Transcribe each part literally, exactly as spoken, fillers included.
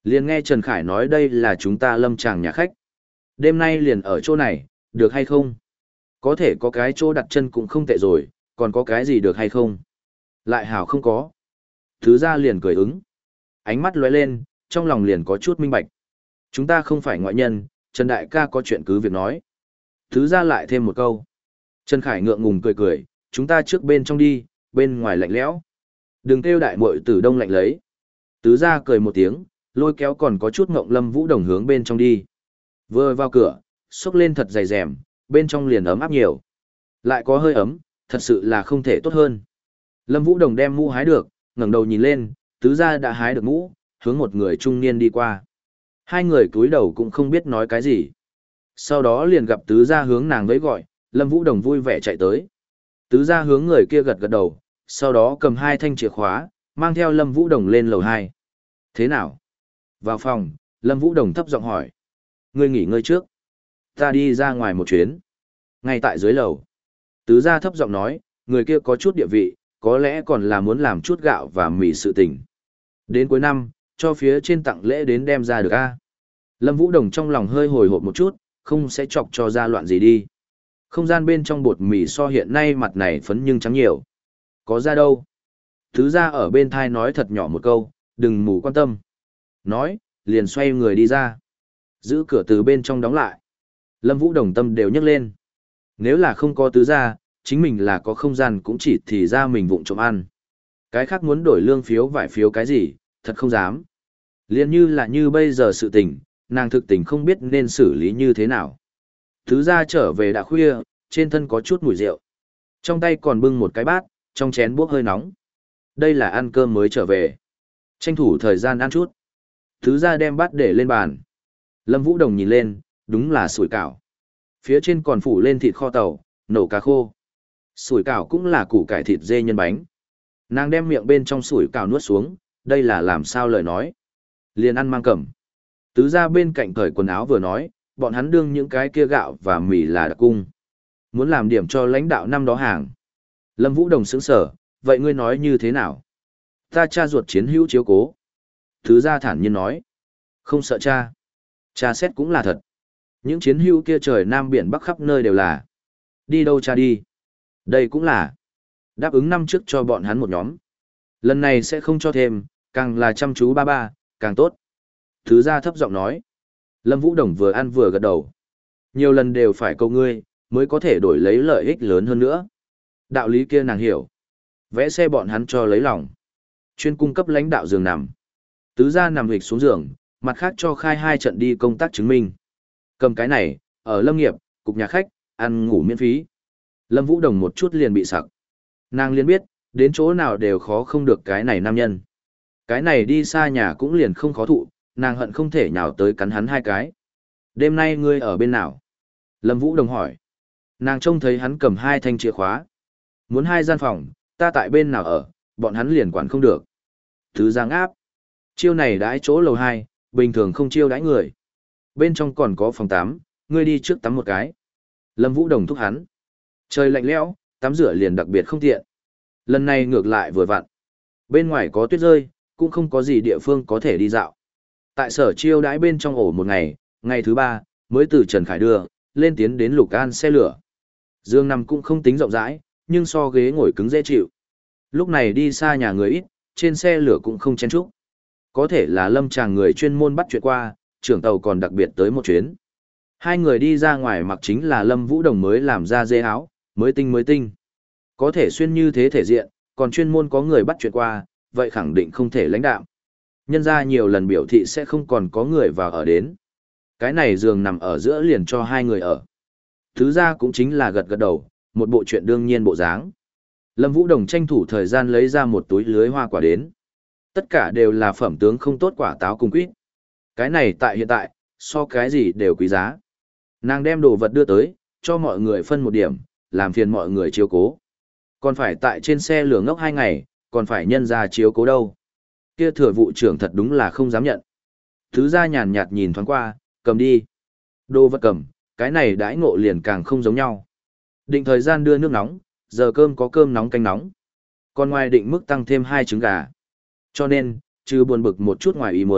Liền nghe Trần Khải nói đây là chúng ta lâm tràng nhà khách. Đêm nay liền ở chỗ này, được hay không? Có thể có cái chỗ đặt chân cũng không tệ rồi, còn có cái gì được hay không? Lại hảo không có. Thứ ra liền cười ứng. Ánh mắt lóe lên, trong lòng liền có chút minh bạch. Chúng ta không phải ngoại nhân, Trần Đại ca có chuyện cứ việc nói. Thứ ra lại thêm một câu. Trần Khải ngượng ngùng cười cười, chúng ta trước bên trong đi, bên ngoài lạnh lẽo. Đừng kêu đại muội tử đông lạnh lấy. Tứ ra cười một tiếng, lôi kéo còn có chút ngộng Lâm Vũ Đồng hướng bên trong đi. Vừa vào cửa, xốc lên thật dày rèm, bên trong liền ấm áp nhiều. Lại có hơi ấm, thật sự là không thể tốt hơn. Lâm Vũ Đồng đem mũ hái được, ngẩng đầu nhìn lên, tứ gia đã hái được mũ, hướng một người trung niên đi qua. Hai người cúi đầu cũng không biết nói cái gì. Sau đó liền gặp tứ gia hướng nàng vẫy gọi, Lâm Vũ Đồng vui vẻ chạy tới. Tứ gia hướng người kia gật gật đầu, sau đó cầm hai thanh chìa khóa, mang theo Lâm Vũ Đồng lên lầu hai. Thế nào? Vào phòng, Lâm Vũ Đồng thấp giọng hỏi. Ngươi nghỉ ngơi trước. Ta đi ra ngoài một chuyến. Ngay tại dưới lầu. Tứ gia thấp giọng nói, người kia có chút địa vị, có lẽ còn là muốn làm chút gạo và mì sự tình. Đến cuối năm, cho phía trên tặng lễ đến đem ra được a. Lâm Vũ Đồng trong lòng hơi hồi hộp một chút, không sẽ chọc cho ra loạn gì đi. Không gian bên trong bột mì so hiện nay mặt này phấn nhưng trắng nhiều. Có ra đâu? Thứ ra ở bên thai nói thật nhỏ một câu, đừng mù quan tâm. Nói, liền xoay người đi ra. Giữ cửa từ bên trong đóng lại. Lâm Vũ Đồng tâm đều nhấc lên. Nếu là không có tứ ra, chính mình là có không gian cũng chỉ thì ra mình vụng trộm ăn. Cái khác muốn đổi lương phiếu vải phiếu cái gì, thật không dám. Liên như là như bây giờ sự tình, nàng thực tình không biết nên xử lý như thế nào. Tứ ra trở về đã khuya, trên thân có chút mùi rượu. Trong tay còn bưng một cái bát, trong chén bốc hơi nóng. Đây là ăn cơm mới trở về. Tranh thủ thời gian ăn chút. Tứ ra đem bát để lên bàn. Lâm Vũ Đồng nhìn lên, đúng là sủi cảo. Phía trên còn phủ lên thịt kho tàu, nổ cá khô. Sủi cảo cũng là củ cải thịt dê nhân bánh. Nàng đem miệng bên trong sủi cảo nuốt xuống, đây là làm sao lời nói. Liền ăn mang cầm. Tứ ra bên cạnh cởi quần áo vừa nói, bọn hắn đương những cái kia gạo và mì là đặc cung. Muốn làm điểm cho lãnh đạo năm đó hàng. Lâm Vũ Đồng sững sở, vậy ngươi nói như thế nào? Ta cha ruột chiến hữu chiếu cố. Tứ ra thản nhiên nói. Không sợ cha. Cha xét cũng là thật. Những chiến hữu kia trời Nam Biển Bắc khắp nơi đều là. Đi đâu cha đi? Đây cũng là. Đáp ứng năm trước cho bọn hắn một nhóm. Lần này sẽ không cho thêm, càng là chăm chú ba ba, càng tốt. Thứ ra thấp giọng nói. Lâm Vũ Đồng vừa ăn vừa gật đầu. Nhiều lần đều phải câu ngươi, mới có thể đổi lấy lợi ích lớn hơn nữa. Đạo lý kia nàng hiểu. Vẽ xe bọn hắn cho lấy lòng. Chuyên cung cấp lãnh đạo giường nằm. Tứ ra nằm hịch xuống giường, mặt khác cho khai hai trận đi công tác chứng minh. Cầm cái này, ở lâm nghiệp, cục nhà khách, ăn ngủ miễn phí. Lâm Vũ Đồng một chút liền bị sặc. Nàng liền biết, đến chỗ nào đều khó không được cái này nam nhân. Cái này đi xa nhà cũng liền không khó thụ, nàng hận không thể nhào tới cắn hắn hai cái. Đêm nay ngươi ở bên nào? Lâm Vũ Đồng hỏi. Nàng trông thấy hắn cầm hai thanh chìa khóa. Muốn hai gian phòng, ta tại bên nào ở, bọn hắn liền quản không được. Thứ giang áp. Chiêu này đãi chỗ lầu hai, bình thường không chiêu đãi người. Bên trong còn có phòng tắm, ngươi đi trước tắm một cái. Lâm Vũ Đồng thúc hắn. Trời lạnh lẽo, tắm rửa liền đặc biệt không tiện. Lần này ngược lại vừa vặn. Bên ngoài có tuyết rơi, cũng không có gì địa phương có thể đi dạo. Tại sở chiêu đãi bên trong ổ một ngày, ngày thứ ba, mới từ Trần Khải đưa, lên tiến đến Lục An xe lửa. Dương nằm cũng không tính rộng rãi, nhưng so ghế ngồi cứng dễ chịu. Lúc này đi xa nhà người ít, trên xe lửa cũng không chen chúc. Có thể là lâm chàng người chuyên môn bắt chuyện qua, trưởng tàu còn đặc biệt tới một chuyến. Hai người đi ra ngoài mặc chính là Lâm Vũ Đồng mới làm ra dê áo, mới tinh mới tinh. Có thể xuyên như thế thể diện, còn chuyên môn có người bắt chuyện qua, vậy khẳng định không thể lãnh đạo. Nhân ra nhiều lần biểu thị sẽ không còn có người vào ở đến. Cái này giường nằm ở giữa liền cho hai người ở. Thứ ra cũng chính là gật gật đầu, một bộ chuyện đương nhiên bộ dáng. Lâm Vũ Đồng tranh thủ thời gian lấy ra một túi lưới hoa quả đến. Tất cả đều là phẩm tướng không tốt quả táo cùng quýt. Cái này tại hiện tại, so cái gì đều quý giá. Nàng đem đồ vật đưa tới, cho mọi người phân một điểm, làm phiền mọi người chiếu cố. Còn phải tại trên xe lửa ngốc hai ngày, còn phải nhân ra chiếu cố đâu. Kia thừa vụ trưởng thật đúng là không dám nhận. Thứ ra nhàn nhạt nhìn thoáng qua, cầm đi. Đồ vật cầm, cái này đãi ngộ liền càng không giống nhau. Định thời gian đưa nước nóng, giờ cơm có cơm nóng canh nóng. Còn ngoài định mức tăng thêm hai trứng gà. Cho nên, trừ buồn bực một chút ngoài ý muốn,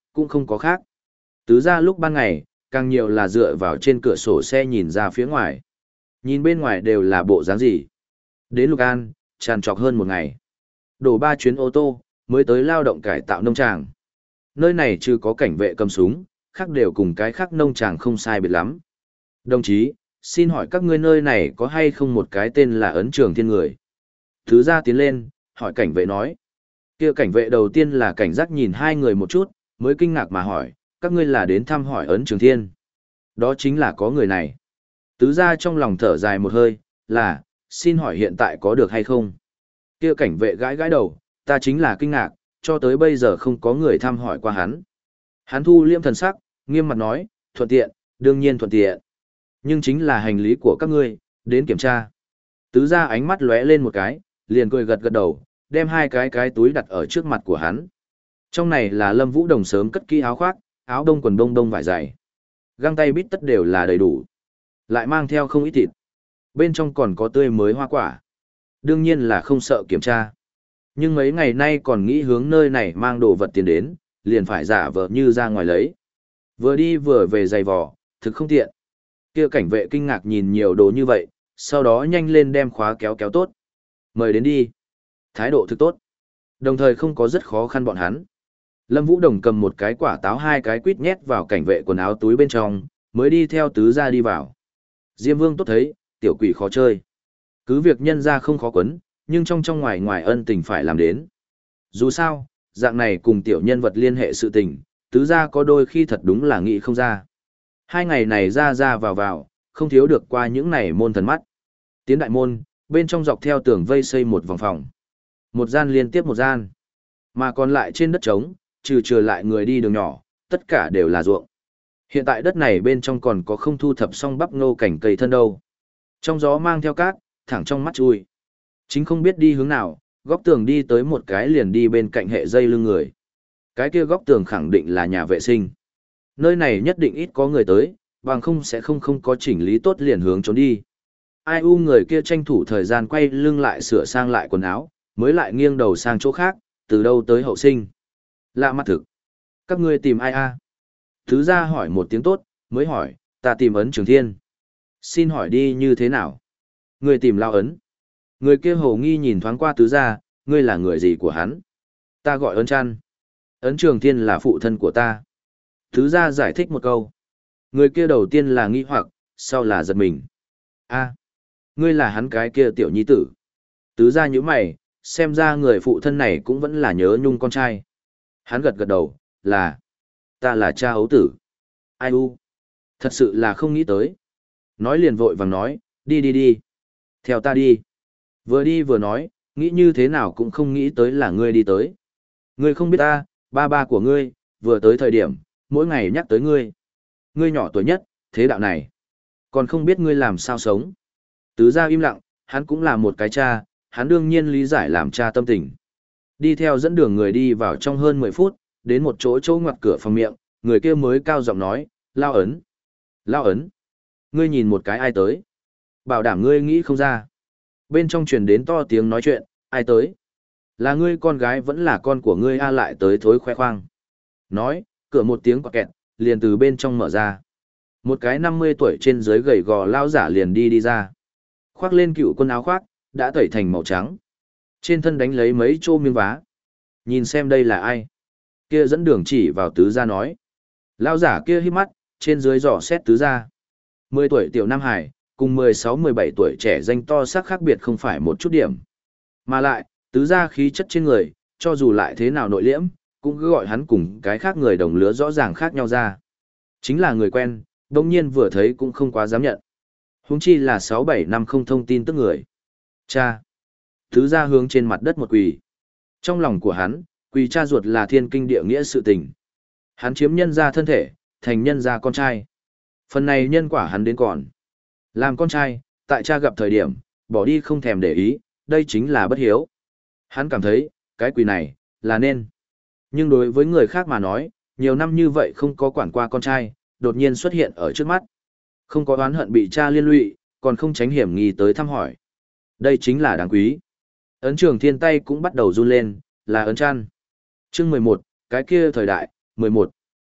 cũng không có khác. Tứ gia lúc ban ngày, càng nhiều là dựa vào trên cửa sổ xe nhìn ra phía ngoài. Nhìn bên ngoài đều là bộ dáng gì. Đến Lục An, tràn trọc hơn một ngày. Đổ ba chuyến ô tô, mới tới lao động cải tạo nông tràng. Nơi này chưa có cảnh vệ cầm súng, khác đều cùng cái khác nông tràng không sai biệt lắm. Đồng chí, xin hỏi các ngươi nơi này có hay không một cái tên là Ấn Trường Thiên người? Thứ gia tiến lên, hỏi cảnh vệ nói. Kia cảnh vệ đầu tiên là cảnh giác nhìn hai người một chút, mới kinh ngạc mà hỏi, các ngươi là đến thăm hỏi Ấn Trường Thiên. Đó chính là có người này. Tứ gia trong lòng thở dài một hơi, là, xin hỏi hiện tại có được hay không? Kia cảnh vệ gãi gãi đầu, ta chính là kinh ngạc, cho tới bây giờ không có người thăm hỏi qua hắn. Hắn thu liêm thần sắc, nghiêm mặt nói, thuận tiện, đương nhiên thuận tiện. Nhưng chính là hành lý của các ngươi, đến kiểm tra. Tứ gia ánh mắt lóe lên một cái, liền cười gật gật đầu, đem hai cái cái túi đặt ở trước mặt của hắn. Trong này là Lâm Vũ Đồng sớm cất kỹ áo khoác, áo đông quần đông đông vải dày. Găng tay bít tất đều là đầy đủ. Lại mang theo không ít thịt. Bên trong còn có tươi mới hoa quả. Đương nhiên là không sợ kiểm tra. Nhưng mấy ngày nay còn nghĩ hướng nơi này mang đồ vật tiền đến, liền phải giả vờ như ra ngoài lấy. Vừa đi vừa về giày vò, thực không tiện. Kia cảnh vệ kinh ngạc nhìn nhiều đồ như vậy, sau đó nhanh lên đem khóa kéo kéo tốt. Mời đến đi. Thái độ thực tốt. Đồng thời không có rất khó khăn bọn hắn. Lâm Vũ Đồng cầm một cái quả táo hai cái quýt nhét vào cảnh vệ quần áo túi bên trong, mới đi theo tứ gia đi vào. Diêm Vương tốt thấy, tiểu quỷ khó chơi. Cứ việc nhân ra không khó quấn, nhưng trong trong ngoài ngoài ân tình phải làm đến. Dù sao, dạng này cùng tiểu nhân vật liên hệ sự tình, tứ gia có đôi khi thật đúng là nghĩ không ra. Hai ngày này ra ra vào vào, không thiếu được qua những này môn thần mắt. Tiến đại môn, bên trong dọc theo tường vây xây một vòng phòng. Một gian liên tiếp một gian. Mà còn lại trên đất trống, trừ trừ lại người đi đường nhỏ, tất cả đều là ruộng. Hiện tại đất này bên trong còn có không thu thập xong bắp ngô cảnh cây thân đâu. Trong gió mang theo cát, thẳng trong mắt chui. Chính không biết đi hướng nào, góc tường đi tới một cái liền đi bên cạnh hệ dây lưng người. Cái kia góc tường khẳng định là nhà vệ sinh. Nơi này nhất định ít có người tới, bằng không sẽ không không có chỉnh lý tốt liền hướng trốn đi. Ai u người kia tranh thủ thời gian quay lưng lại sửa sang lại quần áo, mới lại nghiêng đầu sang chỗ khác, từ đâu tới hậu sinh. Lạ mặt thực. Các ngươi tìm ai a? Thứ gia hỏi một tiếng tốt, mới hỏi, ta tìm Ấn Trường Thiên. Xin hỏi đi như thế nào? Người tìm Lao Ấn. Người kia hồ nghi nhìn thoáng qua tứ gia, ngươi là người gì của hắn? Ta gọi Ấn Trăn. Ấn Trường Thiên là phụ thân của ta. Tứ gia giải thích một câu. Người kia đầu tiên là nghi hoặc, sau là giật mình. A, ngươi là hắn cái kia tiểu nhi tử. Tứ gia nhíu mày, xem ra người phụ thân này cũng vẫn là nhớ nhung con trai. Hắn gật gật đầu, là, ta là cha ấu tử. Ai u, thật sự là không nghĩ tới. Nói liền vội vàng nói, đi đi đi. Theo ta đi. Vừa đi vừa nói, nghĩ như thế nào cũng không nghĩ tới là ngươi đi tới. Ngươi không biết ta, ba ba của ngươi, vừa tới thời điểm, mỗi ngày nhắc tới ngươi. Ngươi nhỏ tuổi nhất, thế đạo này. Còn không biết ngươi làm sao sống. Tứ gia im lặng, hắn cũng là một cái cha, hắn đương nhiên lý giải làm cha tâm tình. Đi theo dẫn đường người đi vào trong hơn mười phút, đến một chỗ chỗ ngoặt cửa phòng miệng, người kia mới cao giọng nói, Lao Ấn. Lao Ấn. Ngươi nhìn một cái ai tới. Bảo đảm ngươi nghĩ không ra. Bên trong truyền đến to tiếng nói chuyện, ai tới. Là ngươi con gái vẫn là con của ngươi a lại tới thối khoe khoang. Nói, cửa một tiếng quạt kẹt, liền từ bên trong mở ra. Một cái năm mươi tuổi trên dưới gầy gò lao giả liền đi đi ra. Khoác lên cựu quân áo khoác, đã tẩy thành màu trắng. Trên thân đánh lấy mấy chô miếng vá. Nhìn xem đây là ai. Kia dẫn đường chỉ vào tứ gia nói. Lao giả kia hít mắt, trên dưới dò xét tứ gia. mười tuổi tiểu Nam Hải, cùng mười sáu mười bảy tuổi trẻ danh to sắc khác biệt không phải một chút điểm. Mà lại, tứ gia khí chất trên người, cho dù lại thế nào nội liễm, cũng cứ gọi hắn cùng cái khác người đồng lứa rõ ràng khác nhau ra. Chính là người quen, đồng nhiên vừa thấy cũng không quá dám nhận. Huống chi là sáu bảy năm không thông tin tức người. Cha. Tứ gia hướng trên mặt đất một quỳ. Trong lòng của hắn, quỳ cha ruột là thiên kinh địa nghĩa sự tình. Hắn chiếm nhân gia thân thể, thành nhân gia con trai. Phần này nhân quả hắn đến còn. Làm con trai, tại cha gặp thời điểm, bỏ đi không thèm để ý, đây chính là bất hiếu. Hắn cảm thấy, cái quỳ này, là nên. Nhưng đối với người khác mà nói, nhiều năm như vậy không có quản qua con trai, đột nhiên xuất hiện ở trước mắt. Không có oán hận bị cha liên lụy, còn không tránh hiểm nghi tới thăm hỏi. Đây chính là đáng quý. Ấn Trường Thiên tay cũng bắt đầu run lên, là Ấn Trăn. Chương mười một, cái kia thời đại, mười một.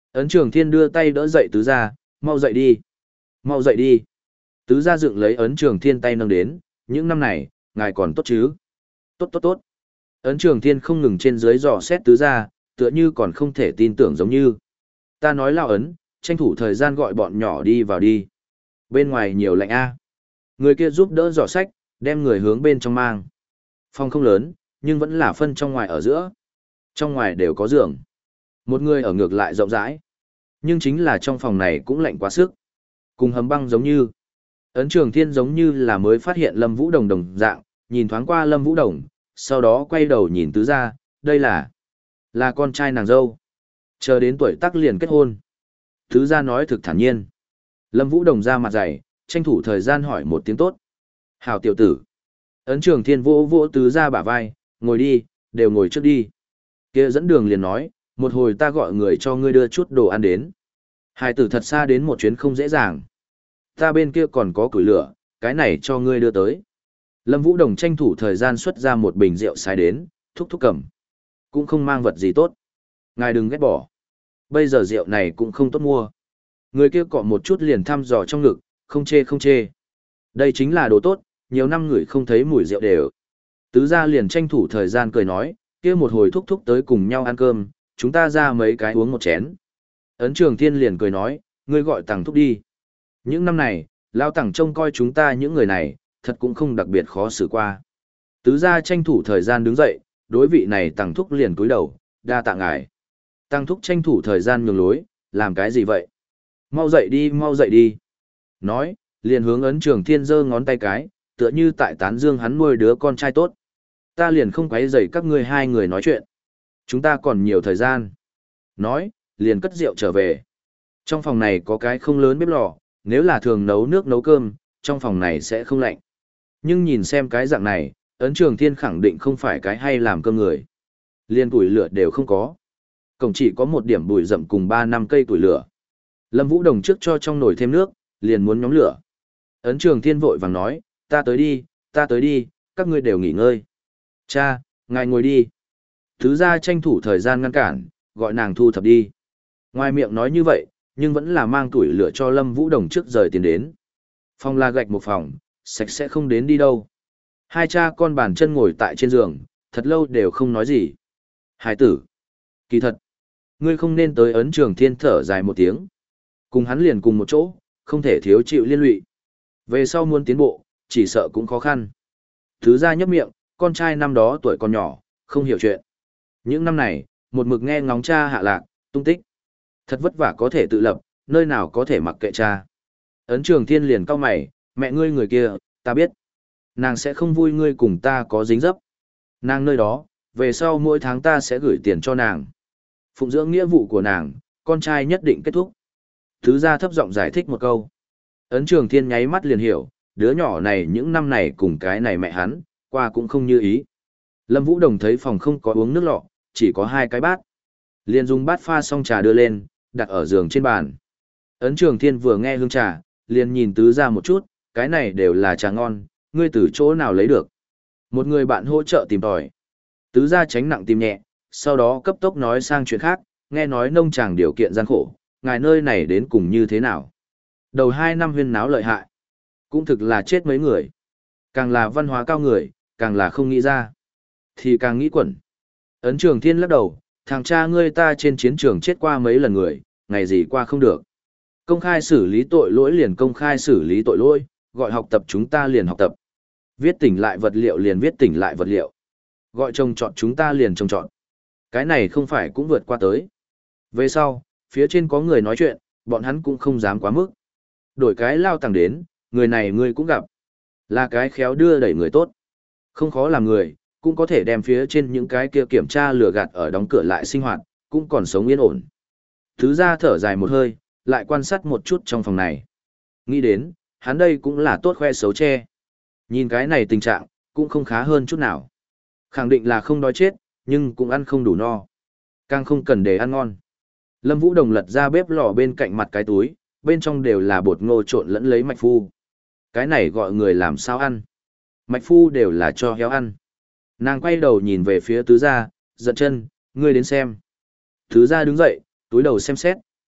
Ấn Trường Thiên đưa tay đỡ dậy tứ gia, mau dậy đi. Mau dậy đi. Tứ gia dựng lấy Ấn Trường Thiên tay nâng đến, những năm này, ngài còn tốt chứ? Tốt tốt tốt. Ấn Trường Thiên không ngừng trên dưới dò xét tứ gia, tựa như còn không thể tin tưởng giống như. Ta nói lao ấn, tranh thủ thời gian gọi bọn nhỏ đi vào đi. Bên ngoài nhiều lạnh a. Người kia giúp đỡ giỏ sách, đem người hướng bên trong mang. Phòng không lớn, nhưng vẫn là phân trong ngoài ở giữa. Trong ngoài đều có giường. Một người ở ngược lại rộng rãi. Nhưng chính là trong phòng này cũng lạnh quá sức. Cùng hầm băng giống như. Ấn Trường Thiên giống như là mới phát hiện Lâm Vũ Đồng đồng dạng, nhìn thoáng qua Lâm Vũ Đồng, sau đó quay đầu nhìn tứ gia, đây là, là con trai nàng dâu. Chờ đến tuổi tác liền kết hôn. Tứ gia nói thực thản nhiên. Lâm Vũ Đồng ra mặt dày, tranh thủ thời gian hỏi một tiếng tốt. Hảo tiểu tử. Ấn Trường Thiên vỗ vỗ tứ gia bả vai, ngồi đi, đều ngồi trước đi. Kia dẫn đường liền nói, một hồi ta gọi người cho ngươi đưa chút đồ ăn đến. Hải tử thật xa đến một chuyến không dễ dàng. Ta bên kia còn có củi lửa, cái này cho ngươi đưa tới. Lâm Vũ Đồng tranh thủ thời gian xuất ra một bình rượu sai đến, thúc thúc cầm. Cũng không mang vật gì tốt. Ngài đừng ghét bỏ. Bây giờ rượu này cũng không tốt mua. Người kia cọ một chút liền thăm dò trong ngực, không chê không chê. Đây chính là đồ tốt, nhiều năm người không thấy mùi rượu đều. Tứ gia liền tranh thủ thời gian cười nói, kia một hồi thúc thúc tới cùng nhau ăn cơm, chúng ta ra mấy cái uống một chén. Ấn Trường Thiên liền cười nói, ngươi gọi Tằng thúc đi. Những năm này, Lao Tằng trông coi chúng ta những người này, thật cũng không đặc biệt khó xử qua. Tứ gia tranh thủ thời gian đứng dậy, đối vị này Tằng thúc liền cúi đầu, đa tạ ngài. Tằng thúc tranh thủ thời gian nhường lối, làm cái gì vậy? Mau dậy đi, mau dậy đi. Nói, liền hướng Ấn Trường Thiên giơ ngón tay cái, tựa như tại tán dương hắn nuôi đứa con trai tốt. Ta liền không quấy rầy các ngươi hai người nói chuyện. Chúng ta còn nhiều thời gian. Nói, liền cất rượu trở về. Trong phòng này có cái không lớn bếp lò, nếu là thường nấu nước nấu cơm, trong phòng này sẽ không lạnh. Nhưng nhìn xem cái dạng này, Ấn Trường Thiên khẳng định không phải cái hay làm cơm người. Liên củi lửa đều không có. Cổng chỉ có một điểm bụi rậm cùng ba năm cây củi lửa. Lâm Vũ Đồng trước cho trong nồi thêm nước, liền muốn nhóm lửa. Ấn Trường Thiên vội vàng nói, ta tới đi, ta tới đi, các ngươi đều nghỉ ngơi. Cha, ngài ngồi đi. Thứ gia tranh thủ thời gian ngăn cản, gọi nàng thu thập đi. Ngoài miệng nói như vậy, nhưng vẫn là mang tuổi lửa cho Lâm Vũ Đồng trước rời tiền đến. Phòng là gạch một phòng, sạch sẽ không đến đi đâu. Hai cha con bàn chân ngồi tại trên giường, thật lâu đều không nói gì. Hải tử. Kỳ thật. Ngươi không nên tới. Ấn Trường Thiên thở dài một tiếng. Cùng hắn liền cùng một chỗ, không thể thiếu chịu liên lụy. Về sau muốn tiến bộ, chỉ sợ cũng khó khăn. Thứ gia nhấp miệng, con trai năm đó tuổi còn nhỏ, không hiểu chuyện. Những năm này, một mực nghe ngóng cha hạ lạc, tung tích. Thật vất vả có thể tự lập, nơi nào có thể mặc kệ cha. Ấn Trường Thiên liền cau mày, mẹ ngươi người kia, ta biết. Nàng sẽ không vui ngươi cùng ta có dính dấp. Nàng nơi đó, về sau mỗi tháng ta sẽ gửi tiền cho nàng. Phụng dưỡng nghĩa vụ của nàng, con trai nhất định kết thúc. Thứ gia thấp giọng giải thích một câu. Ấn Trường Thiên nháy mắt liền hiểu, đứa nhỏ này những năm này cùng cái này mẹ hắn, qua cũng không như ý. Lâm Vũ Đồng thấy phòng không có uống nước lọ, chỉ có hai cái bát. Liền dùng bát pha xong trà đưa lên, đặt ở giường trên bàn. Ấn Trường Thiên vừa nghe hương trà, liền nhìn tứ gia một chút, cái này đều là trà ngon, ngươi từ chỗ nào lấy được. Một người bạn hỗ trợ tìm tòi. Tứ gia tránh nặng tìm nhẹ, sau đó cấp tốc nói sang chuyện khác, nghe nói nông tràng điều kiện gian khổ, ngài nơi này đến cùng như thế nào. Đầu hai năm huyên náo lợi hại, cũng thực là chết mấy người. Càng là văn hóa cao người, càng là không nghĩ ra, thì càng nghĩ quẩn. Ấn Trường Thiên lắc đầu, thằng cha ngươi ta trên chiến trường chết qua mấy lần người, ngày gì qua không được. Công khai xử lý tội lỗi liền công khai xử lý tội lỗi, gọi học tập chúng ta liền học tập. Viết tỉnh lại vật liệu liền viết tỉnh lại vật liệu. Gọi trông chọn chúng ta liền trông chọn. Cái này không phải cũng vượt qua tới. Về sau, phía trên có người nói chuyện, bọn hắn cũng không dám quá mức. Đổi cái Lao Tằng đến, người này ngươi cũng gặp. Là cái khéo đưa đẩy người tốt. Không khó làm người, cũng có thể đem phía trên những cái kia kiểm tra lừa gạt ở đóng cửa lại sinh hoạt, cũng còn sống yên ổn. Thứ gia thở dài một hơi, lại quan sát một chút trong phòng này. Nghĩ đến, hắn đây cũng là tốt khoe xấu che. Nhìn cái này tình trạng, cũng không khá hơn chút nào. Khẳng định là không đói chết, nhưng cũng ăn không đủ no. Càng không cần để ăn ngon. Lâm Vũ Đồng lật ra bếp lò bên cạnh mặt cái túi, bên trong đều là bột ngô trộn lẫn lấy mạch phu. Cái này gọi người làm sao ăn. Mạch phu đều là cho héo ăn. Nàng quay đầu nhìn về phía tứ gia, giận chân, ngươi đến xem. Tứ gia đứng dậy, túi đầu xem xét,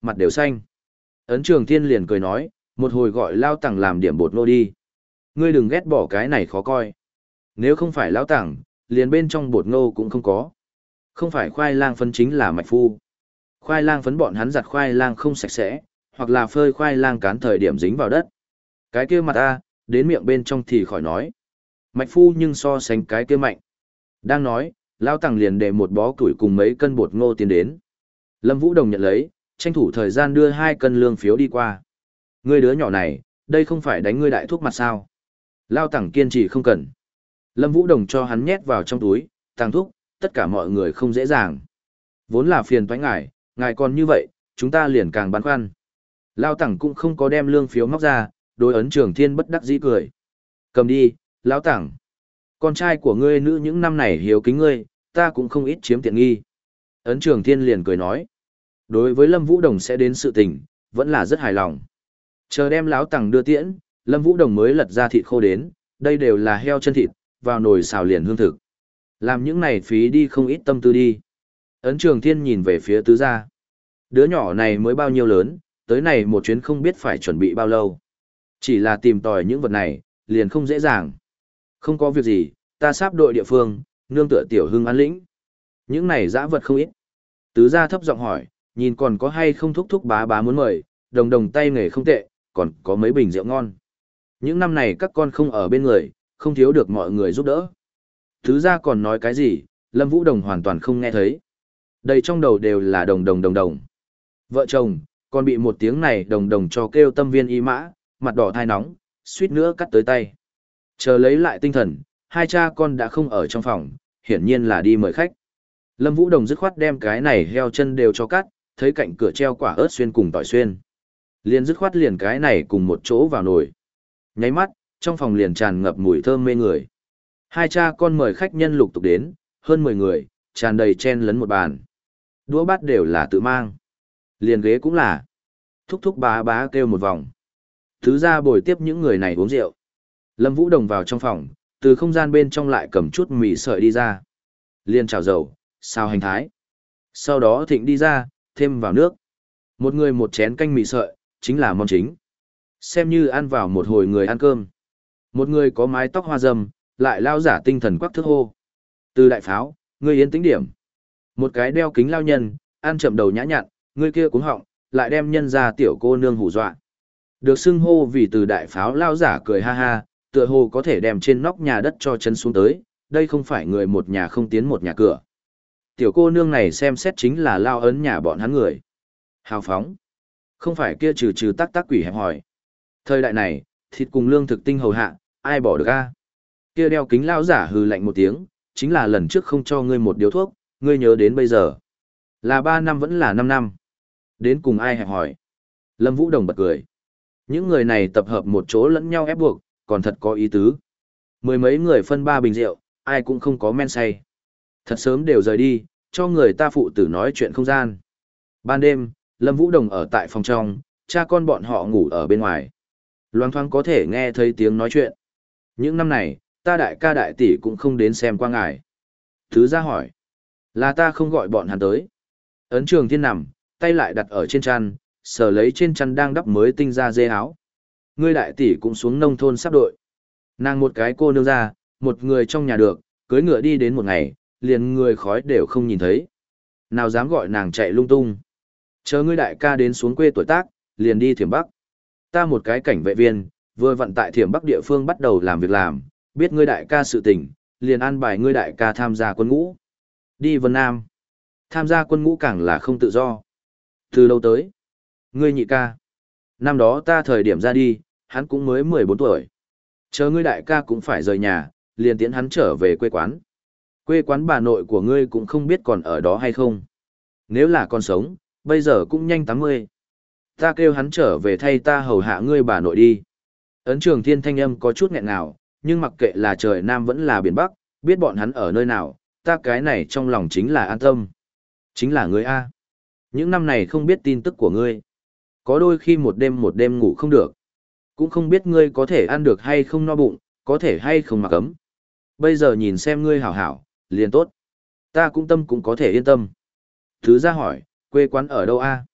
mặt đều xanh. Ấn Trường Thiên liền cười nói, một hồi gọi Lao Tằng làm điểm bột nô đi. Ngươi đừng ghét bỏ cái này khó coi. Nếu không phải Lão Tằng, liền bên trong bột ngô cũng không có. Không phải khoai lang phấn chính là mạch phu. Khoai lang phấn bọn hắn giặt khoai lang không sạch sẽ, hoặc là phơi khoai lang cán thời điểm dính vào đất. Cái kia mặt ta, đến miệng bên trong thì khỏi nói. Mạch phu nhưng so sánh cái kia mạnh. Đang nói, Lão Tằng liền để một bó củi cùng mấy cân bột ngô tiến đến. Lâm Vũ Đồng nhận lấy, tranh thủ thời gian đưa hai cân lương phiếu đi qua. Ngươi đứa nhỏ này, đây không phải đánh ngươi đại thuốc mặt sao? Lão Tằng kiên trì không cần. Lâm Vũ Đồng cho hắn nhét vào trong túi, tàng thuốc, tất cả mọi người không dễ dàng. Vốn là phiền toái ngài, ngài còn như vậy, chúng ta liền càng băn khoăn. Lão Tằng cũng không có đem lương phiếu móc ra, đối Ấn Trường Thiên bất đắc dĩ cười. Cầm đi, Lão Tằng. Con trai của ngươi nữ những năm này hiếu kính ngươi, ta cũng không ít chiếm tiện nghi. Ấn Trường Thiên liền cười nói. Đối với Lâm Vũ Đồng sẽ đến sự tình, vẫn là rất hài lòng. Chờ đem Lão Tằng đưa tiễn, Lâm Vũ Đồng mới lật ra thịt khô đến, đây đều là heo chân thịt, vào nồi xào liền hương thực. Làm những này phí đi không ít tâm tư đi. Ấn Trường Thiên nhìn về phía tứ gia. Đứa nhỏ này mới bao nhiêu lớn, tới này một chuyến không biết phải chuẩn bị bao lâu. Chỉ là tìm tòi những vật này, liền không dễ dàng. Không có việc gì, ta sắp đội địa phương, nương tựa tiểu hưng an lĩnh. Những này dã vật không ít. Tứ gia thấp giọng hỏi, nhìn còn có hay không thúc thúc bá bá muốn mời, đồng đồng tay nghề không tệ, còn có mấy bình rượu ngon. Những năm này các con không ở bên người, không thiếu được mọi người giúp đỡ. Tứ gia còn nói cái gì, Lâm Vũ Đồng hoàn toàn không nghe thấy. Đầy trong đầu đều là đồng đồng đồng đồng. Vợ chồng, còn bị một tiếng này đồng đồng cho kêu tâm viên y mã, mặt đỏ thai nóng, suýt nữa cắt tới tay. Chờ lấy lại tinh thần, hai cha con đã không ở trong phòng, hiển nhiên là đi mời khách. Lâm Vũ Đồng dứt khoát đem cái này heo chân đều cho cắt, thấy cạnh cửa treo quả ớt xuyên cùng tỏi xuyên. Liền dứt khoát liền cái này cùng một chỗ vào nồi. Nháy mắt, trong phòng liền tràn ngập mùi thơm mê người. Hai cha con mời khách nhân lục tục đến, hơn mười người, tràn đầy chen lấn một bàn. Đũa bát đều là tự mang. Liền ghế cũng là. Thúc thúc bá bá kêu một vòng. Thứ ra bồi tiếp những người này uống rượu. Lâm Vũ Đồng vào trong phòng, từ không gian bên trong lại cầm chút mì sợi đi ra. Liền chảo dầu, xào hành thái. Sau đó thịnh đi ra, thêm vào nước. Một người một chén canh mì sợi, chính là món chính. Xem như ăn vào một hồi người ăn cơm. Một người có mái tóc hoa râm, lại lao giả tinh thần quắc thước hô. Từ đại pháo, ngươi yên tĩnh điểm. Một cái đeo kính lao nhân, ăn chậm đầu nhã nhặn, ngươi kia cuống họng, lại đem nhân ra tiểu cô nương hù dọa. Được xưng hô vì từ đại pháo lao giả cười ha ha, tựa hồ có thể đem trên nóc nhà đất cho chân xuống tới, đây không phải người một nhà không tiến một nhà cửa. Tiểu cô nương này xem xét chính là lao ấn nhà bọn hắn người. Hào phóng. Không phải kia trừ trừ tắc tắc quỷ hẹp hỏi. Thời đại này, thịt cùng lương thực tinh hầu hạ, ai bỏ được a? Kia đeo kính lao giả hừ lạnh một tiếng, chính là lần trước không cho ngươi một điếu thuốc, ngươi nhớ đến bây giờ. Là ba năm vẫn là năm năm. Đến cùng ai hẹp hỏi. Lâm Vũ Đồng bật cười. Những người này tập hợp một chỗ lẫn nhau ép buộc, còn thật có ý tứ. Mười mấy người phân ba bình rượu, ai cũng không có men say. Thật sớm đều rời đi, cho người ta phụ tử nói chuyện không gian. Ban đêm, Lâm Vũ Đồng ở tại phòng trong, cha con bọn họ ngủ ở bên ngoài. Loang thoáng có thể nghe thấy tiếng nói chuyện. Những năm này, ta đại ca đại tỷ cũng không đến xem qua ngài. Thứ ra hỏi. Là ta không gọi bọn hắn tới. Ấn Trường Thiên nằm, tay lại đặt ở trên chăn, sờ lấy trên chăn đang đắp mới tinh ra dê áo. Ngươi đại tỷ cũng xuống nông thôn sắp đội. Nàng một cái cô nương ra, một người trong nhà được, cưới ngựa đi đến một ngày, liền người khói đều không nhìn thấy. Nào dám gọi nàng chạy lung tung. Chờ ngươi đại ca đến xuống quê tuổi tác, liền đi Thiểm Bắc. Ta một cái cảnh vệ viên, vừa vận tại Thiểm Bắc địa phương bắt đầu làm việc làm, biết ngươi đại ca sự tình, liền an bài ngươi đại ca tham gia quân ngũ. Đi Vân Nam. Tham gia quân ngũ càng là không tự do. Từ đâu tới? Ngươi nhị ca. Năm đó ta thời điểm ra đi, hắn cũng mới mười bốn tuổi. Chờ ngươi đại ca cũng phải rời nhà, liền tiến hắn trở về quê quán. Quê quán bà nội của ngươi cũng không biết còn ở đó hay không. Nếu là còn sống, bây giờ cũng nhanh tám mươi. Ta kêu hắn trở về thay ta hầu hạ ngươi bà nội đi. Ấn Trường Thiên thanh âm có chút nghẹn ngào, nhưng mặc kệ là trời Nam vẫn là biển Bắc, biết bọn hắn ở nơi nào, ta cái này trong lòng chính là an tâm. Chính là ngươi A. Những năm này không biết tin tức của ngươi. Có đôi khi một đêm một đêm ngủ không được. Cũng không biết ngươi có thể ăn được hay không no bụng, có thể hay không mặc ấm. Bây giờ nhìn xem ngươi hảo hảo, liền tốt. Ta cũng tâm cũng có thể yên tâm. Thứ ra hỏi, quê quán ở đâu A?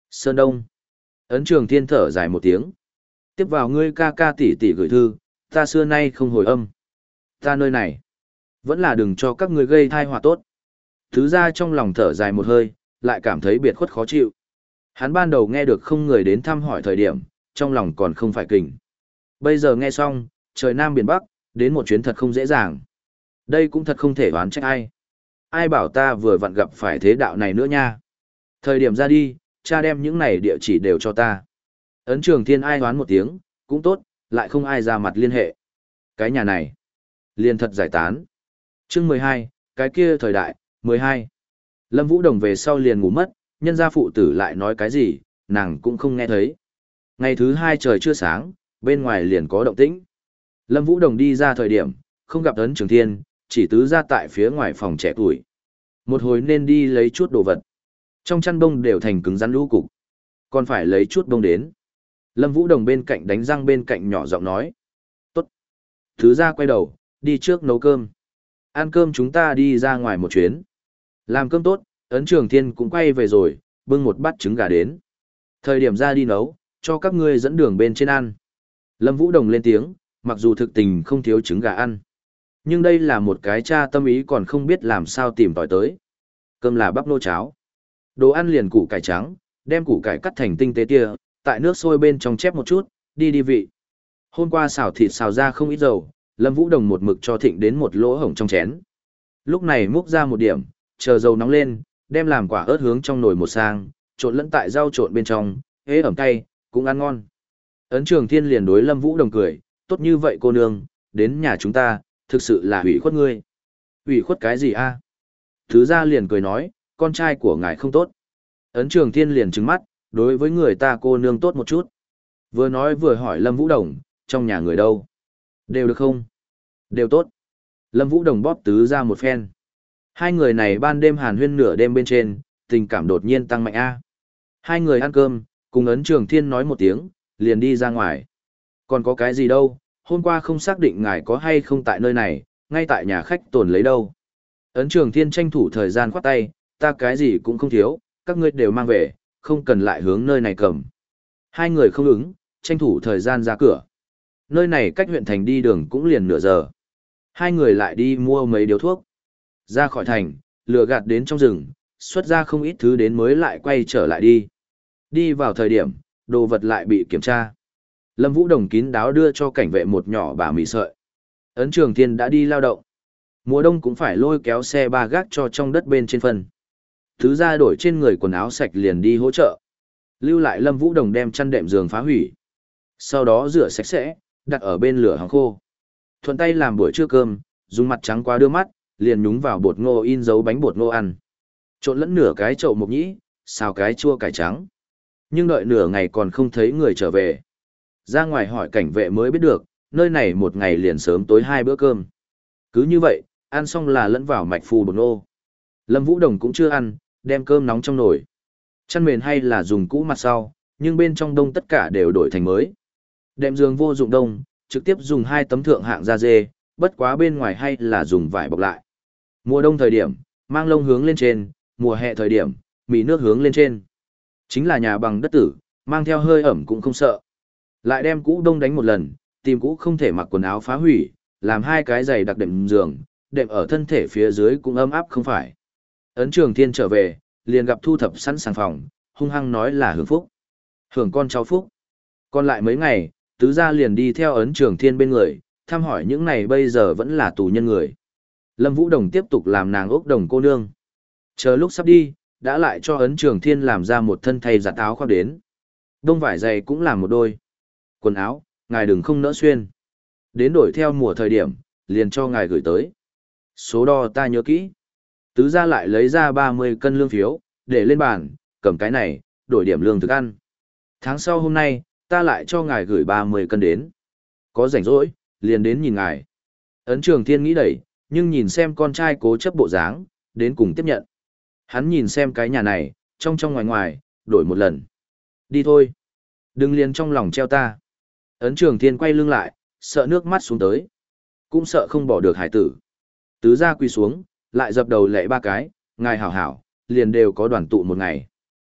Sơn Đông. Ấn Trường Thiên thở dài một tiếng. Tiếp vào ngươi ca ca tỷ tỷ gửi thư, ta xưa nay không hồi âm. Ta nơi này, vẫn là đừng cho các ngươi gây thai họa tốt. Thứ ra trong lòng thở dài một hơi, lại cảm thấy biệt khuất khó chịu. Hắn ban đầu nghe được không người đến thăm hỏi thời điểm, trong lòng còn không phải kình. Bây giờ nghe xong, trời Nam biển Bắc, đến một chuyến thật không dễ dàng. Đây cũng thật không thể oán trách ai. Ai bảo ta vừa vặn gặp phải thế đạo này nữa nha. Thời điểm ra đi, cha đem những này địa chỉ đều cho ta. Ấn Trường Thiên ai hoán một tiếng, cũng tốt, lại không ai ra mặt liên hệ. Cái nhà này, liền thật giải tán. Chương mười hai, cái kia thời đại, mười hai. Lâm Vũ Đồng về sau liền ngủ mất, nhân gia phụ tử lại nói cái gì, nàng cũng không nghe thấy. Ngày thứ hai trời chưa sáng, bên ngoài liền có động tĩnh. Lâm Vũ Đồng đi ra thời điểm, không gặp Ấn Trường Thiên, chỉ tứ ra tại phía ngoài phòng trẻ tuổi. Một hồi nên đi lấy chút đồ vật. Trong chăn bông đều thành cứng rắn lũ cục. Còn phải lấy chút bông đến. Lâm Vũ Đồng bên cạnh đánh răng bên cạnh nhỏ giọng nói. Tốt. Thứ ra quay đầu, đi trước nấu cơm. Ăn cơm chúng ta đi ra ngoài một chuyến. Làm cơm tốt, Ấn Trường Thiên cũng quay về rồi, bưng một bát trứng gà đến. Thời điểm ra đi nấu, cho các ngươi dẫn đường bên trên ăn. Lâm Vũ Đồng lên tiếng, mặc dù thực tình không thiếu trứng gà ăn. Nhưng đây là một cái cha tâm ý còn không biết làm sao tìm tòi tới. Cơm là bắp nô cháo. Đồ ăn liền củ cải trắng, đem củ cải cắt thành tinh tế tia, tại nước sôi bên trong chép một chút, đi đi vị. Hôm qua xào thịt xào ra không ít dầu, Lâm Vũ Đồng một mực cho thịnh đến một lỗ hổng trong chén. Lúc này múc ra một điểm, chờ dầu nóng lên, đem làm quả ớt hướng trong nồi một sang, trộn lẫn tại rau trộn bên trong, ế ẩm cay, cũng ăn ngon. Ấn Trường Thiên liền đối Lâm Vũ Đồng cười, tốt như vậy cô nương, đến nhà chúng ta, thực sự là hủy khuất ngươi. Hủy khuất cái gì a? Thứ ra liền cười nói, con trai của ngài không tốt. Ấn Trường Thiên liền trừng mắt, đối với người ta cô nương tốt một chút. Vừa nói vừa hỏi Lâm Vũ Đồng, trong nhà người đâu? Đều được không? Đều tốt. Lâm Vũ Đồng bóp tứ ra một phen. Hai người này ban đêm hàn huyên nửa đêm bên trên, tình cảm đột nhiên tăng mạnh a. Hai người ăn cơm, cùng Ấn Trường Thiên nói một tiếng, liền đi ra ngoài. Còn có cái gì đâu, hôm qua không xác định ngài có hay không tại nơi này, ngay tại nhà khách tồn lấy đâu. Ấn Trường Thiên tranh thủ thời gian khoát tay, ta cái gì cũng không thiếu, các ngươi đều mang về, không cần lại hướng nơi này cầm. Hai người không ứng, tranh thủ thời gian ra cửa. Nơi này cách huyện thành đi đường cũng liền nửa giờ. Hai người lại đi mua mấy điếu thuốc. Ra khỏi thành, lừa gạt đến trong rừng, xuất ra không ít thứ đến mới lại quay trở lại đi. Đi vào thời điểm, đồ vật lại bị kiểm tra. Lâm Vũ Đồng kín đáo đưa cho cảnh vệ một nhỏ bà mì sợi. Ấn Trường Thiên đã đi lao động. Mùa đông cũng phải lôi kéo xe ba gác cho trong đất bên trên phân. Thứ ra đổi trên người quần áo sạch liền đi hỗ trợ. Lưu lại Lâm Vũ Đồng đem chăn đệm giường phá hủy. Sau đó rửa sạch sẽ, đặt ở bên lửa hóng khô. Thuận tay làm buổi trưa cơm, dùng mặt trắng qua đưa mắt, liền nhúng vào bột ngô in dấu bánh bột ngô ăn. Trộn lẫn nửa cái chậu mộc nhĩ, xào cái chua cải trắng. Nhưng đợi nửa ngày còn không thấy người trở về. Ra ngoài hỏi cảnh vệ mới biết được, nơi này một ngày liền sớm tối hai bữa cơm. Cứ như vậy, ăn xong là lẫn vào mạch phù bột ngô. Lâm Vũ Đồng cũng chưa ăn, đem cơm nóng trong nồi. Chăn mền hay là dùng cũ mặt sau, nhưng bên trong đông tất cả đều đổi thành mới. Đệm giường vô dụng đông, trực tiếp dùng hai tấm thượng hạng da dê, bất quá bên ngoài hay là dùng vải bọc lại. Mùa đông thời điểm, mang lông hướng lên trên, mùa hè thời điểm, mì nước hướng lên trên. Chính là nhà bằng đất tử, mang theo hơi ẩm cũng không sợ. Lại đem cũ đông đánh một lần, tìm cũ không thể mặc quần áo phá hủy, làm hai cái giày đặc đệm giường, đệm ở thân thể phía dưới cũng ấm áp không phải. Ấn Trường Thiên trở về, liền gặp thu thập sẵn sàng phòng, hung hăng nói là hưởng phúc. Hưởng con cháu phúc. Còn lại mấy ngày, tứ gia liền đi theo Ấn Trường Thiên bên người, thăm hỏi những này bây giờ vẫn là tù nhân người. Lâm Vũ Đồng tiếp tục làm nàng ốc đồng cô nương. Chờ lúc sắp đi, đã lại cho Ấn Trường Thiên làm ra một thân thay giặt áo khoác đến. Đông vải dày cũng làm một đôi. Quần áo, ngài đừng không nỡ xuyên. Đến đổi theo mùa thời điểm, liền cho ngài gửi tới. Số đo ta nhớ kỹ. Tứ gia lại lấy ra ba mươi cân lương phiếu, để lên bàn, cầm cái này, đổi điểm lương thực ăn. Tháng sau hôm nay, ta lại cho ngài gửi ba mươi cân đến. Có rảnh rỗi, liền đến nhìn ngài. Ấn Trường Thiên nghĩ đẩy, nhưng nhìn xem con trai cố chấp bộ dáng, đến cùng tiếp nhận. Hắn nhìn xem cái nhà này, trong trong ngoài ngoài, đổi một lần. Đi thôi. Đừng liền trong lòng treo ta. Ấn Trường Thiên quay lưng lại, sợ nước mắt xuống tới. Cũng sợ không bỏ được hải tử. Tứ gia quỳ xuống, lại dập đầu lạy ba cái, ngài hảo hảo, liền đều có đoàn tụ một ngày.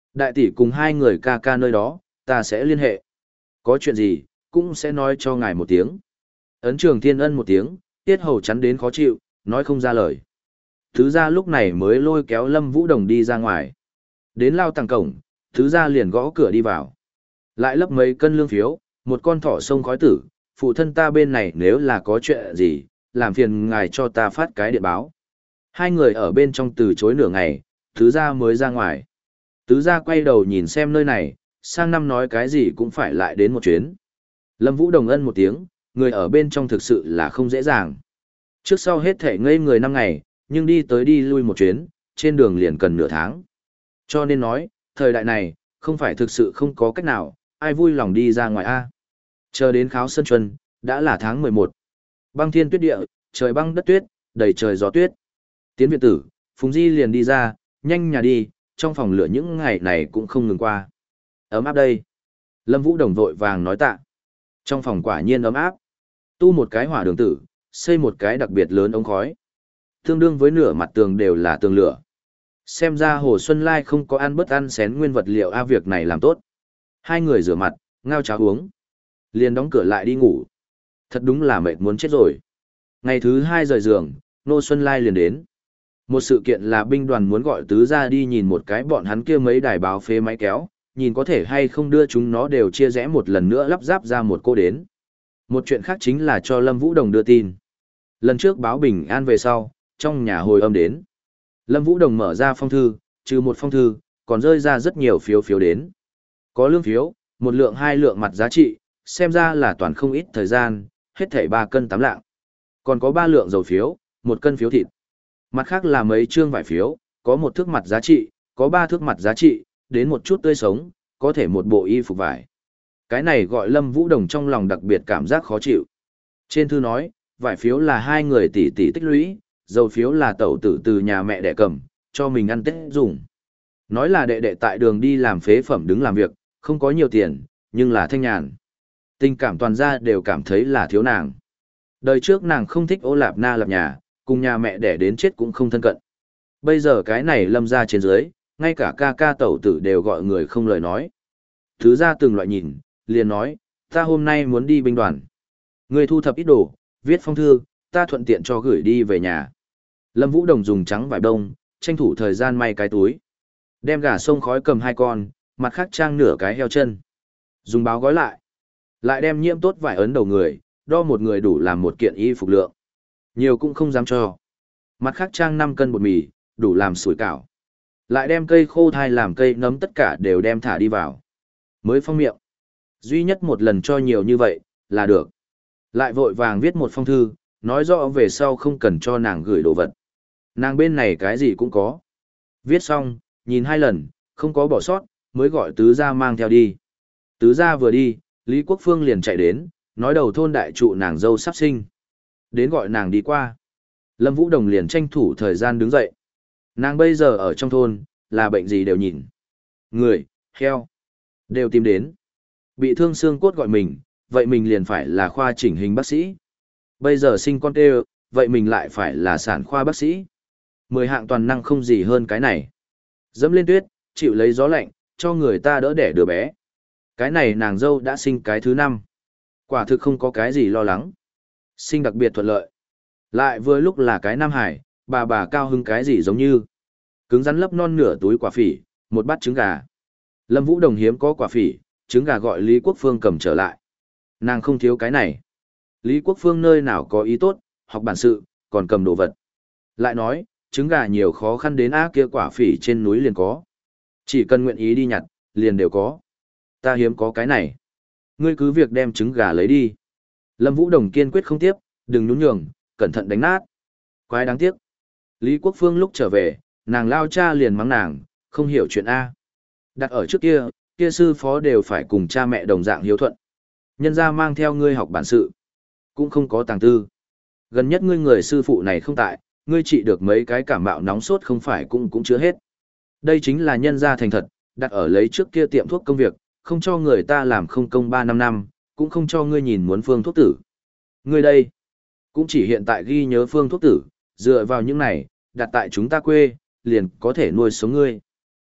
Đại tỷ cùng hai người ca ca nơi đó, ta sẽ liên hệ. Có chuyện gì, cũng sẽ nói cho ngài một tiếng. Ấn Trường Thiên ân một tiếng, tiết hầu chắn đến khó chịu, nói không ra lời. Thứ gia lúc này mới lôi kéo Lâm Vũ Đồng đi ra ngoài. Đến lao tàng cổng, thứ gia liền gõ cửa đi vào. Lại lấp mấy cân lương phiếu, một con thỏ sông khói tử, phụ thân ta bên này nếu là có chuyện gì, làm phiền ngài cho ta phát cái điện báo. Hai người ở bên trong từ chối nửa ngày, thứ gia mới ra ngoài. Tứ gia quay đầu nhìn xem nơi này, sang năm nói cái gì cũng phải lại đến một chuyến. Lâm Vũ Đồng ân một tiếng, người ở bên trong thực sự là không dễ dàng. Trước sau hết thể ngây người năm ngày, nhưng đi tới đi lui một chuyến, trên đường liền cần nửa tháng. Cho nên nói, thời đại này, không phải thực sự không có cách nào, ai vui lòng đi ra ngoài a. Chờ đến kháo sân chuân, đã là tháng mười một. Băng thiên tuyết địa, trời băng đất tuyết, đầy trời gió tuyết. Tiến viện tử, Phùng Di liền đi ra, nhanh nhà đi, trong phòng lửa những ngày này cũng không ngừng qua. Ấm áp đây. Lâm Vũ Đồng vội vàng nói tạ. Trong phòng quả nhiên ấm áp. Tu một cái hỏa đường tử, xây một cái đặc biệt lớn ống khói. Tương đương với nửa mặt tường đều là tường lửa. Xem ra Hồ Xuân Lai không có ăn bất ăn xén nguyên vật liệu a, việc này làm tốt. Hai người rửa mặt, ngao cháo uống. Liền đóng cửa lại đi ngủ. Thật đúng là mệt muốn chết rồi. Ngày thứ hai rời giường, Nô Xuân Lai liền đến. Một sự kiện là binh đoàn muốn gọi tứ ra đi nhìn một cái bọn hắn kia mấy đài báo phế máy kéo, nhìn có thể hay không đưa chúng nó đều chia rẽ một lần nữa lắp ráp ra một cô đến. Một chuyện khác chính là cho Lâm Vũ Đồng đưa tin. Lần trước báo bình an về sau, trong nhà hồi âm đến. Lâm Vũ Đồng mở ra phong thư, trừ một phong thư, còn rơi ra rất nhiều phiếu phiếu đến. Có lương phiếu, một lượng hai lượng mặt giá trị, xem ra là toàn không ít thời gian, hết thảy ba cân tám lạng. Còn có ba lượng dầu phiếu, một cân phiếu thịt. Mặt khác là mấy trương vải phiếu, có một thước mặt giá trị, có ba thước mặt giá trị, đến một chút tươi sống, có thể một bộ y phục vải. Cái này gọi Lâm Vũ Đồng trong lòng đặc biệt cảm giác khó chịu. Trên thư nói, vải phiếu là hai người tỷ tỷ tích lũy, dầu phiếu là tẩu tử từ nhà mẹ đẻ cầm, cho mình ăn Tết dùng. Nói là đệ đệ tại đường đi làm phế phẩm đứng làm việc, không có nhiều tiền, nhưng là thanh nhàn. Tình cảm toàn gia đều cảm thấy là thiếu nàng. Đời trước nàng không thích ô lạp na lạp nhà, cùng nhà mẹ đẻ đến chết cũng không thân cận. Bây giờ cái này Lâm ra trên dưới, ngay cả ca ca tẩu tử đều gọi người không lời nói. Thứ ra từng loại nhìn, liền nói, ta hôm nay muốn đi binh đoàn. Người thu thập ít đồ, viết phong thư, ta thuận tiện cho gửi đi về nhà. Lâm Vũ Đồng dùng trắng vải đông, tranh thủ thời gian may cái túi. Đem gà sông khói cầm hai con, mặt khác trang nửa cái heo chân. Dùng báo gói lại. Lại đem nhiễm tốt vải ấn đầu người, đo một người đủ làm một kiện y phục lượng. Nhiều cũng không dám cho. Mặt khác trang năm cân bột mì, đủ làm sủi cảo. Lại đem cây khô thai làm cây nấm tất cả đều đem thả đi vào. Mới phong miệng. Duy nhất một lần cho nhiều như vậy, là được. Lại vội vàng viết một phong thư, nói rõ về sau không cần cho nàng gửi đồ vật. Nàng bên này cái gì cũng có. Viết xong, nhìn hai lần, không có bỏ sót, mới gọi tứ gia mang theo đi. Tứ gia vừa đi, Lý Quốc Phương liền chạy đến, nói đầu thôn đại trụ nàng dâu sắp sinh. Đến gọi nàng đi qua. Lâm Vũ Đồng liền tranh thủ thời gian đứng dậy. Nàng bây giờ ở trong thôn, là bệnh gì đều nhìn. Người, heo, đều tìm đến. Bị thương xương cốt gọi mình, vậy mình liền phải là khoa chỉnh hình bác sĩ. Bây giờ sinh con tê, vậy mình lại phải là sản khoa bác sĩ. Mười hạng toàn năng không gì hơn cái này. Dẫm lên tuyết, chịu lấy gió lạnh, cho người ta đỡ đẻ đứa bé. Cái này nàng dâu đã sinh cái thứ năm. Quả thực không có cái gì lo lắng. Sinh đặc biệt thuận lợi. Lại vừa lúc là cái nam hải, bà bà cao hưng cái gì giống như. Cứng rắn lấp non nửa túi quả phỉ, một bát trứng gà. Lâm Vũ Đồng hiếm có quả phỉ, trứng gà gọi Lý Quốc Phương cầm trở lại. Nàng không thiếu cái này. Lý Quốc Phương nơi nào có ý tốt, học bản sự, còn cầm đồ vật. Lại nói, trứng gà nhiều khó khăn đến á kia quả phỉ trên núi liền có. Chỉ cần nguyện ý đi nhặt, liền đều có. Ta hiếm có cái này. Ngươi cứ việc đem trứng gà lấy đi. Lâm Vũ Đồng kiên quyết không tiếp, đừng nhún nhường, cẩn thận đánh nát. Quái đáng tiếc. Lý Quốc Phương lúc trở về, nàng lao cha liền mắng nàng, không hiểu chuyện A. Đặt ở trước kia, kia sư phó đều phải cùng cha mẹ đồng dạng hiếu thuận. Nhân ra mang theo ngươi học bản sự. Cũng không có tàng tư. Gần nhất ngươi người sư phụ này không tại, ngươi trị được mấy cái cảm mạo nóng sốt không phải cũng cũng chưa hết. Đây chính là nhân gia thành thật, đặt ở lấy trước kia tiệm thuốc công việc, không cho người ta làm không công ba năm năm, cũng không cho ngươi nhìn muốn phương thuốc tử. Ngươi đây, cũng chỉ hiện tại ghi nhớ phương thuốc tử, dựa vào những này, đặt tại chúng ta quê, liền có thể nuôi sống ngươi.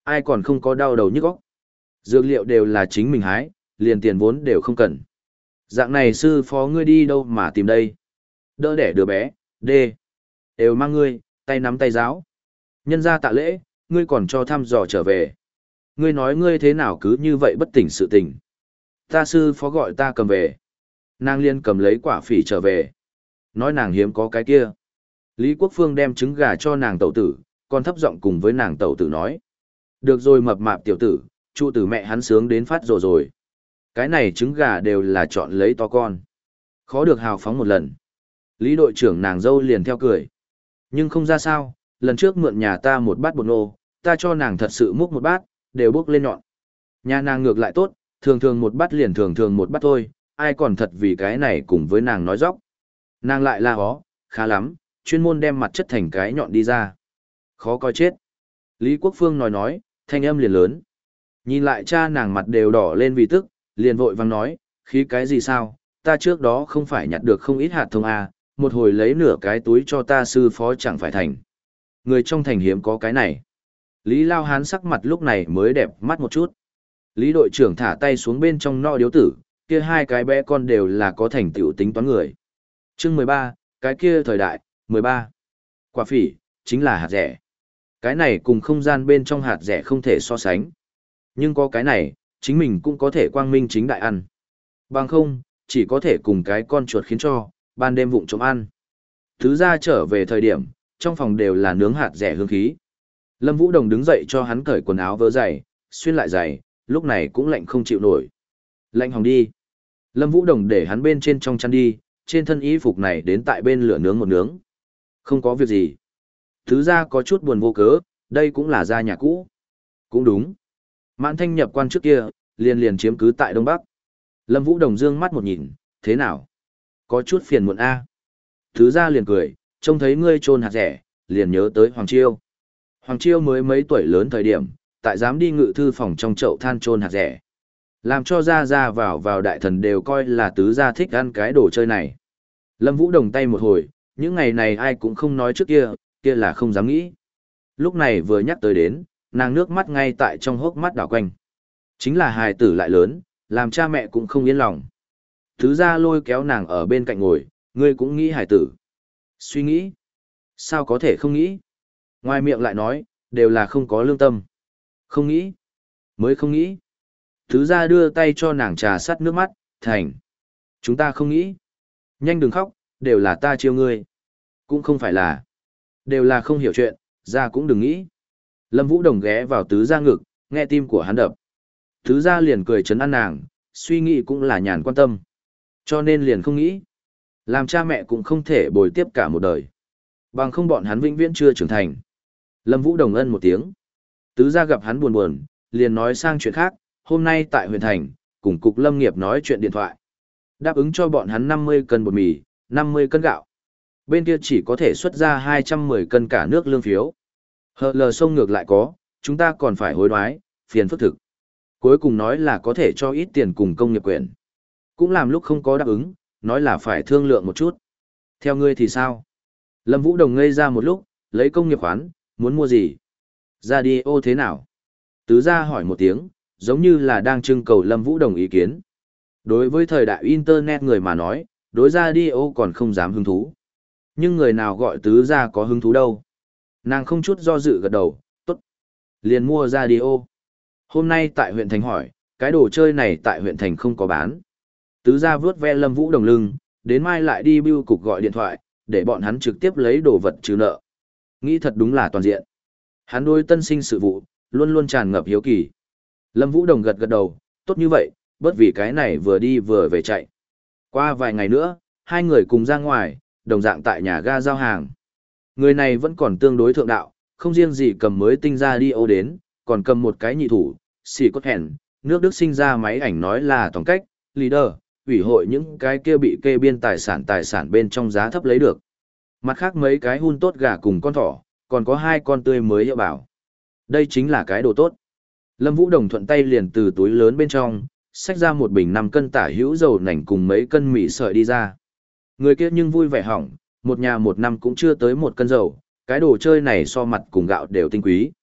Ai còn không có đau đầu nhức óc. Dược liệu đều là chính mình hái, liền tiền vốn đều không cần. Dạng này sư phó ngươi đi đâu mà tìm đây? Đỡ đẻ đứa bé, đê. Đều mang ngươi, tay nắm tay giáo. Nhân ra tạ lễ, ngươi còn cho thăm dò trở về. Ngươi nói ngươi thế nào cứ như vậy bất tỉnh sự tình. Ta sư phó gọi ta cầm về. Nàng liên cầm lấy quả phỉ trở về. Nói nàng hiếm có cái kia. Lý Quốc Phương đem trứng gà cho nàng tẩu tử, còn thấp giọng cùng với nàng tẩu tử nói. Được rồi mập mạp tiểu tử, trụ tử mẹ hắn sướng đến phát rồi rồi. Cái này trứng gà đều là chọn lấy to con. Khó được hào phóng một lần. Lý đội trưởng nàng dâu liền theo cười. Nhưng không ra sao, lần trước mượn nhà ta một bát bột nô, ta cho nàng thật sự múc một bát, đều bốc lên nhọn. Nhà nàng ngược lại tốt, thường thường một bát liền thường thường một bát thôi, ai còn thật vì cái này cùng với nàng nói dóc. Nàng lại la hó, khá lắm, chuyên môn đem mặt chất thành cái nhọn đi ra. Khó coi chết. Lý Quốc Phương nói nói, thanh âm liền lớn. Nhìn lại cha nàng mặt đều đỏ lên vì tức, liền vội vang nói, khí cái gì sao, ta trước đó không phải nhặt được không ít hạt thông à, một hồi lấy nửa cái túi cho ta sư phó chẳng phải thành. Người trong thành hiếm có cái này. Lý Lao Hán sắc mặt lúc này mới đẹp mắt một chút. Lý đội trưởng thả tay xuống bên trong nọ điếu tử, kia hai cái bé con đều là có thành tựu tính toán người. Chương mười ba, cái kia thời đại, mười ba. Quả phỉ, chính là hạt rẻ. Cái này cùng không gian bên trong hạt rẻ không thể so sánh. Nhưng có cái này, chính mình cũng có thể quang minh chính đại ăn. Bằng không, chỉ có thể cùng cái con chuột khiến cho, ban đêm vụng trộm ăn. Thứ ra trở về thời điểm, trong phòng đều là nướng hạt rẻ hương khí. Lâm Vũ Đồng đứng dậy cho hắn cởi quần áo vớ giày, xuyên lại giày, lúc này cũng lạnh không chịu nổi. Lạnh hòng đi. Lâm Vũ Đồng để hắn bên trên trong chăn đi, trên thân y phục này đến tại bên lửa nướng một nướng. Không có việc gì. Thứ ra có chút buồn vô cớ, đây cũng là gia nhà cũ. Cũng đúng. Mãn Thanh nhập quan trước kia, liền liền chiếm cứ tại Đông Bắc. Lâm Vũ Đồng dương mắt một nhìn, thế nào? Có chút phiền muộn a. Thứ ra liền cười, trông thấy ngươi trôn hạt rẻ, liền nhớ tới Hoàng Chiêu. Hoàng Chiêu mới mấy tuổi lớn thời điểm, tại dám đi ngự thư phòng trong chậu than trôn hạt rẻ. Làm cho ra ra vào vào đại thần đều coi là tứ gia thích ăn cái đồ chơi này. Lâm Vũ Đồng tay một hồi, những ngày này ai cũng không nói trước kia, kia là không dám nghĩ. Lúc này vừa nhắc tới đến, nàng nước mắt ngay tại trong hốc mắt đảo quanh. Chính là hài tử lại lớn, làm cha mẹ cũng không yên lòng. Thứ ra lôi kéo nàng ở bên cạnh ngồi, ngươi cũng nghĩ hài tử. Suy nghĩ. Sao có thể không nghĩ? Ngoài miệng lại nói, đều là không có lương tâm. Không nghĩ. Mới không nghĩ. Thứ ra đưa tay cho nàng trà sắt nước mắt, thành. Chúng ta không nghĩ. Nhanh đừng khóc, đều là ta chiêu ngươi. Cũng không phải là. Đều là không hiểu chuyện, ra cũng đừng nghĩ. Lâm Vũ Đồng ghé vào tứ gia ngực, nghe tim của hắn đập. Tứ gia liền cười chấn an nàng, suy nghĩ cũng là nhàn quan tâm. Cho nên liền không nghĩ. Làm cha mẹ cũng không thể bồi tiếp cả một đời. Bằng không bọn hắn vĩnh viễn chưa trưởng thành. Lâm Vũ Đồng ân một tiếng. Tứ gia gặp hắn buồn buồn, liền nói sang chuyện khác, hôm nay tại huyện thành, cùng cục lâm nghiệp nói chuyện điện thoại. Đáp ứng cho bọn hắn năm mươi cân bột mì, năm mươi cân gạo. Bên kia chỉ có thể xuất ra hai trăm mười cân cả nước lương phiếu. Hờ lờ sông ngược lại có, chúng ta còn phải hối đoái, phiền phức thực. Cuối cùng nói là có thể cho ít tiền cùng công nghiệp quyền. Cũng làm lúc không có đáp ứng, nói là phải thương lượng một chút. Theo ngươi thì sao? Lâm Vũ Đồng ngây ra một lúc, lấy công nghiệp khoán, muốn mua gì? Ra đi ô thế nào? Tứ gia hỏi một tiếng, giống như là đang trưng cầu Lâm Vũ Đồng ý kiến. Đối với thời đại Internet người mà nói, đối ra đi ô còn không dám hứng thú. Nhưng người nào gọi tứ gia có hứng thú đâu? Nàng không chút do dự gật đầu, tốt. Liền mua ra đi ô. Hôm nay tại huyện thành hỏi, cái đồ chơi này tại huyện thành không có bán. Tứ gia vướt ve Lâm Vũ Đồng lưng, đến mai lại đi bưu cục gọi điện thoại, để bọn hắn trực tiếp lấy đồ vật trừ nợ. Nghĩ thật đúng là toàn diện. Hắn đối tân sinh sự vụ, luôn luôn tràn ngập hiếu kỳ. Lâm Vũ Đồng gật gật đầu, tốt như vậy, bất vì cái này vừa đi vừa về chạy. Qua vài ngày nữa, hai người cùng ra ngoài, đồng dạng tại nhà ga giao hàng. Người này vẫn còn tương đối thượng đạo, không riêng gì cầm mới tinh ra đi ô đến, còn cầm một cái nhị thủ, xì cốt hẹn, nước Đức sinh ra máy ảnh nói là tổng cách, leader, ủy hội những cái kia bị kê biên tài sản tài sản bên trong giá thấp lấy được. Mặt khác mấy cái hun tốt gà cùng con thỏ, còn có hai con tươi mới hiệu bảo. Đây chính là cái đồ tốt. Lâm Vũ Đồng thuận tay liền từ túi lớn bên trong, xách ra một bình năm cân tả hữu dầu nành cùng mấy cân mì sợi đi ra. Người kia nhưng vui vẻ hỏng, một nhà một năm cũng chưa tới một cân dầu, cái đồ chơi này so mặt cùng gạo đều tinh quý.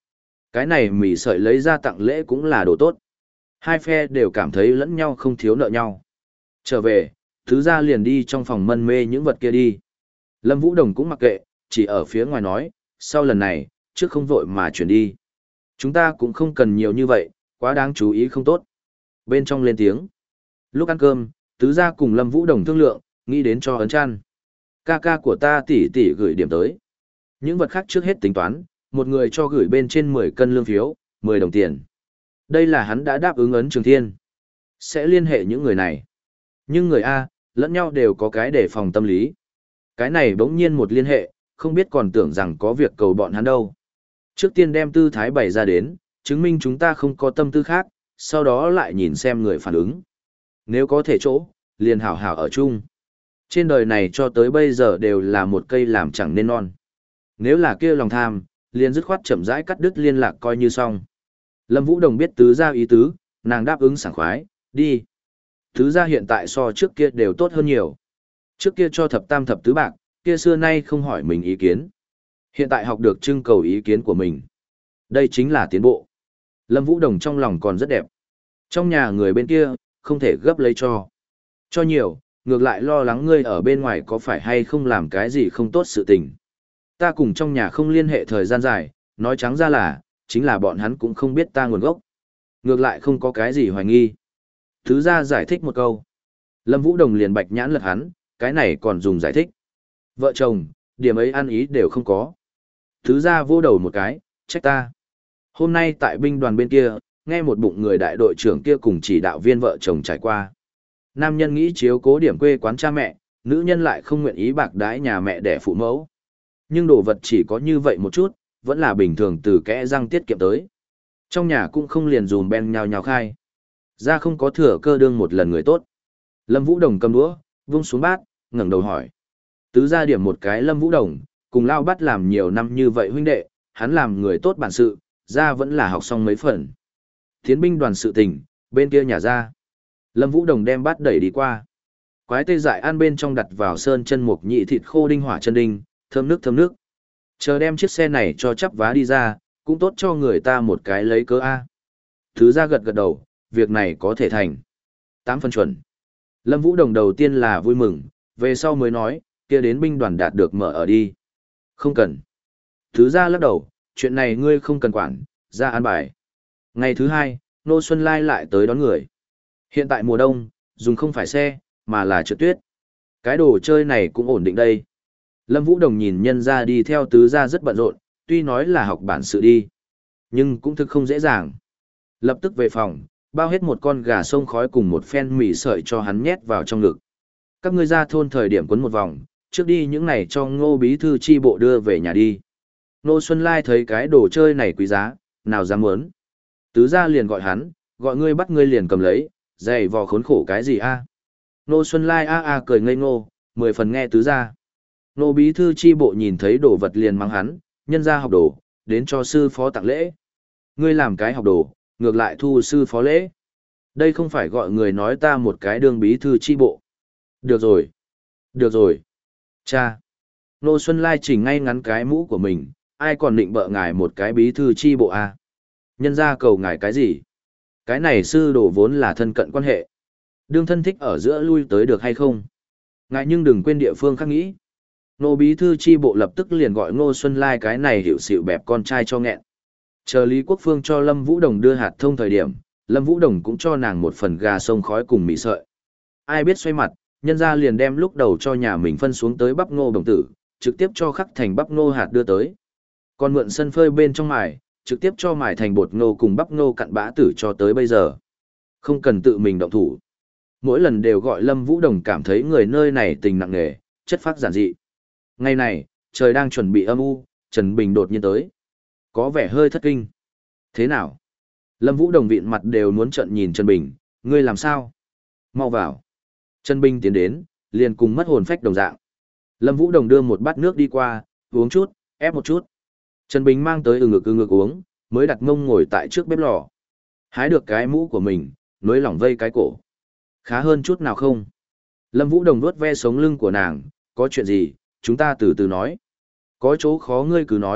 Cái này mì sợi lấy ra tặng lễ cũng là đồ tốt. Hai phe đều cảm thấy lẫn nhau không thiếu nợ nhau. Trở về, thứ ra liền đi trong phòng mân mê những vật kia đi. Lâm Vũ Đồng cũng mặc kệ, chỉ ở phía ngoài nói, sau lần này, trước không vội mà chuyển đi. Chúng ta cũng không cần nhiều như vậy, quá đáng chú ý không tốt. Bên trong lên tiếng. Lúc ăn cơm, tứ gia cùng Lâm Vũ Đồng thương lượng, nghĩ đến cho ấn chăn. Ca ca của ta tỷ tỷ gửi điểm tới. Những vật khác trước hết tính toán, một người cho gửi bên trên mười cân lương phiếu, mười đồng tiền. Đây là hắn đã đáp ứng ấn Trường Thiên. Sẽ liên hệ những người này. Nhưng người A, lẫn nhau đều có cái đề phòng tâm lý. Cái này bỗng nhiên một liên hệ, không biết còn tưởng rằng có việc cầu bọn hắn đâu. Trước tiên đem tư thái bày ra đến, chứng minh chúng ta không có tâm tư khác, sau đó lại nhìn xem người phản ứng. Nếu có thể chỗ, liền hảo hảo ở chung. Trên đời này cho tới bây giờ đều là một cây làm chẳng nên non. Nếu là kia lòng tham, liền dứt khoát chậm rãi cắt đứt liên lạc coi như xong. Lâm Vũ Đồng biết tứ gia ý tứ, nàng đáp ứng sảng khoái, đi. Tứ gia hiện tại so trước kia đều tốt hơn nhiều. Trước kia cho thập tam thập tứ bạc, kia xưa nay không hỏi mình ý kiến. Hiện tại học được trưng cầu ý kiến của mình. Đây chính là tiến bộ. Lâm Vũ Đồng trong lòng còn rất đẹp. Trong nhà người bên kia, không thể gấp lấy cho. Cho nhiều, ngược lại lo lắng ngươi ở bên ngoài có phải hay không làm cái gì không tốt sự tình. Ta cùng trong nhà không liên hệ thời gian dài, nói trắng ra là, chính là bọn hắn cũng không biết ta nguồn gốc. Ngược lại không có cái gì hoài nghi. Thứ ra giải thích một câu. Lâm Vũ Đồng liền bạch nhãn lật hắn, cái này còn dùng giải thích. Vợ chồng, điểm ấy ăn ý đều không có. Thứ ra vô đầu một cái, trách ta. Hôm nay tại binh đoàn bên kia, nghe một bụng người đại đội trưởng kia cùng chỉ đạo viên vợ chồng trải qua. Nam nhân nghĩ chiếu cố điểm quê quán cha mẹ, nữ nhân lại không nguyện ý bạc đái nhà mẹ đẻ phụ mẫu. Nhưng đồ vật chỉ có như vậy một chút, vẫn là bình thường từ kẽ răng tiết kiệm tới. Trong nhà cũng không liền dùm ben nhào nhào khai. Ra không có thừa cơ đương một lần người tốt. Lâm Vũ Đồng cầm đũa, vung xuống bát, ngẩng đầu hỏi. Tứ ra điểm một cái Lâm Vũ Đồng, cùng lao bắt làm nhiều năm như vậy huynh đệ, hắn làm người tốt bản sự, ra vẫn là học xong mấy phần. Thiến binh đoàn sự tình, bên kia nhà ra. Lâm Vũ Đồng đem bát đẩy đi qua. Quái tê dại ăn bên trong đặt vào sơn chân mục nhị thịt khô đinh hỏa chân đinh, thơm nước thơm nước. Chờ đem chiếc xe này cho chắp vá đi ra, cũng tốt cho người ta một cái lấy cớ A. Thứ ra gật gật đầu, việc này có thể thành. Tám phần chuẩn. Lâm Vũ Đồng đầu tiên là vui mừng, về sau mới nói, kia đến binh đoàn đạt được mở ở đi. Không cần. Thứ ra lắc đầu, chuyện này ngươi không cần quản, ra an bài. Ngày thứ hai, Nô Xuân Lai lại tới đón người. Hiện tại mùa đông, dùng không phải xe, mà là trượt tuyết. Cái đồ chơi này cũng ổn định đây. Lâm Vũ Đồng nhìn nhân ra đi theo tứ ra rất bận rộn, tuy nói là học bản sự đi. Nhưng cũng thực không dễ dàng. Lập tức về phòng, bao hết một con gà sông khói cùng một phen mì sợi cho hắn nhét vào trong ngực. Các ngươi ra thôn thời điểm quấn một vòng, trước đi những này cho Ngô bí thư chi bộ đưa về nhà đi. Nô Xuân Lai thấy cái đồ chơi này quý giá, nào dám muốn. Tứ ra liền gọi hắn, gọi ngươi bắt ngươi liền cầm lấy, dày vò khốn khổ cái gì a? Nô Xuân Lai a a cười ngây ngô, mười phần nghe tứ ra. Nô bí thư chi bộ nhìn thấy đồ vật liền mắng hắn, nhân ra học đồ, đến cho sư phó tặng lễ. Ngươi làm cái học đồ, ngược lại thu sư phó lễ. Đây không phải gọi người nói ta một cái đương bí thư chi bộ. Được rồi. Được rồi. Cha. Nô Xuân Lai chỉnh ngay ngắn cái mũ của mình, ai còn định bợ ngài một cái bí thư chi bộ à? Nhân ra cầu ngài cái gì? Cái này sư đồ vốn là thân cận quan hệ. Đương thân thích ở giữa lui tới được hay không? Ngài nhưng đừng quên địa phương khác nghĩ. Nô bí thư chi bộ lập tức liền gọi Ngô Xuân Lai cái này hiểu xịu bẹp con trai cho nghẹn. Chờ Lý Quốc Phương cho Lâm Vũ Đồng đưa hạt thông thời điểm, Lâm Vũ Đồng cũng cho nàng một phần gà sông khói cùng mì sợi. Ai biết xoay mặt, nhân ra liền đem lúc đầu cho nhà mình phân xuống tới bắp ngô đồng tử, trực tiếp cho khắc thành bắp ngô hạt đưa tới. Còn mượn sân phơi bên trong mài, trực tiếp cho mài thành bột ngô cùng bắp ngô cặn bã tử cho tới bây giờ. Không cần tự mình động thủ. Mỗi lần đều gọi Lâm Vũ Đồng cảm thấy người nơi này tình nặng nề, chất phác giản dị. Ngày này, trời đang chuẩn bị âm u, Trần Bình đột nhiên tới. Có vẻ hơi thất kinh. Thế nào? Lâm Vũ Đồng vịn mặt đều muốn trợn nhìn Trần Bình, ngươi làm sao? Mau vào. Trần Bình tiến đến, liền cùng mất hồn phách đồng dạng. Lâm Vũ Đồng đưa một bát nước đi qua, uống chút, ép một chút. Trần Bình mang tới ừ ngực ừ ngực uống, mới đặt mông ngồi tại trước bếp lò. Hái được cái mũ của mình, nối lỏng vây cái cổ. Khá hơn chút nào không? Lâm Vũ Đồng vuốt ve sống lưng của nàng, có chuyện gì, chúng ta từ từ nói. Có chỗ khó ngươi cứ nói,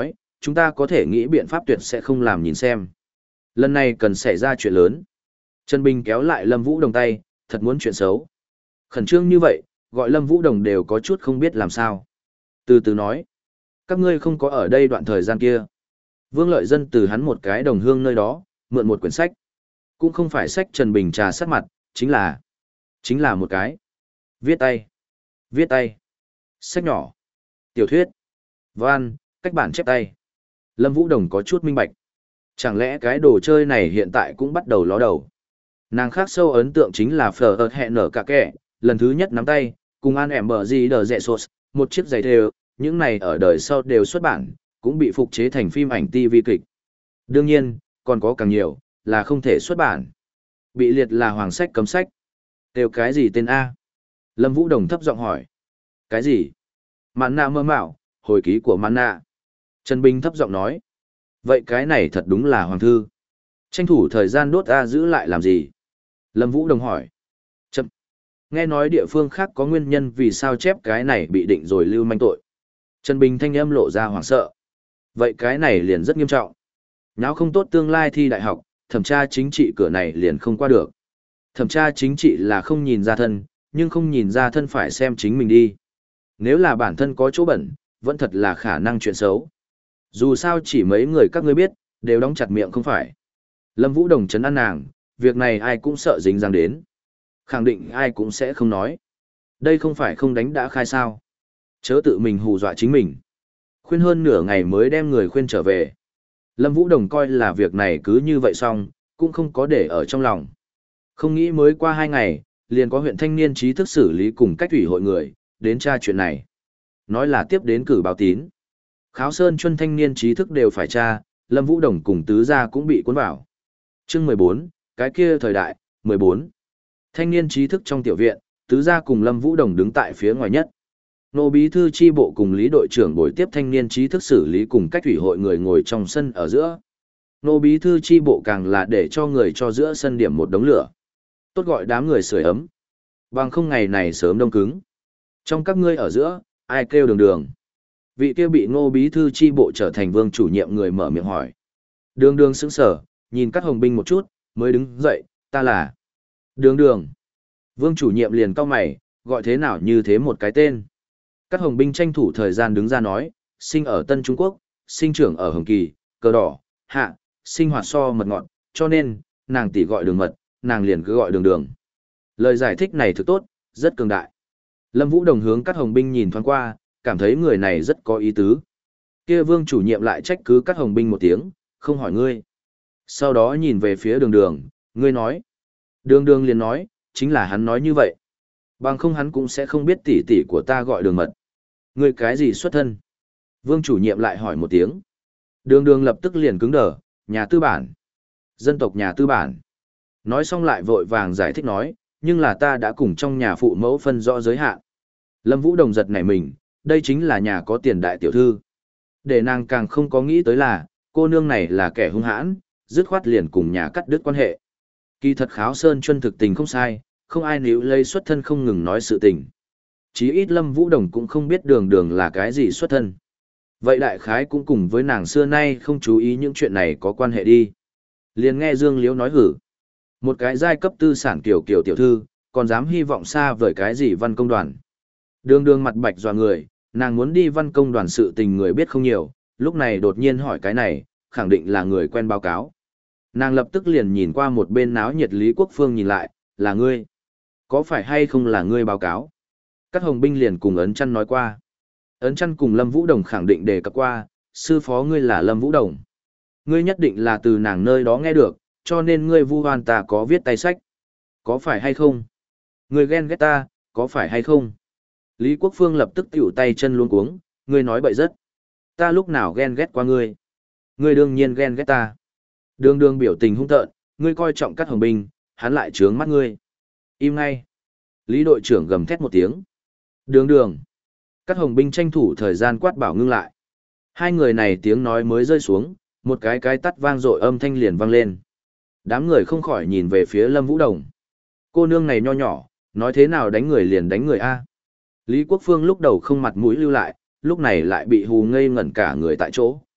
chúng ta có thể nghĩ biện pháp tuyệt sẽ không làm nhìn xem. Lần này cần xảy ra chuyện lớn. Trần Bình kéo lại Lâm Vũ Đồng tay, thật muốn chuyện xấu. Khẩn trương như vậy, gọi Lâm Vũ Đồng đều có chút không biết làm sao. Từ từ nói, các ngươi không có ở đây đoạn thời gian kia. Vương Lợi Dân từ hắn một cái đồng hương nơi đó, mượn một quyển sách. Cũng không phải sách Trần Bình trà sát mặt, chính là, chính là một cái. Viết tay. Viết tay. Sách nhỏ. Tiểu thuyết. Văn, cách bản chép tay. Lâm Vũ Đồng có chút minh bạch. Chẳng lẽ cái đồ chơi này hiện tại cũng bắt đầu ló đầu. Nàng khác sâu ấn tượng chính là phở ợt hẹn nở cả kẻ, lần thứ nhất nắm tay, cùng an ẻm bờ gì đờ dẹ sột, một chiếc giày thêu, những này ở đời sau đều xuất bản, cũng bị phục chế thành phim ảnh ti vi kịch. Đương nhiên, còn có càng nhiều, là không thể xuất bản. Bị liệt là hoàng sách cấm sách. Đều cái gì tên A? Lâm Vũ Đồng thấp giọng hỏi. Cái gì? Mạn nạ mơ mạo, hồi ký của Mạn nạ. Trần Bình thấp giọng nói. Vậy cái này thật đúng là hoàng thư. Tranh thủ thời gian đốt A giữ lại làm gì? Lâm Vũ Đồng hỏi. Chậm. Nghe nói địa phương khác có nguyên nhân vì sao chép cái này bị định rồi lưu manh tội. Trần Bình thanh âm lộ ra hoảng sợ. Vậy cái này liền rất nghiêm trọng. Nháo không tốt tương lai thi đại học, thẩm tra chính trị cửa này liền không qua được. Thẩm tra chính trị là không nhìn ra thân, nhưng không nhìn ra thân phải xem chính mình đi. Nếu là bản thân có chỗ bẩn, vẫn thật là khả năng chuyện xấu. Dù sao chỉ mấy người các ngươi biết, đều đóng chặt miệng không phải. Lâm Vũ Đồng trấn an nàng, việc này ai cũng sợ dính dáng đến. Khẳng định ai cũng sẽ không nói. Đây không phải không đánh đã khai sao. Chớ tự mình hù dọa chính mình. Khuyên hơn nửa ngày mới đem người khuyên trở về. Lâm Vũ Đồng coi là việc này cứ như vậy xong, cũng không có để ở trong lòng. Không nghĩ mới qua hai ngày, liền có huyện thanh niên trí thức xử lý cùng cách ủy hội người, đến tra chuyện này. Nói là tiếp đến cử báo tín. Kháo Sơn Chuân thanh niên trí thức đều phải tra, Lâm Vũ Đồng cùng tứ gia cũng bị cuốn vào. Chương mười bốn, cái kia thời đại, mười bốn. Thanh niên trí thức trong tiểu viện, tứ gia cùng Lâm Vũ Đồng đứng tại phía ngoài nhất. Nô bí thư chi bộ cùng lý đội trưởng buổi tiếp thanh niên trí thức xử lý cùng cách ủy hội người ngồi trong sân ở giữa. Nô bí thư chi bộ càng là để cho người cho giữa sân điểm một đống lửa. Tốt gọi đám người sưởi ấm. Bằng không ngày này sớm đông cứng. Trong các ngươi ở giữa, ai kêu đường đường. Vị kia bị Ngô bí thư chi bộ trở thành vương chủ nhiệm người mở miệng hỏi. Đường đường sững sờ, nhìn các hồng binh một chút, mới đứng dậy, ta là Đường đường. Vương chủ nhiệm liền cau mày, gọi thế nào như thế một cái tên. Các hồng binh tranh thủ thời gian đứng ra nói, sinh ở Tân Trung Quốc, sinh trưởng ở Hồng Kỳ, cờ đỏ, hạ, sinh hoạt so mật ngọt, cho nên, nàng tỷ gọi đường mật, nàng liền cứ gọi đường đường. Lời giải thích này thực tốt, rất cường đại. Lâm Vũ Đồng hướng các hồng binh nhìn thoáng qua, cảm thấy người này rất có ý tứ. Kia vương chủ nhiệm lại trách cứ các hồng binh một tiếng, không hỏi ngươi. Sau đó nhìn về phía đường đường, ngươi nói. Đường đường liền nói, chính là hắn nói như vậy. Bằng không hắn cũng sẽ không biết tỷ tỷ của ta gọi đường mật. Ngươi cái gì xuất thân? Vương chủ nhiệm lại hỏi một tiếng. Đường đường lập tức liền cứng đờ, nhà tư bản. Dân tộc nhà tư bản. Nói xong lại vội vàng giải thích nói, nhưng là ta đã cùng trong nhà phụ mẫu phân rõ giới hạn. Lâm Vũ Đồng giật nảy mình, đây chính là nhà có tiền đại tiểu thư. Để nàng càng không có nghĩ tới là, cô nương này là kẻ hung hãn, dứt khoát liền cùng nhà cắt đứt quan hệ. Kỳ thật Kháo Sơn Chuân thực tình không sai, không ai níu lấy xuất thân không ngừng nói sự tình. Chí ít Lâm Vũ Đồng cũng không biết đường đường là cái gì xuất thân. Vậy đại khái cũng cùng với nàng xưa nay không chú ý những chuyện này có quan hệ đi. Liền nghe Dương Liễu nói hử. Một cái giai cấp tư sản kiểu kiểu tiểu thư, còn dám hy vọng xa vời cái gì văn công đoàn. Đường đường mặt bạch dò người, nàng muốn đi văn công đoàn sự tình người biết không nhiều, lúc này đột nhiên hỏi cái này, khẳng định là người quen báo cáo. Nàng lập tức liền nhìn qua một bên náo nhiệt Lý Quốc Phương nhìn lại, là ngươi. Có phải hay không là ngươi báo cáo? Các hồng binh liền cùng ấn chăn nói qua. Ấn chăn cùng Lâm Vũ Đồng khẳng định đề cập qua, sư phó ngươi là Lâm Vũ Đồng. Ngươi nhất định là từ nàng nơi đó nghe được, cho nên ngươi vu oan ta có viết tay sách. Có phải hay không? Ngươi ghen ghét ta, có phải hay không? Lý Quốc Phương lập tức tiểu tay chân luống cuống, ngươi nói bậy rất. Ta lúc nào ghen ghét qua ngươi? Ngươi đương nhiên ghen ghét ta. Đường đường biểu tình hung tợn, ngươi coi trọng các hồng binh, hắn lại trướng mắt ngươi. Im ngay. Lý đội trưởng gầm thét một tiếng. Đường đường. Các hồng binh tranh thủ thời gian quát bảo ngưng lại. Hai người này tiếng nói mới rơi xuống, một cái cái tắt vang dội âm thanh liền vang lên. Đám người không khỏi nhìn về phía Lâm Vũ Đồng. Cô nương này nho nhỏ, nói thế nào đánh người liền đánh người A. Lý Quốc Phương lúc đầu không mặt mũi lưu lại, lúc này lại bị hù ngây ngẩn cả người tại chỗ.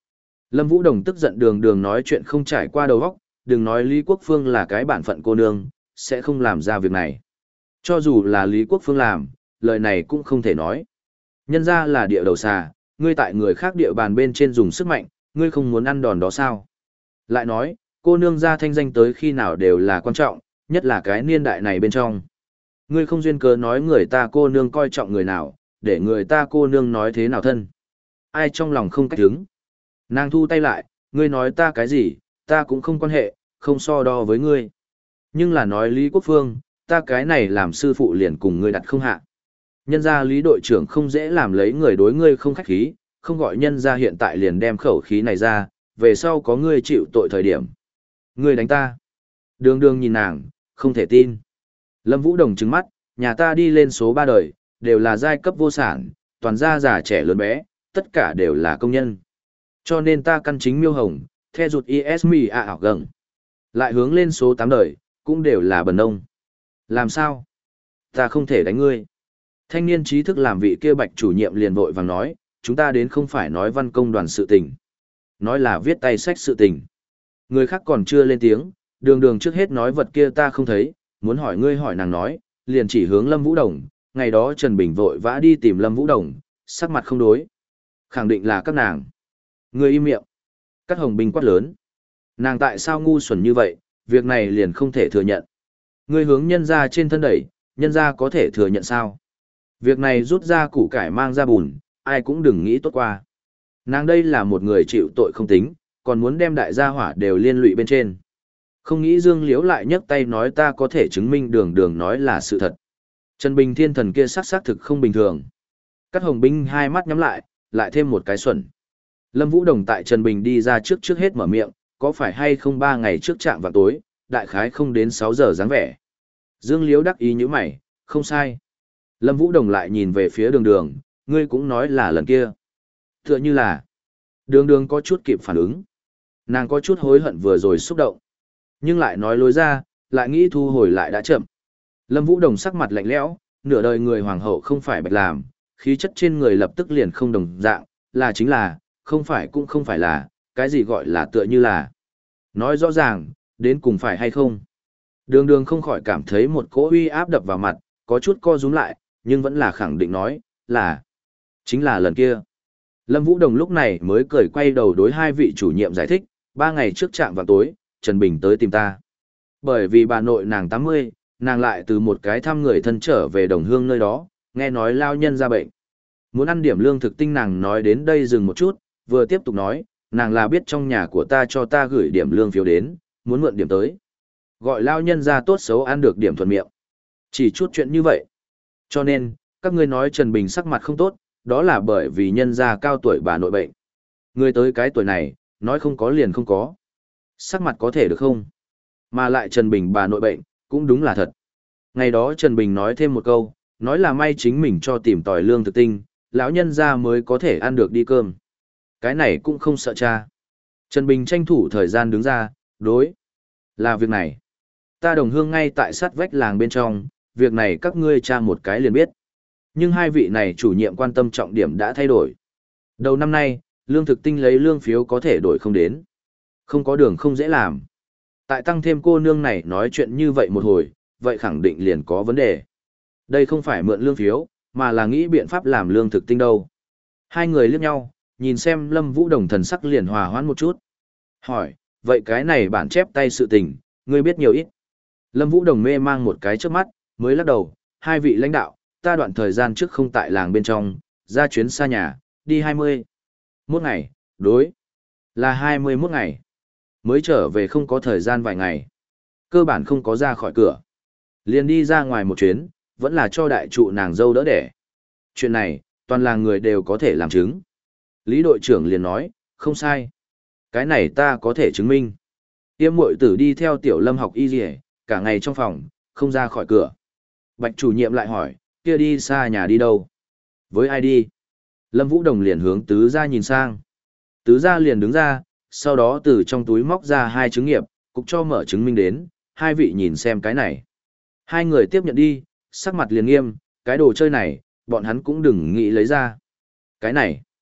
Lâm Vũ Đồng tức giận đường đường nói chuyện không trải qua đầu óc, đừng nói Lý Quốc Phương là cái bản phận cô nương, sẽ không làm ra việc này. Cho dù là Lý Quốc Phương làm, lời này cũng không thể nói. Nhân ra là địa đầu xà, ngươi tại người khác địa bàn bên trên dùng sức mạnh, ngươi không muốn ăn đòn đó sao? Lại nói, cô nương ra thanh danh tới khi nào đều là quan trọng, nhất là cái niên đại này bên trong. Ngươi không duyên cớ nói người ta cô nương coi trọng người nào, để người ta cô nương nói thế nào thân. Ai trong lòng không cách hứng. Nàng thu tay lại, ngươi nói ta cái gì, ta cũng không quan hệ, không so đo với ngươi. Nhưng là nói Lý Quốc Phương, ta cái này làm sư phụ liền cùng ngươi đặt không hạ. Nhân ra Lý đội trưởng không dễ làm lấy người đối ngươi không khách khí, không gọi nhân ra hiện tại liền đem khẩu khí này ra, về sau có ngươi chịu tội thời điểm. Ngươi đánh ta. Đường đường nhìn nàng, không thể tin. Lâm Vũ Đồng trừng mắt, nhà ta đi lên số ba đời, đều là giai cấp vô sản, toàn gia già trẻ lớn bé, tất cả đều là công nhân. Cho nên ta căn chính miêu hồng, theo rụt ismi a ảo gần. Lại hướng lên số tám đời, cũng đều là bần nông. Làm sao? Ta không thể đánh ngươi. Thanh niên trí thức làm vị kia bạch chủ nhiệm liền vội vàng nói, chúng ta đến không phải nói văn công đoàn sự tình. Nói là viết tay sách sự tình. Người khác còn chưa lên tiếng, đường đường trước hết nói vật kia ta không thấy, muốn hỏi ngươi hỏi nàng nói, liền chỉ hướng Lâm Vũ Đồng, ngày đó Trần Bình vội vã đi tìm Lâm Vũ Đồng, sắc mặt không đối. Khẳng định là các nàng. Ngươi im miệng. Cát Hồng Bình quát lớn. Nàng tại sao ngu xuẩn như vậy, việc này liền không thể thừa nhận. Ngươi hướng nhân ra trên thân đẩy, nhân ra có thể thừa nhận sao? Việc này rút ra củ cải mang ra bùn, ai cũng đừng nghĩ tốt qua. Nàng đây là một người chịu tội không tính, còn muốn đem đại gia hỏa đều liên lụy bên trên. Không nghĩ Dương Liễu lại nhấc tay nói ta có thể chứng minh đường đường nói là sự thật. Trần Bình Thiên thần kia sắc sắc thực không bình thường. Cát Hồng Binh hai mắt nhắm lại, lại thêm một cái xuẩn. Lâm Vũ Đồng tại Trần Bình đi ra trước trước hết mở miệng, có phải hay không ba ngày trước trạm vào tối, đại khái không đến sáu giờ dáng vẻ. Dương Liễu đắc ý như mày, không sai. Lâm Vũ Đồng lại nhìn về phía đường đường, ngươi cũng nói là lần kia. Tựa như là, đường đường có chút kịp phản ứng. Nàng có chút hối hận vừa rồi xúc động. Nhưng lại nói lối ra, lại nghĩ thu hồi lại đã chậm. Lâm Vũ Đồng sắc mặt lạnh lẽo, nửa đời người hoàng hậu không phải bạch làm, khí chất trên người lập tức liền không đồng dạng, là chính là, không phải cũng không phải là, cái gì gọi là tựa như là. Nói rõ ràng, đến cùng phải hay không. Đường đường không khỏi cảm thấy một cỗ uy áp đập vào mặt, có chút co rúm lại, nhưng vẫn là khẳng định nói, là, chính là lần kia. Lâm Vũ Đồng lúc này mới cười quay đầu đối hai vị chủ nhiệm giải thích, ba ngày trước trạm vào tối, Trần Bình tới tìm ta. Bởi vì bà nội nàng tám mươi, nàng lại từ một cái thăm người thân trở về đồng hương nơi đó, nghe nói lao nhân ra bệnh. Muốn ăn điểm lương thực tinh nàng nói đến đây dừng một chút, vừa tiếp tục nói, nàng là biết trong nhà của ta cho ta gửi điểm lương phiếu đến, muốn mượn điểm tới. Gọi lao nhân ra tốt xấu ăn được điểm thuận miệng. Chỉ chút chuyện như vậy. Cho nên, các ngươi nói Trần Bình sắc mặt không tốt, đó là bởi vì nhân gia cao tuổi bà nội bệnh. Người tới cái tuổi này, nói không có liền không có. Sắc mặt có thể được không? Mà lại Trần Bình bà nội bệnh, cũng đúng là thật. Ngày đó Trần Bình nói thêm một câu, nói là may chính mình cho tìm tòi lương thực tinh, lão nhân gia mới có thể ăn được đi cơm. Cái này cũng không sợ cha. Trần Bình tranh thủ thời gian đứng ra, đối. Là việc này. Ta đồng hương ngay tại sát vách làng bên trong, việc này các ngươi tra một cái liền biết. Nhưng hai vị này chủ nhiệm quan tâm trọng điểm đã thay đổi. Đầu năm nay, lương thực tinh lấy lương phiếu có thể đổi không đến. Không có đường không dễ làm. Tại tăng thêm cô nương này nói chuyện như vậy một hồi, vậy khẳng định liền có vấn đề. Đây không phải mượn lương phiếu, mà là nghĩ biện pháp làm lương thực tinh đâu. Hai người liếc nhau, nhìn xem Lâm Vũ Đồng thần sắc liền hòa hoãn một chút. Hỏi, vậy cái này bản chép tay sự tình, ngươi biết nhiều ít. Lâm Vũ Đồng mê mang một cái trước mắt, mới lắc đầu, hai vị lãnh đạo, ta đoạn thời gian trước không tại làng bên trong, ra chuyến xa nhà, đi hai mươi. Một ngày, đối, là hai mươi mốt ngày. Mới trở về không có thời gian vài ngày. Cơ bản không có ra khỏi cửa. Liền đi ra ngoài một chuyến, vẫn là cho đại trụ nàng dâu đỡ đẻ. Chuyện này, toàn làng người đều có thể làm chứng. Lý đội trưởng liền nói, không sai. Cái này ta có thể chứng minh. Tiêm muội tử đi theo tiểu Lâm học y dì cả ngày trong phòng, không ra khỏi cửa. Bạch chủ nhiệm lại hỏi, kia đi xa nhà đi đâu? Với ai đi? Lâm Vũ Đồng liền hướng tứ gia nhìn sang. Tứ gia liền đứng ra, sau đó từ trong túi móc ra hai chứng nghiệp, cục cho mở chứng minh đến, hai vị nhìn xem cái này. Hai người tiếp nhận đi, sắc mặt liền nghiêm, cái đồ chơi này, bọn hắn cũng đừng nghĩ lấy ra. Cái này,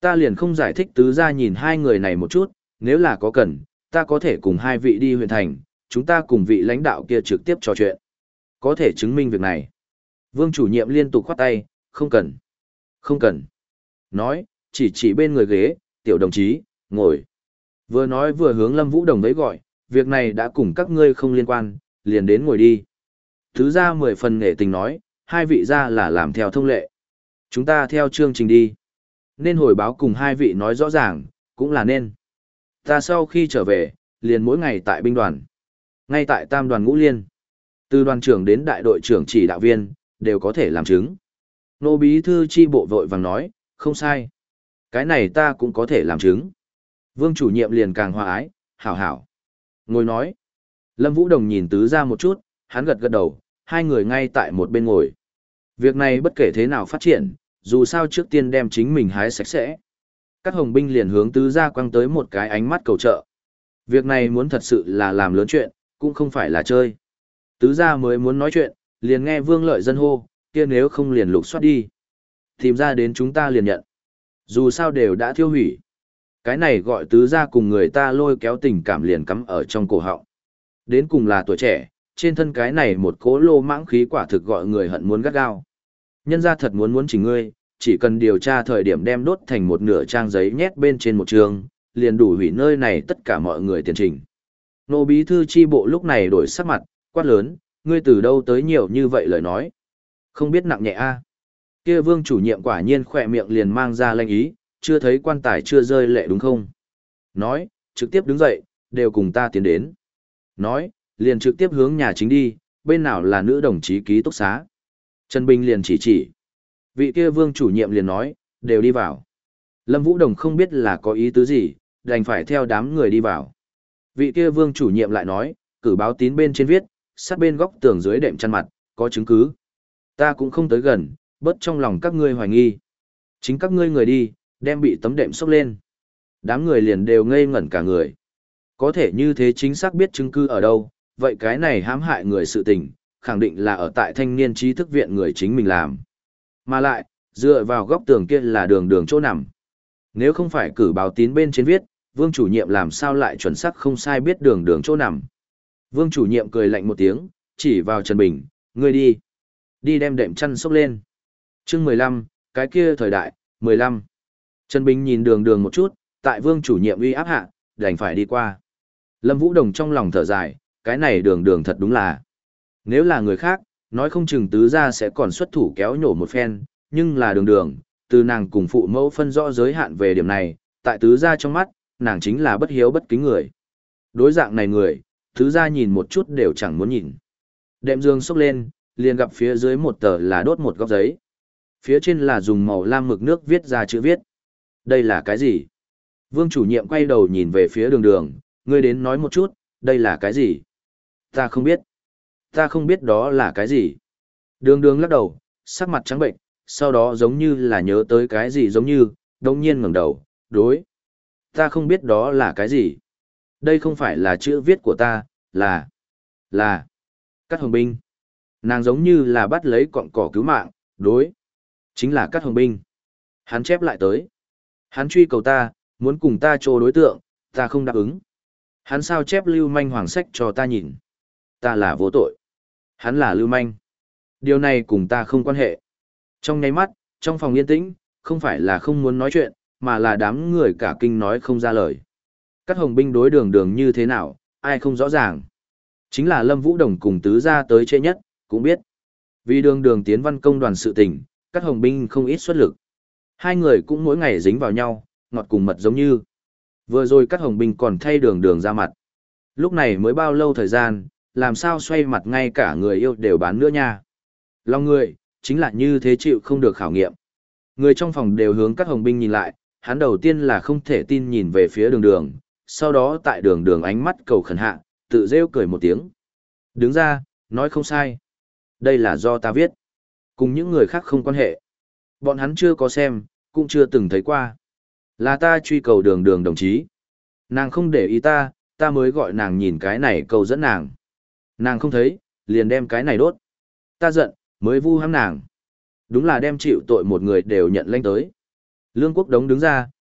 Ta liền không giải thích. Tứ gia nhìn hai người này một chút, nếu là có cần, ta có thể cùng hai vị đi huyện thành, chúng ta cùng vị lãnh đạo kia trực tiếp trò chuyện. Có thể chứng minh việc này. Vương chủ nhiệm liên tục khoát tay, không cần, không cần. Nói, chỉ chỉ bên người ghế, tiểu đồng chí, ngồi. Vừa nói vừa hướng Lâm Vũ Đồng đấy gọi, việc này đã cùng các ngươi không liên quan, liền đến ngồi đi. Thứ ra mười phần nghệ tình nói, hai vị ra là làm theo thông lệ. Chúng ta theo chương trình đi. Nên hồi báo cùng hai vị nói rõ ràng, cũng là nên. Ta sau khi trở về, liền mỗi ngày tại binh đoàn. Ngay tại tam đoàn ngũ liên. Từ đoàn trưởng đến đại đội trưởng chỉ đạo viên, đều có thể làm chứng. Nô bí thư chi bộ vội vàng nói, không sai. Cái này ta cũng có thể làm chứng. Vương chủ nhiệm liền càng hòa ái, hảo hảo. Ngồi nói. Lâm Vũ Đồng nhìn tứ ra một chút, hắn gật gật đầu, hai người ngay tại một bên ngồi. Việc này bất kể thế nào phát triển, dù sao trước tiên đem chính mình hái sạch sẽ. Các hồng binh liền hướng tứ ra quăng tới một cái ánh mắt cầu trợ. Việc này muốn thật sự là làm lớn chuyện, cũng không phải là chơi. Tứ ra mới muốn nói chuyện, liền nghe Vương Lợi Dân hô, kia nếu không liền lục soát đi. Tìm ra đến chúng ta liền nhận. Dù sao đều đã thiêu hủy. Cái này gọi tứ ra cùng người ta lôi kéo tình cảm liền cắm ở trong cổ họng. Đến cùng là tuổi trẻ, trên thân cái này một cỗ lô mãng khí quả thực gọi người hận muốn gắt gao. Nhân ra thật muốn muốn chỉnh ngươi, chỉ cần điều tra thời điểm đem đốt thành một nửa trang giấy nhét bên trên một trường, liền đủ hủy nơi này tất cả mọi người tiền trình. Nô bí thư chi bộ lúc này đổi sắc mặt, quát lớn, ngươi từ đâu tới nhiều như vậy lời nói. Không biết nặng nhẹ a. Kia Vương chủ nhiệm quả nhiên khỏe miệng liền mang ra lanh ý, chưa thấy quan tài chưa rơi lệ đúng không? Nói, trực tiếp đứng dậy, đều cùng ta tiến đến. Nói, liền trực tiếp hướng nhà chính đi, bên nào là nữ đồng chí ký túc xá. Trần Bình liền chỉ chỉ. Vị kia Vương chủ nhiệm liền nói, đều đi vào. Lâm Vũ Đồng không biết là có ý tứ gì, đành phải theo đám người đi vào. Vị kia Vương chủ nhiệm lại nói, cử báo tín bên trên viết, sát bên góc tường dưới đệm chăn mặt, có chứng cứ. Ta cũng không tới gần, bớt trong lòng các ngươi hoài nghi. Chính các ngươi người đi, đem bị tấm đệm xốc lên. Đám người liền đều ngây ngẩn cả người. Có thể như thế chính xác biết chứng cứ ở đâu, vậy cái này hãm hại người sự tình, khẳng định là ở tại thanh niên trí thức viện người chính mình làm. Mà lại, dựa vào góc tường kia là đường đường chỗ nằm. Nếu không phải cử báo tín bên trên viết, Vương chủ nhiệm làm sao lại chuẩn xác không sai biết đường đường chỗ nằm. Vương chủ nhiệm cười lạnh một tiếng, chỉ vào Trần Bình, ngươi đi. Đi đem đệm chăn xốc lên. Chương mười lăm, cái kia thời đại, mười lăm. Trần Bình nhìn đường đường một chút, tại Vương chủ nhiệm uy áp hạ, đành phải đi qua. Lâm Vũ Đồng trong lòng thở dài, cái này đường đường thật đúng là. Nếu là người khác, nói không chừng tứ gia sẽ còn xuất thủ kéo nhổ một phen, nhưng là đường đường, từ nàng cùng phụ mẫu phân rõ giới hạn về điểm này, tại tứ gia trong mắt, nàng chính là bất hiếu bất kính người. Đối dạng này người, tứ gia nhìn một chút đều chẳng muốn nhìn. Đệm giường xốc lên, liền gặp phía dưới một tờ là đốt một góc giấy. Phía trên là dùng màu lam mực nước viết ra chữ viết. Đây là cái gì? Vương chủ nhiệm quay đầu nhìn về phía đường đường, ngươi đến nói một chút, đây là cái gì? Ta không biết. Ta không biết đó là cái gì. Đường đường lắc đầu, sắc mặt trắng bệnh, sau đó giống như là nhớ tới cái gì giống như, đồng nhiên ngẩng đầu, đối. Ta không biết đó là cái gì. Đây không phải là chữ viết của ta, là, là, Cát Hồng Binh. Nàng giống như là bắt lấy cọng cỏ cứu mạng, đối. Chính là Cát Hồng Binh. Hắn chép lại tới. Hắn truy cầu ta, muốn cùng ta trô đối tượng, ta không đáp ứng. Hắn sao chép lưu manh hoàng sách cho ta nhìn. Ta là vô tội. Hắn là lưu manh. Điều này cùng ta không quan hệ. Trong nháy mắt, trong phòng yên tĩnh, không phải là không muốn nói chuyện, mà là đám người cả kinh nói không ra lời. Các hồng binh đối đường đường như thế nào, ai không rõ ràng. Chính là Lâm Vũ Đồng cùng tứ gia tới trễ nhất, cũng biết. Vì đường đường tiến văn công đoàn sự tình, các hồng binh không ít xuất lực. Hai người cũng mỗi ngày dính vào nhau, ngọt cùng mật giống như. Vừa rồi các hồng binh còn thay đường đường ra mặt. Lúc này mới bao lâu thời gian, làm sao xoay mặt ngay cả người yêu đều bán nữa nha. Lòng người, chính là như thế chịu không được khảo nghiệm. Người trong phòng đều hướng các hồng binh nhìn lại, hắn đầu tiên là không thể tin nhìn về phía đường đường, sau đó tại đường đường ánh mắt cầu khẩn hạ, tự rêu cười một tiếng. Đứng ra, nói không sai. Đây là do ta viết. Cùng những người khác không quan hệ. Bọn hắn chưa có xem, cũng chưa từng thấy qua. Là ta truy cầu đường đường đồng chí. Nàng không để ý ta, ta mới gọi nàng nhìn cái này cầu dẫn nàng. Nàng không thấy, liền đem cái này đốt. Ta giận, mới vu hãm nàng. Đúng là đem chịu tội một người đều nhận lanh tới. Lương Quốc Đống đứng ra,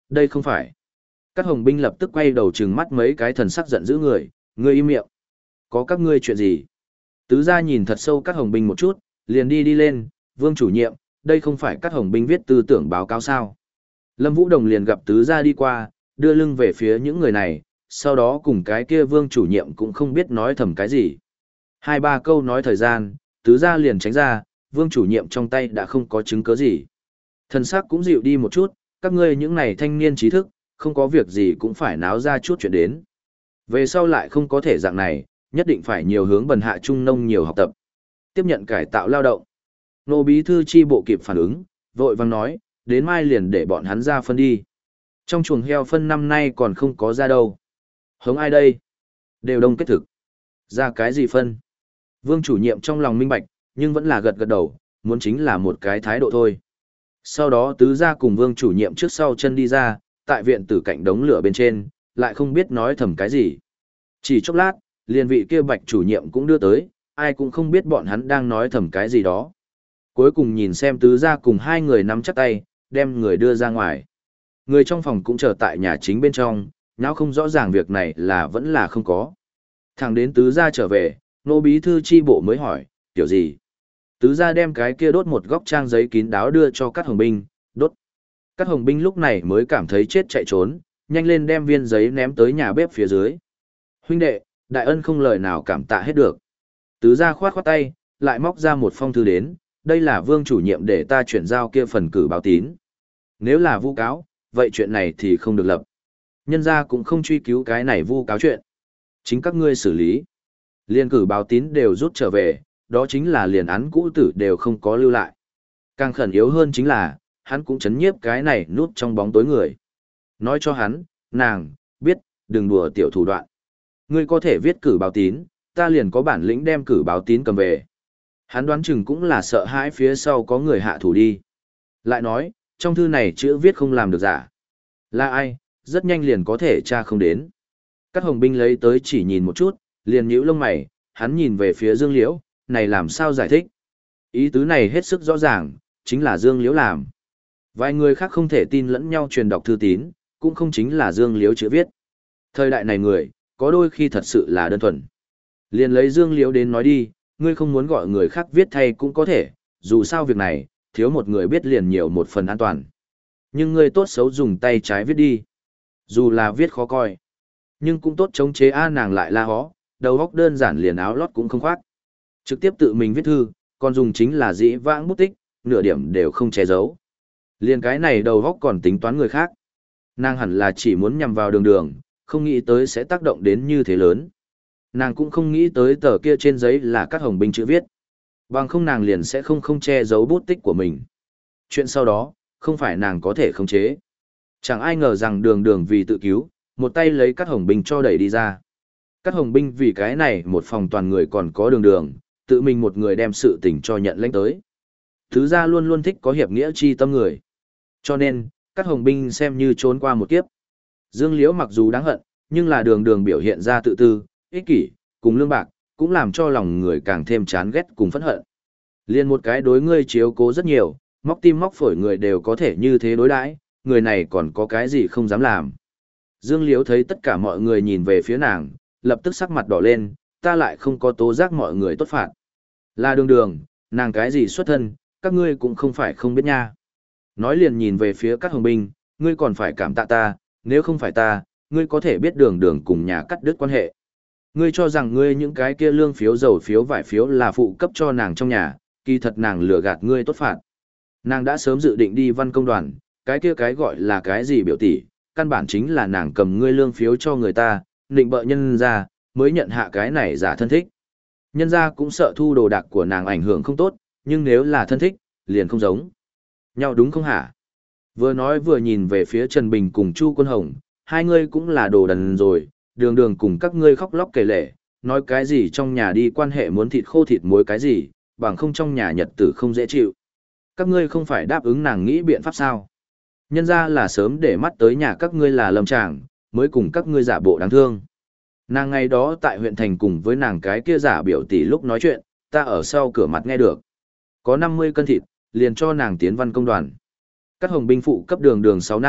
đây không phải. Các hồng binh lập tức quay đầu trừng mắt mấy cái thần sắc giận dữ người, ngươi im miệng. Có các ngươi chuyện gì? Tứ gia nhìn thật sâu các hồng binh một chút, liền đi đi lên, vương chủ nhiệm, đây không phải các hồng binh viết tư tưởng báo cáo sao. Lâm Vũ Đồng liền gặp tứ gia đi qua, đưa lưng về phía những người này, sau đó cùng cái kia vương chủ nhiệm cũng không biết nói thầm cái gì. Hai ba câu nói thời gian, tứ gia liền tránh ra, vương chủ nhiệm trong tay đã không có chứng cứ gì. Thần sắc cũng dịu đi một chút, các ngươi những này thanh niên trí thức, không có việc gì cũng phải náo ra chút chuyện đến. Về sau lại không có thể dạng này, nhất định phải nhiều hướng bần hạ trung nông nhiều học tập. Tiếp nhận cải tạo lao động. Nô bí thư chi bộ kịp phản ứng, vội vang nói, đến mai liền để bọn hắn ra phân đi. Trong chuồng heo phân năm nay còn không có ra đâu. Hống ai đây? Đều đông kết thực. Ra cái gì phân? Vương chủ nhiệm trong lòng minh bạch, nhưng vẫn là gật gật đầu, muốn chính là một cái thái độ thôi. Sau đó tứ gia cùng vương chủ nhiệm trước sau chân đi ra, tại viện tử cạnh đống lửa bên trên, lại không biết nói thầm cái gì. Chỉ chốc lát, liền vị kia bạch chủ nhiệm cũng đưa tới, ai cũng không biết bọn hắn đang nói thầm cái gì đó. Cuối cùng nhìn xem tứ gia cùng hai người nắm chắc tay, đem người đưa ra ngoài. Người trong phòng cũng chờ tại nhà chính bên trong, nháo không rõ ràng việc này là vẫn là không có. Thẳng đến tứ gia trở về, nô bí thư chi bộ mới hỏi, kiểu gì? Tứ gia đem cái kia đốt một góc trang giấy kín đáo đưa cho các hồng binh, đốt. Các hồng binh lúc này mới cảm thấy chết chạy trốn, nhanh lên đem viên giấy ném tới nhà bếp phía dưới. Huynh đệ, đại ân không lời nào cảm tạ hết được. Tứ gia khoát khoát tay, lại móc ra một phong thư đến, đây là vương chủ nhiệm để ta chuyển giao kia phần cử báo tín. Nếu là vu cáo, vậy chuyện này thì không được lập. Nhân gia cũng không truy cứu cái này vu cáo chuyện. Chính các ngươi xử lý. Liên cử báo tín đều rút trở về, đó chính là liền án cũ tử đều không có lưu lại. Càng khẩn yếu hơn chính là, hắn cũng chấn nhiếp cái này núp trong bóng tối người. Nói cho hắn, nàng, biết, đừng đùa tiểu thủ đoạn. Ngươi có thể viết cử báo tín, ta liền có bản lĩnh đem cử báo tín cầm về. Hắn đoán chừng cũng là sợ hãi phía sau có người hạ thủ đi. Lại nói, trong thư này chữ viết không làm được giả. Là ai, rất nhanh liền có thể tra không đến. Các hồng binh lấy tới chỉ nhìn một chút, liền nhíu lông mày, hắn nhìn về phía Dương Liễu, này làm sao giải thích? Ý tứ này hết sức rõ ràng, chính là Dương Liễu làm. Vài người khác không thể tin lẫn nhau truyền đọc thư tín, cũng không chính là Dương Liễu chữ viết. Thời đại này người, có đôi khi thật sự là đơn thuần. Liền lấy Dương Liễu đến nói đi, ngươi không muốn gọi người khác viết thay cũng có thể, dù sao việc này, thiếu một người biết liền nhiều một phần an toàn. Nhưng ngươi tốt xấu dùng tay trái viết đi. Dù là viết khó coi, nhưng cũng tốt chống chế a nàng lại la hó, đầu góc đơn giản liền áo lót cũng không khoác. Trực tiếp tự mình viết thư, còn dùng chính là dĩ vãng bút tích, nửa điểm đều không che giấu. Liền cái này đầu góc còn tính toán người khác. Nàng hẳn là chỉ muốn nhằm vào đường đường, không nghĩ tới sẽ tác động đến như thế lớn. Nàng cũng không nghĩ tới tờ kia trên giấy là các hồng binh chữ viết. Bằng không nàng liền sẽ không không che giấu bút tích của mình. Chuyện sau đó, không phải nàng có thể khống chế. Chẳng ai ngờ rằng đường đường vì tự cứu, một tay lấy các hồng binh cho đẩy đi ra. Các hồng binh vì cái này một phòng toàn người còn có đường đường, tự mình một người đem sự tình cho nhận lãnh tới. Thứ ra luôn luôn thích có hiệp nghĩa chi tâm người. Cho nên, các hồng binh xem như trốn qua một kiếp. Dương Liễu mặc dù đáng hận, nhưng là đường đường biểu hiện ra tự tư, ích kỷ, cùng lương bạc, cũng làm cho lòng người càng thêm chán ghét cùng phẫn hận. Liên một cái đối ngươi chiếu cố rất nhiều, móc tim móc phổi người đều có thể như thế đối đãi, người này còn có cái gì không dám làm. Dương Liễu thấy tất cả mọi người nhìn về phía nàng, lập tức sắc mặt đỏ lên, ta lại không có tố giác mọi người tốt phạt. Là đường đường, nàng cái gì xuất thân, các ngươi cũng không phải không biết nha. Nói liền nhìn về phía các hồng binh, ngươi còn phải cảm tạ ta, nếu không phải ta, ngươi có thể biết đường đường cùng nhà cắt đứt quan hệ. Ngươi cho rằng ngươi những cái kia lương phiếu dầu phiếu vải phiếu là phụ cấp cho nàng trong nhà, kỳ thật nàng lừa gạt ngươi tốt phạt. Nàng đã sớm dự định đi văn công đoàn, cái kia cái gọi là cái gì biểu tỷ, căn bản chính là nàng cầm ngươi lương phiếu cho người ta, định bợ nhân ra, mới nhận hạ cái này giả thân thích. Nhân ra cũng sợ thu đồ đạc của nàng ảnh hưởng không tốt, nhưng nếu là thân thích, liền không giống nhau đúng không hả? Vừa nói vừa nhìn về phía Trần Bình cùng Chu Quân Hồng, hai ngươi cũng là đồ đần rồi, đường đường cùng các ngươi khóc lóc kể lể, nói cái gì trong nhà đi quan hệ muốn thịt khô thịt muối cái gì, bằng không trong nhà nhật tử không dễ chịu. Các ngươi không phải đáp ứng nàng nghĩ biện pháp sao? Nhân ra là sớm để mắt tới nhà các ngươi là lâm tràng, mới cùng các ngươi giả bộ đáng thương. Nàng ngày đó tại huyện thành cùng với nàng cái kia giả biểu tỷ lúc nói chuyện, ta ở sau cửa mặt nghe được. Có năm mươi cân thịt, liền cho nàng tiến văn công đoàn. Các hồng binh phụ cấp đường đường sáu năm,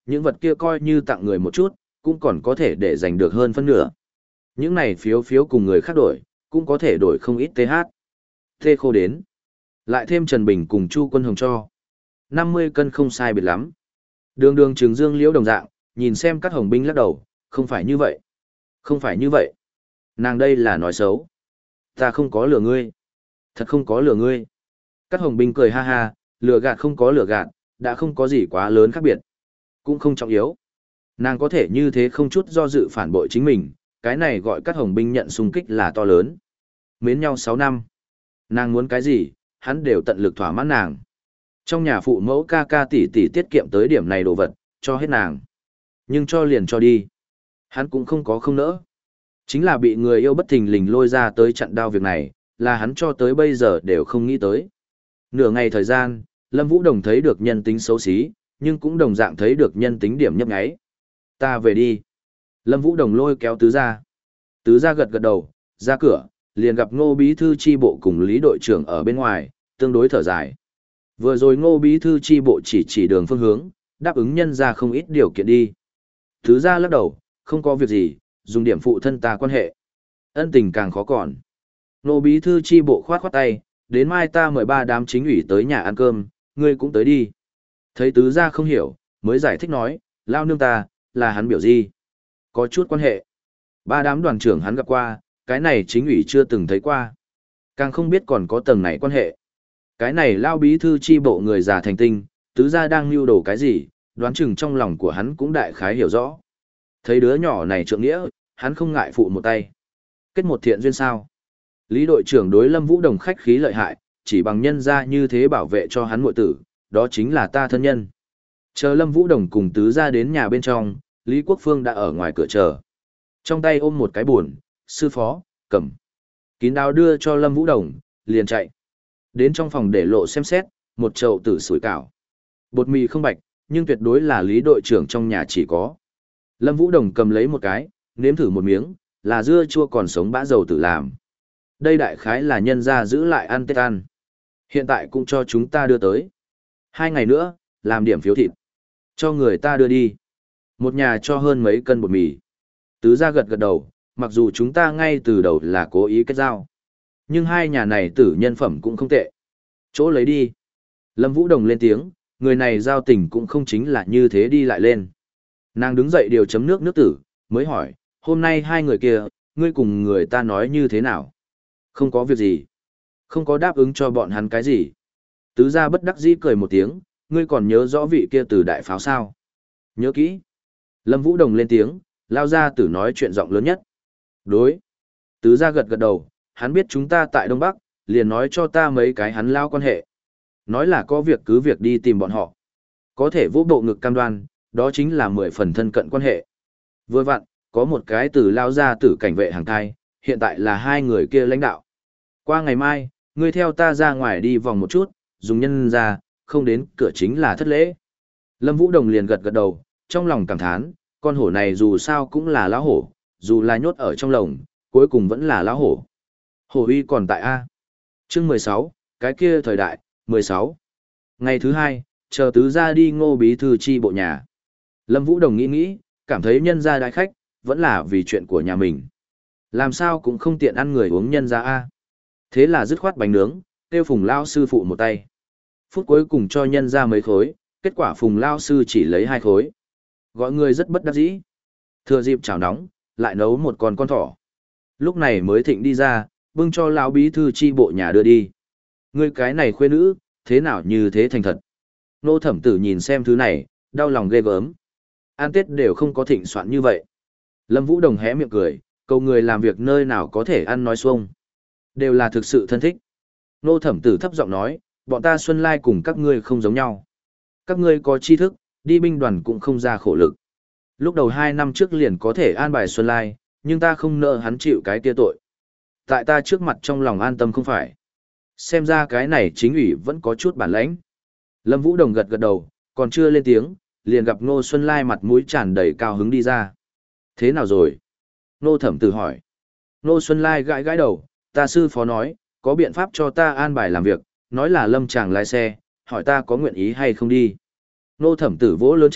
Những vật kia coi như tặng người một chút, cũng còn có thể để giành được hơn phân nửa. Những này phiếu phiếu cùng người khác đổi, cũng có thể đổi không ít th. Thê khô đến. Lại thêm Trần Bình cùng Chu Quân Hồng cho. năm mươi cân không sai biệt lắm. Đường đường Trường Dương Liễu đồng dạng, nhìn xem các hồng binh lắc đầu, không phải như vậy. Không phải như vậy. Nàng đây là nói xấu. Ta không có lừa ngươi. Thật không có lừa ngươi. Các hồng binh cười ha ha, lừa gạt không có lừa gạt, đã không có gì quá lớn khác biệt. Cũng không trọng yếu. Nàng có thể như thế không chút do dự phản bội chính mình, cái này gọi các hồng binh nhận xung kích là to lớn. Mến nhau sáu năm. Nàng muốn cái gì, hắn đều tận lực thỏa mãn nàng. Trong nhà phụ mẫu ca ca tỷ tỷ tiết kiệm tới điểm này đồ vật, cho hết nàng. Nhưng cho liền cho đi. Hắn cũng không có không nỡ. Chính là bị người yêu bất thình lình lôi ra tới chặn đao việc này, là hắn cho tới bây giờ đều không nghĩ tới. Nửa ngày thời gian, Lâm Vũ Đồng thấy được nhân tính xấu xí, nhưng cũng đồng dạng thấy được nhân tính điểm nhấp nháy. Ta về đi. Lâm Vũ Đồng lôi kéo tứ gia. Tứ gia gật gật đầu, ra cửa, liền gặp Ngô Bí Thư chi bộ cùng Lý đội trưởng ở bên ngoài, tương đối thở dài. Vừa rồi Ngô Bí Thư chi bộ chỉ chỉ đường phương hướng, đáp ứng nhân ra không ít điều kiện đi. Tứ gia lắc đầu, không có việc gì, dùng điểm phụ thân ta quan hệ. Ân tình càng khó còn. Ngô Bí Thư chi bộ khoát khoát tay, đến mai ta mời ba đám chính ủy tới nhà ăn cơm, ngươi cũng tới đi. Thấy tứ gia không hiểu, mới giải thích nói, lao nương ta, là hắn biểu gì. Có chút quan hệ. Ba đám đoàn trưởng hắn gặp qua, cái này chính ủy chưa từng thấy qua. Càng không biết còn có tầng này quan hệ. Cái này lao bí thư chi bộ người già thành tinh, tứ gia đang lưu đồ cái gì, đoán chừng trong lòng của hắn cũng đại khái hiểu rõ. Thấy đứa nhỏ này trượng nghĩa, hắn không ngại phụ một tay. Kết một thiện duyên sao. Lý đội trưởng đối Lâm Vũ Đồng khách khí lợi hại, chỉ bằng nhân ra như thế bảo vệ cho hắn muội tử, đó chính là ta thân nhân. Chờ Lâm Vũ Đồng cùng tứ gia đến nhà bên trong, Lý Quốc Phương đã ở ngoài cửa chờ. Trong tay ôm một cái buồn, sư phó, cầm. Kín đáo đưa cho Lâm Vũ Đồng, liền chạy. Đến trong phòng để lộ xem xét, một chậu tử sủi cảo. Bột mì không bạch, nhưng tuyệt đối là Lý đội trưởng trong nhà chỉ có. Lâm Vũ Đồng cầm lấy một cái, nếm thử một miếng, là dưa chua còn sống bã dầu tử làm. Đây đại khái là nhân ra giữ lại ăn Tết ăn. Hiện tại cũng cho chúng ta đưa tới. Hai ngày nữa, làm điểm phiếu thịt. Cho người ta đưa đi. Một nhà cho hơn mấy cân bột mì. Tứ gia gật gật đầu, mặc dù chúng ta ngay từ đầu là cố ý kết giao. Nhưng hai nhà này tử nhân phẩm cũng không tệ. Chỗ lấy đi. Lâm Vũ Đồng lên tiếng, người này giao tình cũng không chính là như thế đi lại lên. Nàng đứng dậy điều chấm nước nước tử, mới hỏi, hôm nay hai người kia, ngươi cùng người ta nói như thế nào? Không có việc gì. Không có đáp ứng cho bọn hắn cái gì. Tứ gia bất đắc dĩ cười một tiếng, ngươi còn nhớ rõ vị kia từ đại pháo sao? Nhớ kỹ. Lâm Vũ Đồng lên tiếng, lao ra tử nói chuyện giọng lớn nhất. Đối. Tứ gia gật gật đầu, hắn biết chúng ta tại Đông Bắc, liền nói cho ta mấy cái hắn lao quan hệ. Nói là có việc cứ việc đi tìm bọn họ. Có thể vô bộ ngực cam đoan, đó chính là mười phần thân cận quan hệ. Vừa vặn, có một cái từ lao ra tử cảnh vệ hàng thai, hiện tại là hai người kia lãnh đạo. Qua ngày mai, ngươi theo ta ra ngoài đi vòng một chút, dùng nhân ra, không đến cửa chính là thất lễ. Lâm Vũ Đồng liền gật gật đầu, trong lòng cảm thán, con hổ này dù sao cũng là lão hổ, dù là nhốt ở trong lồng, cuối cùng vẫn là lão hổ. Hổ uy còn tại A. Chương mười sáu, cái kia thời đại, mười sáu. Ngày thứ hai, chờ tứ gia đi Ngô bí thư chi bộ nhà. Lâm Vũ Đồng nghĩ nghĩ, cảm thấy nhân gia đại khách, vẫn là vì chuyện của nhà mình. Làm sao cũng không tiện ăn người uống nhân gia A. Thế là dứt khoát bánh nướng, kêu Phùng lao sư phụ một tay. Phút cuối cùng cho nhân gia mấy khối, kết quả Phùng lao sư chỉ lấy hai khối. Gọi người rất bất đắc dĩ. Thừa dịp chảo nóng, lại nấu một con con thỏ. Lúc này mới thịnh đi ra, bưng cho lão bí thư chi bộ nhà đưa đi. Ngươi cái này khuê nữ, thế nào như thế thành thật. Nô Thẩm Tử nhìn xem thứ này, đau lòng ghê gớm. An Tết đều không có thịnh soạn như vậy. Lâm Vũ Đồng hé miệng cười, cầu người làm việc nơi nào có thể ăn nói xuông. Đều là thực sự thân thích. Nô Thẩm Tử thấp giọng nói, bọn ta Xuân Lai cùng các ngươi không giống nhau. Các ngươi có tri thức, đi binh đoàn cũng không ra khổ lực. Lúc đầu hai năm trước liền có thể an bài Xuân Lai, nhưng ta không nợ hắn chịu cái kia tội. Tại ta trước mặt trong lòng an tâm không phải. Xem ra cái này chính ủy vẫn có chút bản lãnh. Lâm Vũ Đồng gật gật đầu, còn chưa lên tiếng, liền gặp Ngô Xuân Lai mặt mũi tràn đầy cao hứng đi ra. Thế nào rồi? Ngô Thẩm Tử hỏi. Ngô Xuân Lai gãi gãi đầu, ta sư phó nói, có biện pháp cho ta an bài làm việc, nói là Lâm chàng lái xe, hỏi ta có nguyện ý hay không đi. Ngô Thẩm Tử vỗ lớn chân,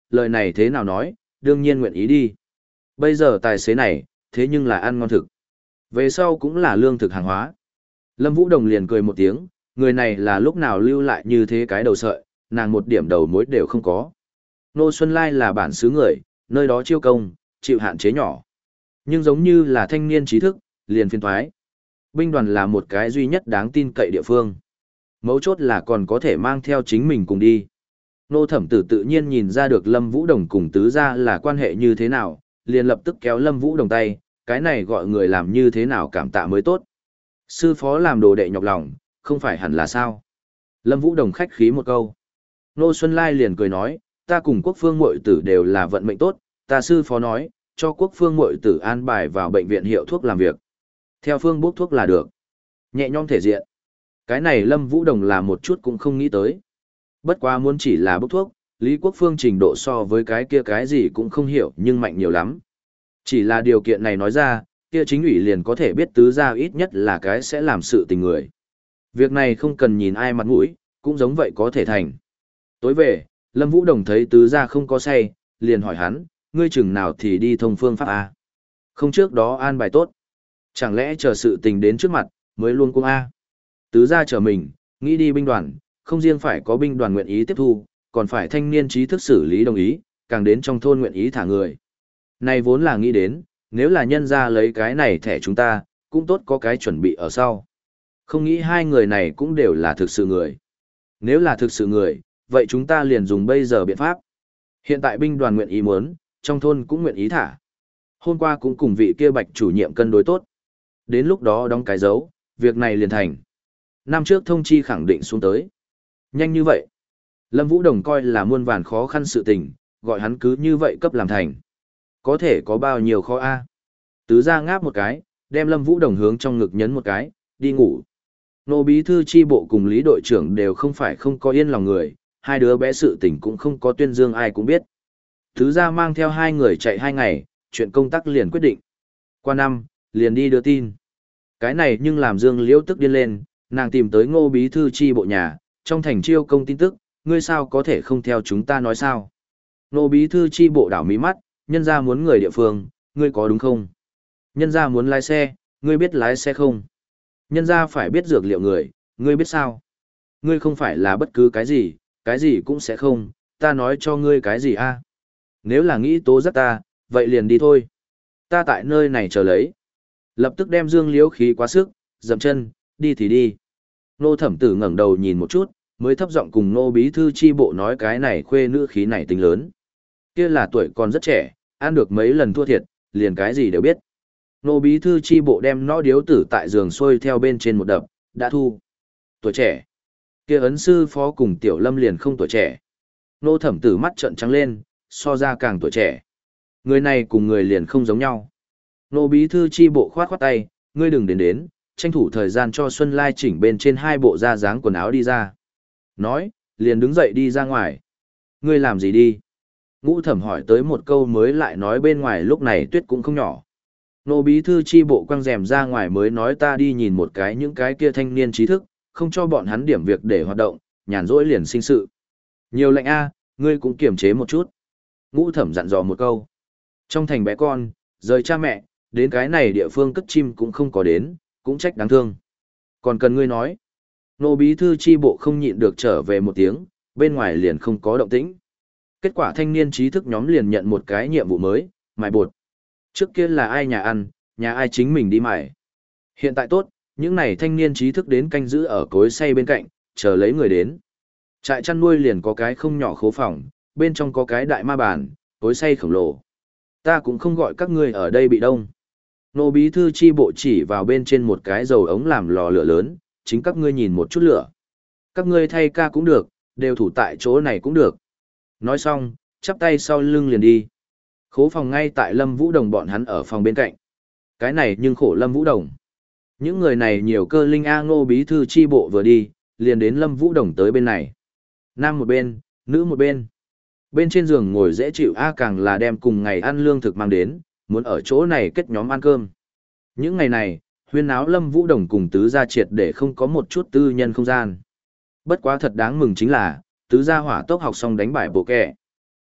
lời này thế nào nói, đương nhiên nguyện ý đi. Bây giờ tài xế này, thế nhưng là ăn ngon thực. Về sau cũng là lương thực hàng hóa. Lâm Vũ Đồng liền cười một tiếng, người này là lúc nào lưu lại như thế cái đầu sợi, nàng một điểm đầu mối đều không có. Nô Xuân Lai là bản xứ người, nơi đó chiêu công, chịu hạn chế nhỏ. Nhưng giống như là thanh niên trí thức, liền phiên thoái. Binh đoàn là một cái duy nhất đáng tin cậy địa phương. Mấu chốt là còn có thể mang theo chính mình cùng đi. Nô Thẩm Tử tự nhiên nhìn ra được Lâm Vũ Đồng cùng Tứ Gia là quan hệ như thế nào, liền lập tức kéo Lâm Vũ Đồng tay, cái này gọi người làm như thế nào cảm tạ mới tốt. Sư phó làm đồ đệ nhọc lòng, không phải hẳn là sao. Lâm Vũ Đồng khách khí một câu. Nô Xuân Lai liền cười nói, ta cùng Quốc Phương muội tử đều là vận mệnh tốt, ta sư phó nói, cho Quốc Phương muội tử an bài vào bệnh viện hiệu thuốc làm việc. Theo phương bốc thuốc là được. Nhẹ nhõm thể diện. Cái này Lâm Vũ Đồng là một chút cũng không nghĩ tới. Bất quá muốn chỉ là bốc thuốc, Lý Quốc Phương trình độ so với cái kia cái gì cũng không hiểu nhưng mạnh nhiều lắm. Chỉ là điều kiện này nói ra, kia chính ủy liền có thể biết Tứ Gia ít nhất là cái sẽ làm sự tình người. Việc này không cần nhìn ai mặt mũi, cũng giống vậy có thể thành. Tối về, Lâm Vũ Đồng thấy Tứ Gia không có say, liền hỏi hắn, ngươi chừng nào thì đi thông phương pháp A. Không trước đó an bài tốt. Chẳng lẽ chờ sự tình đến trước mặt, mới luôn cung A. Tứ Gia chờ mình, nghĩ đi binh đoàn, không riêng phải có binh đoàn nguyện ý tiếp thu, còn phải thanh niên trí thức xử lý đồng ý, càng đến trong thôn nguyện ý thả người. Này vốn là nghĩ đến, nếu là nhân ra lấy cái này thẻ chúng ta, cũng tốt có cái chuẩn bị ở sau. Không nghĩ hai người này cũng đều là thực sự người. Nếu là thực sự người, vậy chúng ta liền dùng bây giờ biện pháp. Hiện tại binh đoàn nguyện ý muốn, trong thôn cũng nguyện ý thả. Hôm qua cũng cùng vị kia bạch chủ nhiệm cân đối tốt. Đến lúc đó đóng cái dấu, việc này liền thành. Năm trước thông chi khẳng định xuống tới. Nhanh như vậy. Lâm Vũ Đồng coi là muôn vàn khó khăn sự tình, gọi hắn cứ như vậy cấp làm thành. Có thể có bao nhiêu khó a? Tứ Gia ngáp một cái, đem Lâm Vũ Đồng hướng trong ngực nhấn một cái, đi ngủ. Nô bí thư chi bộ cùng Lý đội trưởng đều không phải không có yên lòng người, hai đứa bé sự tình cũng không có tuyên dương ai cũng biết. Tứ Gia mang theo hai người chạy hai ngày, chuyện công tác liền quyết định. Qua năm, liền đi đưa tin. Cái này nhưng làm Dương Liễu tức điên lên, nàng tìm tới Ngô bí thư chi bộ nhà, trong thành chiêu công tin tức, ngươi sao có thể không theo chúng ta nói sao? Ngô bí thư chi bộ đảo mí mắt, nhân gia muốn người địa phương, ngươi có đúng không? Nhân gia muốn lái xe, ngươi biết lái xe không? Nhân gia phải biết dược liệu người, ngươi biết sao? Ngươi không phải là bất cứ cái gì, cái gì cũng sẽ không, ta nói cho ngươi cái gì a? Nếu là nghĩ tố giác ta, vậy liền đi thôi. Ta tại nơi này chờ lấy. Lập tức đem Dương Liễu khí quá sức, dậm chân, đi thì đi. Nô Thẩm Tử ngẩng đầu nhìn một chút, mới thấp giọng cùng Nô bí thư chi bộ nói cái này khuê nữ khí này tính lớn. Kia là tuổi còn rất trẻ, ăn được mấy lần thua thiệt, liền cái gì đều biết. Nô bí thư chi bộ đem nó điếu tử tại giường xuôi theo bên trên một đập, đã thu. Tuổi trẻ. Kia ấn sư phó cùng Tiểu Lâm liền không tuổi trẻ. Nô Thẩm Tử mắt trợn trắng lên, so ra càng tuổi trẻ. Người này cùng người liền không giống nhau. Nô bí thư chi bộ khoát khoát tay, ngươi đừng đến đến, tranh thủ thời gian cho Xuân Lai chỉnh bên trên hai bộ da dáng quần áo đi ra. Nói, liền đứng dậy đi ra ngoài. Ngươi làm gì đi? Ngũ Thẩm hỏi tới một câu mới lại nói bên ngoài lúc này tuyết cũng không nhỏ. Nô bí thư chi bộ quăng rèm ra ngoài mới nói ta đi nhìn một cái những cái kia thanh niên trí thức, không cho bọn hắn điểm việc để hoạt động, nhàn rỗi liền sinh sự. Nhiều lệnh a, ngươi cũng kiềm chế một chút. Ngũ Thẩm dặn dò một câu. Trong thành bé con, rời cha mẹ, đến cái này địa phương cất chim cũng không có đến, cũng trách đáng thương. Còn cần ngươi nói. Nô bí thư chi bộ không nhịn được trở về một tiếng, bên ngoài liền không có động tĩnh. Kết quả thanh niên trí thức nhóm liền nhận một cái nhiệm vụ mới, mài bột. Trước kia là ai nhà ăn, nhà ai chính mình đi mài. Hiện tại tốt, những này thanh niên trí thức đến canh giữ ở cối xay bên cạnh, chờ lấy người đến. Trại chăn nuôi liền có cái không nhỏ khố phòng, bên trong có cái đại ma bàn, cối xay khổng lồ. Ta cũng không gọi các ngươi ở đây bị đông. Nô bí thư chi bộ chỉ vào bên trên một cái dầu ống làm lò lửa lớn, chính các ngươi nhìn một chút lửa. Các ngươi thay ca cũng được, đều thủ tại chỗ này cũng được. Nói xong, chắp tay sau lưng liền đi. Khố phòng ngay tại Lâm Vũ Đồng bọn hắn ở phòng bên cạnh. Cái này nhưng khổ Lâm Vũ Đồng. Những người này nhiều cơ linh A Ngô bí thư chi bộ vừa đi, liền đến Lâm Vũ Đồng tới bên này. Nam một bên, nữ một bên. Bên trên giường ngồi dễ chịu A càng là đem cùng ngày ăn lương thực mang đến, muốn ở chỗ này kết nhóm ăn cơm. Những ngày này, huyên náo Lâm Vũ Đồng cùng Tứ Gia triệt để không có một chút tư nhân không gian. Bất quá thật đáng mừng chính là, Tứ Gia hỏa tốc học xong đánh bài bộ kẹ.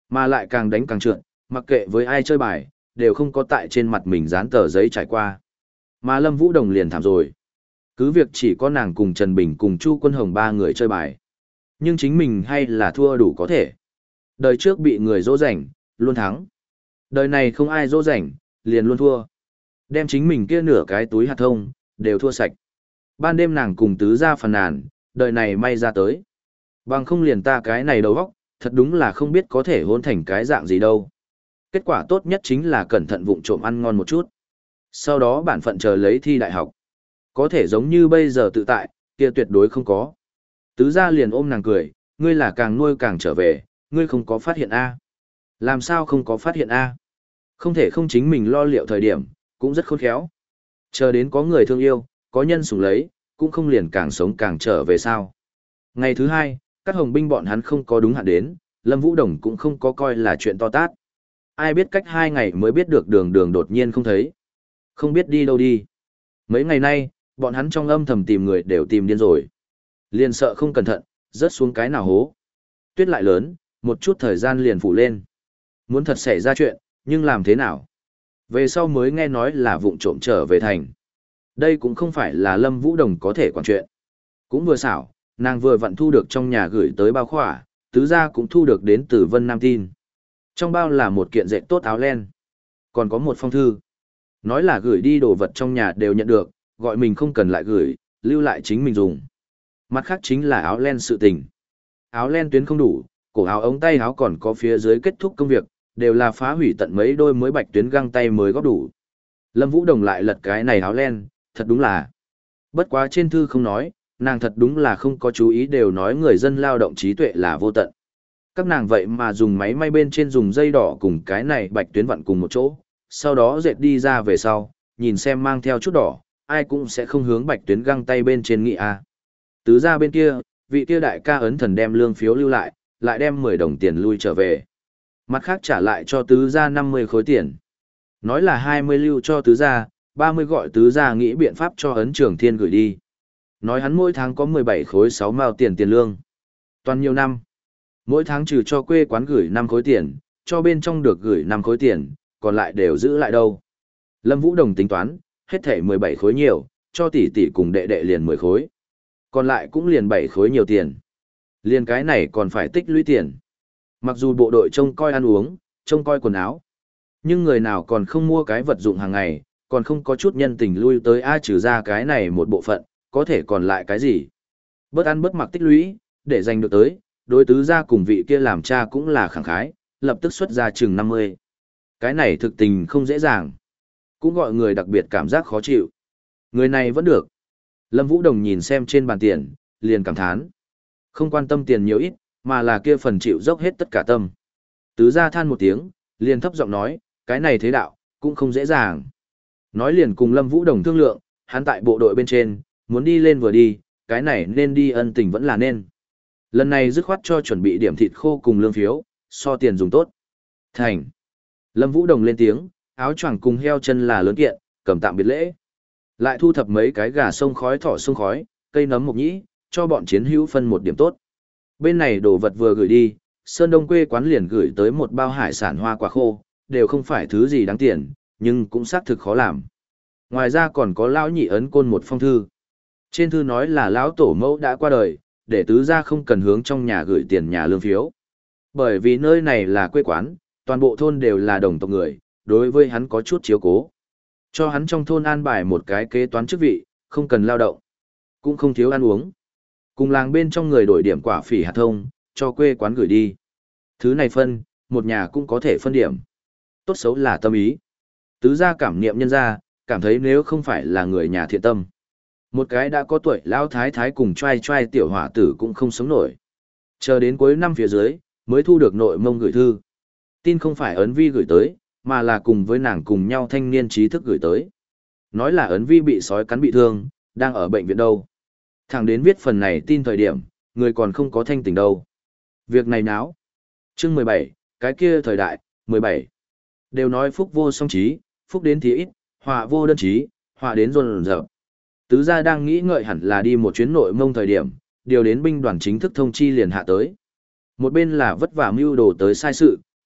Mà lại càng đánh càng trượt, mặc kệ với ai chơi bài, đều không có tại trên mặt mình dán tờ giấy trải qua. Mà Lâm Vũ Đồng liền thảm rồi. Cứ việc chỉ có nàng cùng Trần Bình cùng Chu Quân Hồng ba người chơi bài. Nhưng chính mình hay là thua đủ có thể. Đời trước bị người dỗ dành, luôn thắng. Đời này không ai dỗ dành, liền luôn thua. Đem chính mình kia nửa cái túi hạt thông, đều thua sạch. Ban đêm nàng cùng tứ ra phàn nàn, đời này may ra tới. Bằng không liền ta cái này đầu óc, thật đúng là không biết có thể hôn thành cái dạng gì đâu. Kết quả tốt nhất chính là cẩn thận vụng trộm ăn ngon một chút. Sau đó bản phận chờ lấy thi đại học. Có thể giống như bây giờ tự tại, kia tuyệt đối không có. Tứ gia liền ôm nàng cười, ngươi là càng nuôi càng trở về, ngươi không có phát hiện A. Làm sao không có phát hiện A? Không thể không chính mình lo liệu thời điểm, cũng rất khôn khéo. Chờ đến có người thương yêu, có nhân sủng lấy, cũng không liền càng sống càng trở về sao. Ngày thứ hai, các hồng binh bọn hắn không có đúng hạn đến, Lâm Vũ Đồng cũng không có coi là chuyện to tát. Ai biết cách hai ngày mới biết được đường đường đột nhiên không thấy. Không biết đi đâu đi. Mấy ngày nay, bọn hắn trong âm thầm tìm người đều tìm điên rồi. Liền sợ không cẩn thận, rớt xuống cái nào hố. Tuyết lại lớn, một chút thời gian liền phủ lên. Muốn thật xảy ra chuyện, nhưng làm thế nào? Về sau mới nghe nói là vụng trộm trở về thành. Đây cũng không phải là Lâm Vũ Đồng có thể quản chuyện. Cũng vừa xảo, nàng vừa vặn thu được trong nhà gửi tới bao khỏa, tứ gia cũng thu được đến từ Vân Nam tin. Trong bao là một kiện dệt tốt áo len. Còn có một phong thư. Nói là gửi đi đồ vật trong nhà đều nhận được, gọi mình không cần lại gửi, lưu lại chính mình dùng. Mặt khác chính là áo len sự tình. Áo len tuyến không đủ, cổ áo ống tay áo còn có phía dưới kết thúc công việc, đều là phá hủy tận mấy đôi mới bạch tuyến găng tay mới góp đủ. Lâm Vũ Đồng lại lật cái này áo len, thật đúng là. Bất quá trên thư không nói, nàng thật đúng là không có chú ý đều nói người dân lao động trí tuệ là vô tận. Các nàng vậy mà dùng máy may bên trên dùng dây đỏ cùng cái này bạch tuyến vặn cùng một chỗ, sau đó dệt đi ra về sau, nhìn xem mang theo chút đỏ, ai cũng sẽ không hướng bạch tuyến găng tay bên trên nghị a. Tứ ra bên kia, vị kia đại ca ấn thần đem lương phiếu lưu lại, lại đem mười đồng tiền lui trở về. Mặt khác trả lại cho tứ ra năm mươi khối tiền. Nói là hai mươi lưu cho tứ ra, ba mươi gọi tứ ra nghĩ biện pháp cho ấn trường thiên gửi đi. Nói hắn mỗi tháng có mười bảy khối sáu mao tiền tiền lương. Toàn nhiều năm. Mỗi tháng trừ cho quê quán gửi năm khối tiền, cho bên trong được gửi năm khối tiền, còn lại đều giữ lại đâu. Lâm Vũ Đồng tính toán, hết thể mười bảy khối nhiều, cho tỷ tỷ cùng đệ đệ liền mười khối. Còn lại cũng liền bảy khối nhiều tiền. Liền cái này còn phải tích lũy tiền. Mặc dù bộ đội trông coi ăn uống, trông coi quần áo, nhưng người nào còn không mua cái vật dụng hàng ngày, còn không có chút nhân tình lui tới ai trừ ra cái này một bộ phận, có thể còn lại cái gì. Bớt ăn bớt mặc tích lũy, để dành được tới, đối tứ gia cùng vị kia làm cha cũng là khẳng khái, lập tức xuất ra chừng năm mươi. Cái này thực tình không dễ dàng, cũng gọi người đặc biệt cảm giác khó chịu. Người này vẫn được. Lâm Vũ Đồng nhìn xem trên bàn tiền, liền cảm thán. Không quan tâm tiền nhiều ít, mà là kia phần chịu dốc hết tất cả tâm. Tứ gia than một tiếng, liền thấp giọng nói, cái này thế đạo, cũng không dễ dàng. Nói liền cùng Lâm Vũ Đồng thương lượng, hắn tại bộ đội bên trên, muốn đi lên vừa đi, cái này nên đi ân tình vẫn là nên. Lần này dứt khoát cho chuẩn bị điểm thịt khô cùng lương phiếu, so tiền dùng tốt. Thành. Lâm Vũ Đồng lên tiếng, áo choàng cùng heo chân là lớn kiện, cầm tạm biệt lễ. Lại thu thập mấy cái gà sông khói thỏ sông khói, cây nấm mộc nhĩ, cho bọn chiến hữu phân một điểm tốt. Bên này đồ vật vừa gửi đi, Sơn Đông quê quán liền gửi tới một bao hải sản hoa quả khô, đều không phải thứ gì đáng tiền, nhưng cũng xác thực khó làm. Ngoài ra còn có lão nhị ấn côn một phong thư. Trên thư nói là lão tổ mẫu đã qua đời, để tứ gia không cần hướng trong nhà gửi tiền nhà lương phiếu. Bởi vì nơi này là quê quán, toàn bộ thôn đều là đồng tộc người, đối với hắn có chút chiếu cố. Cho hắn trong thôn an bài một cái kế toán chức vị, không cần lao động, cũng không thiếu ăn uống. Cùng làng bên trong người đổi điểm quả phỉ hạt thông, cho quê quán gửi đi. Thứ này phân, một nhà cũng có thể phân điểm. Tốt xấu là tâm ý. Tứ gia cảm niệm nhân gia, cảm thấy nếu không phải là người nhà thiện tâm. Một cái đã có tuổi lão thái thái cùng trai trai tiểu hỏa tử cũng không sống nổi. Chờ đến cuối năm phía dưới, mới thu được nội mông gửi thư. Tin không phải ấn vi gửi tới, mà là cùng với nàng cùng nhau thanh niên trí thức gửi tới. Nói là ấn vi bị sói cắn bị thương, đang ở bệnh viện đâu. Thẳng đến viết phần này tin thời điểm, người còn không có thanh tỉnh đâu. Việc này náo. Chương mười bảy, cái kia thời đại, mười bảy. Đều nói phúc vô song trí, phúc đến thì ít, họa vô đơn trí, họa đến rồn rợp. Tứ gia đang nghĩ ngợi hẳn là đi một chuyến nội mông thời điểm, điều đến binh đoàn chính thức thông chi liền hạ tới. Một bên là vất vả mưu đồ tới sai sự,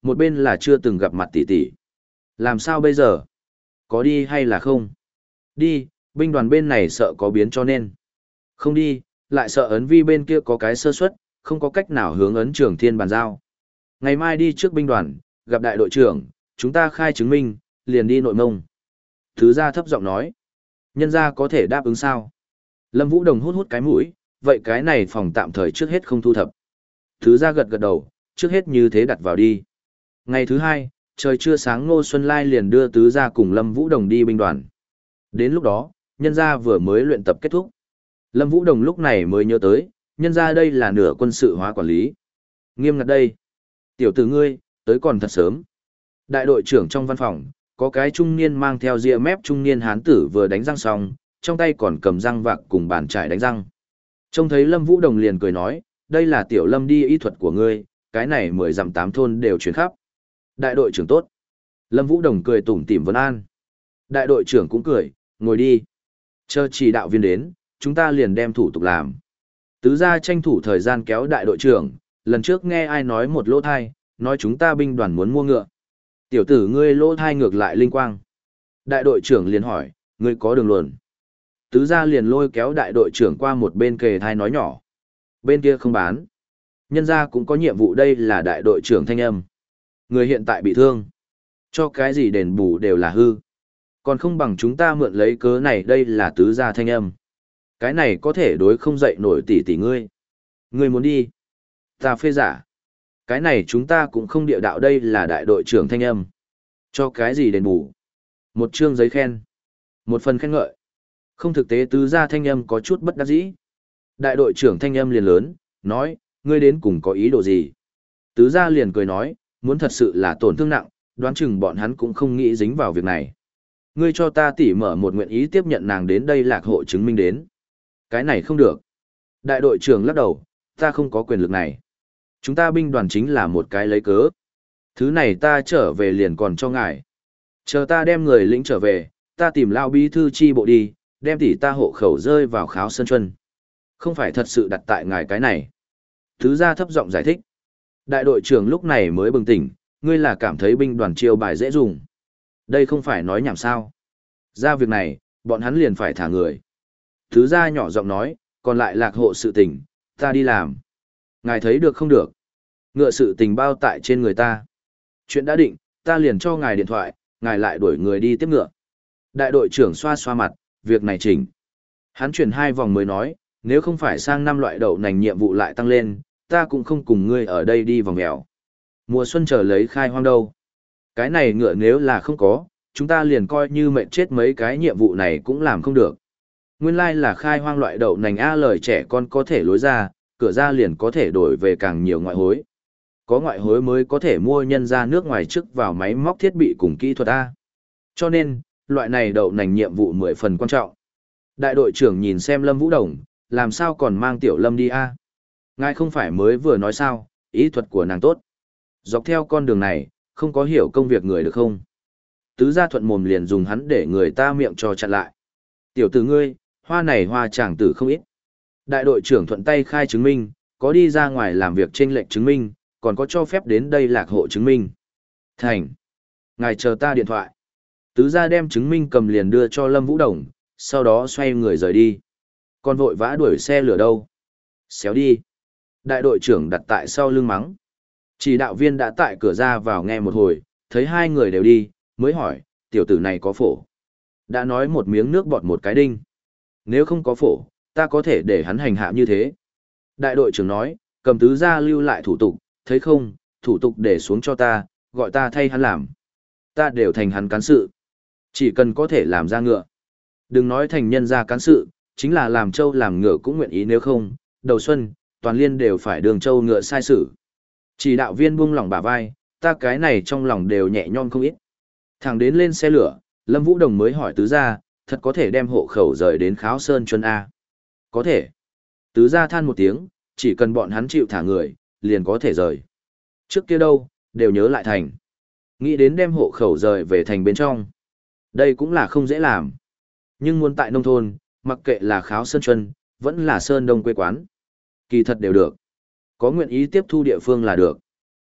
một bên là chưa từng gặp mặt tỷ tỷ. Làm sao bây giờ? Có đi hay là không? Đi, binh đoàn bên này sợ có biến cho nên. Không đi, lại sợ ấn vi bên kia có cái sơ suất, không có cách nào hướng ấn trưởng thiên bàn giao. Ngày mai đi trước binh đoàn, gặp đại đội trưởng, chúng ta khai chứng minh, liền đi Nội Mông. Thứ gia thấp giọng nói. Nhân gia có thể đáp ứng sao? Lâm Vũ Đồng hút hút cái mũi, vậy cái này phòng tạm thời trước hết không thu thập. Thứ gia gật gật đầu, trước hết như thế đặt vào đi. Ngày thứ hai, trời chưa sáng Ngô Xuân Lai liền đưa tứ gia cùng Lâm Vũ Đồng đi binh đoàn. Đến lúc đó, nhân gia vừa mới luyện tập kết thúc. Lâm Vũ Đồng lúc này mới nhớ tới, nhân gia đây là nửa quân sự hóa quản lý. Nghiêm ngặt đây. Tiểu tử ngươi, tới còn thật sớm. Đại đội trưởng trong văn phòng, có cái trung niên mang theo ria mép trung niên hán tử vừa đánh răng xong, trong tay còn cầm răng vạc cùng bàn chải đánh răng. Trông thấy Lâm Vũ Đồng liền cười nói, đây là tiểu Lâm đi y thuật của ngươi, cái này mười dặm tám thôn đều truyền khắp. Đại đội trưởng tốt. Lâm Vũ Đồng cười tủm tỉm vấn an. Đại đội trưởng cũng cười, ngồi đi. Chờ chỉ đạo viên đến, chúng ta liền đem thủ tục làm. Tứ gia tranh thủ thời gian kéo đại đội trưởng, lần trước nghe ai nói một lỗ thai, nói chúng ta binh đoàn muốn mua ngựa. Tiểu tử ngươi lỗ thai ngược lại linh quang. Đại đội trưởng liền hỏi, ngươi có đường luồn. Tứ gia liền lôi kéo đại đội trưởng qua một bên kề thai nói nhỏ. Bên kia không bán. Nhân gia cũng có nhiệm vụ, đây là đại đội trưởng thanh âm. Người hiện tại bị thương. Cho cái gì đền bù đều là hư. Còn không bằng chúng ta mượn lấy cớ này, đây là tứ gia thanh âm. Cái này có thể đối không dậy nổi tỷ tỷ ngươi. Ngươi muốn đi. Ta phê giả. Cái này chúng ta cũng không địa đạo, đây là đại đội trưởng thanh âm. Cho cái gì đền bù? Một chương giấy khen. Một phần khen ngợi. Không, thực tế tứ gia thanh âm có chút bất đắc dĩ. Đại đội trưởng thanh âm liền lớn, nói, ngươi đến cùng có ý đồ gì? Tứ gia liền cười nói, muốn thật sự là tổn thương nặng, đoán chừng bọn hắn cũng không nghĩ dính vào việc này. Ngươi cho ta tỉ mở một nguyện ý tiếp nhận nàng đến đây lạc hộ chứng minh đến. Cái này không được. Đại đội trưởng lắc đầu, ta không có quyền lực này. Chúng ta binh đoàn chính là một cái lấy cớ. Thứ này ta trở về liền còn cho ngài. Chờ ta đem người lĩnh trở về, ta tìm lao bí thư chi bộ đi, đem tỷ ta hộ khẩu rơi vào Kháo Sơn Chuân. Không phải thật sự đặt tại ngài cái này. Thứ gia thấp giọng giải thích. Đại đội trưởng lúc này mới bừng tỉnh, ngươi là cảm thấy binh đoàn chiêu bài dễ dùng. Đây không phải nói nhảm sao. Ra việc này, bọn hắn liền phải thả người. Thứ gia nhỏ giọng nói, còn lại lạc hộ sự tình, ta đi làm. Ngài thấy được không được. Ngựa sự tình bao tại trên người ta. Chuyện đã định, ta liền cho ngài điện thoại, ngài lại đuổi người đi tiếp ngựa. Đại đội trưởng xoa xoa mặt, việc này chỉnh. Hắn chuyển hai vòng mới nói, nếu không phải sang năm loại đậu nành nhiệm vụ lại tăng lên, ta cũng không cùng ngươi ở đây đi vòng mèo. Mùa xuân chờ lấy khai hoang đâu. Cái này ngựa nếu là không có, chúng ta liền coi như mệnh chết mấy cái nhiệm vụ này cũng làm không được. Nguyên lai là khai hoang loại đậu nành a, lời trẻ con có thể lối ra, cửa ra liền có thể đổi về càng nhiều ngoại hối. Có ngoại hối mới có thể mua nhân ra nước ngoài trước vào máy móc thiết bị cùng kỹ thuật A. Cho nên, loại này đậu nành nhiệm vụ mười phần quan trọng. Đại đội trưởng nhìn xem Lâm Vũ Đồng, làm sao còn mang tiểu Lâm đi A. Ngài không phải mới vừa nói sao, ý thuật của nàng tốt. Dọc theo con đường này, không có hiểu công việc người được không? Tứ gia thuận mồm liền dùng hắn để người ta miệng cho chặn lại. Tiểu tử ngươi, hoa này hoa chàng tử không ít. Đại đội trưởng thuận tay khai chứng minh, có đi ra ngoài làm việc trên lệnh chứng minh, còn có cho phép đến đây lạc hộ chứng minh. Thành. Ngài chờ ta điện thoại. Tứ gia đem chứng minh cầm liền đưa cho Lâm Vũ Đồng, sau đó xoay người rời đi. Còn vội vã đuổi xe lửa đâu? Xéo đi. Đại đội trưởng đặt tại sau lưng mắng. Chỉ đạo viên đã tại cửa ra vào nghe một hồi, thấy hai người đều đi, mới hỏi, tiểu tử này có phổ. Đã nói một miếng nước bọt một cái đinh. Nếu không có phổ, ta có thể để hắn hành hạ như thế. Đại đội trưởng nói, cầm tứ gia lưu lại thủ tục, thấy không, thủ tục để xuống cho ta, gọi ta thay hắn làm. Ta đều thành hắn cán sự. Chỉ cần có thể làm ra ngựa. Đừng nói thành nhân gia cán sự, chính là làm trâu làm ngựa cũng nguyện ý, nếu không, đầu xuân, toàn liên đều phải đường trâu ngựa sai sử. Chỉ đạo viên buông lỏng bả vai, ta cái này trong lòng đều nhẹ nhõm không ít. Thẳng đến lên xe lửa, Lâm Vũ Đồng mới hỏi tứ gia, thật có thể đem hộ khẩu rời đến Kháo Sơn Chuân A. Có thể. Tứ gia than một tiếng, chỉ cần bọn hắn chịu thả người, liền có thể rời. Trước kia đâu, đều nhớ lại thành. Nghĩ đến đem hộ khẩu rời về thành bên trong. Đây cũng là không dễ làm. Nhưng muốn tại nông thôn, mặc kệ là Kháo Sơn Chuân, vẫn là Sơn Đông quê quán. Kỳ thật đều được. Có nguyện ý tiếp thu địa phương là được.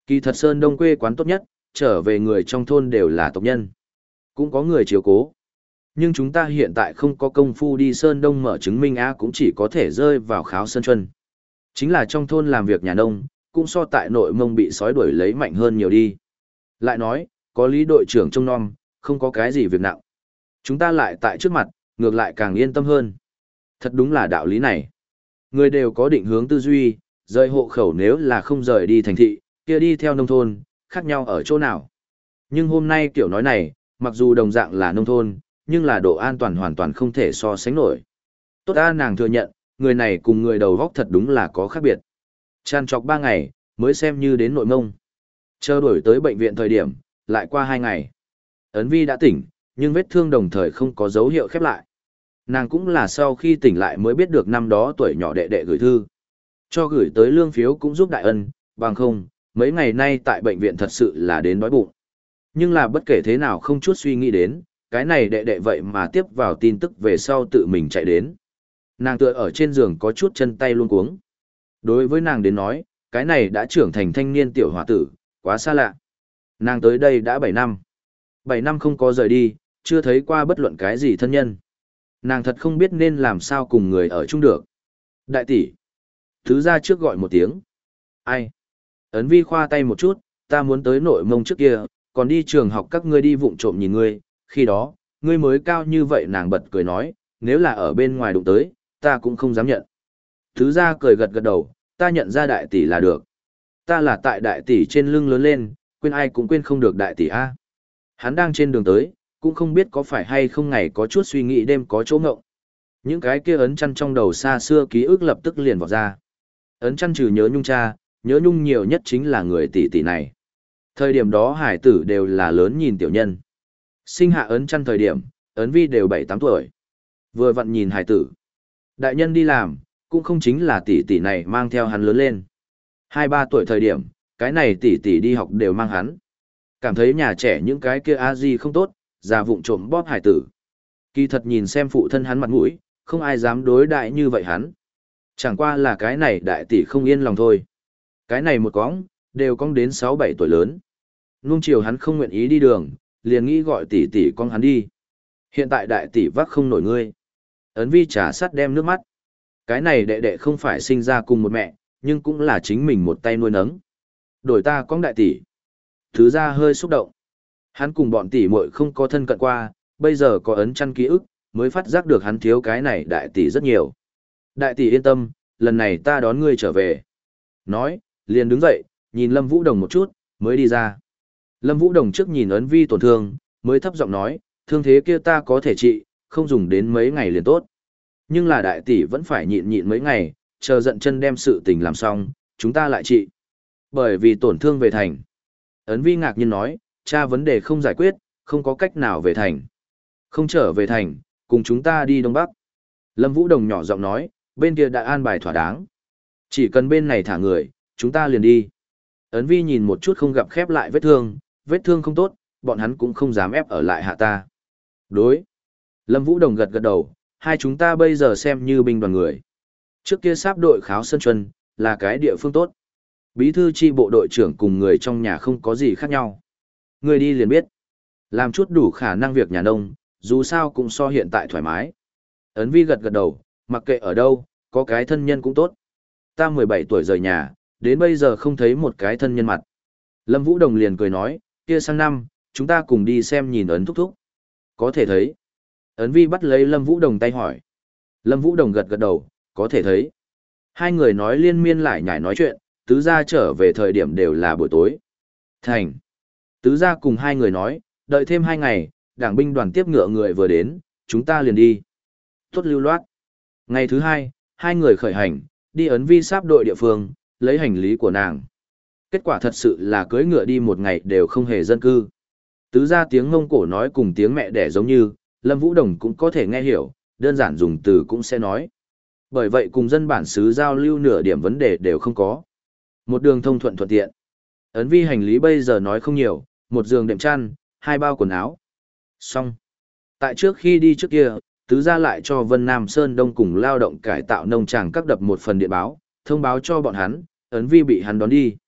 Kỳ thật Sơn Đông quê quán tốt nhất, trở về người trong thôn đều là tộc nhân. Cũng có người chiếu cố. Nhưng chúng ta hiện tại không có công phu đi Sơn Đông mở chứng minh á cũng chỉ có thể rơi vào kháo Sơn Chuân. Chính là trong thôn làm việc nhà nông, cũng so tại nội mông bị sói đuổi lấy mạnh hơn nhiều đi. Lại nói, có lý đội trưởng trông nom, không có cái gì việc nặng. Chúng ta lại tại trước mặt, ngược lại càng yên tâm hơn. Thật đúng là đạo lý này. Người đều có định hướng tư duy, rời hộ khẩu nếu là không rời đi thành thị, kia đi theo nông thôn, khác nhau ở chỗ nào. Nhưng hôm nay kiểu nói này, mặc dù đồng dạng là nông thôn, nhưng là độ an toàn hoàn toàn không thể so sánh nổi. Tốt ta nàng thừa nhận, người này cùng người đầu góc thật đúng là có khác biệt. Tràn trọc ba ngày, mới xem như đến nội mông. Chờ đuổi tới bệnh viện thời điểm, lại qua hai ngày. Ấn Vi đã tỉnh, nhưng vết thương đồng thời không có dấu hiệu khép lại. Nàng cũng là sau khi tỉnh lại mới biết được năm đó tuổi nhỏ đệ đệ gửi thư. Cho gửi tới lương phiếu cũng giúp đại ân, bằng không, mấy ngày nay tại bệnh viện thật sự là đến đói bụng. Nhưng là bất kể thế nào không chút suy nghĩ đến, cái này đệ đệ vậy mà tiếp vào tin tức về sau tự mình chạy đến. Nàng tựa ở trên giường có chút chân tay luôn cuống. Đối với nàng đến nói, cái này đã trưởng thành thanh niên tiểu hòa tử, quá xa lạ. Nàng tới đây đã bảy năm. bảy năm không có rời đi, chưa thấy qua bất luận cái gì thân nhân. Nàng thật không biết nên làm sao cùng người ở chung được. Đại tỷ. Thứ ra trước gọi một tiếng. Ai? Ấn Vi khoa tay một chút, ta muốn tới nội mông trước kia, còn đi trường học các ngươi đi vụng trộm nhìn ngươi, khi đó, ngươi mới cao như vậy nàng bật cười nói, nếu là ở bên ngoài đụng tới, ta cũng không dám nhận. Thứ ra cười gật gật đầu, ta nhận ra đại tỷ là được. Ta là tại đại tỷ trên lưng lớn lên, quên ai cũng quên không được đại tỷ A. Hắn đang trên đường tới, cũng không biết có phải hay không ngày có chút suy nghĩ đêm có chỗ ngộng. Những cái kia ấn chăn trong đầu xa xưa ký ức lập tức liền vọt ra. Ấn chăn trừ nhớ nhung cha, nhớ nhung nhiều nhất chính là người tỷ tỷ này. Thời điểm đó hải tử đều là lớn nhìn tiểu nhân. Sinh hạ ấn chăn thời điểm, ấn Vi đều bảy tám tuổi. Vừa vặn nhìn hải tử. Đại nhân đi làm, cũng không chính là tỷ tỷ này mang theo hắn lớn lên. Hai ba tuổi thời điểm, cái này tỷ tỷ đi học đều mang hắn. Cảm thấy nhà trẻ những cái kia a di không tốt, già vụng trộm bóp hải tử. Kỳ thật nhìn xem phụ thân hắn mặt mũi, không ai dám đối đại như vậy hắn. Chẳng qua là cái này đại tỷ không yên lòng thôi. Cái này một cóng, đều cong đến sáu bảy tuổi lớn. Nuông chiều hắn không nguyện ý đi đường, liền nghĩ gọi tỷ tỷ con hắn đi. Hiện tại đại tỷ vác không nổi ngươi. Ấn Vi trà sắt đem nước mắt. Cái này đệ đệ không phải sinh ra cùng một mẹ, nhưng cũng là chính mình một tay nuôi nấng. Đổi ta con đại tỷ. Thứ ra hơi xúc động. Hắn cùng bọn tỷ muội không có thân cận qua, bây giờ có ấn chăn ký ức, mới phát giác được hắn thiếu cái này đại tỷ rất nhiều. Đại tỷ yên tâm, lần này ta đón ngươi trở về. Nói, liền đứng dậy, nhìn Lâm Vũ Đồng một chút, mới đi ra. Lâm Vũ Đồng trước nhìn ấn Vi tổn thương, mới thấp giọng nói, thương thế kia ta có thể trị, không dùng đến mấy ngày liền tốt. Nhưng là đại tỷ vẫn phải nhịn nhịn mấy ngày, chờ giận chân đem sự tình làm xong, chúng ta lại trị. Bởi vì tổn thương về thành. Ấn Vi ngạc nhiên nói, cha vấn đề không giải quyết, không có cách nào về thành. Không trở về thành, cùng chúng ta đi Đông Bắc. Lâm Vũ Đồng nhỏ giọng nói, bên kia đã an bài thỏa đáng. Chỉ cần bên này thả người, chúng ta liền đi. Ấn Vi nhìn một chút không gặp khép lại vết thương, vết thương không tốt, bọn hắn cũng không dám ép ở lại hạ ta. Đối. Lâm Vũ Đồng gật gật đầu, hai chúng ta bây giờ xem như binh đoàn người. Trước kia sáp đội Kháo Sơn Chuân, là cái địa phương tốt. Bí thư chi bộ đội trưởng cùng người trong nhà không có gì khác nhau. Người đi liền biết. Làm chút đủ khả năng việc nhà nông, dù sao cũng so hiện tại thoải mái. Ấn Vi gật gật đầu, mặc kệ ở đâu, có cái thân nhân cũng tốt. Ta mười bảy tuổi rời nhà, đến bây giờ không thấy một cái thân nhân mặt. Lâm Vũ Đồng liền cười nói, kia sang năm, chúng ta cùng đi xem nhìn ấn thúc thúc. Có thể thấy. Ấn Vi bắt lấy Lâm Vũ Đồng tay hỏi. Lâm Vũ Đồng gật gật đầu, có thể thấy. Hai người nói liên miên lại nhải nói chuyện, tứ gia trở về thời điểm đều là buổi tối. Thành. Tứ gia cùng hai người nói, đợi thêm hai ngày, đảng binh đoàn tiếp ngựa người vừa đến, chúng ta liền đi. Tốt lưu loát. Ngày thứ hai, hai người khởi hành, đi ấn Vi sáp đội địa phương, lấy hành lý của nàng. Kết quả thật sự là cưỡi ngựa đi một ngày đều không hề dân cư. Tứ gia tiếng Mông Cổ nói cùng tiếng mẹ đẻ giống như, Lâm Vũ Đồng cũng có thể nghe hiểu, đơn giản dùng từ cũng sẽ nói. Bởi vậy cùng dân bản xứ giao lưu nửa điểm vấn đề đều không có. Một đường thông thuận thuận tiện. Ấn Vi hành lý bây giờ nói không nhiều, một giường đệm chăn, hai bao quần áo. Xong. Tại trước khi đi trước kia, tứ gia lại cho Vân Nam Sơn Đông cùng lao động cải tạo nông tràng các đập một phần điện báo, thông báo cho bọn hắn, Ấn Vi bị hắn đón đi.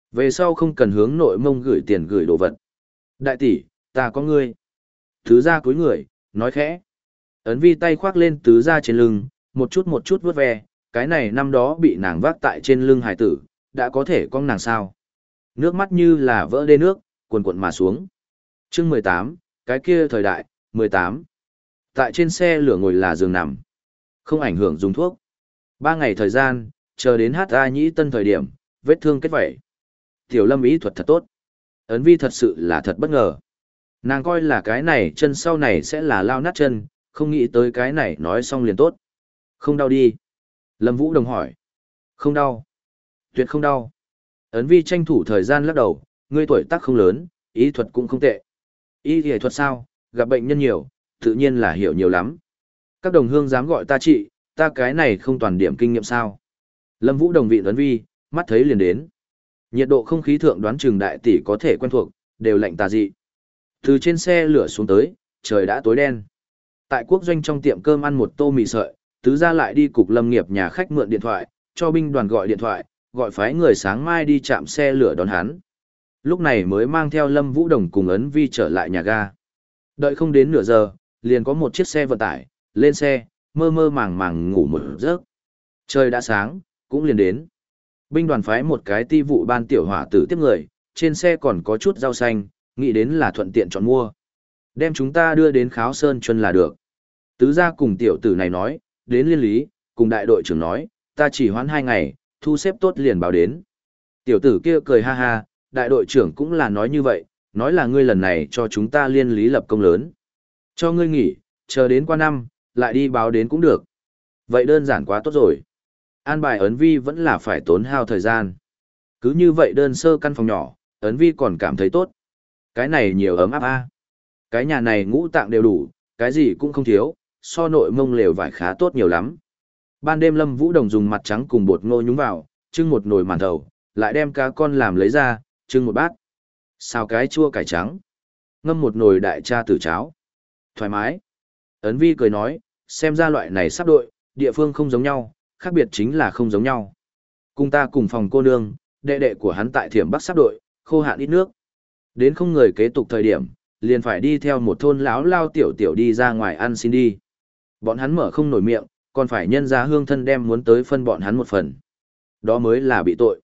Về sau không cần hướng nội mông gửi tiền gửi đồ vật. Đại tỷ, ta có ngươi. Tứ gia cúi người, nói khẽ. Ấn vi tay khoác lên tứ gia trên lưng, một chút một chút vuốt ve, cái này năm đó bị nàng vác tại trên lưng hải tử, đã có thể cong nàng sao. Nước mắt như là vỡ đê nước, cuồn cuộn mà xuống. Chương mười tám, cái kia thời đại, mười tám. Tại trên xe lửa ngồi là giường nằm. Không ảnh hưởng dùng thuốc. Ba ngày thời gian, chờ đến hát A nhĩ tân thời điểm, vết thương kết vẩy. Tiểu Lâm ý thuật thật tốt. Ấn vi thật sự là thật bất ngờ. Nàng coi là cái này chân sau này sẽ là lao nát chân, không nghĩ tới cái này nói xong liền tốt. Không đau đi. Lâm Vũ Đồng hỏi. Không đau. Tuyệt không đau. Ấn vi tranh thủ thời gian lắc đầu, ngươi tuổi tác không lớn, ý thuật cũng không tệ. Y y thuật sao, gặp bệnh nhân nhiều, tự nhiên là hiểu nhiều lắm. Các đồng hương dám gọi ta trị, ta cái này không toàn điểm kinh nghiệm sao. Lâm Vũ Đồng vị Ấn vi, mắt thấy liền đến. Nhiệt độ không khí thượng đoán chừng đại tỷ có thể quen thuộc, đều lạnh tà dị. Từ trên xe lửa xuống tới, trời đã tối đen. Tại quốc doanh trong tiệm cơm ăn một tô mì sợi, tứ gia lại đi cục lâm nghiệp nhà khách mượn điện thoại, cho binh đoàn gọi điện thoại, gọi phái người sáng mai đi chạm xe lửa đón hắn. Lúc này mới mang theo Lâm Vũ Đồng cùng Ấn Vi trở lại nhà ga. Đợi không đến nửa giờ, liền có một chiếc xe vận tải, lên xe, mơ mơ màng màng ngủ một giấc. Trời đã sáng, cũng liền đến. Binh đoàn phái một cái ti vụ ban tiểu hỏa tử tiếp người, trên xe còn có chút rau xanh, nghĩ đến là thuận tiện chọn mua. Đem chúng ta đưa đến Kháo Sơn Chuân là được. Tứ gia cùng tiểu tử này nói, đến liên lý, cùng đại đội trưởng nói, ta chỉ hoãn hai ngày, thu xếp tốt liền báo đến. Tiểu tử kia cười ha ha, đại đội trưởng cũng là nói như vậy, nói là ngươi lần này cho chúng ta liên lý lập công lớn. Cho ngươi nghỉ, chờ đến qua năm, lại đi báo đến cũng được. Vậy đơn giản quá tốt rồi. An bài Ấn Vi vẫn là phải tốn hao thời gian. Cứ như vậy đơn sơ căn phòng nhỏ, Ấn Vi còn cảm thấy tốt. Cái này nhiều ấm áp a. Cái nhà này ngũ tạng đều đủ, cái gì cũng không thiếu, so nội mông lều vải khá tốt nhiều lắm. Ban đêm Lâm Vũ Đồng dùng mặt trắng cùng bột ngô nhúng vào, trưng một nồi màn thầu, lại đem cá con làm lấy ra, trưng một bát. Xào cái chua cải trắng. Ngâm một nồi đại cha tử cháo. Thoải mái. Ấn Vi cười nói, xem ra loại này sắp đội, địa phương không giống nhau, khác biệt chính là không giống nhau. Cùng ta cùng phòng cô nương, đệ đệ của hắn tại Thiểm Bắc sắp đội, khô hạn ít nước. Đến không người kế tục thời điểm, liền phải đi theo một thôn láo lao tiểu tiểu đi ra ngoài ăn xin đi. Bọn hắn mở không nổi miệng, còn phải nhân ra hương thân đem muốn tới phân bọn hắn một phần. Đó mới là bị tội.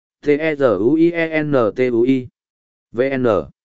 T-E-Z-U-I-E-N-T-U-I vê en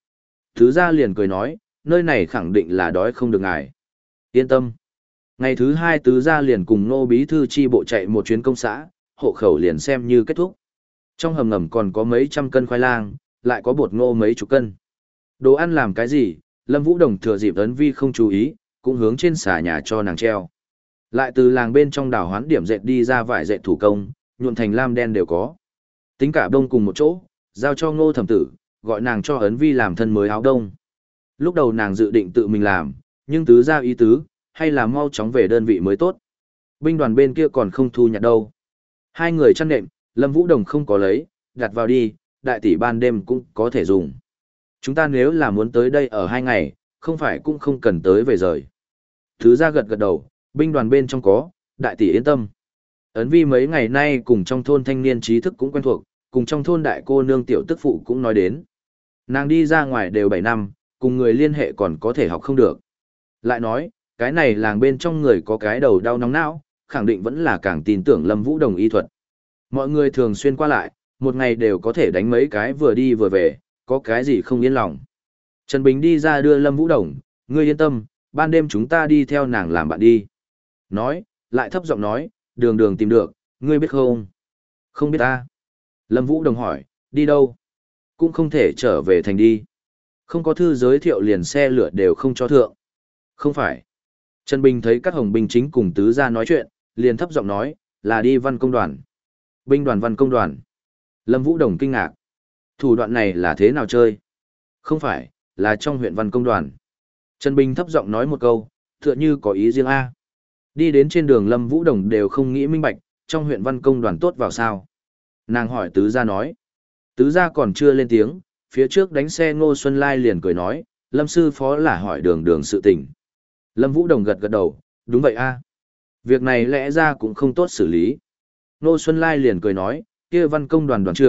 Thứ gia liền cười nói, nơi này khẳng định là đói không được ngài. Yên tâm. Ngày thứ hai tứ gia liền cùng nô bí thư chi bộ chạy một chuyến công xã, hộ khẩu liền xem như kết thúc. Trong hầm ngầm còn có mấy trăm cân khoai lang, lại có bột ngô mấy chục cân. Đồ ăn làm cái gì, Lâm Vũ Đồng thừa dịp Ấn Vi không chú ý, cũng hướng trên xà nhà cho nàng treo. Lại từ làng bên trong đảo hoán điểm dệt đi ra vải dệt thủ công, nhuộm thành lam đen đều có. Tính cả đông cùng một chỗ, giao cho Ngô Thẩm Tử, gọi nàng cho Ấn Vi làm thân mới áo đông. Lúc đầu nàng dự định tự mình làm, nhưng tứ gia ý tứ, hay là mau chóng về đơn vị mới tốt. Binh đoàn bên kia còn không thu nhặt đâu. Hai người chăn nệm, Lâm Vũ Đồng không có lấy, đặt vào đi, đại tỷ ban đêm cũng có thể dùng. Chúng ta nếu là muốn tới đây ở hai ngày, không phải cũng không cần tới về rời. Thứ gia gật gật đầu, binh đoàn bên trong có, đại tỷ yên tâm. Ấn Vi mấy ngày nay cùng trong thôn thanh niên trí thức cũng quen thuộc, cùng trong thôn đại cô nương tiểu tức phụ cũng nói đến. Nàng đi ra ngoài đều bảy năm, cùng người liên hệ còn có thể học không được. Lại nói, cái này làng bên trong người có cái đầu đau nóng não, khẳng định vẫn là càng tin tưởng Lâm Vũ Đồng y thuật. Mọi người thường xuyên qua lại, một ngày đều có thể đánh mấy cái vừa đi vừa về, có cái gì không yên lòng. Trần Bình đi ra đưa Lâm Vũ Đồng, ngươi yên tâm, ban đêm chúng ta đi theo nàng làm bạn đi. Nói, lại thấp giọng nói, đường đường tìm được, ngươi biết không? Không biết ta. Lâm Vũ Đồng hỏi, đi đâu? Cũng không thể trở về thành đi. Không có thư giới thiệu liền xe lửa đều không cho thượng. Không phải. Trần Bình thấy các hồng binh chính cùng tứ gia nói chuyện, liền thấp giọng nói, là đi văn công đoàn. Binh đoàn văn công đoàn. Lâm Vũ Đồng kinh ngạc. Thủ đoạn này là thế nào chơi? Không phải, là trong huyện văn công đoàn. Trần Bình thấp giọng nói một câu, tựa như có ý riêng A. Đi đến trên đường Lâm Vũ Đồng đều không nghĩ minh bạch, trong huyện văn công đoàn tốt vào sao. Nàng hỏi tứ gia nói. Tứ gia còn chưa lên tiếng, phía trước đánh xe Ngô Xuân Lai liền cười nói, Lâm sư phó là hỏi đường đường sự tình. Lâm Vũ Đồng gật gật đầu, đúng vậy A. Việc này lẽ ra cũng không tốt xử lý. Ngô Xuân Lai liền cười nói, kia văn công đoàn đoàn trưởng,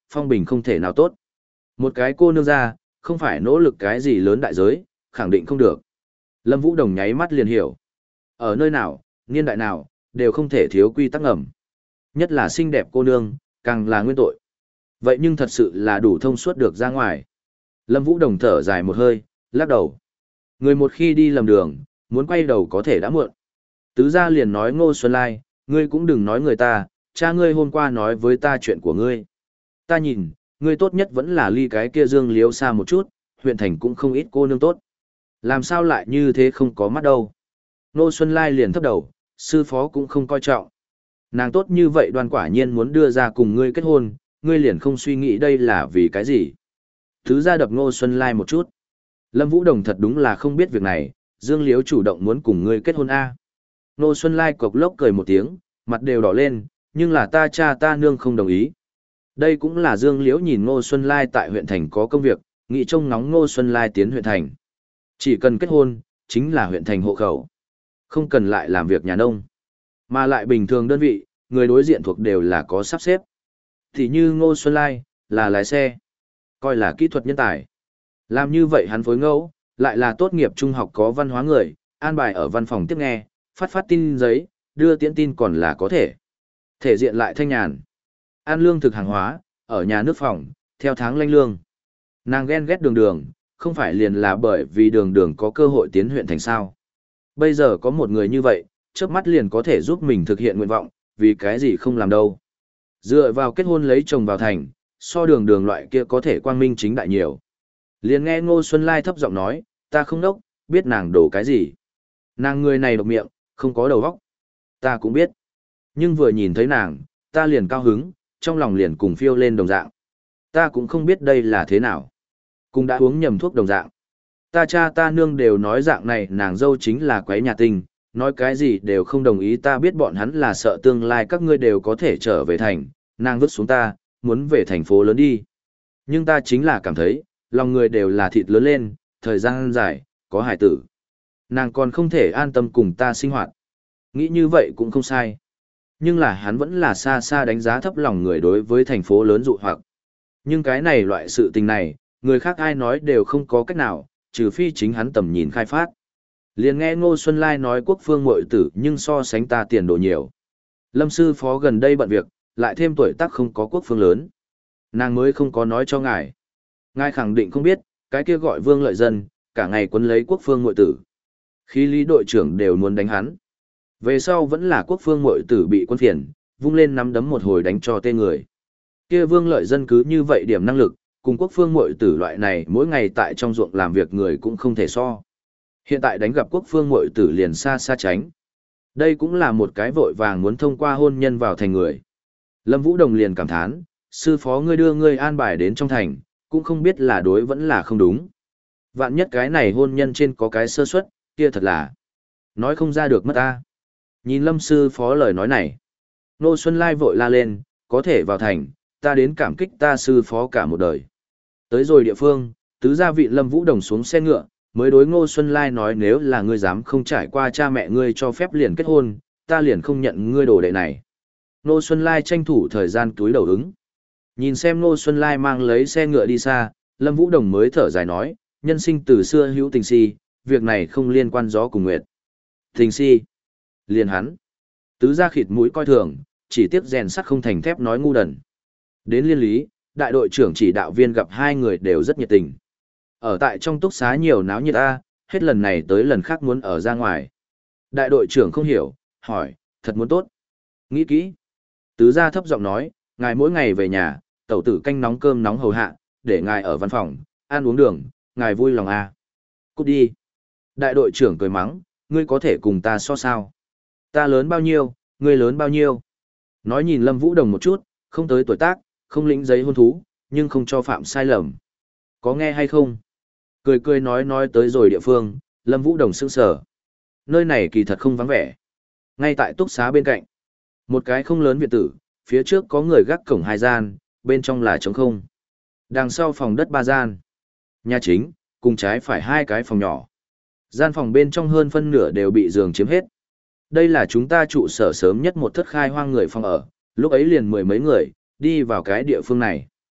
phong bình không thể nào tốt. Một cái cô nương ra, không phải nỗ lực cái gì lớn đại giới, khẳng định không được. Lâm Vũ Đồng nháy mắt liền hiểu. Ở nơi nào, niên đại nào, đều không thể thiếu quy tắc ngầm. Nhất là xinh đẹp cô nương, càng là nguyên tội. Vậy nhưng thật sự là đủ thông suốt được ra ngoài. Lâm Vũ Đồng thở dài một hơi, lắc đầu. Người một khi đi lầm đường, muốn quay đầu có thể đã muộn. Tứ gia liền nói Ngô Xuân Lai, ngươi cũng đừng nói người ta, cha ngươi hôm qua nói với ta chuyện của ngươi. Ta nhìn, ngươi tốt nhất vẫn là ly cái kia Dương Liếu xa một chút, huyện thành cũng không ít cô nương tốt. Làm sao lại như thế không có mắt đâu. Ngô Xuân Lai liền thấp đầu, sư phó cũng không coi trọng. Nàng tốt như vậy đoan quả nhiên muốn đưa ra cùng ngươi kết hôn, ngươi liền không suy nghĩ đây là vì cái gì. Thứ ra đập Ngô Xuân Lai một chút. Lâm Vũ Đồng thật đúng là không biết việc này, Dương Liếu chủ động muốn cùng ngươi kết hôn A. Ngô Xuân Lai cộc lốc cười một tiếng, mặt đều đỏ lên, nhưng là ta cha ta nương không đồng ý. Đây cũng là Dương Liễu nhìn Ngô Xuân Lai tại huyện thành có công việc, nghĩ trông ngóng Ngô Xuân Lai tiến huyện thành. Chỉ cần kết hôn, chính là huyện thành hộ khẩu. Không cần lại làm việc nhà nông. Mà lại bình thường đơn vị, người đối diện thuộc đều là có sắp xếp. Thì như Ngô Xuân Lai, là lái xe, coi là kỹ thuật nhân tài. Làm như vậy hắn phối ngẫu, lại là tốt nghiệp trung học có văn hóa người, an bài ở văn phòng tiếp nghe, phát phát tin giấy, đưa tiễn tin còn là có thể. Thể diện lại thanh nhàn. Ăn lương thực hàng hóa, ở nhà nước phòng, theo tháng lanh lương. Nàng ghen ghét đường đường, không phải liền là bởi vì đường đường có cơ hội tiến huyện thành sao. Bây giờ có một người như vậy, trước mắt liền có thể giúp mình thực hiện nguyện vọng, vì cái gì không làm đâu. Dựa vào kết hôn lấy chồng vào thành, so đường đường loại kia có thể quang minh chính đại nhiều. Liền nghe Ngô Xuân Lai thấp giọng nói, ta không đốc, biết nàng đổ cái gì. Nàng người này độc miệng, không có đầu óc. Ta cũng biết. Nhưng vừa nhìn thấy nàng, ta liền cao hứng, trong lòng liền cùng phiêu lên đồng dạng. Ta cũng không biết đây là thế nào. Cũng đã uống nhầm thuốc đồng dạng. Ta cha ta nương đều nói dạng này nàng dâu chính là quấy nhà tình, nói cái gì đều không đồng ý, ta biết bọn hắn là sợ tương lai các ngươi đều có thể trở về thành, nàng vứt xuống ta, muốn về thành phố lớn đi. Nhưng ta chính là cảm thấy, lòng người đều là thịt lớn lên, thời gian dài, có hài tử. Nàng còn không thể an tâm cùng ta sinh hoạt. Nghĩ như vậy cũng không sai. Nhưng là hắn vẫn là xa xa đánh giá thấp lòng người đối với thành phố lớn dụ hoặc. Nhưng cái này loại sự tình này, người khác ai nói đều không có cách nào, trừ phi chính hắn tầm nhìn khai phát. Liền nghe Ngô Xuân Lai nói quốc phương muội tử nhưng so sánh ta tiền đồ nhiều. Lâm sư phó gần đây bận việc, lại thêm tuổi tác không có quốc phương lớn. Nàng mới không có nói cho ngài. Ngài khẳng định không biết, cái kia gọi Vương Lợi Dân, cả ngày quấn lấy quốc phương muội tử. Khi lý đội trưởng đều muốn đánh hắn. Về sau vẫn là quốc phương muội tử bị quân phiền, vung lên nắm đấm một hồi đánh cho tên người. Kia Vương Lợi Dân cứ như vậy điểm năng lực, cùng quốc phương muội tử loại này mỗi ngày tại trong ruộng làm việc người cũng không thể so. Hiện tại đánh gặp quốc phương muội tử liền xa xa tránh. Đây cũng là một cái vội vàng muốn thông qua hôn nhân vào thành người. Lâm Vũ Đồng liền cảm thán, sư phó ngươi đưa ngươi an bài đến trong thành, cũng không biết là đối vẫn là không đúng. Vạn nhất cái này hôn nhân trên có cái sơ suất, kia thật là nói không ra được mất ta. Nhìn Lâm sư phó lời nói này, Nô Xuân Lai vội la lên, có thể vào thành, ta đến cảm kích ta sư phó cả một đời. Tới rồi địa phương, tứ gia vị Lâm Vũ Đồng xuống xe ngựa, mới đối Ngô Xuân Lai nói nếu là ngươi dám không trải qua cha mẹ ngươi cho phép liền kết hôn, ta liền không nhận ngươi đồ đệ này. Ngô Xuân Lai tranh thủ thời gian túi đầu ứng. Nhìn xem Ngô Xuân Lai mang lấy xe ngựa đi xa, Lâm Vũ Đồng mới thở dài nói, nhân sinh từ xưa hữu tình si, việc này không liên quan gió cùng nguyệt. Tình si. Liền hắn. Tứ gia khịt mũi coi thường, chỉ tiếc rèn sắt không thành thép nói ngu đần. Đến liên lý, đại đội trưởng chỉ đạo viên gặp hai người đều rất nhiệt tình. Ở tại trong túc xá nhiều náo nhiệt a, hết lần này tới lần khác muốn ở ra ngoài. Đại đội trưởng không hiểu, hỏi, thật muốn tốt. Nghĩ kỹ. Tứ gia thấp giọng nói, ngài mỗi ngày về nhà, tẩu tử canh nóng cơm nóng hầu hạ, để ngài ở văn phòng, ăn uống đường, ngài vui lòng a. Cút đi. Đại đội trưởng cười mắng, ngươi có thể cùng ta so sao? Ta lớn bao nhiêu, ngươi lớn bao nhiêu? Nói nhìn Lâm Vũ Đồng một chút, không tới tuổi tác, không lĩnh giấy hôn thú, nhưng không cho phạm sai lầm. Có nghe hay không? Cười cười nói nói tới rồi địa phương, Lâm Vũ Đồng sững sờ. Nơi này kỳ thật không vắng vẻ. Ngay tại túc xá bên cạnh, một cái không lớn viện tử, phía trước có người gác cổng hai gian, bên trong là trống không. Đằng sau phòng đất ba gian. Nhà chính, cùng trái phải hai cái phòng nhỏ. Gian phòng bên trong hơn phân nửa đều bị giường chiếm hết. Đây là chúng ta trụ sở sớm nhất một thất khai hoang người phòng ở, lúc ấy liền mười mấy người, đi vào cái địa phương này.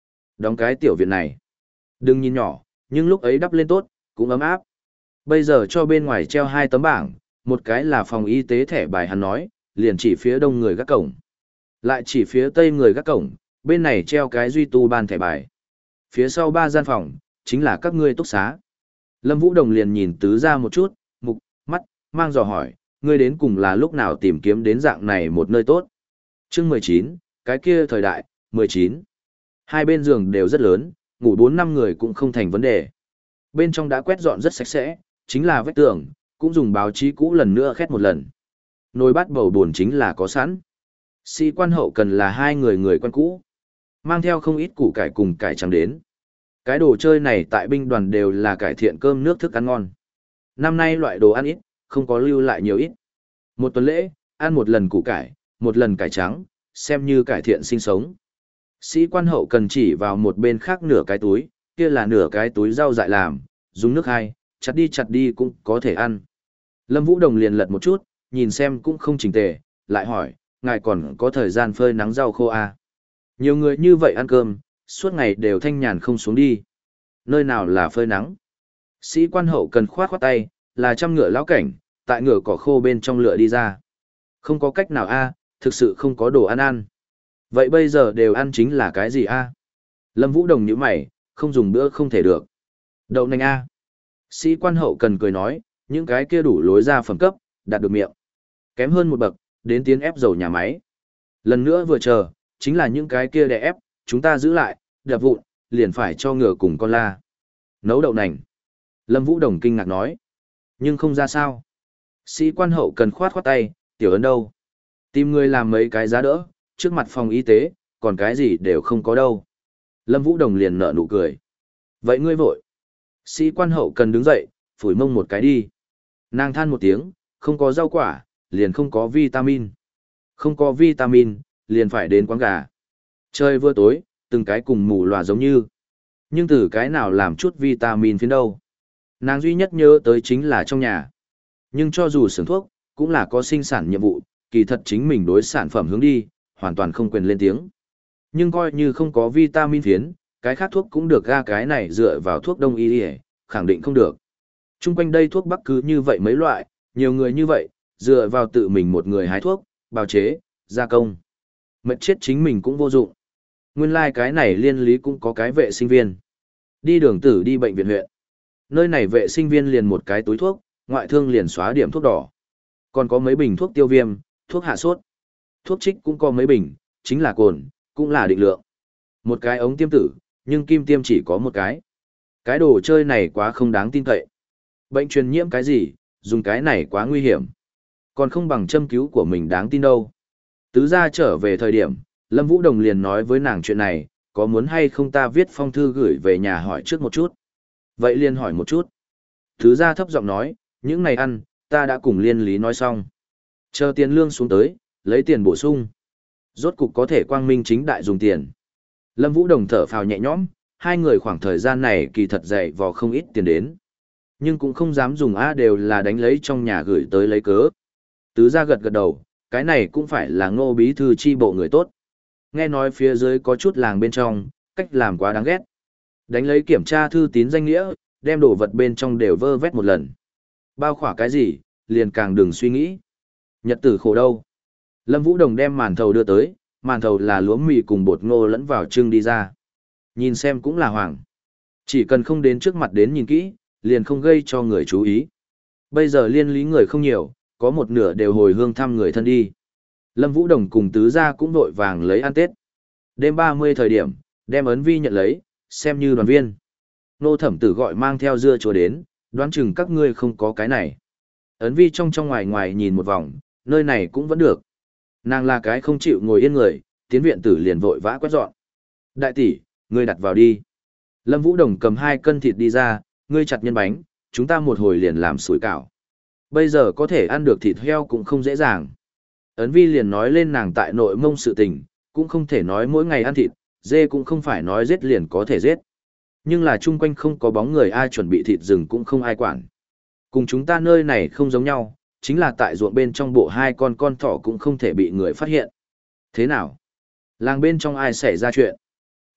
Đóng cái tiểu viện này. Đừng nhìn nhỏ, nhưng lúc ấy đắp lên tốt, cũng ấm áp. Bây giờ cho bên ngoài treo hai tấm bảng, một cái là phòng y tế thẻ bài hắn nói, liền chỉ phía đông người gác cổng. Lại chỉ phía tây người gác cổng, bên này treo cái duy tu ban thẻ bài. Phía sau ba gian phòng, chính là các ngươi túc xá. Lâm Vũ Đồng liền nhìn tứ ra một chút, mục, mắt, mang dò hỏi, ngươi đến cùng là lúc nào tìm kiếm đến dạng này một nơi tốt. Chương mười chín, cái kia thời đại, mười chín. Hai bên giường đều rất lớn, ngủ bốn năm người cũng không thành vấn đề. Bên trong đã quét dọn rất sạch sẽ, chính là vách tường, cũng dùng báo chí cũ lần nữa khét một lần. Nồi bát bầu buồn chính là có sẵn. Sĩ quan hậu cần là hai người người quen cũ. Mang theo không ít củ cải cùng cải trắng đến. Cái đồ chơi này tại binh đoàn đều là cải thiện cơm nước thức ăn ngon. Năm nay loại đồ ăn ít, không có lưu lại nhiều ít. Một tuần lễ, ăn một lần củ cải, một lần cải trắng, xem như cải thiện sinh sống. Sĩ quan hậu cần chỉ vào một bên khác nửa cái túi, kia là nửa cái túi rau dại làm, dùng nước hai, chặt đi chặt đi cũng có thể ăn. Lâm Vũ Đồng liền lật một chút, nhìn xem cũng không chỉnh tề, lại hỏi, ngài còn có thời gian phơi nắng rau khô à? Nhiều người như vậy ăn cơm, suốt ngày đều thanh nhàn không xuống đi. Nơi nào là phơi nắng? Sĩ quan hậu cần khoát khoát tay, là trăm ngựa lão cảnh, tại ngựa cỏ khô bên trong lựa đi ra. Không có cách nào a, thực sự không có đồ ăn ăn. Vậy bây giờ đều ăn chính là cái gì a? Lâm Vũ Đồng nhíu mày, không dùng bữa không thể được. Đậu nành a. Sĩ quan hậu cần cười nói, những cái kia đủ lối ra phẩm cấp, đạt được miệng. Kém hơn một bậc, đến tiến ép dầu nhà máy. Lần nữa vừa chờ, chính là những cái kia đè ép, chúng ta giữ lại, đập vụn, liền phải cho ngựa cùng con la. Nấu đậu nành. Lâm Vũ Đồng kinh ngạc nói. Nhưng không ra sao. Sĩ quan hậu cần khoát khoát tay, tiểu ấn đâu? Tìm người làm mấy cái giá đỡ, trước mặt phòng y tế, còn cái gì đều không có đâu. Lâm Vũ Đồng liền nở nụ cười. Vậy ngươi vội. Sĩ quan hậu cần đứng dậy, phủi mông một cái đi. Nàng than một tiếng, không có rau quả, liền không có vitamin. Không có vitamin, liền phải đến quán gà. Trời vừa tối, từng cái cùng mù lòa giống như. Nhưng từ cái nào làm chút vitamin phiến đâu. Nàng duy nhất nhớ tới chính là trong nhà. Nhưng cho dù xưởng thuốc, cũng là có sinh sản nhiệm vụ, kỳ thật chính mình đối sản phẩm hướng đi, hoàn toàn không quyền lên tiếng. Nhưng coi như không có vitamin phiến, cái khác thuốc cũng được ra cái này dựa vào thuốc đông y đi khẳng định không được. Trung quanh đây thuốc bắc cứ như vậy mấy loại, nhiều người như vậy, dựa vào tự mình một người hái thuốc, bào chế, gia công. Mệt chết chính mình cũng vô dụng. Nguyên lai like cái này liên lý cũng có cái vệ sinh viên. Đi đường tử đi bệnh viện huyện. Nơi này vệ sinh viên liền một cái túi thuốc, ngoại thương liền xóa điểm thuốc đỏ. Còn có mấy bình thuốc tiêu viêm, thuốc hạ sốt. Thuốc trích cũng có mấy bình, chính là cồn, cũng là định lượng. Một cái ống tiêm tử, nhưng kim tiêm chỉ có một cái. Cái đồ chơi này quá không đáng tin cậy. Bệnh truyền nhiễm cái gì, dùng cái này quá nguy hiểm. Còn không bằng châm cứu của mình đáng tin đâu. Tứ gia trở về thời điểm, Lâm Vũ Đồng liền nói với nàng chuyện này, có muốn hay không ta viết phong thư gửi về nhà hỏi trước một chút. Vậy liền hỏi một chút. Tứ gia thấp giọng nói, những này ăn, ta đã cùng liên lý nói xong. Chờ tiền lương xuống tới, lấy tiền bổ sung. Rốt cục có thể quang minh chính đại dùng tiền. Lâm Vũ Đồng thở phào nhẹ nhõm, hai người khoảng thời gian này kỳ thật dày vò không ít tiền đến. Nhưng cũng không dám dùng A đều là đánh lấy trong nhà gửi tới lấy cớ. Tứ gia gật gật đầu, cái này cũng phải là Ngô bí thư chi bộ người tốt. Nghe nói phía dưới có chút làng bên trong, cách làm quá đáng ghét. Đánh lấy kiểm tra thư tín danh nghĩa, đem đồ vật bên trong đều vơ vét một lần. Bao khỏa cái gì, liền càng đừng suy nghĩ. Nhật tử khổ đâu. Lâm Vũ Đồng đem màn thầu đưa tới, màn thầu là lúa mì cùng bột ngô lẫn vào trưng đi ra. Nhìn xem cũng là hoàng. Chỉ cần không đến trước mặt đến nhìn kỹ, liền không gây cho người chú ý. Bây giờ liên lý người không nhiều, có một nửa đều hồi hương thăm người thân đi. Lâm Vũ Đồng cùng tứ gia cũng vội vàng lấy ăn Tết. Đêm ba mươi thời điểm, đem ấn vi nhận lấy, xem như đoàn viên. Nô thẩm tử gọi mang theo dưa chua đến, đoán chừng các ngươi không có cái này. Ấn vi trong trong ngoài ngoài nhìn một vòng, nơi này cũng vẫn được. Nàng là cái không chịu ngồi yên người, tiến viện tử liền vội vã quét dọn. Đại tỷ, ngươi đặt vào đi. Lâm Vũ Đồng cầm hai cân thịt đi ra, ngươi chặt nhân bánh, chúng ta một hồi liền làm sủi cảo. Bây giờ có thể ăn được thịt heo cũng không dễ dàng. Ấn vi liền nói lên nàng tại nội mông sự tình, cũng không thể nói mỗi ngày ăn thịt, dê cũng không phải nói giết liền có thể giết. Nhưng là chung quanh không có bóng người ai chuẩn bị thịt rừng cũng không ai quản. Cùng chúng ta nơi này không giống nhau, chính là tại ruộng bên trong bộ hai con con thỏ cũng không thể bị người phát hiện. Thế nào? Làng bên trong ai xảy ra chuyện?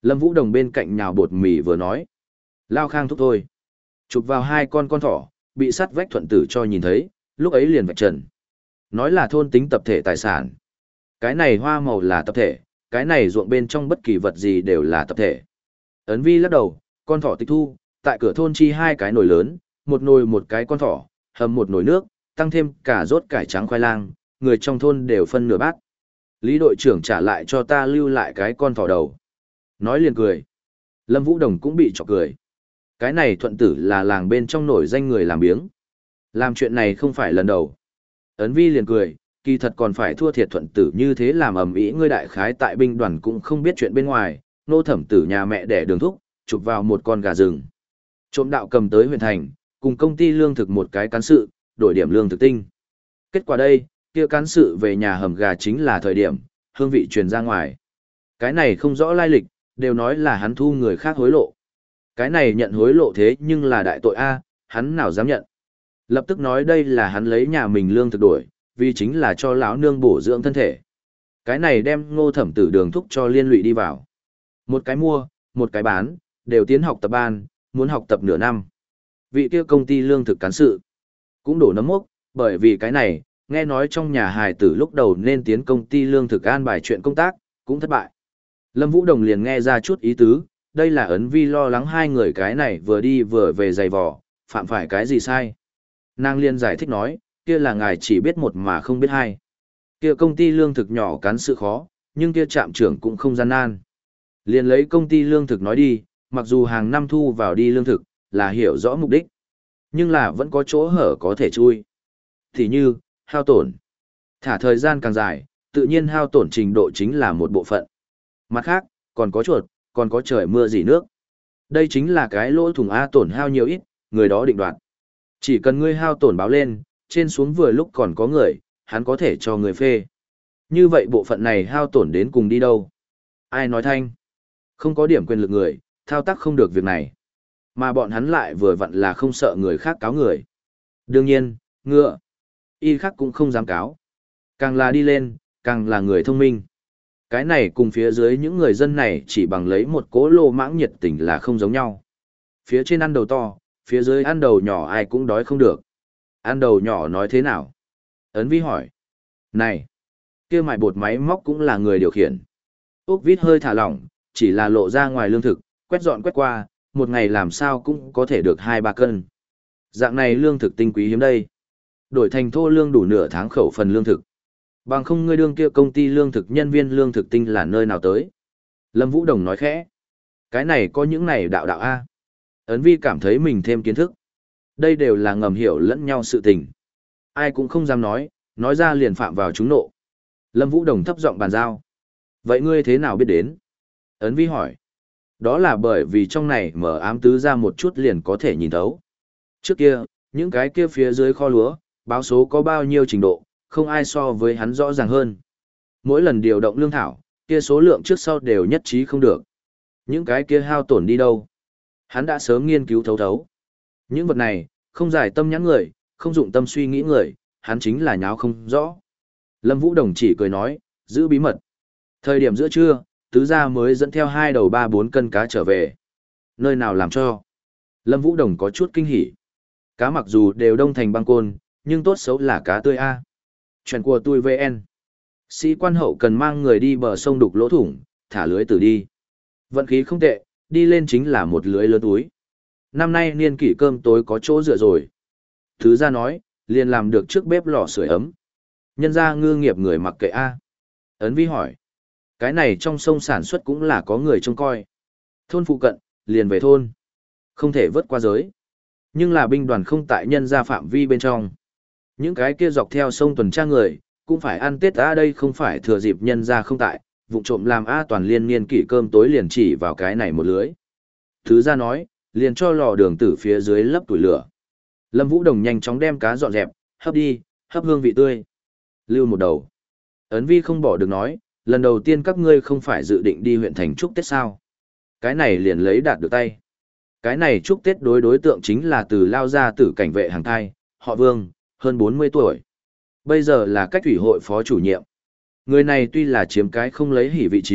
Lâm Vũ Đồng bên cạnh nhào bột mì vừa nói. Lao Khang thúc thôi. Chụp vào hai con con thỏ, bị sắt vách thuận tử cho nhìn thấy, lúc ấy liền vạch trần. Nói là thôn tính tập thể tài sản. Cái này hoa màu là tập thể, cái này ruộng bên trong bất kỳ vật gì đều là tập thể. Ấn Vi lắc đầu, con thỏ tịch thu, tại cửa thôn chi hai cái nồi lớn, một nồi một cái con thỏ, hầm một nồi nước, tăng thêm cả rốt cải trắng khoai lang, người trong thôn đều phân nửa bát. Lý đội trưởng trả lại cho ta lưu lại cái con thỏ đầu. Nói liền cười. Lâm Vũ Đồng cũng bị chọc cười. Cái này thuận tử là làng bên trong nổi danh người làm biếng. Làm chuyện này không phải lần đầu. Ấn Vi liền cười, kỳ thật còn phải thua thiệt thuận tử như thế làm ầm ĩ ngươi đại khái tại binh đoàn cũng không biết chuyện bên ngoài, nô thẩm tử nhà mẹ đẻ đường thúc, chụp vào một con gà rừng. Trộm đạo cầm tới huyện thành, cùng công ty lương thực một cái cán sự, đổi điểm lương thực tinh. Kết quả đây, kia cán sự về nhà hầm gà chính là thời điểm, hương vị truyền ra ngoài. Cái này không rõ lai lịch, đều nói là hắn thu người khác hối lộ. Cái này nhận hối lộ thế nhưng là đại tội A, hắn nào dám nhận. Lập tức nói đây là hắn lấy nhà mình lương thực đổi, vì chính là cho lão nương bổ dưỡng thân thể. Cái này đem ngô thẩm tử đường thúc cho liên lụy đi vào. Một cái mua, một cái bán, đều tiến học tập ban, muốn học tập nửa năm. Vị kia công ty lương thực cán sự, cũng đổ nấm mốc, bởi vì cái này, nghe nói trong nhà hài tử lúc đầu nên tiến công ty lương thực an bài chuyện công tác, cũng thất bại. Lâm Vũ Đồng liền nghe ra chút ý tứ, đây là Ấn Vi lo lắng hai người cái này vừa đi vừa về giày vò, phạm phải cái gì sai. Nàng liền giải thích nói, kia là ngài chỉ biết một mà không biết hai. Kia công ty lương thực nhỏ cán sự khó, nhưng kia trạm trưởng cũng không gian nan. Liền lấy công ty lương thực nói đi, mặc dù hàng năm thu vào đi lương thực, là hiểu rõ mục đích. Nhưng là vẫn có chỗ hở có thể chui. Thì như, hao tổn. Thả thời gian càng dài, tự nhiên hao tổn trình độ chính là một bộ phận. Mặt khác, còn có chuột, còn có trời mưa dỉ nước. Đây chính là cái lỗ thủng A tổn hao nhiều ít, người đó định đoạt. Chỉ cần ngươi hao tổn báo lên, trên xuống vừa lúc còn có người, hắn có thể cho người phê. Như vậy bộ phận này hao tổn đến cùng đi đâu? Ai nói thanh? Không có điểm quyền lực người, thao tác không được việc này. Mà bọn hắn lại vừa vặn là không sợ người khác cáo người. Đương nhiên, ngựa, y khác cũng không dám cáo. Càng là đi lên, càng là người thông minh. Cái này cùng phía dưới những người dân này chỉ bằng lấy một cố lô mãng nhiệt tình là không giống nhau. Phía trên ăn đầu to, phía dưới ăn đầu nhỏ ai cũng đói không được. Ăn đầu nhỏ nói thế nào? Ấn Vi hỏi. Này, kia mài bột máy móc cũng là người điều khiển. Úc Vít hơi thả lỏng, chỉ là lộ ra ngoài lương thực, quét dọn quét qua, một ngày làm sao cũng có thể được hai ba cân. Dạng này lương thực tinh quý hiếm đây. Đổi thành thô lương đủ nửa tháng khẩu phần lương thực. Bằng không ngươi đương kia công ty lương thực nhân viên lương thực tinh là nơi nào tới. Lâm Vũ Đồng nói khẽ. Cái này có những này đạo đạo A. Ấn Vi cảm thấy mình thêm kiến thức. Đây đều là ngầm hiểu lẫn nhau sự tình. Ai cũng không dám nói, nói ra liền phạm vào chúng nộ. Lâm Vũ Đồng thấp giọng bàn giao. Vậy ngươi thế nào biết đến? Ấn Vi hỏi. Đó là bởi vì trong này mở ám tứ ra một chút liền có thể nhìn thấu. Trước kia, những cái kia phía dưới kho lúa, báo số có bao nhiêu trình độ, không ai so với hắn rõ ràng hơn. Mỗi lần điều động lương thảo, kia số lượng trước sau đều nhất trí không được. Những cái kia hao tổn đi đâu? Hắn đã sớm nghiên cứu thấu thấu. Những vật này, không giải tâm nhãn người, không dụng tâm suy nghĩ người, hắn chính là nháo không rõ. Lâm Vũ Đồng chỉ cười nói, giữ bí mật. Thời điểm giữa trưa, tứ gia mới dẫn theo hai đầu ba bốn cân cá trở về. Nơi nào làm cho? Lâm Vũ Đồng có chút kinh hỉ. Cá mặc dù đều đông thành băng côn, nhưng tốt xấu là cá tươi A. Chuyện của tôi vê en. Sĩ quan hậu cần mang người đi bờ sông đục lỗ thủng, thả lưới từ đi. Vận khí không tệ, đi lên chính là một lưới lớn túi. Năm nay niên kỷ cơm tối có chỗ dựa rồi. Thứ ra nói, liền làm được trước bếp lò sưởi ấm. Nhân ra ngư nghiệp người mặc kệ A. Ấn Vi hỏi. Cái này trong sông sản xuất cũng là có người trông coi. Thôn phụ cận, liền về thôn. Không thể vớt qua giới. Nhưng là binh đoàn không tại nhân ra phạm vi bên trong. Những cái kia dọc theo sông tuần tra người, cũng phải ăn Tết A đây không phải thừa dịp nhân ra không tại, vụ trộm làm A toàn liên niên kỷ cơm tối liền chỉ vào cái này một lưới. Thứ ra nói, liền cho lò đường tử phía dưới lấp tuổi lửa. Lâm Vũ Đồng nhanh chóng đem cá dọn dẹp, hấp đi, hấp hương vị tươi. Lưu một đầu. Ấn Vi không bỏ được nói, lần đầu tiên các ngươi không phải dự định đi huyện thành chúc Tết sao. Cái này liền lấy đạt được tay. Cái này chúc Tết đối đối tượng chính là từ lao ra tử cảnh vệ hàng thai, họ Vương, hơn bốn mươi tuổi. Bây giờ là cách thủy hội phó chủ nhiệm. Người này tuy là chiếm cái không lấy hỉ vị trí,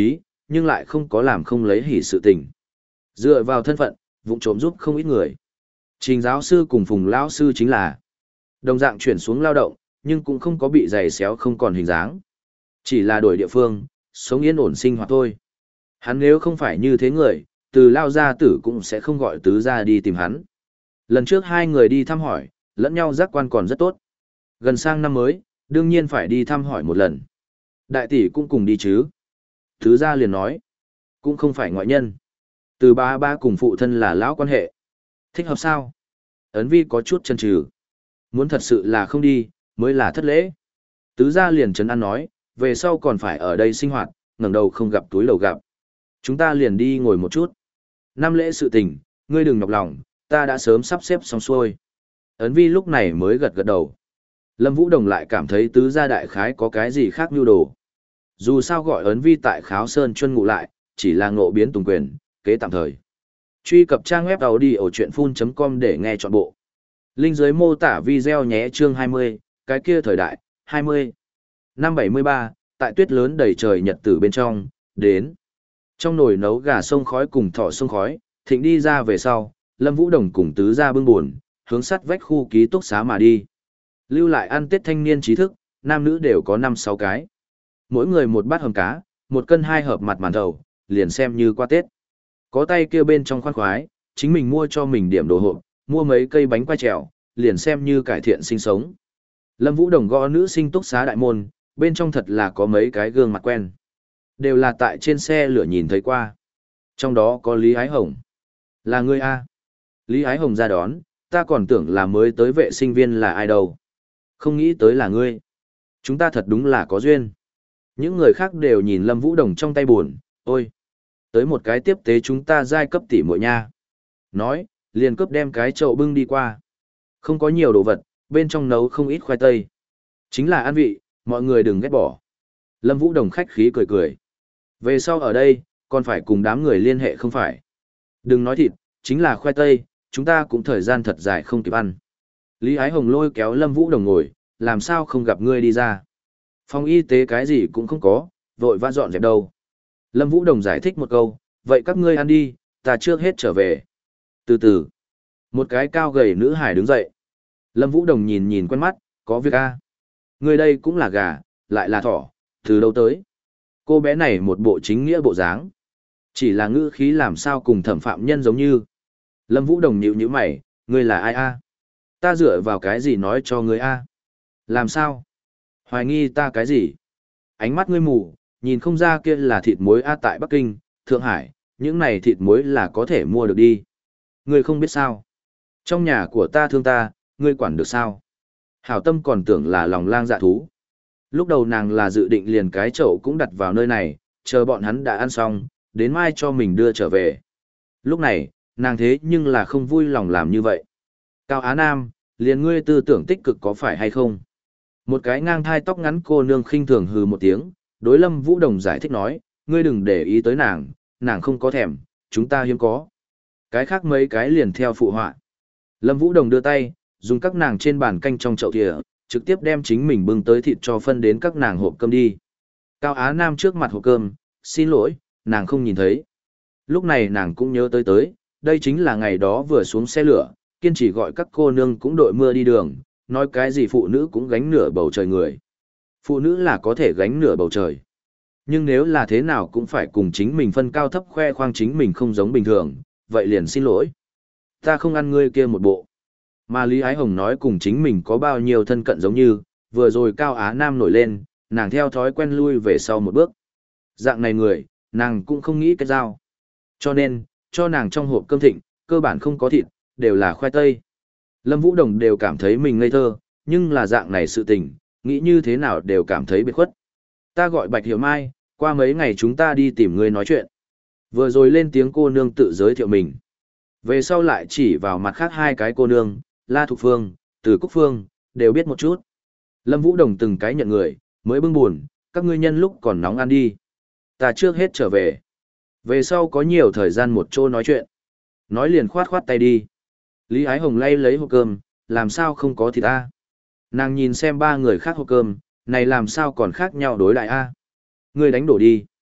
nhưng lại không có làm không lấy hỉ sự tình. Dựa vào thân phận, vụng trộm giúp không ít người. Trình giáo sư cùng Phùng lão sư chính là đồng dạng chuyển xuống lao động, nhưng cũng không có bị giày xéo không còn hình dáng. Chỉ là đổi địa phương, sống yên ổn sinh hoạt thôi. Hắn nếu không phải như thế người, từ lao gia tử cũng sẽ không gọi tứ gia đi tìm hắn. Lần trước hai người đi thăm hỏi, lẫn nhau giác quan còn rất tốt. Gần sang năm mới, đương nhiên phải đi thăm hỏi một lần. Đại tỷ cũng cùng đi chứ. Tứ gia liền nói, cũng không phải ngoại nhân. Từ ba ba cùng phụ thân là lão quan hệ. Thích hợp sao? Ấn Vi có chút chần chừ. Muốn thật sự là không đi, mới là thất lễ. Tứ gia liền trấn an nói, về sau còn phải ở đây sinh hoạt, ngẩng đầu không gặp túi lầu gặp. Chúng ta liền đi ngồi một chút. Năm lễ sự tình, ngươi đừng nhọc lòng, ta đã sớm sắp xếp xong xuôi. Ấn Vi lúc này mới gật gật đầu. Lâm Vũ Đồng lại cảm thấy tứ gia đại khái có cái gì khác nhu đồ. Dù sao gọi Ấn Vi tại Kháo Sơn chuân ngụ lại, chỉ là ngộ biến tùng quyền, kế tạm thời. Truy cập trang web audiochuyenphun chấm com để nghe trọn bộ. Link dưới mô tả video nhé chương hai mươi, cái kia thời đại, hai mươi. Năm bảy mươi ba, tại tuyết lớn đầy trời nhật tử bên trong, đến. Trong nồi nấu gà sông khói cùng thỏ sông khói, thịnh đi ra về sau, Lâm Vũ Đồng cùng tứ gia bưng buồn, hướng sắt vách khu ký túc xá mà đi. Lưu lại ăn tết thanh niên trí thức, nam nữ đều có năm sáu cái. Mỗi người một bát hầm cá, một cân hai hợp mặt màn thầu, liền xem như qua Tết. Có tay kia bên trong khoan khoái, chính mình mua cho mình điểm đồ hộp, mua mấy cây bánh quai trèo, liền xem như cải thiện sinh sống. Lâm Vũ Đồng gõ nữ sinh túc xá đại môn, bên trong thật là có mấy cái gương mặt quen. Đều là tại trên xe lửa nhìn thấy qua. Trong đó có Lý Ái Hồng. Là ngươi A. Lý Ái Hồng ra đón, ta còn tưởng là mới tới vệ sinh viên là ai đâu. Không nghĩ tới là ngươi. Chúng ta thật đúng là có duyên. Những người khác đều nhìn Lâm Vũ Đồng trong tay buồn, ôi. Tới một cái tiếp tế chúng ta giai cấp tỷ muội nha. Nói, liền cướp đem cái chậu bưng đi qua. Không có nhiều đồ vật, bên trong nấu không ít khoai tây. Chính là ăn vị, mọi người đừng ghét bỏ. Lâm Vũ Đồng khách khí cười cười. Về sau ở đây, còn phải cùng đám người liên hệ không phải. Đừng nói thịt, chính là khoai tây, chúng ta cũng thời gian thật dài không kịp ăn. Lý Ái Hồng lôi kéo Lâm Vũ Đồng ngồi, làm sao không gặp ngươi đi ra. Phòng y tế cái gì cũng không có, vội vã dọn dẹp đâu. Lâm Vũ Đồng giải thích một câu, vậy các ngươi ăn đi, ta trước hết trở về. Từ từ, một cái cao gầy nữ hải đứng dậy. Lâm Vũ Đồng nhìn nhìn quen mắt, có việc a. Người đây cũng là gà, lại là thỏ, từ đâu tới. Cô bé này một bộ chính nghĩa bộ dáng. Chỉ là ngữ khí làm sao cùng thẩm phạm nhân giống như. Lâm Vũ Đồng nhíu nhíu mày, ngươi là ai a? Ta dựa vào cái gì nói cho ngươi a? Làm sao? Hoài nghi ta cái gì? Ánh mắt ngươi mù, nhìn không ra kia là thịt muối a tại Bắc Kinh, Thượng Hải, những này thịt muối là có thể mua được đi. Ngươi không biết sao? Trong nhà của ta thương ta, ngươi quản được sao? Hảo tâm còn tưởng là lòng lang dạ thú. Lúc đầu nàng là dự định liền cái chậu cũng đặt vào nơi này, chờ bọn hắn đã ăn xong, đến mai cho mình đưa trở về. Lúc này, nàng thế nhưng là không vui lòng làm như vậy. Cao Á Nam, liền ngươi tư tưởng tích cực có phải hay không? Một cái ngang thai tóc ngắn cô nương khinh thường hừ một tiếng, đối Lâm Vũ Đồng giải thích nói, ngươi đừng để ý tới nàng, nàng không có thèm, chúng ta hiếm có. Cái khác mấy cái liền theo phụ họa. Lâm Vũ Đồng đưa tay, dùng các nàng trên bàn canh trong chậu thìa, trực tiếp đem chính mình bưng tới thịt cho phân đến các nàng hộp cơm đi. Cao Á Nam trước mặt hộp cơm, xin lỗi, nàng không nhìn thấy. Lúc này nàng cũng nhớ tới tới, đây chính là ngày đó vừa xuống xe lửa, kiên trì gọi các cô nương cũng đội mưa đi đường, nói cái gì phụ nữ cũng gánh nửa bầu trời người. Phụ nữ là có thể gánh nửa bầu trời. Nhưng nếu là thế nào cũng phải cùng chính mình phân cao thấp khoe khoang chính mình không giống bình thường, vậy liền xin lỗi. Ta không ăn ngươi kia một bộ. Mà Lý Ái Hồng nói cùng chính mình có bao nhiêu thân cận giống như, vừa rồi Cao Á Nam nổi lên, nàng theo thói quen lui về sau một bước. Dạng này người, nàng cũng không nghĩ cái dao. Cho nên, cho nàng trong hộp cơm thịnh, cơ bản không có thịt, đều là khoai tây. Lâm Vũ Đồng đều cảm thấy mình ngây thơ, nhưng là dạng này sự tình, nghĩ như thế nào đều cảm thấy biệt khuất. Ta gọi Bạch Hiểu Mai, qua mấy ngày chúng ta đi tìm người nói chuyện. Vừa rồi lên tiếng cô nương tự giới thiệu mình. Về sau lại chỉ vào mặt khác hai cái cô nương, La Thục Phương, Từ Cúc Phương, đều biết một chút. Lâm Vũ Đồng từng cái nhận người, mới bưng buồn, các ngươi nhân lúc còn nóng ăn đi. Ta trước hết trở về. Về sau có nhiều thời gian một chỗ nói chuyện. Nói liền khoát khoát tay đi. Lý Ái Hồng lay lấy hộp cơm, làm sao không có thịt a? Nàng nhìn xem ba người khác hộp cơm, này làm sao còn khác nhau đối đại a? Ngươi đánh đổ đi.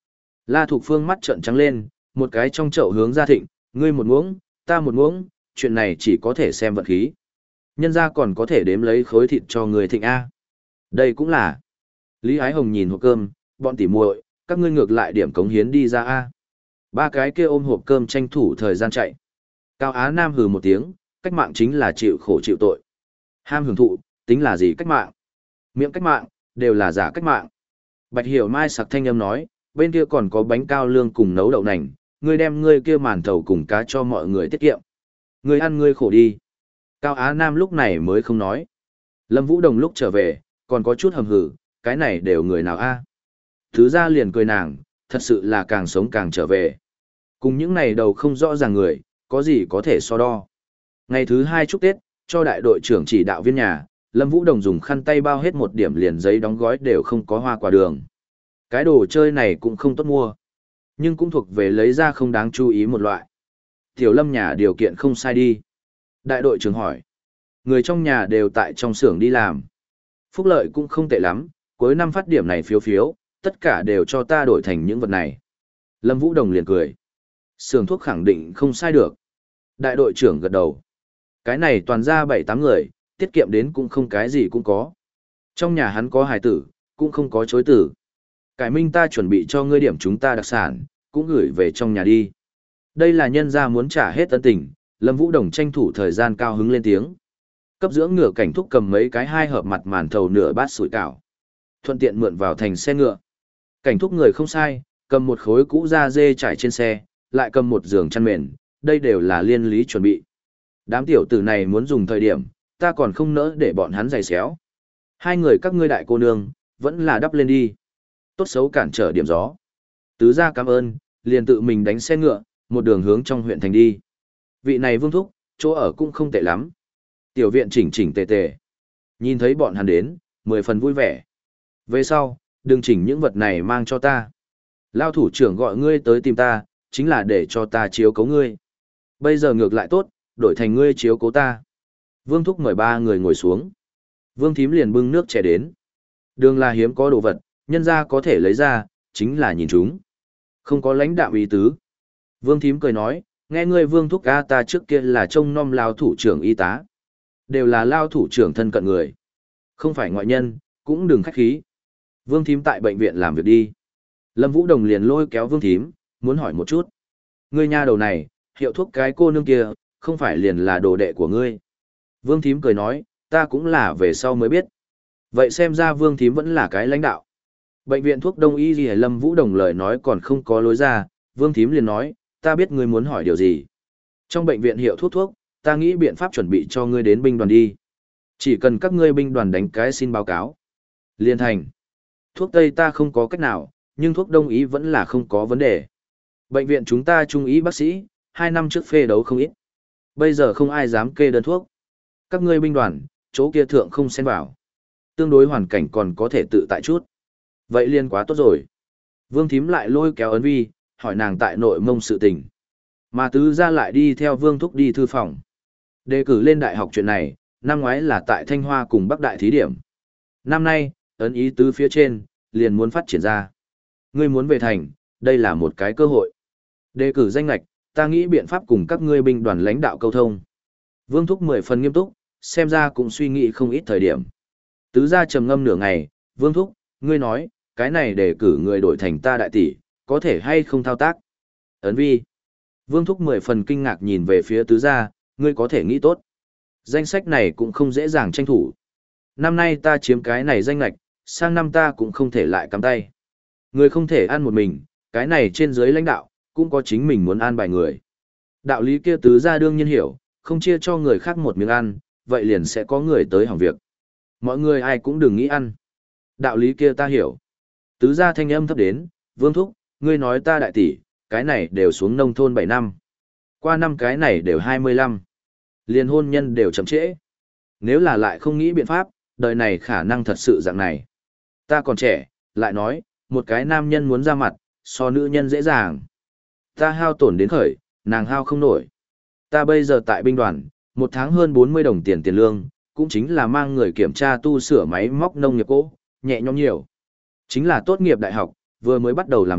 La Thục Phương mắt trợn trắng lên, một cái trong chậu hướng ra thịnh, ngươi một muỗng, ta một muỗng, chuyện này chỉ có thể xem vận khí. Nhân ra còn có thể đếm lấy khối thịt cho người thịnh A. Đây cũng là. Lý Ái Hồng nhìn hộp cơm, bọn tỉ muội, các ngươi ngược lại điểm cống hiến đi ra A. Ba cái kia ôm hộp cơm tranh thủ thời gian chạy. Cao Á Nam hừ một tiếng, cách mạng chính là chịu khổ chịu tội. Ham hưởng thụ, tính là gì cách mạng? Miệng cách mạng, đều là giả cách mạng. Bạch Hiểu Mai sặc thanh âm nói, bên kia còn có bánh cao lương cùng nấu đậu nành, ngươi đem ngươi kia màn thầu cùng cá cho mọi người tiết kiệm. Ngươi ăn ngươi khổ đi. Cao Á Nam lúc này mới không nói. Lâm Vũ Đồng lúc trở về, còn có chút hầm hử, cái này đều người nào a? Thứ ra liền cười nàng, thật sự là càng sống càng trở về. Cùng những này đầu không rõ ràng người, có gì có thể so đo. Ngày thứ hai chúc Tết, cho đại đội trưởng chỉ đạo viên nhà, Lâm Vũ Đồng dùng khăn tay bao hết một điểm liền giấy đóng gói đều không có hoa quả đường. Cái đồ chơi này cũng không tốt mua, nhưng cũng thuộc về lấy ra không đáng chú ý một loại. Tiểu Lâm nhà điều kiện không sai đi. Đại đội trưởng hỏi. Người trong nhà đều tại trong xưởng đi làm. Phúc lợi cũng không tệ lắm, cuối năm phát điểm này phiếu phiếu, tất cả đều cho ta đổi thành những vật này. Lâm Vũ Đồng liền cười. Xưởng thuốc khẳng định không sai được. Đại đội trưởng gật đầu. Cái này toàn ra bảy tám người, tiết kiệm đến cũng không cái gì cũng có. Trong nhà hắn có hài tử, cũng không có chối tử. Cải Minh ta chuẩn bị cho ngươi điểm chúng ta đặc sản, cũng gửi về trong nhà đi. Đây là nhân gia muốn trả hết ân tình, Lâm Vũ Đồng tranh thủ thời gian cao hứng lên tiếng. Cấp dưỡng ngựa cảnh thúc cầm mấy cái hai hợp mặt màn thầu nửa bát sủi cảo. Thuận tiện mượn vào thành xe ngựa. Cảnh thúc người không sai, cầm một khối cũ da dê trải trên xe, lại cầm một giường chăn mền, đây đều là liên lý chuẩn bị. Đám tiểu tử này muốn dùng thời điểm, ta còn không nỡ để bọn hắn giày xéo. Hai người các ngươi đại cô nương, vẫn là đắp lên đi. Tốt xấu cản trở điểm gió. Tứ gia cảm ơn, liền tự mình đánh xe ngựa, một đường hướng trong huyện thành đi. Vị này Vương thúc, chỗ ở cũng không tệ lắm. Tiểu viện chỉnh chỉnh tề tề. Nhìn thấy bọn hắn đến, mười phần vui vẻ. Về sau, đừng chỉnh những vật này mang cho ta. Lao thủ trưởng gọi ngươi tới tìm ta, chính là để cho ta chiếu cố ngươi. Bây giờ ngược lại tốt, đổi thành ngươi chiếu cố ta. Vương thúc mời ba người ngồi xuống. Vương thím liền bưng nước chè đến. Đường là hiếm có đồ vật, nhân ra có thể lấy ra, chính là nhìn chúng. Không có lãnh đạo ý tứ. Vương thím cười nói, nghe ngươi Vương thúc ca ta trước kia là trông nom lao thủ trưởng y tá. Đều là lao thủ trưởng thân cận người. Không phải ngoại nhân, cũng đừng khách khí. Vương thím tại bệnh viện làm việc đi. Lâm Vũ Đồng liền lôi kéo Vương thím, muốn hỏi một chút. Ngươi nha đầu này, hiệu thuốc cái cô nương kia, không phải liền là đồ đệ của ngươi. Vương thím cười nói, ta cũng là về sau mới biết. Vậy xem ra Vương thím vẫn là cái lãnh đạo. Bệnh viện thuốc đông y gì Lâm Vũ Đồng lời nói còn không có lối ra, Vương thím liền nói, ta biết ngươi muốn hỏi điều gì. Trong bệnh viện hiệu thuốc thuốc, ta nghĩ biện pháp chuẩn bị cho ngươi đến binh đoàn đi. Chỉ cần các ngươi binh đoàn đánh cái xin báo cáo. Liên thành. Thuốc Tây ta không có cách nào, nhưng thuốc Đông y vẫn là không có vấn đề. Bệnh viện chúng ta trung ý bác sĩ, hai năm trước phê đấu không ít. Bây giờ không ai dám kê đơn thuốc. Các ngươi binh đoàn, chỗ kia thượng không xen vào. Tương đối hoàn cảnh còn có thể tự tại chút. Vậy liên quá tốt rồi. Vương thím lại lôi kéo ấn vi, hỏi nàng tại nội mông sự tình. Mà tứ ra lại đi theo Vương thúc đi thư phòng. Đề cử lên đại học chuyện này, năm ngoái là tại Thanh Hoa cùng Bắc Đại thí điểm. Năm nay, ấn ý tứ phía trên, liền muốn phát triển ra. Ngươi muốn về thành, đây là một cái cơ hội. Đề cử danh lạch, ta nghĩ biện pháp cùng các ngươi binh đoàn lãnh đạo câu thông. Vương thúc mười phần nghiêm túc, xem ra cũng suy nghĩ không ít thời điểm. Tứ gia trầm ngâm nửa ngày, Vương thúc, ngươi nói, cái này đề cử người đổi thành ta đại tỷ, có thể hay không thao tác? Ấn vi. Vương thúc mười phần kinh ngạc nhìn về phía tứ gia, ngươi có thể nghĩ tốt. Danh sách này cũng không dễ dàng tranh thủ. Năm nay ta chiếm cái này danh lạch, sang năm ta cũng không thể lại cắm tay. Người không thể ăn một mình, cái này trên dưới lãnh đạo, cũng có chính mình muốn an bài người. Đạo lý kia tứ gia đương nhiên hiểu, không chia cho người khác một miếng ăn, vậy liền sẽ có người tới hỏng việc. Mọi người ai cũng đừng nghĩ ăn. Đạo lý kia ta hiểu. Tứ gia thanh âm thấp đến, Vương thúc, ngươi nói ta đại tỷ, cái này đều xuống nông thôn bảy năm. Qua năm cái này đều hai mươi lăm. Liên hôn nhân đều chậm trễ. Nếu là lại không nghĩ biện pháp, đời này khả năng thật sự dạng này. Ta còn trẻ, lại nói, một cái nam nhân muốn ra mặt, so nữ nhân dễ dàng. Ta hao tổn đến khởi, nàng hao không nổi. Ta bây giờ tại binh đoàn, một tháng hơn bốn mươi đồng tiền tiền lương, cũng chính là mang người kiểm tra tu sửa máy móc nông nghiệp cỗ, nhẹ nhõm nhiều. Chính là tốt nghiệp đại học, vừa mới bắt đầu làm việc,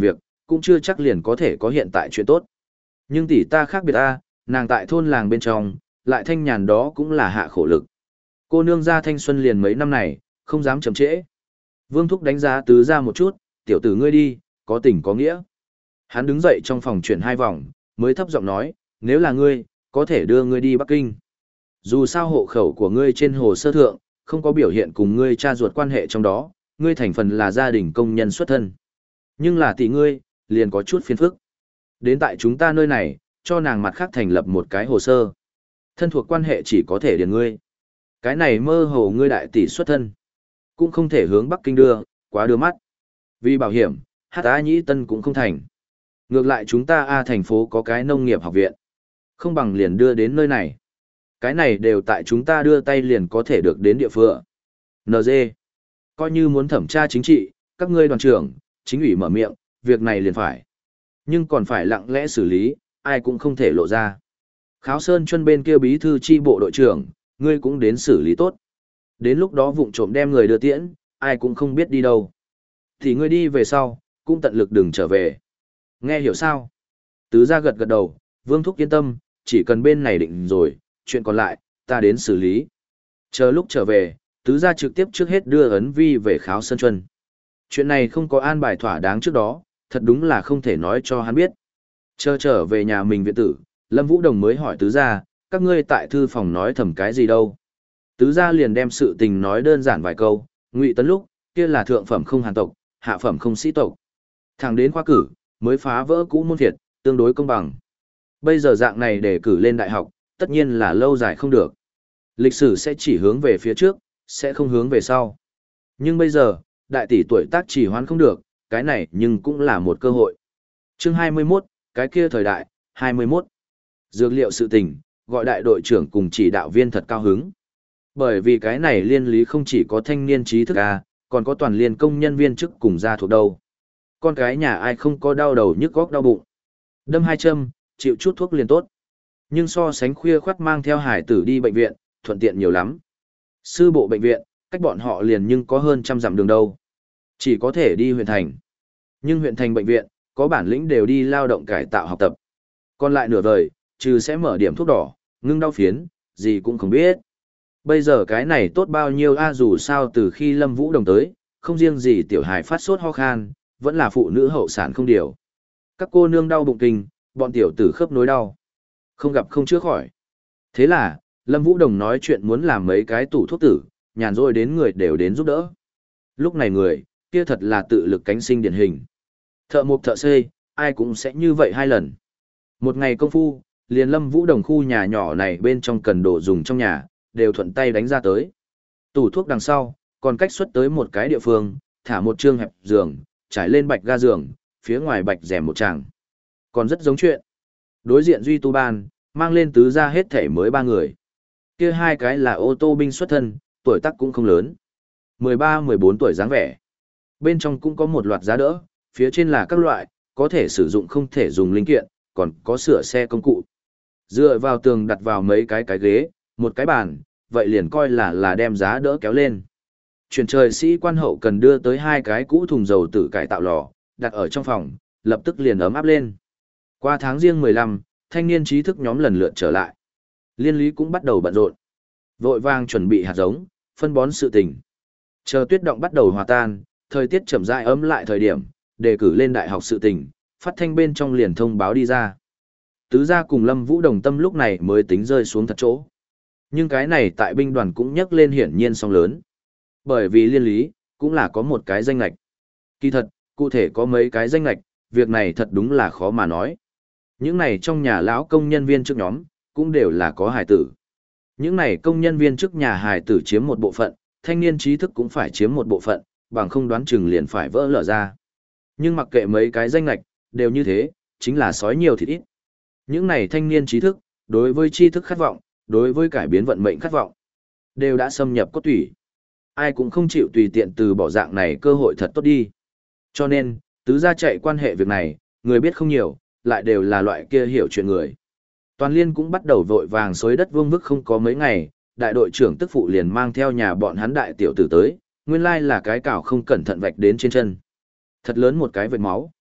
cũng chưa chắc liền có thể có hiện tại chuyện tốt. Nhưng tỷ ta khác biệt a, nàng tại thôn làng bên trong, lại thanh nhàn đó cũng là hạ khổ lực. Cô nương gia thanh xuân liền mấy năm này, không dám chậm trễ. Vương Thúc đánh giá tứ ra một chút, tiểu tử ngươi đi, có tình có nghĩa. Hắn đứng dậy trong phòng chuyển hai vòng, mới thấp giọng nói, nếu là ngươi, có thể đưa ngươi đi Bắc Kinh. Dù sao hộ khẩu của ngươi trên hồ sơ thượng, không có biểu hiện cùng ngươi cha ruột quan hệ trong đó, ngươi thành phần là gia đình công nhân xuất thân. Nhưng là tỷ ngươi, liền có chút phiền phức. Đến tại chúng ta nơi này, cho nàng mặt khác thành lập một cái hồ sơ. Thân thuộc quan hệ chỉ có thể điền ngươi. Cái này mơ hồ ngươi đại tỷ xuất thân. Cũng không thể hướng Bắc Kinh đưa, quá đưa mắt. Vì bảo hiểm, hát á nhĩ tân cũng không thành. Ngược lại chúng ta A thành phố có cái nông nghiệp học viện. Không bằng liền đưa đến nơi này. Cái này đều tại chúng ta đưa tay liền có thể được đến địa phương. en giê. Coi như muốn thẩm tra chính trị, các ngươi đoàn trưởng, chính ủy mở miệng, việc này liền phải. Nhưng còn phải lặng lẽ xử lý, ai cũng không thể lộ ra. Kháo Sơn Chuân bên kia bí thư chi bộ đội trưởng, ngươi cũng đến xử lý tốt. Đến lúc đó vụng trộm đem người đưa tiễn, ai cũng không biết đi đâu. Thì ngươi đi về sau, cũng tận lực đừng trở về. Nghe hiểu sao? Tứ gia gật gật đầu, Vương Thúc yên tâm, chỉ cần bên này định rồi, chuyện còn lại, ta đến xử lý. Chờ lúc trở về, tứ gia trực tiếp trước hết đưa ấn vi về Kháo Sơn Chuân. Chuyện này không có an bài thỏa đáng trước đó, thật đúng là không thể nói cho hắn biết. Chờ trở về nhà mình viện tử, Lâm Vũ Đồng mới hỏi tứ gia, các ngươi tại thư phòng nói thầm cái gì đâu. Tứ gia liền đem sự tình nói đơn giản vài câu, Ngụy Tấn lúc, kia là thượng phẩm không hàn tộc, hạ phẩm không sĩ tộc. Thẳng đến khoa cử, mới phá vỡ cũ môn thiệt, tương đối công bằng. Bây giờ dạng này để cử lên đại học, tất nhiên là lâu dài không được. Lịch sử sẽ chỉ hướng về phía trước, sẽ không hướng về sau. Nhưng bây giờ, đại tỷ tuổi tác chỉ hoãn không được, cái này nhưng cũng là một cơ hội. Chương hai mươi mốt, cái kia thời đại, hai mươi mốt. Dược liệu sự tình, gọi đại đội trưởng cùng chỉ đạo viên thật cao hứng. Bởi vì cái này liên lý không chỉ có thanh niên trí thức A, còn có toàn liên công nhân viên chức cùng gia thuộc đâu. Con cái nhà ai không có đau đầu nhức góc đau bụng. Đâm hai châm, chịu chút thuốc liền tốt. Nhưng so sánh khuya khoắt mang theo hải tử đi bệnh viện, thuận tiện nhiều lắm. Sư bộ bệnh viện, cách bọn họ liền nhưng có hơn trăm dặm đường đâu. Chỉ có thể đi huyện thành. Nhưng huyện thành bệnh viện, có bản lĩnh đều đi lao động cải tạo học tập. Còn lại nửa vời, trừ sẽ mở điểm thuốc đỏ, ngưng đau phiến, gì cũng không biết. Bây giờ cái này tốt bao nhiêu a dù sao từ khi Lâm Vũ Đồng tới, không riêng gì tiểu hài phát sốt ho khan, vẫn là phụ nữ hậu sản không điều. Các cô nương đau bụng kinh, bọn tiểu tử khớp nối đau. Không gặp không chữa khỏi. Thế là, Lâm Vũ Đồng nói chuyện muốn làm mấy cái tủ thuốc tử, nhàn rỗi đến người đều đến giúp đỡ. Lúc này người, kia thật là tự lực cánh sinh điển hình. Thợ mộc thợ xây, ai cũng sẽ như vậy hai lần. Một ngày công phu, liền Lâm Vũ Đồng khu nhà nhỏ này bên trong cần đồ dùng trong nhà, đều thuận tay đánh ra tới. Tủ thuốc đằng sau, còn cách xuất tới một cái địa phương, thả một trương hẹp giường, trải lên bạch ga giường, phía ngoài bạch rèm một tràng. Còn rất giống chuyện. Đối diện Duy Tu Ban, mang lên tứ gia hết thể mới ba người. Kia hai cái là ô tô binh xuất thân, tuổi tác cũng không lớn. mười ba mười bốn tuổi dáng vẻ. Bên trong cũng có một loạt giá đỡ, phía trên là các loại, có thể sử dụng không thể dùng linh kiện, còn có sửa xe công cụ. Dựa vào tường đặt vào mấy cái cái ghế, một cái bàn, vậy liền coi là là đem giá đỡ kéo lên. Chuyển trời sĩ quan hậu cần đưa tới hai cái cũ thùng dầu tử cải tạo lò, đặt ở trong phòng, lập tức liền ấm áp lên. Qua tháng riêng mười lăm, thanh niên trí thức nhóm lần lượt trở lại. Liên lý cũng bắt đầu bận rộn. Vội vàng chuẩn bị hạt giống, phân bón sự tình. Chờ tuyết động bắt đầu hòa tan, thời tiết chậm rãi ấm lại thời điểm, đề cử lên đại học sự tình, phát thanh bên trong liền thông báo đi ra. Tứ gia cùng Lâm Vũ Đồng tâm lúc này mới tính rơi xuống thật chỗ. Nhưng cái này tại binh đoàn cũng nhắc lên hiển nhiên song lớn. Bởi vì liên lý, cũng là có một cái danh lạch. Kỳ thật, cụ thể có mấy cái danh lạch, việc này thật đúng là khó mà nói. Những này trong nhà lão công nhân viên trước nhóm, cũng đều là có hài tử. Những này công nhân viên trước nhà hài tử chiếm một bộ phận, thanh niên trí thức cũng phải chiếm một bộ phận, bằng không đoán chừng liền phải vỡ lở ra. Nhưng mặc kệ mấy cái danh lạch, đều như thế, chính là sói nhiều thịt ít. Những này thanh niên trí thức, đối với tri thức khát vọng, đối với cải biến vận mệnh khát vọng, đều đã xâm nhập cốt tủy. Ai cũng không chịu tùy tiện từ bỏ dạng này cơ hội thật tốt đi. Cho nên, tứ gia chạy quan hệ việc này, người biết không nhiều, lại đều là loại kia hiểu chuyện người. Toàn liên cũng bắt đầu vội vàng xới đất vương vức không có mấy ngày, đại đội trưởng tức phụ liền mang theo nhà bọn hắn đại tiểu tử tới, nguyên lai là cái cào không cẩn thận vạch đến trên chân. Thật lớn một cái vệt máu.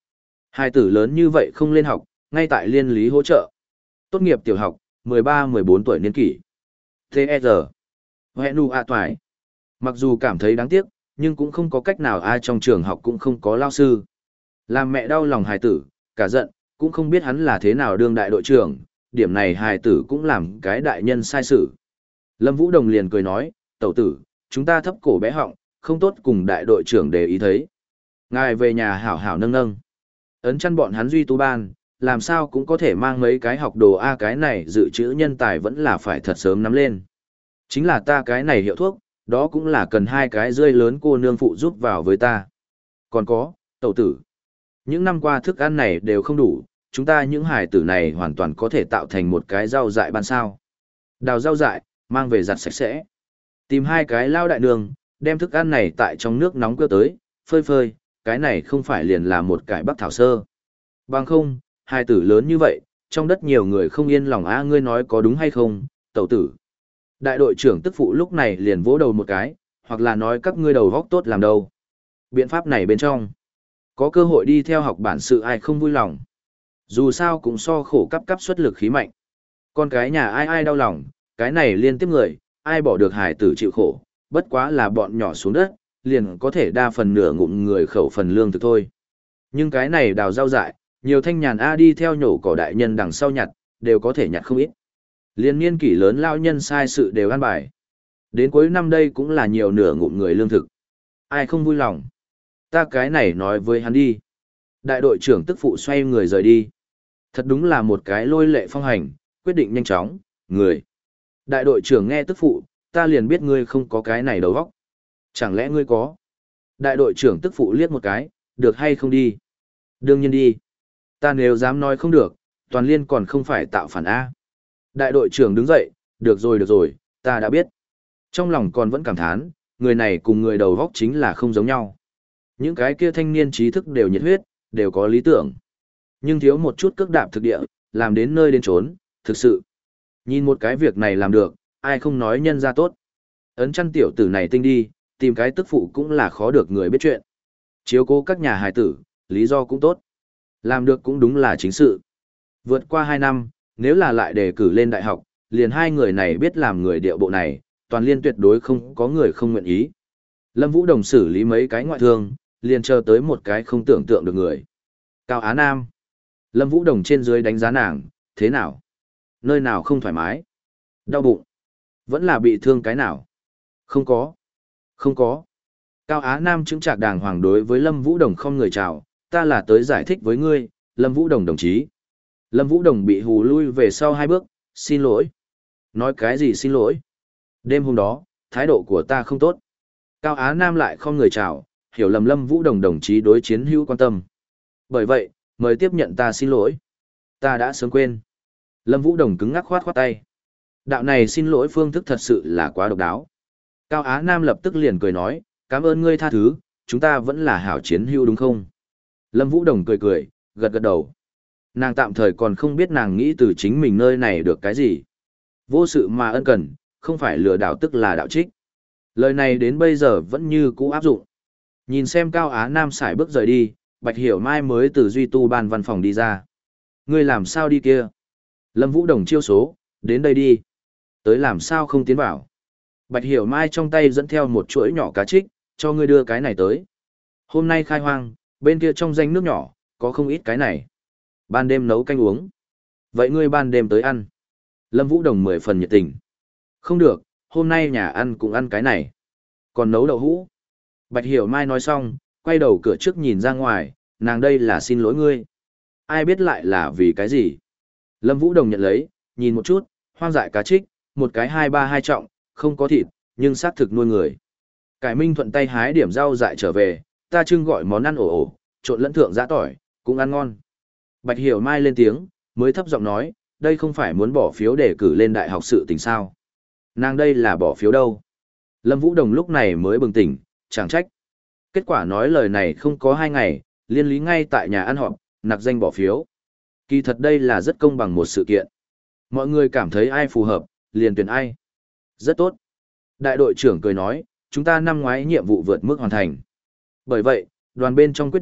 Hai tử lớn như vậy không lên học, ngay tại liên lý hỗ trợ. Tốt nghiệp tiểu học, mười ba mười bốn tuổi niên kỷ. tê e rờ. Hẹn nu a toài. Mặc dù cảm thấy đáng tiếc, nhưng cũng không có cách nào ai trong trường học cũng không có lao sư. Làm mẹ đau lòng hài tử, cả giận, cũng không biết hắn là thế nào đương đại đội trưởng, điểm này hài tử cũng làm cái đại nhân sai sự. Lâm Vũ Đồng liền cười nói, tẩu tử, chúng ta thấp cổ bé họng, không tốt cùng đại đội trưởng để ý thấy. Ngài về nhà hảo hảo nâng nâng. Ấn chăn bọn hắn duy tu ban, làm sao cũng có thể mang mấy cái học đồ A cái này dự trữ nhân tài vẫn là phải thật sớm nắm lên. Chính là ta cái này hiệu thuốc, đó cũng là cần hai cái rơi lớn cô nương phụ giúp vào với ta. Còn có, tẩu tử. Những năm qua thức ăn này đều không đủ, chúng ta những hải tử này hoàn toàn có thể tạo thành một cái rau dại ban sao. Đào rau dại, mang về giặt sạch sẽ. Tìm hai cái lao đại đường, đem thức ăn này tại trong nước nóng cơ tới, phơi phơi, cái này không phải liền là một cải bắc thảo sơ. Bằng không, hai tử lớn như vậy, trong đất nhiều người không yên lòng a ngươi nói có đúng hay không, tẩu tử. Đại đội trưởng tức phụ lúc này liền vỗ đầu một cái, hoặc là nói các ngươi đầu góc tốt làm đâu. Biện pháp này bên trong, có cơ hội đi theo học bản sự ai không vui lòng. Dù sao cũng so khổ cấp cấp xuất lực khí mạnh. Con cái nhà ai ai đau lòng, cái này liên tiếp người, ai bỏ được hài tử chịu khổ, bất quá là bọn nhỏ xuống đất, liền có thể đa phần nửa ngụm người khẩu phần lương thực thôi. Nhưng cái này đào rau dại, nhiều thanh nhàn A đi theo nhổ cỏ đại nhân đằng sau nhặt, đều có thể nhặt không ít. Liên niên kỷ lớn lao nhân sai sự đều an bài. Đến cuối năm đây cũng là nhiều nửa ngụm người lương thực. Ai không vui lòng. Ta cái này nói với hắn đi. Đại đội trưởng tức phụ xoay người rời đi. Thật đúng là một cái lôi lệ phong hành, quyết định nhanh chóng, người. Đại đội trưởng nghe tức phụ, ta liền biết ngươi không có cái này đầu óc. Chẳng lẽ ngươi có? Đại đội trưởng tức phụ liếc một cái, được hay không đi? Đương nhiên đi. Ta nếu dám nói không được, toàn liên còn không phải tạo phản A. Đại đội trưởng đứng dậy, được rồi được rồi, ta đã biết. Trong lòng còn vẫn cảm thán, người này cùng người đầu óc chính là không giống nhau. Những cái kia thanh niên trí thức đều nhiệt huyết, đều có lý tưởng. Nhưng thiếu một chút cước đạp thực địa, làm đến nơi đến trốn, thực sự. Nhìn một cái việc này làm được, ai không nói nhân ra tốt. Ấn chăn tiểu tử này tinh đi, tìm cái tức phụ cũng là khó được người biết chuyện. Chiếu cố các nhà hài tử, lý do cũng tốt. Làm được cũng đúng là chính sự. Vượt qua hai năm, nếu là lại đề cử lên đại học, liền hai người này biết làm người điệu bộ này, toàn liên tuyệt đối không có người không nguyện ý. Lâm Vũ Đồng xử lý mấy cái ngoại thương, liền chờ tới một cái không tưởng tượng được người. Cao Á Nam. Lâm Vũ Đồng trên dưới đánh giá nàng, thế nào? Nơi nào không thoải mái? Đau bụng? Vẫn là bị thương cái nào? Không có. Không có. Cao Á Nam chứng trạc đàng hoàng đối với Lâm Vũ Đồng không người chào, ta là tới giải thích với ngươi, Lâm Vũ Đồng đồng chí. Lâm Vũ Đồng bị hù lui về sau hai bước, xin lỗi. Nói cái gì xin lỗi? Đêm hôm đó, thái độ của ta không tốt. Cao Á Nam lại không người chào, hiểu lầm Lâm Vũ Đồng đồng chí đối chiến hữu quan tâm. Bởi vậy, mời tiếp nhận ta xin lỗi. Ta đã sớm quên. Lâm Vũ Đồng cứng ngắc khoát khoát tay. Đạo này xin lỗi phương thức thật sự là quá độc đáo. Cao Á Nam lập tức liền cười nói, cảm ơn ngươi tha thứ, chúng ta vẫn là hảo chiến hữu đúng không? Lâm Vũ Đồng cười cười, gật gật đầu. Nàng tạm thời còn không biết nàng nghĩ từ chính mình nơi này được cái gì. Vô sự mà ân cần, không phải lừa đảo tức là đạo trích. Lời này đến bây giờ vẫn như cũ áp dụng. Nhìn xem Cao Á Nam xài bước rời đi, Bạch Hiểu Mai mới từ duy tu ban văn phòng đi ra. Ngươi làm sao đi kia? Lâm Vũ Đồng chiêu số, đến đây đi. Tới làm sao không tiến vào? Bạch Hiểu Mai trong tay dẫn theo một chuỗi nhỏ cá trích, cho ngươi đưa cái này tới. Hôm nay khai hoang, bên kia trong danh nước nhỏ, có không ít cái này. Ban đêm nấu canh uống. Vậy ngươi ban đêm tới ăn. Lâm Vũ Đồng mười phần nhiệt tình. Không được, hôm nay nhà ăn cũng ăn cái này. Còn nấu đậu hũ. Bạch Hiểu Mai nói xong, quay đầu cửa trước nhìn ra ngoài, nàng đây là xin lỗi ngươi. Ai biết lại là vì cái gì? Lâm Vũ Đồng nhận lấy, nhìn một chút, hoang dại cá trích, một cái hai ba hai trọng, không có thịt, nhưng xác thực nuôi người. Cải Minh thuận tay hái điểm rau dại trở về, ta trưng gọi món ăn ổ ổ, trộn lẫn thượng giã tỏi, cũng ăn ngon. Bạch Hiểu Mai lên tiếng, mới thấp giọng nói, đây không phải muốn bỏ phiếu để cử lên đại học sự tình sao. Nàng đây là bỏ phiếu đâu. Lâm Vũ Đồng lúc này mới bừng tỉnh, chẳng trách. Kết quả nói lời này không có hai ngày, liên lý ngay tại nhà ăn họp, nặc danh bỏ phiếu. Kỳ thật đây là rất công bằng một sự kiện. Mọi người cảm thấy ai phù hợp, liền tuyển ai. Rất tốt. Đại đội trưởng cười nói, chúng ta năm ngoái nhiệm vụ vượt mức hoàn thành. Bởi vậy, đoàn bên trong quyết định,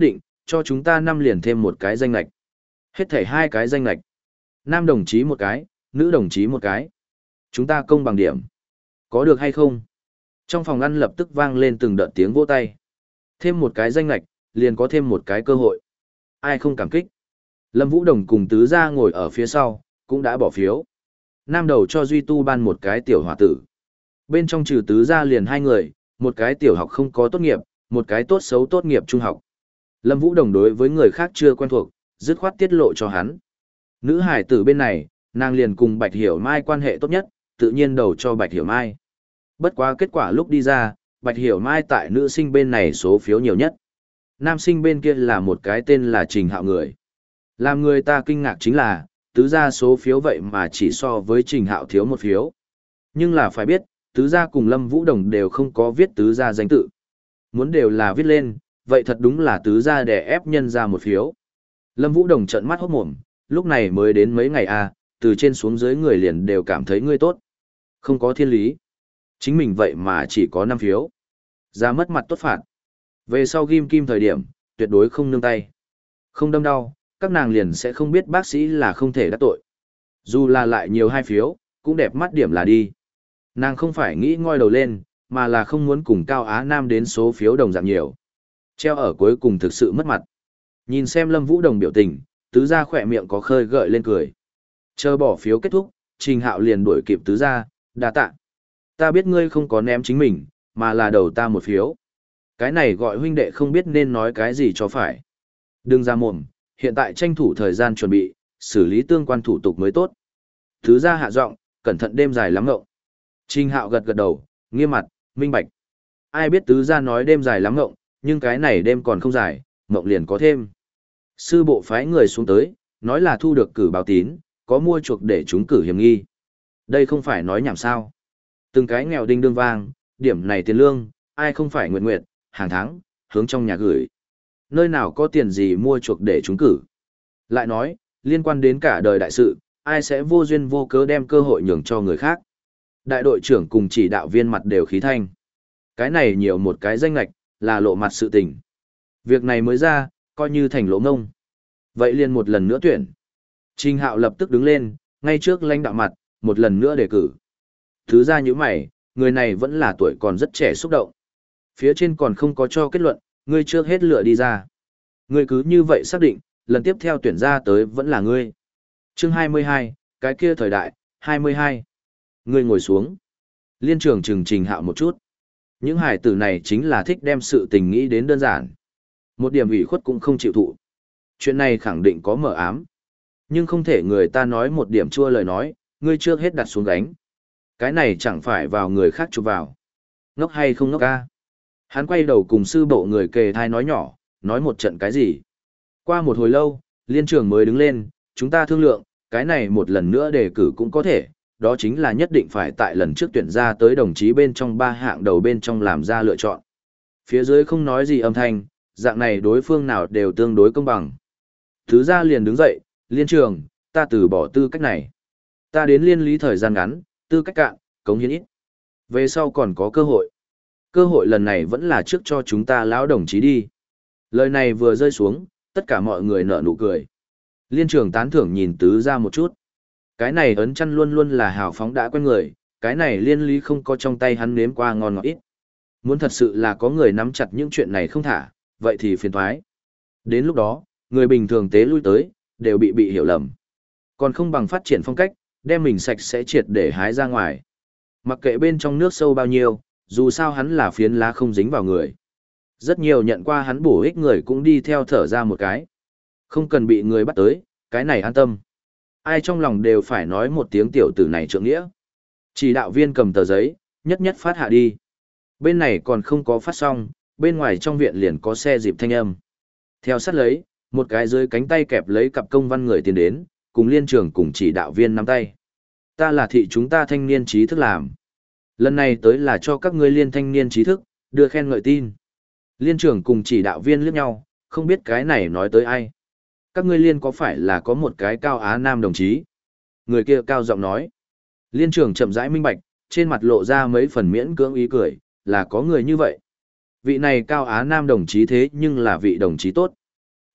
cho chúng ta năm liền thêm một cái danh lệch. Hết thảy hai cái danh lệch. Nam đồng chí một cái, nữ đồng chí một cái. Chúng ta công bằng điểm. Có được hay không? Trong phòng ăn lập tức vang lên từng đợt tiếng vỗ tay. Thêm một cái danh lệch, liền có thêm một cái cơ hội. Ai không cảm kích? Lâm Vũ Đồng cùng tứ gia ngồi ở phía sau, cũng đã bỏ phiếu. Nam đầu cho Duy Tu ban một cái tiểu hòa tử. Bên trong trừ tứ gia liền hai người, một cái tiểu học không có tốt nghiệp, một cái tốt xấu tốt nghiệp trung học. Lâm Vũ Đồng đối với người khác chưa quen thuộc, dứt khoát tiết lộ cho hắn. Nữ hải tử bên này, nàng liền cùng Bạch Hiểu Mai quan hệ tốt nhất, tự nhiên đầu cho Bạch Hiểu Mai. Bất quá kết quả lúc đi ra, Bạch Hiểu Mai tại nữ sinh bên này số phiếu nhiều nhất. Nam sinh bên kia là một cái tên là Trình Hạo người. Làm người ta kinh ngạc chính là, tứ gia số phiếu vậy mà chỉ so với Trình Hạo thiếu một phiếu. Nhưng là phải biết, tứ gia cùng Lâm Vũ Đồng đều không có viết tứ gia danh tự. Muốn đều là viết lên, vậy thật đúng là tứ gia đè ép nhân ra một phiếu. Lâm Vũ Đồng trợn mắt hốt mồm, lúc này mới đến mấy ngày à, từ trên xuống dưới người liền đều cảm thấy ngươi tốt. Không có thiên lý. Chính mình vậy mà chỉ có năm phiếu. Ra mất mặt tốt phạt. Về sau ghim kim thời điểm, tuyệt đối không nương tay. Không đâm đau, các nàng liền sẽ không biết bác sĩ là không thể đắc tội. Dù là lại nhiều hai phiếu, cũng đẹp mắt điểm là đi. Nàng không phải nghĩ ngoi đầu lên, mà là không muốn cùng Cao Á Nam đến số phiếu đồng dạng nhiều. Treo ở cuối cùng thực sự mất mặt. Nhìn xem Lâm Vũ Đồng biểu tình, tứ gia khỏe miệng có khơi gợi lên cười. Chờ bỏ phiếu kết thúc, Trình Hạo liền đuổi kịp tứ gia, đa tạ. Ta biết ngươi không có ném chính mình, mà là đầu ta một phiếu. Cái này gọi huynh đệ không biết nên nói cái gì cho phải. Đừng ra mồm, hiện tại tranh thủ thời gian chuẩn bị, xử lý tương quan thủ tục mới tốt. Tứ gia hạ giọng, cẩn thận đêm dài lắm ngộng. Trình Hạo gật gật đầu, nghiêm mặt, minh bạch. Ai biết tứ gia nói đêm dài lắm ngộng, nhưng cái này đêm còn không dài, ngộng liền có thêm. Sư bộ phái người xuống tới, nói là thu được cử báo tín, có mua chuộc để chúng cử hiểm nghi. Đây không phải nói nhảm sao. Từng cái nghèo đinh đương vang, điểm này tiền lương, ai không phải nguyện nguyện, hàng tháng, hướng trong nhà gửi. Nơi nào có tiền gì mua chuộc để chúng cử. Lại nói, liên quan đến cả đời đại sự, ai sẽ vô duyên vô cớ đem cơ hội nhường cho người khác. Đại đội trưởng cùng chỉ đạo viên mặt đều khí thanh. Cái này nhiều một cái danh lệch, là lộ mặt sự tình. Việc này mới ra, coi như thành lỗ ngông. Vậy liền một lần nữa tuyển. Trình Hạo lập tức đứng lên, ngay trước lãnh đạo mặt, một lần nữa đề cử. Thứ ra như mày, người này vẫn là tuổi còn rất trẻ xúc động. Phía trên còn không có cho kết luận, ngươi trước hết lựa đi ra. Ngươi cứ như vậy xác định, lần tiếp theo tuyển ra tới vẫn là ngươi. Chương hai mươi hai, cái kia thời đại, hai mươi hai. Ngươi ngồi xuống. Liên trưởng trừng Trình Hạo một chút. Những hải tử này chính là thích đem sự tình nghĩ đến đơn giản. Một điểm ủy khuất cũng không chịu thụ. Chuyện này khẳng định có mở ám. Nhưng không thể người ta nói một điểm chua lời nói, ngươi trước hết đặt xuống gánh. Cái này chẳng phải vào người khác chụp vào. Ngốc hay không ngốc ca. Hắn quay đầu cùng sư bộ người kề thai nói nhỏ, nói một trận cái gì. Qua một hồi lâu, liên trưởng mới đứng lên, chúng ta thương lượng, cái này một lần nữa đề cử cũng có thể, đó chính là nhất định phải tại lần trước tuyển ra tới đồng chí bên trong ba hạng đầu bên trong làm ra lựa chọn. Phía dưới không nói gì âm thanh, dạng này đối phương nào đều tương đối công bằng. Thứ ra liền đứng dậy, liên trường, ta từ bỏ tư cách này. Ta đến liên lý thời gian ngắn, tư cách cạn, cống hiến ít. Về sau còn có cơ hội. Cơ hội lần này vẫn là trước cho chúng ta lão đồng chí đi. Lời này vừa rơi xuống, tất cả mọi người nở nụ cười. Liên trường tán thưởng nhìn tứ ra một chút. Cái này ấn chăn luôn luôn là hào phóng đã quen người, cái này liên lý không có trong tay hắn nếm qua ngon ngọt ít. Muốn thật sự là có người nắm chặt những chuyện này không thả, vậy thì phiền thoái. Đến lúc đó, người bình thường tế lui tới, đều bị bị hiểu lầm. Còn không bằng phát triển phong cách, đem mình sạch sẽ triệt để hái ra ngoài. Mặc kệ bên trong nước sâu bao nhiêu, dù sao hắn là phiến lá không dính vào người. Rất nhiều nhận qua hắn bổ ích người cũng đi theo thở ra một cái. Không cần bị người bắt tới, cái này an tâm. Ai trong lòng đều phải nói một tiếng tiểu tử này trượng nghĩa. Chỉ đạo viên cầm tờ giấy, nhất nhất phát hạ đi. Bên này còn không có phát xong, bên ngoài trong viện liền có xe dịp thanh âm. Theo sát lấy, một cái dưới cánh tay kẹp lấy cặp công văn người tiến đến, cùng liên trưởng cùng chỉ đạo viên nắm tay. Ta là thị chúng ta thanh niên trí thức làm. Lần này tới là cho các ngươi liên thanh niên trí thức, đưa khen ngợi tin. Liên trưởng cùng chỉ đạo viên liếc nhau, không biết cái này nói tới ai. Các ngươi liên có phải là có một cái Cao Á Nam đồng chí? Người kia cao giọng nói. Liên trưởng chậm rãi minh bạch, trên mặt lộ ra mấy phần miễn cưỡng ý cười, là có người như vậy. Vị này Cao Á Nam đồng chí thế nhưng là vị đồng chí tốt.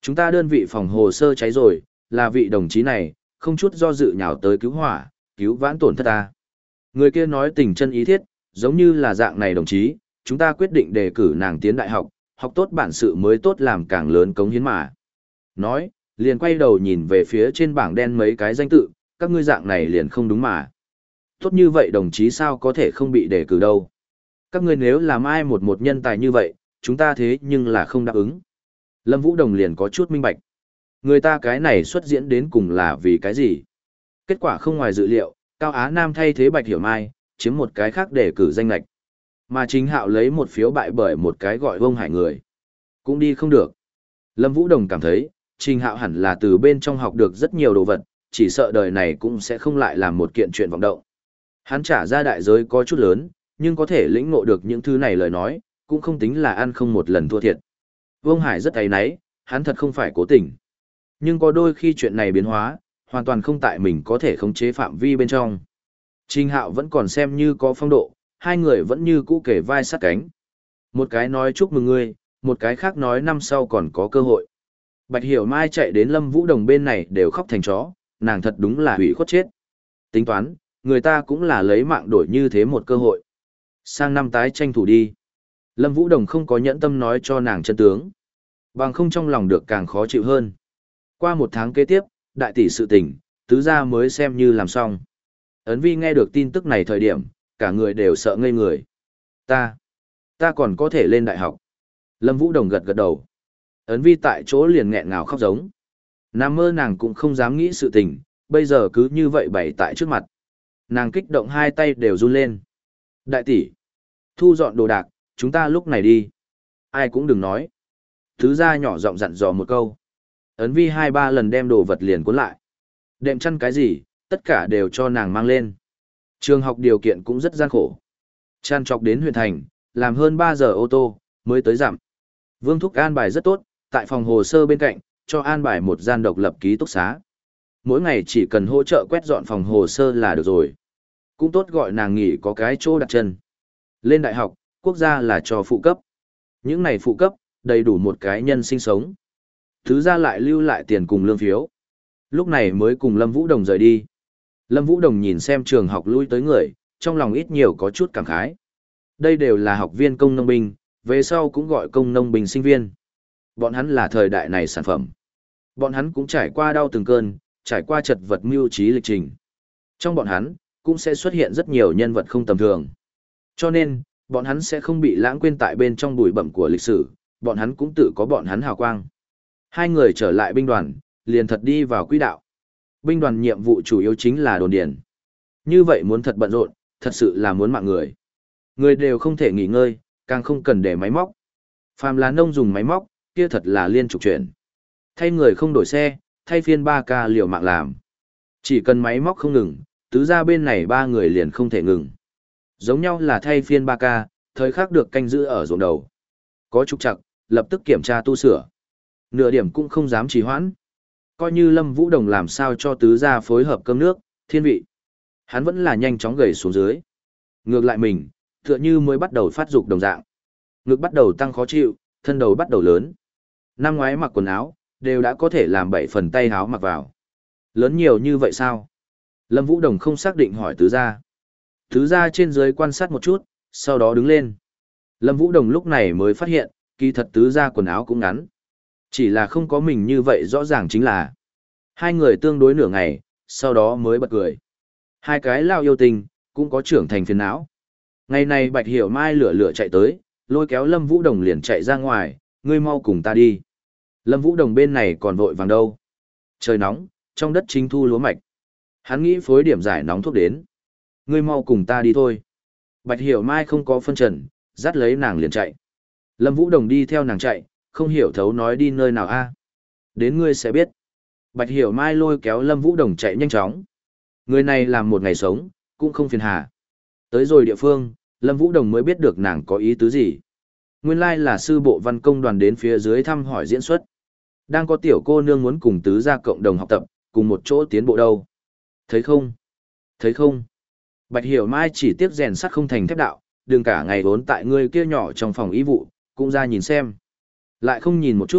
Chúng ta đơn vị phòng hồ sơ cháy rồi, là vị đồng chí này, không chút do dự nhào tới cứu hỏa, cứu vãn tổn thất ta. Người kia nói tình chân ý thiết, giống như là dạng này đồng chí, chúng ta quyết định đề cử nàng tiến đại học, học tốt bản sự mới tốt làm càng lớn cống hiến mà. Nói, liền quay đầu nhìn về phía trên bảng đen mấy cái danh tự, các ngươi dạng này liền không đúng mà. Tốt như vậy đồng chí sao có thể không bị đề cử đâu. Các ngươi nếu làm ai một một nhân tài như vậy, chúng ta thế nhưng là không đáp ứng. Lâm Vũ Đồng liền có chút minh bạch. Người ta cái này xuất diễn đến cùng là vì cái gì? Kết quả không ngoài dự liệu, Cao Á Nam thay thế Bạch Hiểu Mai, chiếm một cái khác để cử danh lệch. Mà Trình Hạo lấy một phiếu bại bởi một cái gọi Vông Hải người. Cũng đi không được. Lâm Vũ Đồng cảm thấy, Trình Hạo hẳn là từ bên trong học được rất nhiều đồ vật, chỉ sợ đời này cũng sẽ không lại làm một kiện chuyện vọng động. Hắn trả ra đại giới có chút lớn, nhưng có thể lĩnh ngộ được những thứ này lời nói, cũng không tính là ăn không một lần thua thiệt. Vương Hải rất áy náy, hắn thật không phải cố tình. Nhưng có đôi khi chuyện này biến hóa, hoàn toàn không tại mình có thể khống chế phạm vi bên trong. Trình Hạo vẫn còn xem như có phong độ, hai người vẫn như cũ kề vai sát cánh. Một cái nói chúc mừng ngươi, một cái khác nói năm sau còn có cơ hội. Bạch Hiểu Mai chạy đến Lâm Vũ Đồng bên này đều khóc thành chó, nàng thật đúng là hủy khuất chết. Tính toán, người ta cũng là lấy mạng đổi như thế một cơ hội. Sang năm tái tranh thủ đi. Lâm Vũ Đồng không có nhẫn tâm nói cho nàng chân tướng. Bằng không trong lòng được càng khó chịu hơn. Qua một tháng kế tiếp, đại tỷ sự tình, tứ gia mới xem như làm xong. Ấn Vi nghe được tin tức này thời điểm, cả người đều sợ ngây người. Ta, ta còn có thể lên đại học. Lâm Vũ Đồng gật gật đầu. Ấn Vi tại chỗ liền nghẹn ngào khóc giống. Nam mơ nàng cũng không dám nghĩ sự tình, bây giờ cứ như vậy bày tại trước mặt. Nàng kích động hai tay đều run lên. Đại tỷ, thu dọn đồ đạc, chúng ta lúc này đi. Ai cũng đừng nói. Thứ gia nhỏ giọng dặn dò một câu. Ấn Vi hai ba lần đem đồ vật liền cuốn lại. Đệm chăn cái gì, tất cả đều cho nàng mang lên. Trường học điều kiện cũng rất gian khổ. Chăn chọc đến huyện thành, làm hơn ba giờ ô tô, mới tới giảm. Vương Thúc an bài rất tốt, tại phòng hồ sơ bên cạnh, cho an bài một gian độc lập ký túc xá. Mỗi ngày chỉ cần hỗ trợ quét dọn phòng hồ sơ là được rồi. Cũng tốt gọi nàng nghỉ có cái chỗ đặt chân. Lên đại học, quốc gia là cho phụ cấp. Những này phụ cấp, đầy đủ một cái nhân sinh sống. Thứ ra lại lưu lại tiền cùng lương phiếu. Lúc này mới cùng Lâm Vũ Đồng rời đi. Lâm Vũ Đồng nhìn xem trường học lui tới người, trong lòng ít nhiều có chút cảm khái. Đây đều là học viên công nông binh, về sau cũng gọi công nông binh sinh viên. Bọn hắn là thời đại này sản phẩm. Bọn hắn cũng trải qua đau từng cơn, trải qua chật vật mưu trí lịch trình. Trong bọn hắn, cũng sẽ xuất hiện rất nhiều nhân vật không tầm thường. Cho nên, bọn hắn sẽ không bị lãng quên tại bên trong bụi bặm của lịch sử, bọn hắn cũng tự có bọn hắn hào quang. Hai người trở lại binh đoàn, liền thật đi vào quỹ đạo. Binh đoàn nhiệm vụ chủ yếu chính là đồn điền. Như vậy muốn thật bận rộn, thật sự là muốn mạng người. Người đều không thể nghỉ ngơi, càng không cần để máy móc. Phàm là nông dùng máy móc, kia thật là liên trục chuyển. Thay người không đổi xe, thay phiên ba ca liều mạng làm. Chỉ cần máy móc không ngừng, tứ ra bên này ba người liền không thể ngừng. Giống nhau là thay phiên ba ca, thời khắc được canh giữ ở ruộng đầu. Có trục trặc, lập tức kiểm tra tu sửa. Nửa điểm cũng không dám trì hoãn. Coi như Lâm Vũ Đồng làm sao cho tứ gia phối hợp cơm nước, thiên vị. Hắn vẫn là nhanh chóng gầy xuống dưới. Ngược lại mình, tựa như mới bắt đầu phát dục đồng dạng. Ngực bắt đầu tăng khó chịu, thân đầu bắt đầu lớn. Năm ngoái mặc quần áo, đều đã có thể làm bảy phần tay áo mặc vào. Lớn nhiều như vậy sao? Lâm Vũ Đồng không xác định hỏi tứ gia. Tứ gia trên dưới quan sát một chút, sau đó đứng lên. Lâm Vũ Đồng lúc này mới phát hiện, kỳ thật tứ gia quần áo cũng ngắn. Chỉ là không có mình như vậy rõ ràng chính là. Hai người tương đối nửa ngày, sau đó mới bật cười. Hai cái lao yêu tình, cũng có trưởng thành phiền não. Ngày này Bạch Hiểu Mai lửa lửa chạy tới, lôi kéo Lâm Vũ Đồng liền chạy ra ngoài, ngươi mau cùng ta đi. Lâm Vũ Đồng bên này còn vội vàng đâu. Trời nóng, trong đất chính thu lúa mạch. Hắn nghĩ phối điểm giải nóng thuốc đến. Ngươi mau cùng ta đi thôi. Bạch Hiểu Mai không có phân trần, dắt lấy nàng liền chạy. Lâm Vũ Đồng đi theo nàng chạy, không hiểu thấu nói đi nơi nào a. Đến ngươi sẽ biết. Bạch Hiểu Mai lôi kéo Lâm Vũ Đồng chạy nhanh chóng. Người này làm một ngày sống, cũng không phiền hà. Tới rồi địa phương, Lâm Vũ Đồng mới biết được nàng có ý tứ gì. Nguyên lai là sư bộ văn công đoàn đến phía dưới thăm hỏi diễn xuất. Đang có tiểu cô nương muốn cùng tứ gia cộng đồng học tập, cùng một chỗ tiến bộ đâu. Thấy không? Thấy không? Bạch Hiểu Mai chỉ tiếc rèn sắt không thành thép đạo, đừng cả ngày vốn tại ngươi kia nhỏ trong phòng y vụ, cũng ra nhìn xem. Lại không nhìn một chút,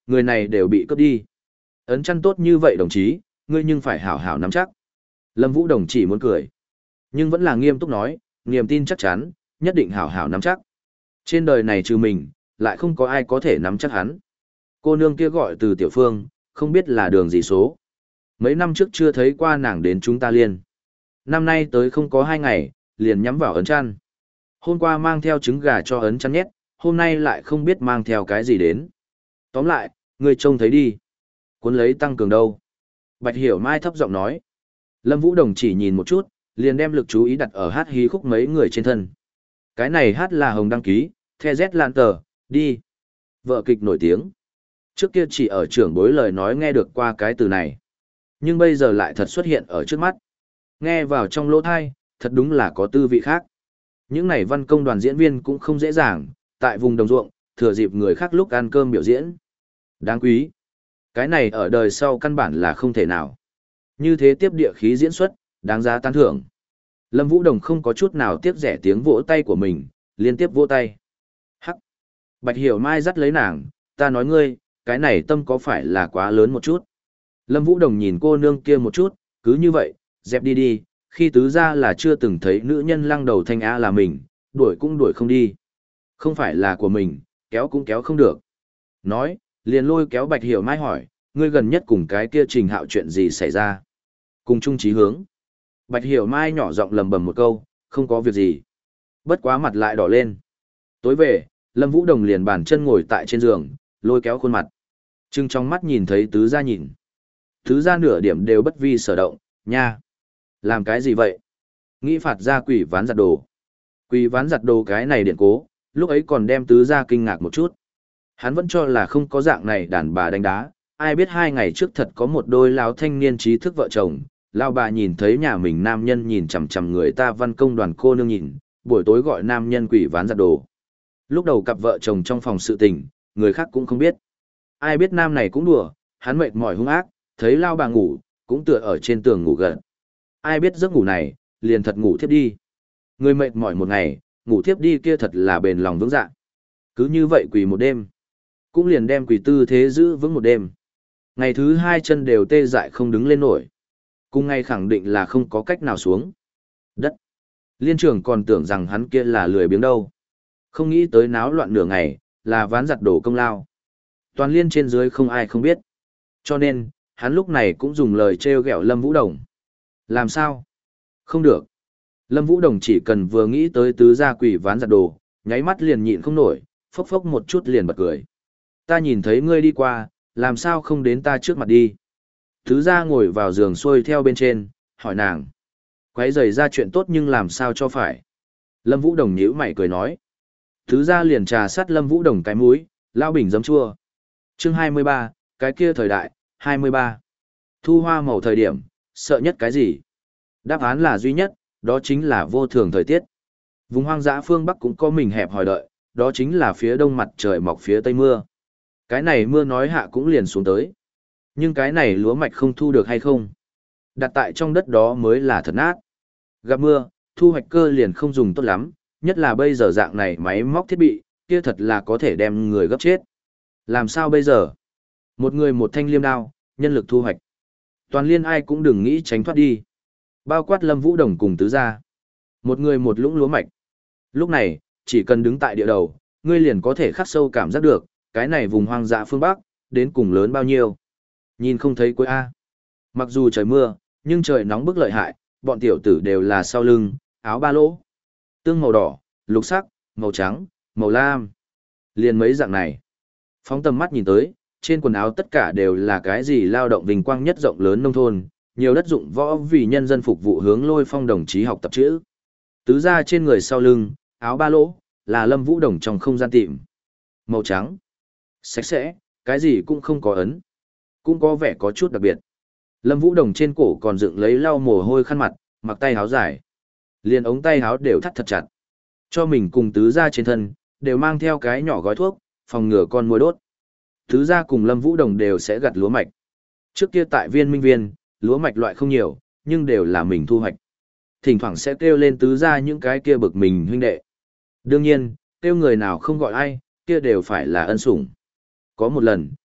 người này đều bị cướp đi. Ấn chăn tốt như vậy đồng chí, ngươi nhưng phải hảo hảo nắm chắc. Lâm Vũ Đồng chỉ muốn cười, nhưng vẫn là nghiêm túc nói, niềm tin chắc chắn, nhất định hảo hảo nắm chắc. Trên đời này trừ mình, lại không có ai có thể nắm chắc hắn. Cô nương kia gọi từ Tiểu Phương, không biết là đường gì số. Mấy năm trước chưa thấy qua nàng đến chúng ta liền. Năm nay tới không có hai ngày, liền nhắm vào ấn chăn. Hôm qua mang theo trứng gà cho ấn chăn nhét, hôm nay lại không biết mang theo cái gì đến. Tóm lại, ngươi trông thấy đi. Cuốn lấy tăng cường đâu. Bạch Hiểu Mai thấp giọng nói. Lâm Vũ Đồng chỉ nhìn một chút, liền đem lực chú ý đặt ở hát hí khúc mấy người trên thân. Cái này hát là Hồng đăng ký, The Z Lan Tờ, đi. Vợ kịch nổi tiếng. Trước kia chỉ ở trưởng bối lời nói nghe được qua cái từ này. Nhưng bây giờ lại thật xuất hiện ở trước mắt. Nghe vào trong lỗ thai, thật đúng là có tư vị khác. Những này văn công đoàn diễn viên cũng không dễ dàng, tại vùng đồng ruộng, thừa dịp người khác lúc ăn cơm biểu diễn. Đáng quý. Cái này ở đời sau căn bản là không thể nào. Như thế tiếp địa khí diễn xuất, đáng giá tán thưởng. Lâm Vũ Đồng không có chút nào tiếc rẻ tiếng vỗ tay của mình, liên tiếp vỗ tay. Hắc. Bạch Hiểu Mai dắt lấy nàng, ta nói ngươi, cái này tâm có phải là quá lớn một chút. Lâm Vũ Đồng nhìn cô nương kia một chút, cứ như vậy, dẹp đi đi, khi tứ ra là chưa từng thấy nữ nhân lăng đầu thanh á là mình, đuổi cũng đuổi không đi. Không phải là của mình, kéo cũng kéo không được. Nói, liền lôi kéo Bạch Hiểu Mai hỏi, ngươi gần nhất cùng cái kia Trình Hạo chuyện gì xảy ra? Cùng chung chí hướng. Bạch Hiểu Mai nhỏ giọng lầm bầm một câu, không có việc gì. Bất quá mặt lại đỏ lên. Tối về, Lâm Vũ Đồng liền bàn chân ngồi tại trên giường, lôi kéo khuôn mặt. Trưng trong mắt nhìn thấy tứ gia nhìn. Tứ gia nửa điểm đều bất vi sở động, nha. Làm cái gì vậy? Nghĩ phạt ra quỷ ván giặt đồ. Quỷ ván giặt đồ cái này điện cố, lúc ấy còn đem tứ gia kinh ngạc một chút. Hắn vẫn cho là không có dạng này đàn bà đánh đá, ai biết hai ngày trước thật có một đôi lão thanh niên trí thức vợ chồng, lão bà nhìn thấy nhà mình nam nhân nhìn chằm chằm người ta văn công đoàn cô nương nhìn, buổi tối gọi nam nhân quỷ ván giặt đồ. Lúc đầu cặp vợ chồng trong phòng sự tình, người khác cũng không biết. Ai biết nam này cũng đùa, hắn mệt mỏi hung ác, thấy lão bà ngủ, cũng tựa ở trên tường ngủ gần. Ai biết giấc ngủ này, liền thật ngủ thiếp đi. Người mệt mỏi một ngày, ngủ thiếp đi kia thật là bền lòng vững dạ. Cứ như vậy quỳ một đêm, cũng liền đem quỳ tư thế giữ vững một đêm. Ngày thứ hai chân đều tê dại không đứng lên nổi. Cùng ngày khẳng định là không có cách nào xuống đất. Liên trưởng còn tưởng rằng hắn kia là lười biếng đâu. Không nghĩ tới náo loạn nửa ngày, là ván giặt đổ công lao. Toàn liên trên dưới không ai không biết. Cho nên, hắn lúc này cũng dùng lời trêu ghẹo Lâm Vũ Đồng. Làm sao? Không được. Lâm Vũ Đồng chỉ cần vừa nghĩ tới tứ gia quỷ ván giặt đồ, nháy mắt liền nhịn không nổi, phốc phốc một chút liền bật cười. Ta nhìn thấy ngươi đi qua, làm sao không đến ta trước mặt đi? Tứ gia ngồi vào giường xuôi theo bên trên, hỏi nàng. Quấy rầy ra chuyện tốt nhưng làm sao cho phải? Lâm Vũ Đồng nhíu mày cười nói. Tứ gia liền trà sát Lâm Vũ Đồng cái mũi, lao bình giấm chua. Chương hai mươi ba, cái kia thời đại, hai mươi ba. Thu hoa màu thời điểm, sợ nhất cái gì? Đáp án là duy nhất, đó chính là vô thường thời tiết. Vùng hoang dã phương Bắc cũng có mình hẹp hòi đợi, đó chính là phía đông mặt trời mọc phía tây mưa. Cái này mưa nói hạ cũng liền xuống tới. Nhưng cái này lúa mạch không thu được hay không? Đặt tại trong đất đó mới là thật nát. Gặp mưa, thu hoạch cơ liền không dùng tốt lắm, nhất là bây giờ dạng này máy móc thiết bị, kia thật là có thể đem người gấp chết. Làm sao bây giờ? Một người một thanh liêm đao, nhân lực thu hoạch. Toàn liên ai cũng đừng nghĩ tránh thoát đi. Bao quát Lâm Vũ Đồng cùng tứ gia. Một người một lũng lúa mạch. Lúc này, chỉ cần đứng tại địa đầu, ngươi liền có thể khắc sâu cảm giác được, cái này vùng hoang dã phương Bắc, đến cùng lớn bao nhiêu. Nhìn không thấy cuối A. Mặc dù trời mưa, nhưng trời nóng bức lợi hại, bọn tiểu tử đều là sau lưng, áo ba lỗ. Tương màu đỏ, lục sắc, màu trắng, màu lam. Liền mấy dạng này. Phóng tầm mắt nhìn tới, trên quần áo tất cả đều là cái gì lao động vinh quang nhất rộng lớn nông thôn, nhiều đất dụng võ vì nhân dân phục vụ hướng Lôi Phong đồng chí học tập chữ. Tứ gia trên người sau lưng, áo ba lỗ, là Lâm Vũ Đồng trong không gian tiệm. Màu trắng, sạch sẽ, cái gì cũng không có ấn. Cũng có vẻ có chút đặc biệt. Lâm Vũ Đồng trên cổ còn dựng lấy lau mồ hôi khăn mặt, mặc tay áo dài. Liền ống tay áo đều thắt thật chặt. Cho mình cùng tứ gia trên thân, đều mang theo cái nhỏ gói thuốc, phòng ngừa con muỗi đốt. Tứ gia cùng Lâm Vũ Đồng đều sẽ gặt lúa mạch. Trước kia tại Viên Minh Viên, lúa mạch loại không nhiều, nhưng đều là mình thu hoạch. Thỉnh thoảng sẽ kêu lên tứ gia những cái kia bực mình huynh đệ. Đương nhiên, kêu người nào không gọi ai, kia đều phải là ân sủng. Có một lần,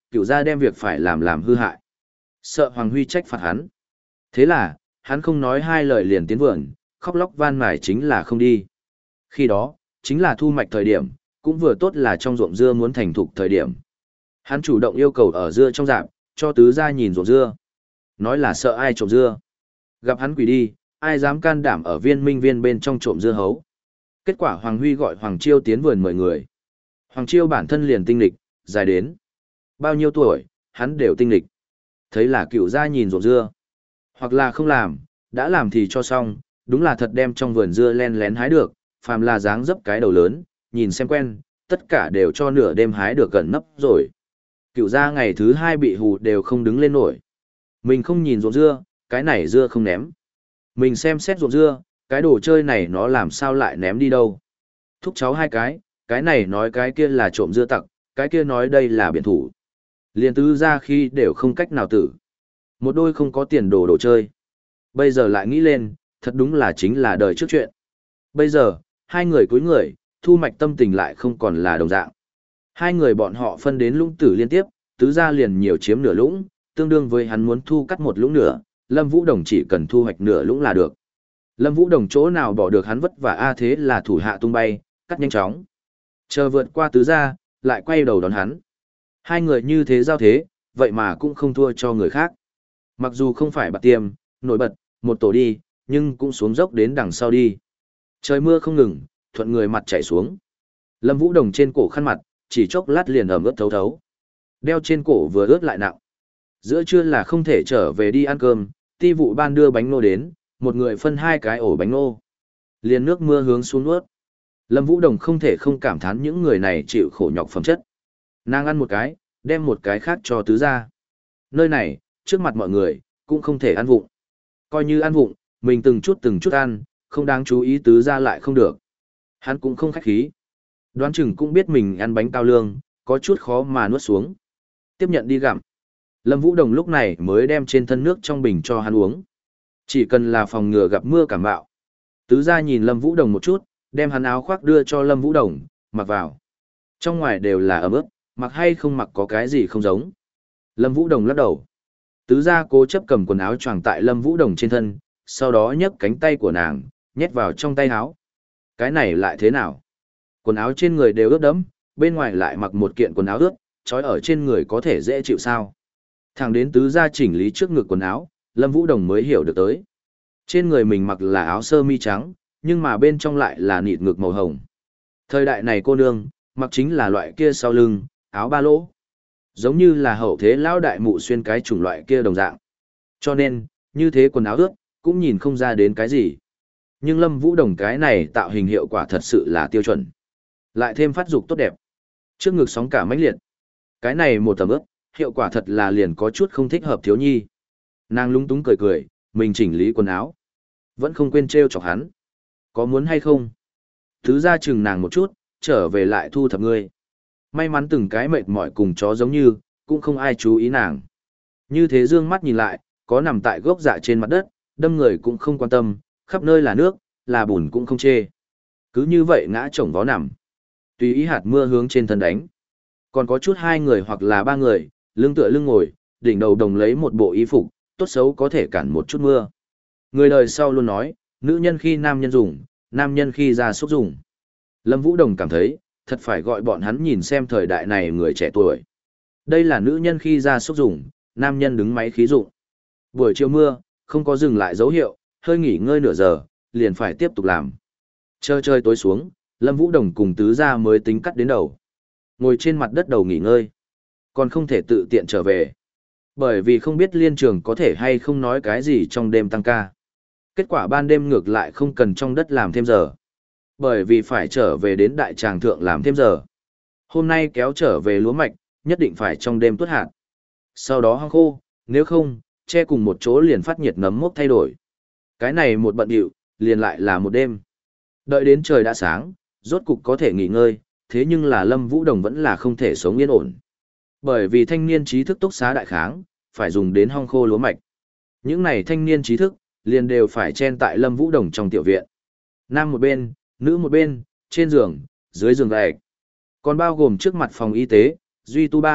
cựu gia đem việc phải làm làm hư hại. Sợ Hoàng Huy trách phạt hắn. Thế là, hắn không nói hai lời liền tiến vườn, khóc lóc van mài chính là không đi. Khi đó, chính là thu mạch thời điểm, cũng vừa tốt là trong ruộng dưa muốn thành thục thời điểm. Hắn chủ động yêu cầu ở dưa trong rạp, cho tứ gia nhìn ruộng dưa. Nói là sợ ai trộm dưa. Gặp hắn quỷ đi, ai dám can đảm ở viên minh viên bên trong trộm dưa hấu. Kết quả Hoàng Huy gọi Hoàng Chiêu tiến vườn mời người. Hoàng Chiêu bản thân liền tinh lịch, dài đến. Bao nhiêu tuổi, hắn đều tinh lịch. Thấy là cựu gia nhìn ruộng dưa. Hoặc là không làm, đã làm thì cho xong, đúng là thật đem trong vườn dưa len lén hái được, phàm là dáng dấp cái đầu lớn, nhìn xem quen, tất cả đều cho nửa đêm hái được gần nấp rồi. Cựu gia ngày thứ hai bị hù đều không đứng lên nổi. Mình không nhìn ruộng dưa, cái này dưa không ném. Mình xem xét ruộng dưa, cái đồ chơi này nó làm sao lại ném đi đâu. Thúc cháu hai cái, cái này nói cái kia là trộm dưa tặc, cái kia nói đây là biện thủ. Liền tứ ra khi đều không cách nào tử. Một đôi không có tiền đồ đồ chơi. Bây giờ lại nghĩ lên, thật đúng là chính là đời trước chuyện. Bây giờ, hai người cuối người, thu mạch tâm tình lại không còn là đồng dạng. Hai người bọn họ phân đến lũng tử liên tiếp, tứ gia liền nhiều chiếm nửa lũng, tương đương với hắn muốn thu cắt một lũng nửa, Lâm Vũ Đồng chỉ cần thu hoạch nửa lũng là được. Lâm Vũ Đồng chỗ nào bỏ được hắn vất vả a thế là thủ hạ tung bay, cắt nhanh chóng. Chờ vượt qua tứ gia, lại quay đầu đón hắn. Hai người như thế giao thế, vậy mà cũng không thua cho người khác. Mặc dù không phải bạc tiêm, nổi bật, một tổ đi, nhưng cũng xuống dốc đến đằng sau đi. Trời mưa không ngừng, thuận người mặt chảy xuống. Lâm Vũ Đồng trên cổ khăn mặt, chỉ chốc lát liền ẩm ướt thấu thấu. Đeo trên cổ vừa ướt lại nặng. Giữa trưa là không thể trở về đi ăn cơm, ti vụ ban đưa bánh nô đến, một người phân hai cái ổ bánh nô. Liền nước mưa hướng xuống nuốt. Lâm Vũ Đồng không thể không cảm thán những người này chịu khổ nhọc phẩm chất. Nàng ăn một cái, đem một cái khác cho tứ gia. Nơi này, trước mặt mọi người, cũng không thể ăn vụng. Coi như ăn vụng, mình từng chút từng chút ăn, không đáng chú ý tứ gia lại không được. Hắn cũng không khách khí. Đoán chừng cũng biết mình ăn bánh cao lương, có chút khó mà nuốt xuống. Tiếp nhận đi gặm. Lâm Vũ Đồng lúc này mới đem trên thân nước trong bình cho hắn uống. Chỉ cần là phòng ngừa gặp mưa cảm bạo. Tứ gia nhìn Lâm Vũ Đồng một chút, đem hắn áo khoác đưa cho Lâm Vũ Đồng, mặc vào. Trong ngoài đều là ấm ướt, mặc hay không mặc có cái gì không giống. Lâm Vũ Đồng lắc đầu. Tứ gia cố chấp cầm quần áo choàng tại Lâm Vũ Đồng trên thân, sau đó nhấc cánh tay của nàng, nhét vào trong tay áo. Cái này lại thế nào? Quần áo trên người đều ướt đẫm, bên ngoài lại mặc một kiện quần áo ướt, trói ở trên người có thể dễ chịu sao? Thẳng đến tứ gia chỉnh lý trước ngực quần áo, Lâm Vũ Đồng mới hiểu được tới. Trên người mình mặc là áo sơ mi trắng, nhưng mà bên trong lại là nịt ngực màu hồng. Thời đại này cô nương, mặc chính là loại kia sau lưng, áo ba lỗ. Giống như là hậu thế lão đại mụ xuyên cái chủng loại kia đồng dạng. Cho nên, như thế quần áo ướt, cũng nhìn không ra đến cái gì. Nhưng Lâm Vũ Đồng cái này tạo hình hiệu quả thật sự là tiêu chuẩn. Lại thêm phát dục tốt đẹp. Trước ngực sóng cả mãnh liệt. Cái này một tầm ướt, hiệu quả thật là liền có chút không thích hợp thiếu nhi. Nàng lúng túng cười cười, mình chỉnh lý quần áo. Vẫn không quên trêu chọc hắn. Có muốn hay không? Thứ ra chừng nàng một chút, trở về lại thu thập ngươi. May mắn từng cái mệt mỏi cùng chó giống như, cũng không ai chú ý nàng. Như thế dương mắt nhìn lại, có nằm tại gốc dạ trên mặt đất, đâm người cũng không quan tâm, khắp nơi là nước, là bùn cũng không chê. Cứ như vậy ngã chồng vó nằm. Tùy ý hạt mưa hướng trên thân đánh. Còn có chút hai người hoặc là ba người, lưng tựa lưng ngồi, đỉnh đầu đồng lấy một bộ y phục, tốt xấu có thể cản một chút mưa. Người đời sau luôn nói, nữ nhân khi nam nhân dùng, nam nhân khi ra súc dùng. Lâm Vũ Đồng cảm thấy, thật phải gọi bọn hắn nhìn xem thời đại này người trẻ tuổi. Đây là nữ nhân khi ra súc dùng, nam nhân đứng máy khí dụng. Buổi chiều mưa, không có dừng lại dấu hiệu, hơi nghỉ ngơi nửa giờ, liền phải tiếp tục làm. Chờ trời tối xuống, Lâm Vũ Đồng cùng tứ gia mới tính cắt đến đầu. Ngồi trên mặt đất đầu nghỉ ngơi. Còn không thể tự tiện trở về. Bởi vì không biết liên trường có thể hay không nói cái gì trong đêm tăng ca. Kết quả ban đêm ngược lại không cần trong đất làm thêm giờ. Bởi vì phải trở về đến đại tràng thượng làm thêm giờ. Hôm nay kéo trở về lúa mạch, nhất định phải trong đêm tuốt hạt. Sau đó hong khô, nếu không, che cùng một chỗ liền phát nhiệt nấm mốc thay đổi. Cái này một bận điệu, liền lại là một đêm. Đợi đến trời đã sáng, rốt cục có thể nghỉ ngơi, thế nhưng là Lâm Vũ Đồng vẫn là không thể sống yên ổn. Bởi vì thanh niên trí thức túc xá đại kháng, phải dùng đến hong khô lúa mạch. Những này thanh niên trí thức, liền đều phải chen tại Lâm Vũ Đồng trong tiểu viện. Nam một bên, nữ một bên, trên giường, dưới giường gạch. Còn bao gồm trước mặt phòng y tế, duy tu ban,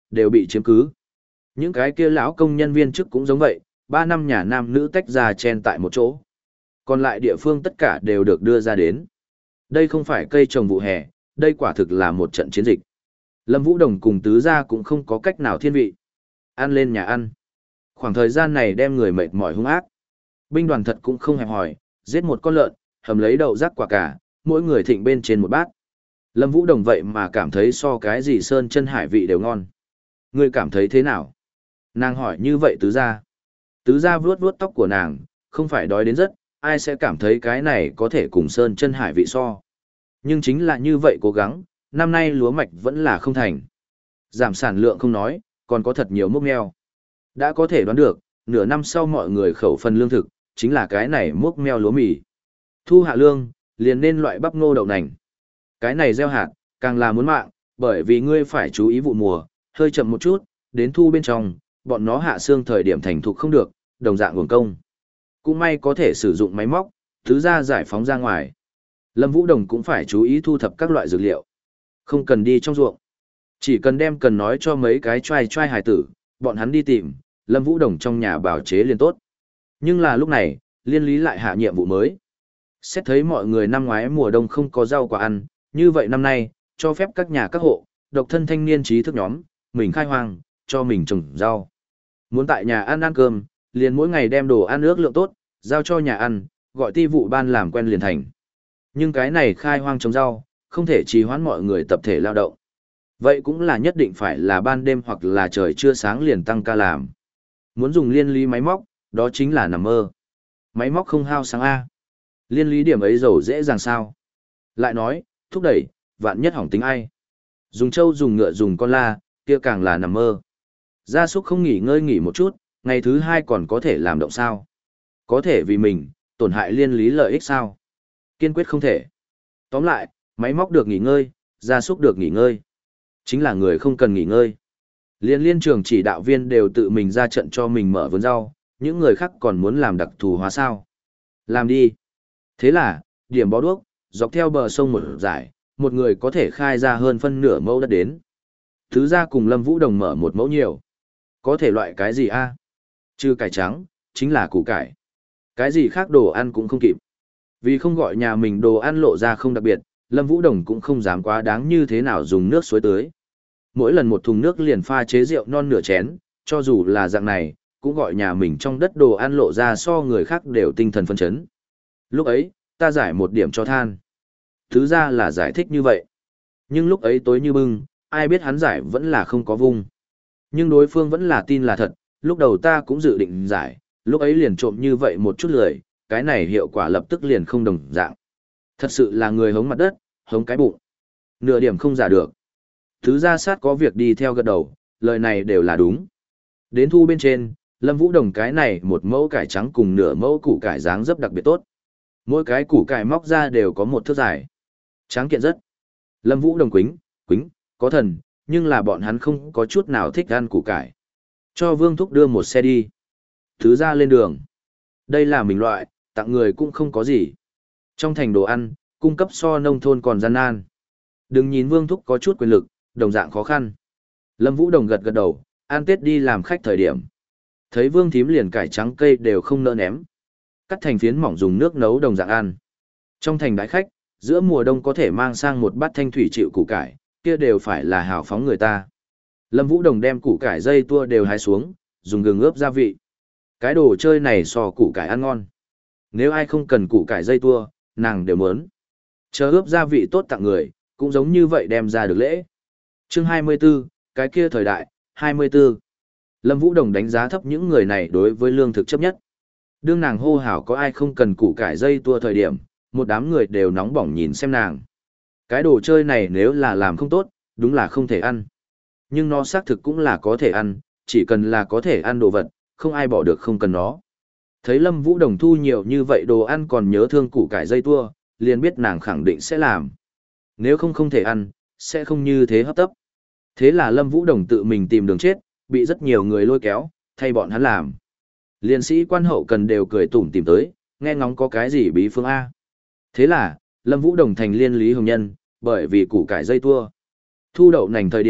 đều bị chiếm cứ. Những cái kia lão công nhân viên chức cũng giống vậy, ba năm nhà nam nữ tách ra chen tại một chỗ. Còn lại địa phương tất cả đều được đưa ra đến. Đây không phải cây trồng vụ hè, đây quả thực là một trận chiến dịch. Lâm Vũ Đồng cùng tứ gia cũng không có cách nào thiên vị. Ăn lên nhà ăn. Khoảng thời gian này đem người mệt mỏi hung ác. Binh đoàn thật cũng không hẹp hòi, giết một con lợn, hầm lấy đậu rắc quả cả, mỗi người thịnh bên trên một bát. Lâm Vũ Đồng vậy mà cảm thấy so cái gì sơn chân hải vị đều ngon. Ngươi cảm thấy thế nào? Nàng hỏi như vậy tứ gia. Tứ gia vuốt vuốt tóc của nàng, không phải đói đến rất, ai sẽ cảm thấy cái này có thể cùng sơn chân hải vị so. Nhưng chính là như vậy cố gắng, năm nay lúa mạch vẫn là không thành. Giảm sản lượng không nói, còn có thật nhiều mốc meo. Đã có thể đoán được, nửa năm sau mọi người khẩu phần lương thực, chính là cái này mốc meo lúa mì. Thu hạ lương, liền nên loại bắp ngô đậu nành. Cái này gieo hạt, càng là muốn mạng, bởi vì ngươi phải chú ý vụ mùa, hơi chậm một chút, đến thu bên trong, bọn nó hạ xương thời điểm thành thục không được, đồng dạng nguồn công. Cũng may có thể sử dụng máy móc, thứ ra giải phóng ra ngoài. Lâm Vũ Đồng cũng phải chú ý thu thập các loại dược liệu. Không cần đi trong ruộng. Chỉ cần đem cần nói cho mấy cái trai trai hài tử, bọn hắn đi tìm, Lâm Vũ Đồng trong nhà bảo chế liền tốt. Nhưng là lúc này, liên lý lại hạ nhiệm vụ mới. Xét thấy mọi người năm ngoái mùa đông không có rau quả ăn, như vậy năm nay, cho phép các nhà các hộ, độc thân thanh niên trí thức nhóm, mình khai hoang, cho mình trồng rau. Muốn tại nhà ăn ăn cơm, liền mỗi ngày đem đồ ăn ước lượng tốt, giao cho nhà ăn, gọi ti vụ ban làm quen liền thành. Nhưng cái này khai hoang trồng rau, không thể trì hoãn mọi người tập thể lao động. Vậy cũng là nhất định phải là ban đêm hoặc là trời chưa sáng liền tăng ca làm. Muốn dùng liên lý máy móc, đó chính là nằm mơ. Máy móc không hao sáng A. Liên lý điểm ấy dầu dễ dàng sao. Lại nói, thúc đẩy, vạn nhất hỏng tính ai. Dùng trâu dùng ngựa dùng con la, kia càng là nằm mơ. Gia súc không nghỉ ngơi nghỉ một chút, ngày thứ hai còn có thể làm động sao. Có thể vì mình, tổn hại liên lý lợi ích sao. Kiên quyết không thể. Tóm lại, máy móc được nghỉ ngơi, gia súc được nghỉ ngơi. Chính là người không cần nghỉ ngơi. Liên liên trường chỉ đạo viên đều tự mình ra trận cho mình mở vườn rau, những người khác còn muốn làm đặc thù hóa sao. Làm đi. Thế là, điểm bó đuốc, dọc theo bờ sông một giải, một người có thể khai ra hơn phân nửa mẫu đất đến. Thứ ra cùng Lâm Vũ Đồng mở một mẫu nhiều. Có thể loại cái gì a? Trừ cải trắng, chính là củ cải. Cái gì khác đồ ăn cũng không kịp. Vì không gọi nhà mình đồ ăn lộ ra không đặc biệt, Lâm Vũ Đồng cũng không dám quá đáng như thế nào dùng nước suối tưới. Mỗi lần một thùng nước liền pha chế rượu non nửa chén, cho dù là dạng này, cũng gọi nhà mình trong đất đồ ăn lộ ra so người khác đều tinh thần phấn chấn. Lúc ấy, ta giải một điểm cho than. Thứ ra là giải thích như vậy. Nhưng lúc ấy tối như bưng, ai biết hắn giải vẫn là không có vung. Nhưng đối phương vẫn là tin là thật, lúc đầu ta cũng dự định giải, lúc ấy liền trộm như vậy một chút lười, cái này hiệu quả lập tức liền không đồng dạng. Thật sự là người hống mặt đất, hống cái bụng. Nửa điểm không giả được. Thứ ra sát có việc đi theo gật đầu, lời này đều là đúng. Đến thu bên trên, Lâm Vũ Đồng cái này một mẫu cải trắng cùng nửa mẫu củ cải dáng rất đặc biệt tốt. Mỗi cái củ cải móc ra đều có một thước dài. Tráng kiện rất. Lâm Vũ Đồng quính, quính, có thần, nhưng là bọn hắn không có chút nào thích ăn củ cải. Cho Vương Thúc đưa một xe đi. Thứ ra lên đường. Đây là mình loại, tặng người cũng không có gì. Trong thành đồ ăn, cung cấp so nông thôn còn gian nan. Đừng nhìn Vương Thúc có chút quyền lực, đồng dạng khó khăn. Lâm Vũ Đồng gật gật đầu, ăn Tết đi làm khách thời điểm. Thấy Vương Thím liền cải trắng cây đều không nỡ ném. Cắt thành phiến mỏng dùng nước nấu đồng dạng ăn. Trong thành đái khách, giữa mùa đông có thể mang sang một bát thanh thủy chịu củ cải, kia đều phải là hào phóng người ta. Lâm Vũ Đồng đem củ cải dây tua đều hái xuống, dùng gừng ướp gia vị. Cái đồ chơi này so củ cải ăn ngon. Nếu ai không cần củ cải dây tua, nàng đều muốn. Chờ ướp gia vị tốt tặng người, cũng giống như vậy đem ra được lễ. Chương hai mươi 24, cái kia thời đại, hai mươi 24. Lâm Vũ Đồng đánh giá thấp những người này đối với lương thực chấp nhất. Đương nàng hô hào có ai không cần củ cải dây tua thời điểm, một đám người đều nóng bỏng nhìn xem nàng. Cái đồ chơi này nếu là làm không tốt, đúng là không thể ăn. Nhưng nó xác thực cũng là có thể ăn, chỉ cần là có thể ăn đồ vật, không ai bỏ được không cần nó. Thấy Lâm Vũ Đồng thu nhiều như vậy đồ ăn còn nhớ thương củ cải dây tua, liền biết nàng khẳng định sẽ làm. Nếu không không thể ăn, sẽ không như thế hấp tấp. Thế là Lâm Vũ Đồng tự mình tìm đường chết, bị rất nhiều người lôi kéo, thay bọn hắn làm. Liên sĩ quan hậu cần đều cười tủm tìm tới, nghe ngóng có cái gì bí phương A. Thế là, Lâm Vũ Đồng thành liên lý hồng nhân, bởi vì củ cải dây tua. Thu đậu nành thời điểm,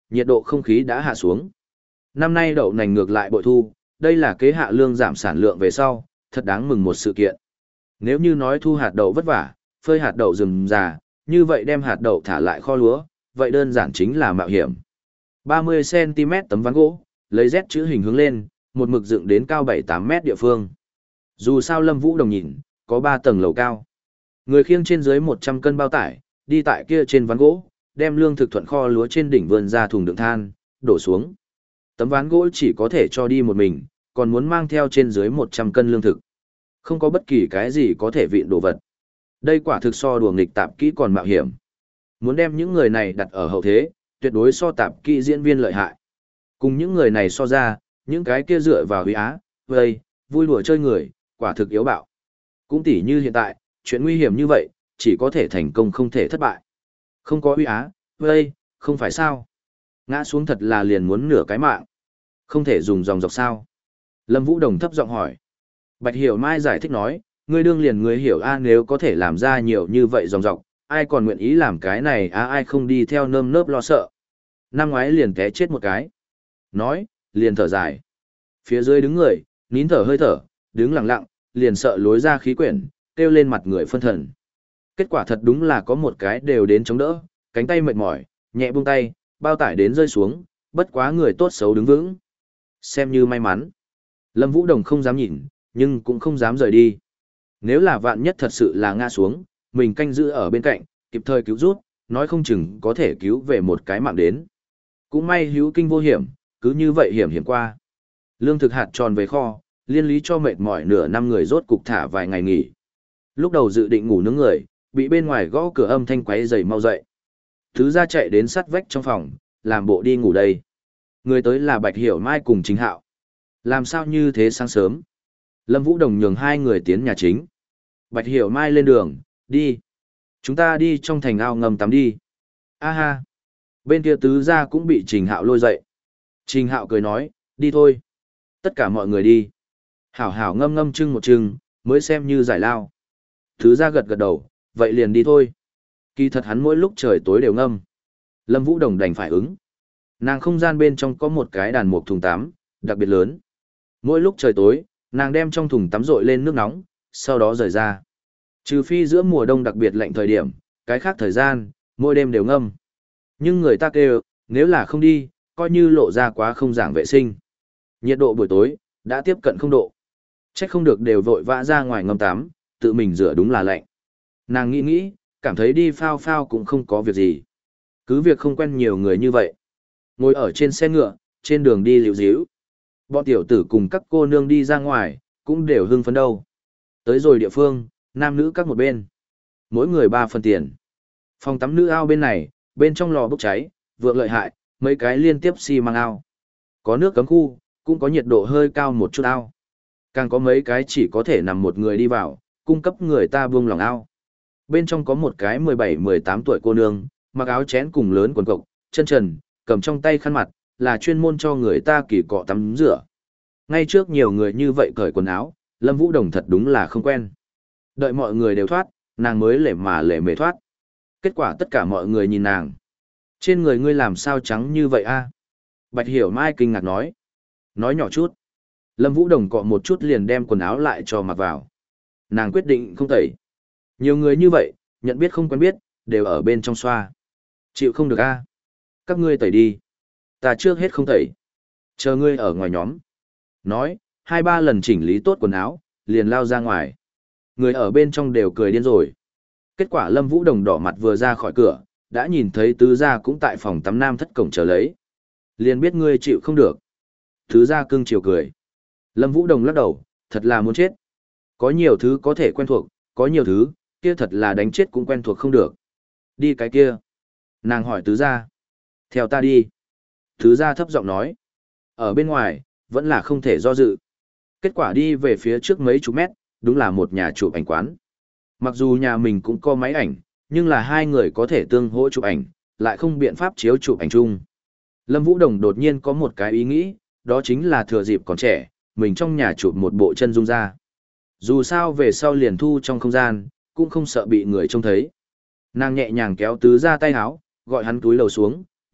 nhiệt độ không khí đã hạ xuống. Năm nay đậu nành ngược lại bội thu, đây là kế hạ lương giảm sản lượng về sau, thật đáng mừng một sự kiện. Nếu như nói thu hạt đậu vất vả, phơi hạt đậu rườm rà, như vậy đem hạt đậu thả lại kho lúa, vậy đơn giản chính là mạo hiểm. ba mươi xăng ti mét tấm ván gỗ, lấy Z chữ hình hướng lên, một mực dựng đến cao bảy tám mét địa phương. Dù sao Lâm Vũ Đồng nhìn, có ba tầng lầu cao. Người khiêng trên dưới một trăm cân bao tải, đi tại kia trên ván gỗ, đem lương thực thuận kho lúa trên đỉnh vườn ra thùng đựng than, đổ xuống. Tấm ván gỗ chỉ có thể cho đi một mình, còn muốn mang theo trên dưới một trăm cân lương thực. Không có bất kỳ cái gì có thể vịn đồ vật. Đây quả thực so đùa nghịch tạp kỹ còn mạo hiểm. Muốn đem những người này đặt ở hậu thế, tuyệt đối so tạp kỹ diễn viên lợi hại. Cùng những người này so ra, những cái kia dựa vào huy á, vây, vui đùa chơi người, quả thực yếu bạo. Cũng tỉ như hiện tại, chuyện nguy hiểm như vậy, chỉ có thể thành công không thể thất bại. Không có huy á, vây, không phải sao. Ngã xuống thật là liền muốn nửa cái mạng. Không thể dùng dòng dọc sao. Lâm Vũ Đồng thấp giọng hỏi. Bạch Hiểu Mai giải thích nói, ngươi đương liền ngươi hiểu a nếu có thể làm ra nhiều như vậy dòng dọc, ai còn nguyện ý làm cái này á ai không đi theo nơm nớp lo sợ. Năm ngoái liền té chết một cái. Nói, liền thở dài. Phía dưới đứng người, nín thở hơi thở, đứng lặng lặng, liền sợ lối ra khí quyển, kêu lên mặt người phân thần. Kết quả thật đúng là có một cái đều đến chống đỡ, cánh tay mệt mỏi, nhẹ buông tay, bao tải đến rơi xuống, bất quá người tốt xấu đứng vững. Xem như may mắn. Lâm Vũ Đồng không dám nhìn, nhưng cũng không dám rời đi. Nếu là vạn nhất thật sự là ngã xuống, mình canh giữ ở bên cạnh, kịp thời cứu rút, nói không chừng có thể cứu về một cái mạng đến. Cũng may hữu kinh vô hiểm, cứ như vậy hiểm hiểm qua. Lương thực hạt tròn về kho, liên lý cho mệt mỏi nửa năm người rốt cục thả vài ngày nghỉ. Lúc đầu dự định ngủ nướng người, bị bên ngoài gõ cửa âm thanh quấy rầy mau dậy. Thứ ra chạy đến sát vách trong phòng, làm bộ đi ngủ đây. Người tới là Bạch Hiểu Mai cùng Chính Hạo. Làm sao như thế sáng sớm? Lâm Vũ Đồng nhường hai người tiến nhà chính. Bạch Hiểu Mai lên đường, đi. Chúng ta đi trong thành ao ngầm tắm đi. A ha. Bên kia tứ gia cũng bị Trình Hạo lôi dậy. Trình Hạo cười nói, đi thôi. Tất cả mọi người đi. Hảo hảo ngâm ngâm chưng một chưng, mới xem như giải lao. Tứ gia gật gật đầu, vậy liền đi thôi. Kỳ thật hắn mỗi lúc trời tối đều ngâm. Lâm Vũ Đồng đành phải ứng. Nàng không gian bên trong có một cái đàn mục thùng tắm, đặc biệt lớn. Mỗi lúc trời tối, nàng đem trong thùng tắm rội lên nước nóng, sau đó rời ra. Trừ phi giữa mùa đông đặc biệt lạnh thời điểm, cái khác thời gian, mỗi đêm đều ngâm. Nhưng người ta kêu, nếu là không đi, coi như lộ ra quá không giảng vệ sinh. Nhiệt độ buổi tối, đã tiếp cận không độ. Trách không được đều vội vã ra ngoài ngâm tắm, tự mình rửa đúng là lạnh. Nàng nghĩ nghĩ, cảm thấy đi phao phao cũng không có việc gì. Cứ việc không quen nhiều người như vậy. Ngồi ở trên xe ngựa, trên đường đi liễu díu. Bọn tiểu tử cùng các cô nương đi ra ngoài, cũng đều hưng phấn đâu. Tới rồi địa phương, nam nữ các một bên. Mỗi người ba phần tiền. Phòng tắm nữ ao bên này, bên trong lò bốc cháy, vượng lợi hại, mấy cái liên tiếp xi măng ao. Có nước cấm khu, cũng có nhiệt độ hơi cao một chút ao. Càng có mấy cái chỉ có thể nằm một người đi vào, cung cấp người ta buông lòng ao. Bên trong có một cái mười bảy mười tám tuổi cô nương, mặc áo chén cùng lớn quần cộc, chân trần, cầm trong tay khăn mặt, là chuyên môn cho người ta kỳ cọ tắm rửa. Ngay trước nhiều người như vậy cởi quần áo, Lâm Vũ Đồng thật đúng là không quen. Đợi mọi người đều thoát, nàng mới lể mà lể mề thoát. Kết quả tất cả mọi người nhìn nàng. Trên người ngươi làm sao trắng như vậy a? Bạch Hiểu Mai kinh ngạc nói. Nói nhỏ chút. Lâm Vũ Đồng cọ một chút liền đem quần áo lại cho mặc vào. Nàng quyết định không tẩy. Nhiều người như vậy, nhận biết không quen biết, đều ở bên trong xoa. Chịu không được a? Các ngươi tẩy đi. Ta trước hết không tẩy. Chờ ngươi ở ngoài nhóm. Nói, hai ba lần chỉnh lý tốt quần áo, liền lao ra ngoài. Người ở bên trong đều cười điên rồi. Kết quả Lâm Vũ Đồng đỏ mặt vừa ra khỏi cửa, đã nhìn thấy tứ gia cũng tại phòng tắm nam thất cổng chờ lấy. Liền biết ngươi chịu không được. Tứ gia cưng chiều cười. Lâm Vũ Đồng lắc đầu, thật là muốn chết. Có nhiều thứ có thể quen thuộc, có nhiều thứ, kia thật là đánh chết cũng quen thuộc không được. Đi cái kia. Nàng hỏi tứ gia. Theo ta đi. Tứ gia thấp giọng nói. Ở bên ngoài, vẫn là không thể do dự. Kết quả đi về phía trước mấy chục mét, đúng là một nhà chụp ảnh quán. Mặc dù nhà mình cũng có máy ảnh, nhưng là hai người có thể tương hỗ chụp ảnh, lại không biện pháp chiếu chụp ảnh chung. Lâm Vũ Đồng đột nhiên có một cái ý nghĩ, đó chính là thừa dịp còn trẻ, mình trong nhà chụp một bộ chân dung ra. Dù sao về sau liền thu trong không gian, cũng không sợ bị người trông thấy. Nàng nhẹ nhàng kéo tứ ra tay áo, gọi hắn túi lầu xuống,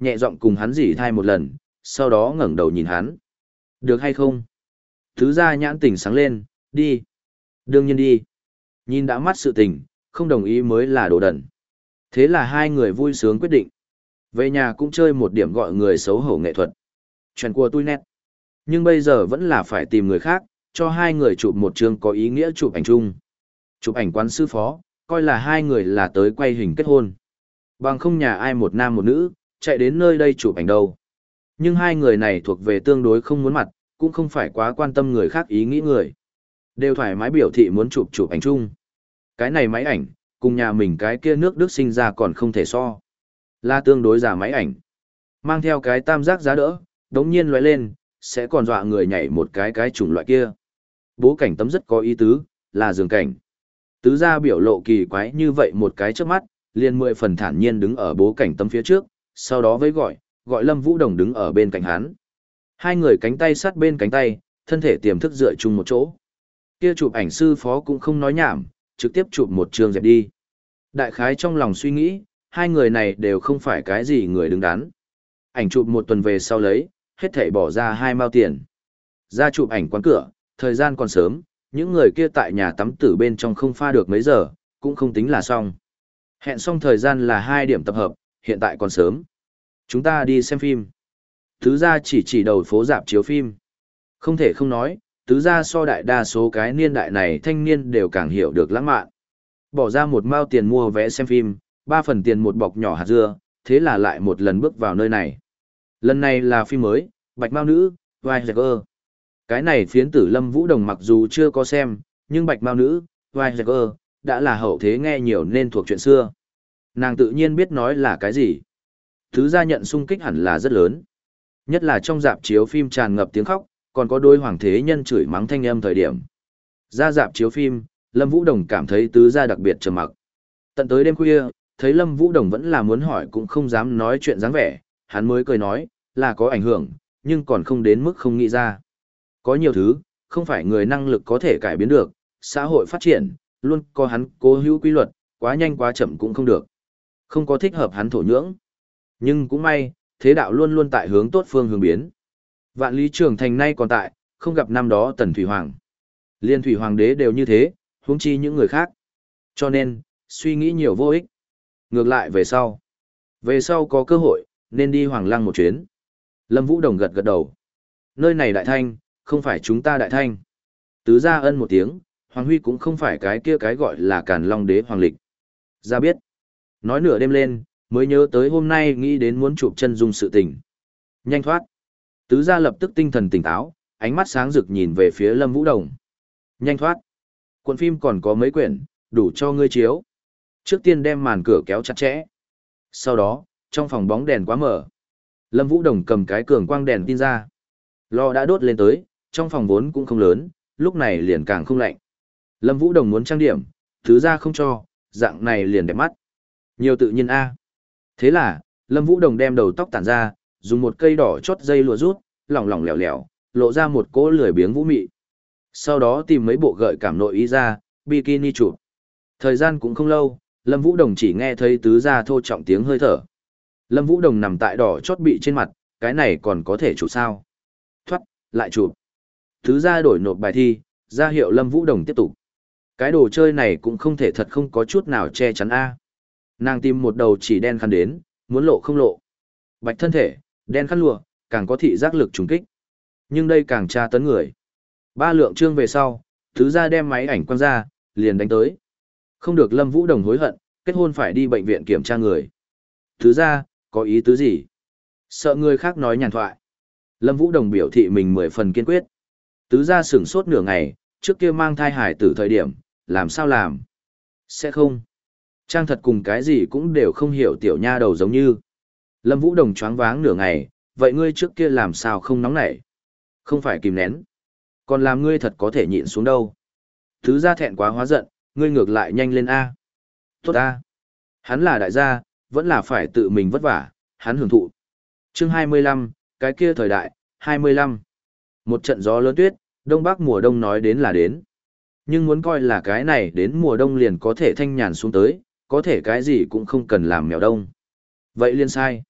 nhẹ giọng cùng hắn dỉ thai một lần, sau đó ngẩng đầu nhìn hắn. Được hay không? Tứ gia nhãn tỉnh sáng lên, đi. Đương nhiên đi. Nhìn đã mắt sự tình, không đồng ý mới là đồ đần. Thế là hai người vui sướng quyết định. Về nhà cũng chơi một điểm gọi người xấu hổ nghệ thuật. Chuyện của tôi nét. Nhưng bây giờ vẫn là phải tìm người khác, cho hai người chụp một chương có ý nghĩa chụp ảnh chung. Chụp ảnh quán sư phó, coi là hai người là tới quay hình kết hôn. Bằng không nhà ai một nam một nữ, chạy đến nơi đây chụp ảnh đâu. Nhưng hai người này thuộc về tương đối không muốn mặt, cũng không phải quá quan tâm người khác ý nghĩ người. Đều thoải mái biểu thị muốn chụp chụp ảnh chung. Cái này máy ảnh, cùng nhà mình cái kia nước Đức sinh ra còn không thể so. Là tương đối giả máy ảnh. Mang theo cái tam giác giá đỡ, đống nhiên lóe lên, sẽ còn dọa người nhảy một cái cái chủng loại kia. Bố cảnh tấm rất có ý tứ, là giường cảnh. Tứ gia biểu lộ kỳ quái như vậy một cái trước mắt, liền mười phần thản nhiên đứng ở bố cảnh tấm phía trước, sau đó với gọi, gọi Lâm Vũ Đồng đứng ở bên cạnh hắn. Hai người cánh tay sát bên cánh tay, thân thể tiềm thức dựa chung một chỗ. Kia chụp ảnh sư phó cũng không nói nhảm, trực tiếp chụp một trường dẹp đi. Đại khái trong lòng suy nghĩ, hai người này đều không phải cái gì người đứng đắn. Ảnh chụp một tuần về sau lấy, hết thảy bỏ ra hai mao tiền. Ra chụp ảnh quán cửa, thời gian còn sớm, những người kia tại nhà tắm tử bên trong không pha được mấy giờ, cũng không tính là xong. Hẹn xong thời gian là hai điểm tập hợp, hiện tại còn sớm. Chúng ta đi xem phim. Tứ gia chỉ chỉ đầu phố rạp chiếu phim. Không thể không nói, tứ gia so đại đa số cái niên đại này thanh niên đều càng hiểu được lãng mạn. Bỏ ra một mao tiền mua vé xem phim, ba phần tiền một bọc nhỏ hạt dưa, thế là lại một lần bước vào nơi này. Lần này là phim mới, Bạch Mao Nữ, Weiser. Cái này phiến tử Lâm Vũ Đồng mặc dù chưa có xem, nhưng Bạch Mao Nữ, Weiser, đã là hậu thế nghe nhiều nên thuộc chuyện xưa. Nàng tự nhiên biết nói là cái gì. Thứ gia nhận sung kích hẳn là rất lớn. Nhất là trong dạp chiếu phim tràn ngập tiếng khóc, còn có đôi hoàng thế nhân chửi mắng thanh âm thời điểm. Ra dạp chiếu phim, Lâm Vũ Đồng cảm thấy tứ gia đặc biệt trầm mặc. Tận tới đêm khuya, thấy Lâm Vũ Đồng vẫn là muốn hỏi cũng không dám nói chuyện dáng vẻ, hắn mới cười nói, là có ảnh hưởng, nhưng còn không đến mức không nghĩ ra. Có nhiều thứ, không phải người năng lực có thể cải biến được, xã hội phát triển, luôn có hắn cố hữu quy luật, quá nhanh quá chậm cũng không được. Không có thích hợp hắn thổ nhưỡng. Nhưng cũng may, thế đạo luôn luôn tại hướng tốt phương hướng biến. Vạn Lý Trường Thành nay còn tại, không gặp năm đó Tần Thủy Hoàng. Liên Thủy Hoàng đế đều như thế, huống chi những người khác. Cho nên, suy nghĩ nhiều vô ích. Ngược lại về sau. Về sau có cơ hội, nên đi Hoàng Lăng một chuyến. Lâm Vũ Đồng gật gật đầu. Nơi này đại thanh, không phải chúng ta đại thanh. Tứ gia ân một tiếng, Hoàng Huy cũng không phải cái kia cái gọi là Càn Long đế hoàng lịch. Ra biết. Nói nửa đêm lên, mới nhớ tới hôm nay nghĩ đến muốn chụp chân dung sự tình. Nhanh thoát. Tứ gia lập tức tinh thần tỉnh táo, ánh mắt sáng rực nhìn về phía Lâm Vũ Đồng. Nhanh thoát. Cuộn phim còn có mấy quyển, đủ cho ngươi chiếu. Trước tiên đem màn cửa kéo chặt chẽ. Sau đó, trong phòng bóng đèn quá mở. Lâm Vũ Đồng cầm cái cường quang đèn tin ra. Lò đã đốt lên tới, trong phòng vốn cũng không lớn, lúc này liền càng không lạnh. Lâm Vũ Đồng muốn trang điểm, thứ ra không cho, dạng này liền đẹp mắt. Nhiều tự nhiên a. Thế là, Lâm Vũ Đồng đem đầu tóc tản ra, dùng một cây đỏ chót dây lụa rút, lỏng lỏng lẻo lẻo, lộ ra một cỗ lười biếng vũ mị. Sau đó tìm mấy bộ gợi cảm nội y ra, bikini chụp. Thời gian cũng không lâu, Lâm Vũ Đồng chỉ nghe thấy tứ gia thô trọng tiếng hơi thở. Lâm Vũ Đồng nằm tại đỏ chót bị trên mặt, cái này còn có thể chụp sao? Thoát, lại chụp. Tứ gia đổi nộp bài thi, ra hiệu Lâm Vũ Đồng tiếp tục. Cái đồ chơi này cũng không thể thật không có chút nào che chắn a. Nàng tìm một đầu chỉ đen khăn đến, muốn lộ không lộ. Bạch thân thể, đen khăn lụa, càng có thị giác lực trùng kích. Nhưng đây càng tra tấn người. Ba lượng chương về sau, tứ gia đem máy ảnh quăng ra, liền đánh tới. Không được Lâm Vũ Đồng hối hận, kết hôn phải đi bệnh viện kiểm tra người. Tứ gia, có ý tứ gì? Sợ người khác nói nhàn thoại. Lâm Vũ Đồng biểu thị mình mười phần kiên quyết. Tứ gia sửng sốt nửa ngày, trước kia mang thai hải tử thời điểm, làm sao làm? Sẽ không. Trang thật cùng cái gì cũng đều không hiểu tiểu nha đầu giống như. Lâm Vũ Đồng choáng váng nửa ngày, vậy ngươi trước kia làm sao không nóng nảy? Không phải kìm nén. Còn làm ngươi thật có thể nhịn xuống đâu. Tứ gia thẹn quá hóa giận, ngươi ngược lại nhanh lên A. Tốt A. Hắn là đại gia, vẫn là phải tự mình vất vả, hắn hưởng thụ. Chương hai mươi lăm, cái kia thời đại, hai mươi lăm. Một trận gió lớn tuyết, đông bắc mùa đông nói đến là đến. Nhưng muốn coi là cái này đến mùa đông liền có thể thanh nhàn xuống tới, có thể cái gì cũng không cần làm mèo đông. Vậy liên sai.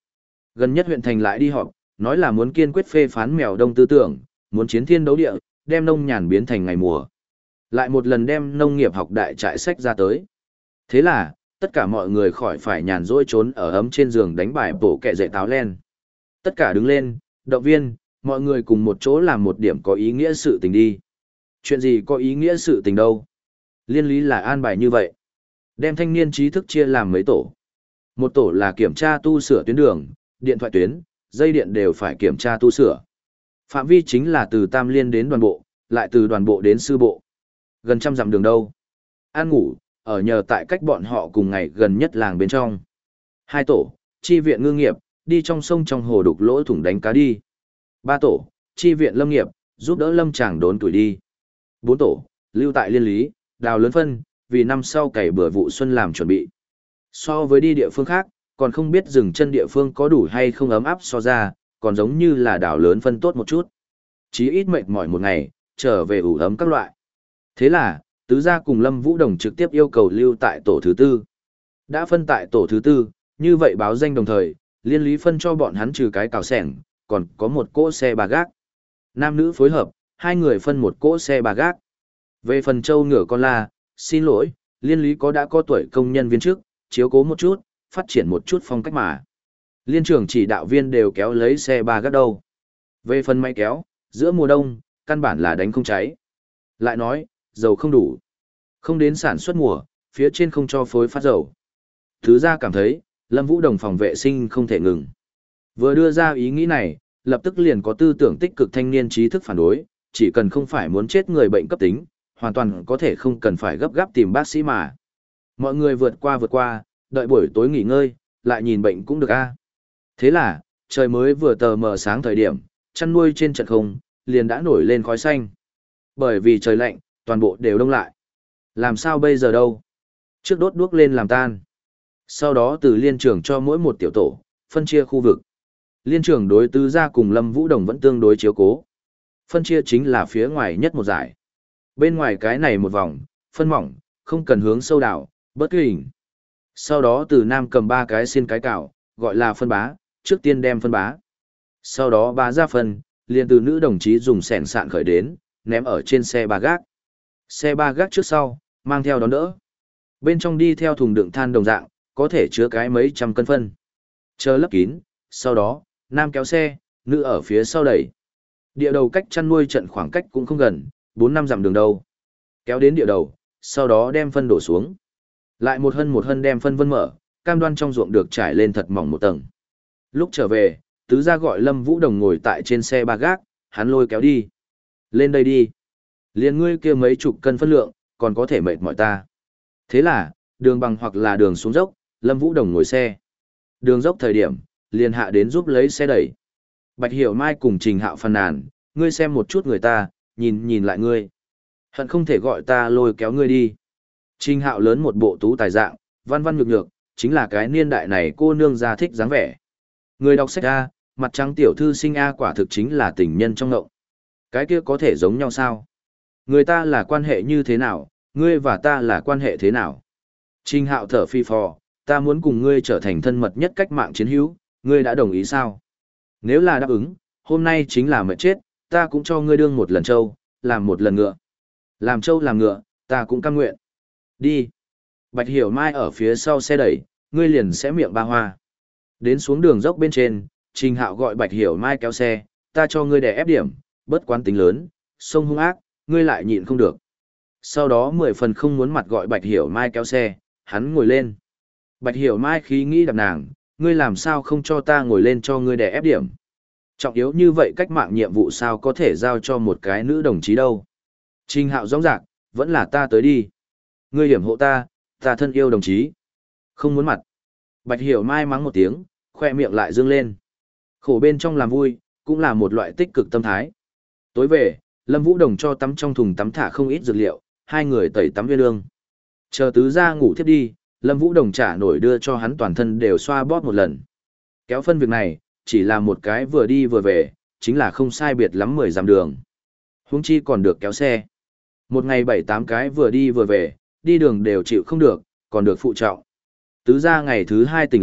Gần nhất huyện thành lại đi họp, nói là muốn kiên quyết phê phán mèo đông tư tưởng, muốn chiến thiên đấu địa, đem nông nhàn biến thành ngày mùa. Lại một lần đem nông nghiệp học đại trại sách ra tới. Thế là, tất cả mọi người khỏi phải nhàn rỗi trốn ở ấm trên giường đánh bài bổ kẹ dậy táo len. Tất cả đứng lên, động viên, mọi người cùng một chỗ làm một điểm có ý nghĩa sự tình đi. Chuyện gì có ý nghĩa sự tình đâu? Liên lý là an bài như vậy. Đem thanh niên trí thức chia làm mấy tổ. Một tổ là kiểm tra tu sửa tuyến đường, điện thoại tuyến, dây điện đều phải kiểm tra tu sửa. Phạm vi chính là từ Tam Liên đến đoàn bộ, lại từ đoàn bộ đến sư bộ. Gần trăm dặm đường đâu. Ăn ngủ, ở nhờ tại cách bọn họ cùng ngày gần nhất làng bên trong. Hai tổ, chi viện ngư nghiệp, đi trong sông trong hồ đục lỗ thủng đánh cá đi. Ba tổ, chi viện lâm nghiệp, giúp đỡ lâm chàng đốn tuổi đi. Bốn tổ, lưu tại liên lý, đào lớn phân, vì năm sau cày bừa vụ xuân làm chuẩn bị. So với đi địa phương khác, còn không biết dừng chân địa phương có đủ hay không ấm áp so ra, còn giống như là đào lớn phân tốt một chút. Chí ít mệt mỏi một ngày, trở về ủ ấm các loại. Thế là, Tứ Gia cùng Lâm Vũ Đồng trực tiếp yêu cầu lưu tại tổ thứ tư. Đã phân tại tổ thứ tư, như vậy báo danh đồng thời, liên lý phân cho bọn hắn trừ cái cào sẻng, còn có một cỗ xe bà gác. Nam nữ phối hợp, hai người phân một cỗ xe bà gác. Về phần trâu ngựa con la, xin lỗi, liên lý có đã có tuổi công nhân viên trước, chiếu cố một chút, phát triển một chút phong cách mà. Liên trưởng chỉ đạo viên đều kéo lấy xe bà gác đâu. Về phần máy kéo, giữa mùa đông, căn bản là đánh không cháy. Lại nói, dầu không đủ. Không đến sản xuất mùa, phía trên không cho phối phát dầu. Thứ ra cảm thấy, Lâm Vũ Đồng phòng vệ sinh không thể ngừng. Vừa đưa ra ý nghĩ này, lập tức liền có tư tưởng tích cực thanh niên trí thức phản đối, chỉ cần không phải muốn chết người bệnh cấp tính, hoàn toàn có thể không cần phải gấp gáp tìm bác sĩ mà. Mọi người vượt qua vượt qua, đợi buổi tối nghỉ ngơi, lại nhìn bệnh cũng được a. Thế là, trời mới vừa tờ mờ sáng thời điểm, chăn nuôi trên trận không, liền đã nổi lên khói xanh. Bởi vì trời lạnh, toàn bộ đều đông lại. Làm sao bây giờ đâu? Trước đốt đuốc lên làm tan. Sau đó từ liên trường cho mỗi một tiểu tổ, phân chia khu vực. Liên trường đối Tứ Gia cùng Lâm Vũ Đồng vẫn tương đối chiếu cố. Phân chia chính là phía ngoài nhất một giải. Bên ngoài cái này một vòng, phân mỏng, không cần hướng sâu đảo, bất kỳ hình. Sau đó từ nam cầm ba cái xiên cái cào, gọi là phân bá, trước tiên đem phân bá. Sau đó bá ra phân, liền từ nữ đồng chí dùng sẻn sạn khởi đến, ném ở trên xe ba gác. Xe ba gác trước sau, mang theo đón đỡ. Bên trong đi theo thùng đựng than đồng dạng, có thể chứa cái mấy trăm cân phân. Chờ lấp kín, sau đó, nam kéo xe, nữ ở phía sau đẩy. Địa đầu cách chăn nuôi trận khoảng cách cũng không gần, bốn năm dặm đường đâu. Kéo đến địa đầu, sau đó đem phân đổ xuống. Lại một hân một hân đem phân vân mở, cam đoan trong ruộng được trải lên thật mỏng một tầng. Lúc trở về, Tứ Gia gọi Lâm Vũ Đồng ngồi tại trên xe ba gác, hắn lôi kéo đi. Lên đây đi. Liền ngươi kia mấy chục cân phân lượng, còn có thể mệt mỏi ta. Thế là, đường bằng hoặc là đường xuống dốc, Lâm Vũ Đồng ngồi xe. Đường dốc thời điểm, liền hạ đến giúp lấy xe đẩy. Bạch Hiểu Mai cùng Trình Hạo phàn nàn, ngươi xem một chút người ta, nhìn nhìn lại ngươi. Hận không thể gọi ta lôi kéo ngươi đi. Trình Hạo lớn một bộ tú tài dạng, văn văn nhược nhược, chính là cái niên đại này cô nương ra thích dáng vẻ. Người đọc sách A, mặt trắng tiểu thư sinh A quả thực chính là tình nhân trong ngộng. Cái kia có thể giống nhau sao? Người ta là quan hệ như thế nào, ngươi và ta là quan hệ thế nào? Trình Hạo thở phi phò, ta muốn cùng ngươi trở thành thân mật nhất cách mạng chiến hữu, ngươi đã đồng ý sao? Nếu là đáp ứng, hôm nay chính là mệt chết, ta cũng cho ngươi đương một lần trâu, làm một lần ngựa. Làm trâu làm ngựa, ta cũng cam nguyện. Đi. Bạch Hiểu Mai ở phía sau xe đẩy, ngươi liền sẽ miệng ba hoa. Đến xuống đường dốc bên trên, Trình Hạo gọi Bạch Hiểu Mai kéo xe, ta cho ngươi đè ép điểm, bớt quán tính lớn, sông hung ác, ngươi lại nhịn không được. Sau đó mười phần không muốn mặt gọi Bạch Hiểu Mai kéo xe, hắn ngồi lên. Bạch Hiểu Mai khí nghĩ đập nàng, ngươi làm sao không cho ta ngồi lên cho ngươi đè ép điểm. Trọng yếu như vậy cách mạng nhiệm vụ sao có thể giao cho một cái nữ đồng chí đâu. Trình Hạo rõ rạc, vẫn là ta tới đi. Ngươi hiểm hộ ta, ta thân yêu đồng chí. Không muốn mặt. Bạch Hiểu Mai mắng một tiếng, khoe miệng lại dương lên. Khổ bên trong làm vui, cũng là một loại tích cực tâm thái. Tối về, Lâm Vũ Đồng cho tắm trong thùng tắm thả không ít dược liệu, hai người tẩy tắm viên lương. Chờ Tứ Gia ngủ thiếp đi, Lâm Vũ Đồng trả nổi đưa cho hắn toàn thân đều xoa bóp một lần. Kéo phân việc này, chỉ là một cái vừa đi vừa về, chính là không sai biệt lắm mười dặm đường. Huống chi còn được kéo xe. Một ngày bảy tám cái vừa đi vừa về, đi đường đều chịu không được, còn được phụ trọng. Tứ Gia ngày thứ hai tỉnh lại,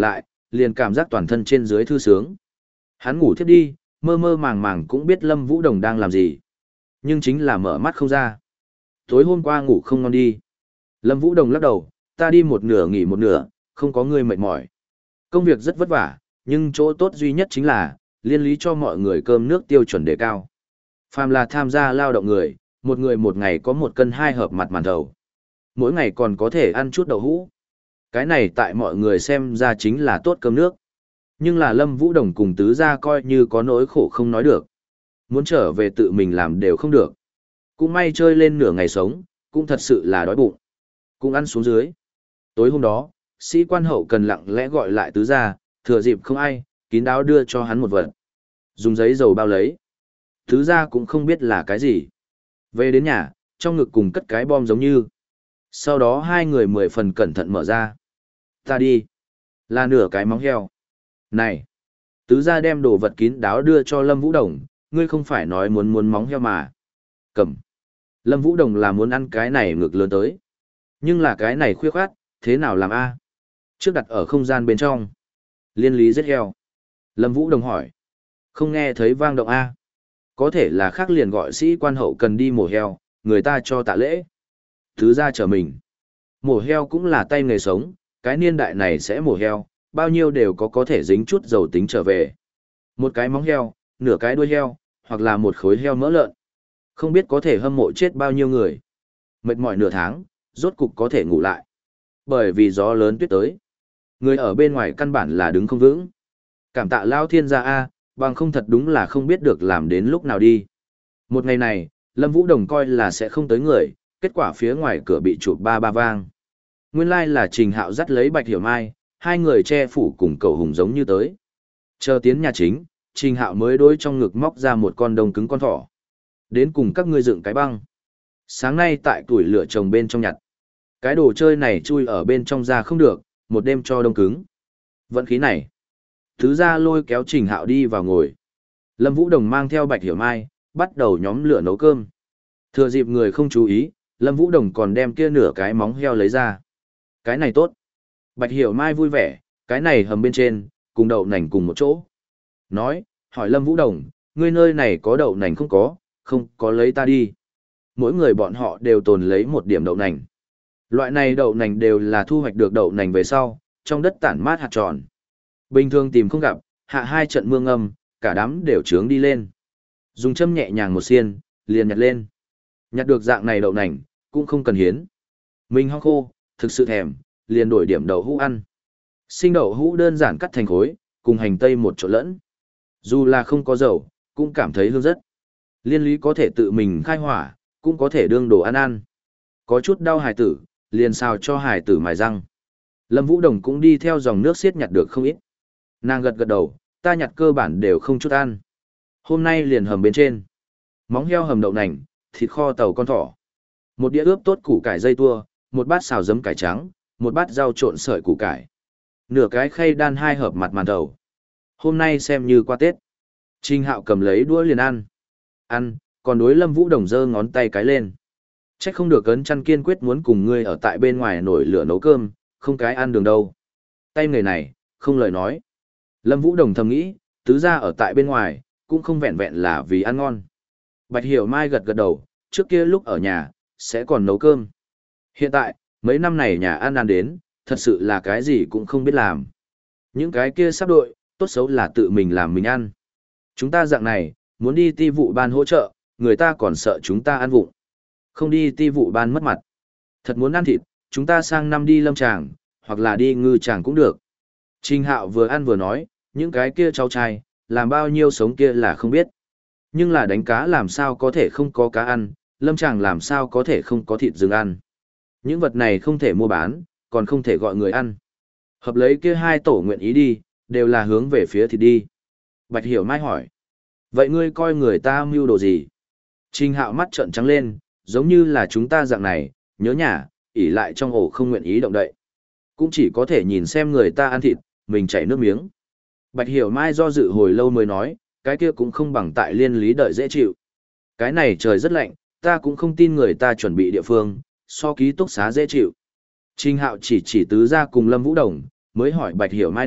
liền cảm giác toàn thân trên dưới thư sướng. Hắn ngủ thiếp đi, mơ mơ màng màng cũng biết Lâm Vũ Đồng đang làm gì. Nhưng chính là mở mắt không ra. Tối hôm qua ngủ không ngon đi. Lâm Vũ Đồng lắc đầu, ta đi một nửa nghỉ một nửa, không có người mệt mỏi. Công việc rất vất vả, nhưng chỗ tốt duy nhất chính là, liên lý cho mọi người cơm nước tiêu chuẩn đề cao. Phàm là tham gia lao động người, một người một ngày có một cân hai hộp mặt màn thầu. Mỗi ngày còn có thể ăn chút đậu hũ. Cái này tại mọi người xem ra chính là tốt cơm nước. Nhưng là Lâm Vũ Đồng cùng tứ gia coi như có nỗi khổ không nói được. Muốn trở về tự mình làm đều không được. Cũng may chơi lên nửa ngày sống, cũng thật sự là đói bụng. Cũng ăn xuống dưới. Tối hôm đó, sĩ quan hậu cần lặng lẽ gọi lại tứ gia, thừa dịp không ai, kín đáo đưa cho hắn một vật. Dùng giấy dầu bao lấy. Tứ gia cũng không biết là cái gì. Về đến nhà, trong ngực cùng cất cái bom giống như. Sau đó hai người mười phần cẩn thận mở ra. Ta đi. Là nửa cái móng heo. Này. Tứ gia đem đồ vật kín đáo đưa cho Lâm Vũ Đồng, ngươi không phải nói muốn muốn móng heo mà. Cầm. Lâm Vũ Đồng là muốn ăn cái này ngực lớn tới. Nhưng là cái này khuya khoát, thế nào làm a? Trước đặt ở không gian bên trong. Liên lý giết heo. Lâm Vũ Đồng hỏi. Không nghe thấy vang động a? Có thể là khác liền gọi sĩ quan hậu cần đi mổ heo, người ta cho tạ lễ. Thứ ra chờ mình. Mổ heo cũng là tay nghề sống, cái niên đại này sẽ mổ heo, bao nhiêu đều có có thể dính chút dầu tính trở về. Một cái móng heo, nửa cái đuôi heo, hoặc là một khối heo mỡ lợn. Không biết có thể hâm mộ chết bao nhiêu người. Mệt mỏi nửa tháng, rốt cục có thể ngủ lại. Bởi vì gió lớn tuyết tới. Người ở bên ngoài căn bản là đứng không vững. Cảm tạ Lao Thiên gia A, bằng không thật đúng là không biết được làm đến lúc nào đi. Một ngày này, Lâm Vũ Đồng coi là sẽ không tới người, kết quả phía ngoài cửa bị chụp ba ba vang. Nguyên lai là Trình Hạo dắt lấy Bạch Hiểu Mai, hai người che phủ cùng cậu hùng giống như tới. Chờ tiến nhà chính, Trình Hạo mới đối trong ngực móc ra một con đông cứng con thỏ. Đến cùng các ngươi dựng cái băng. Sáng nay tại tuổi lửa trồng bên trong nhặt. Cái đồ chơi này chui ở bên trong ra không được, một đêm cho đông cứng. Vận khí này. Thứ ra lôi kéo Trình Hạo đi vào ngồi. Lâm Vũ Đồng mang theo Bạch Hiểu Mai, bắt đầu nhóm lửa nấu cơm. Thừa dịp người không chú ý, Lâm Vũ Đồng còn đem kia nửa cái móng heo lấy ra. Cái này tốt. Bạch Hiểu Mai vui vẻ, cái này hầm bên trên, cùng đậu nành cùng một chỗ. Nói, hỏi Lâm Vũ Đồng, ngươi nơi này có đậu nành không có, không có lấy ta đi. Mỗi người bọn họ đều tồn lấy một điểm đậu nành. Loại này đậu nành đều là thu hoạch được đậu nành về sau, trong đất tản mát hạt tròn. Bình thường tìm không gặp, hạ hai trận mưa ngâm, cả đám đều trướng đi lên. Dùng châm nhẹ nhàng một xiên, liền nhặt lên. Nhặt được dạng này đậu nành, cũng không cần hiến. Mình hong khô, thực sự thèm, liền đổi điểm đậu hũ ăn. Sinh đậu hũ đơn giản cắt thành khối, cùng hành tây một chỗ lẫn. Dù là không có dầu, cũng cảm thấy hương rất. Liên lý có thể tự mình khai hỏa, cũng có thể đương đồ ăn ăn. Có chút đau hài tử, liền xào cho hài tử mài răng. Lâm Vũ Đồng cũng đi theo dòng nước xiết nhặt được không ít. Nàng gật gật đầu, ta nhặt cơ bản đều không chút ăn. Hôm nay liền hầm bên trên. Móng heo hầm đậu nành, thịt kho tàu con thỏ. Một đĩa ướp tốt củ cải dây tua, một bát xào giấm cải trắng, một bát rau trộn sợi củ cải. Nửa cái khay đan hai hộp mặt màn thầu. Hôm nay xem như qua Tết. Trình Hạo cầm lấy đũa liền ăn. Ăn, còn đối Lâm Vũ Đồng giơ ngón tay cái lên. Trách không được cấn chăn kiên quyết muốn cùng ngươi ở tại bên ngoài nổi lửa nấu cơm, không cái ăn đường đâu. Tay người này, không lời nói. Lâm Vũ Đồng thầm nghĩ, tứ gia ở tại bên ngoài, cũng không vẹn vẹn là vì ăn ngon. Bạch Hiểu Mai gật gật đầu, trước kia lúc ở nhà, sẽ còn nấu cơm. Hiện tại, mấy năm này nhà ăn ăn đến, thật sự là cái gì cũng không biết làm. Những cái kia sắp đội, tốt xấu là tự mình làm mình ăn. Chúng ta dạng này, muốn đi ti vụ ban hỗ trợ, người ta còn sợ chúng ta ăn vụng. Không đi ti vụ ban mất mặt. Thật muốn ăn thịt, chúng ta sang năm đi lâm tràng, hoặc là đi ngư tràng cũng được. Trình Hạo vừa ăn vừa nói, những cái kia cháu trai, làm bao nhiêu sống kia là không biết. Nhưng là đánh cá làm sao có thể không có cá ăn, lâm tràng làm sao có thể không có thịt rừng ăn. Những vật này không thể mua bán, còn không thể gọi người ăn. Hợp lấy kia hai tổ nguyện ý đi, đều là hướng về phía thịt đi. Bạch Hiểu Mai hỏi. Vậy ngươi coi người ta mưu đồ gì? Trình Hạo mắt trợn trắng lên, giống như là chúng ta dạng này, nhớ nhà, ỉ lại trong ổ không nguyện ý động đậy. Cũng chỉ có thể nhìn xem người ta ăn thịt, mình chảy nước miếng. Bạch Hiểu Mai do dự hồi lâu mới nói, cái kia cũng không bằng tại liên lý đợi dễ chịu. Cái này trời rất lạnh, ta cũng không tin người ta chuẩn bị địa phương, so ký túc xá dễ chịu. Trình Hạo chỉ chỉ tứ ra cùng Lâm Vũ Đồng, mới hỏi Bạch Hiểu Mai đạo,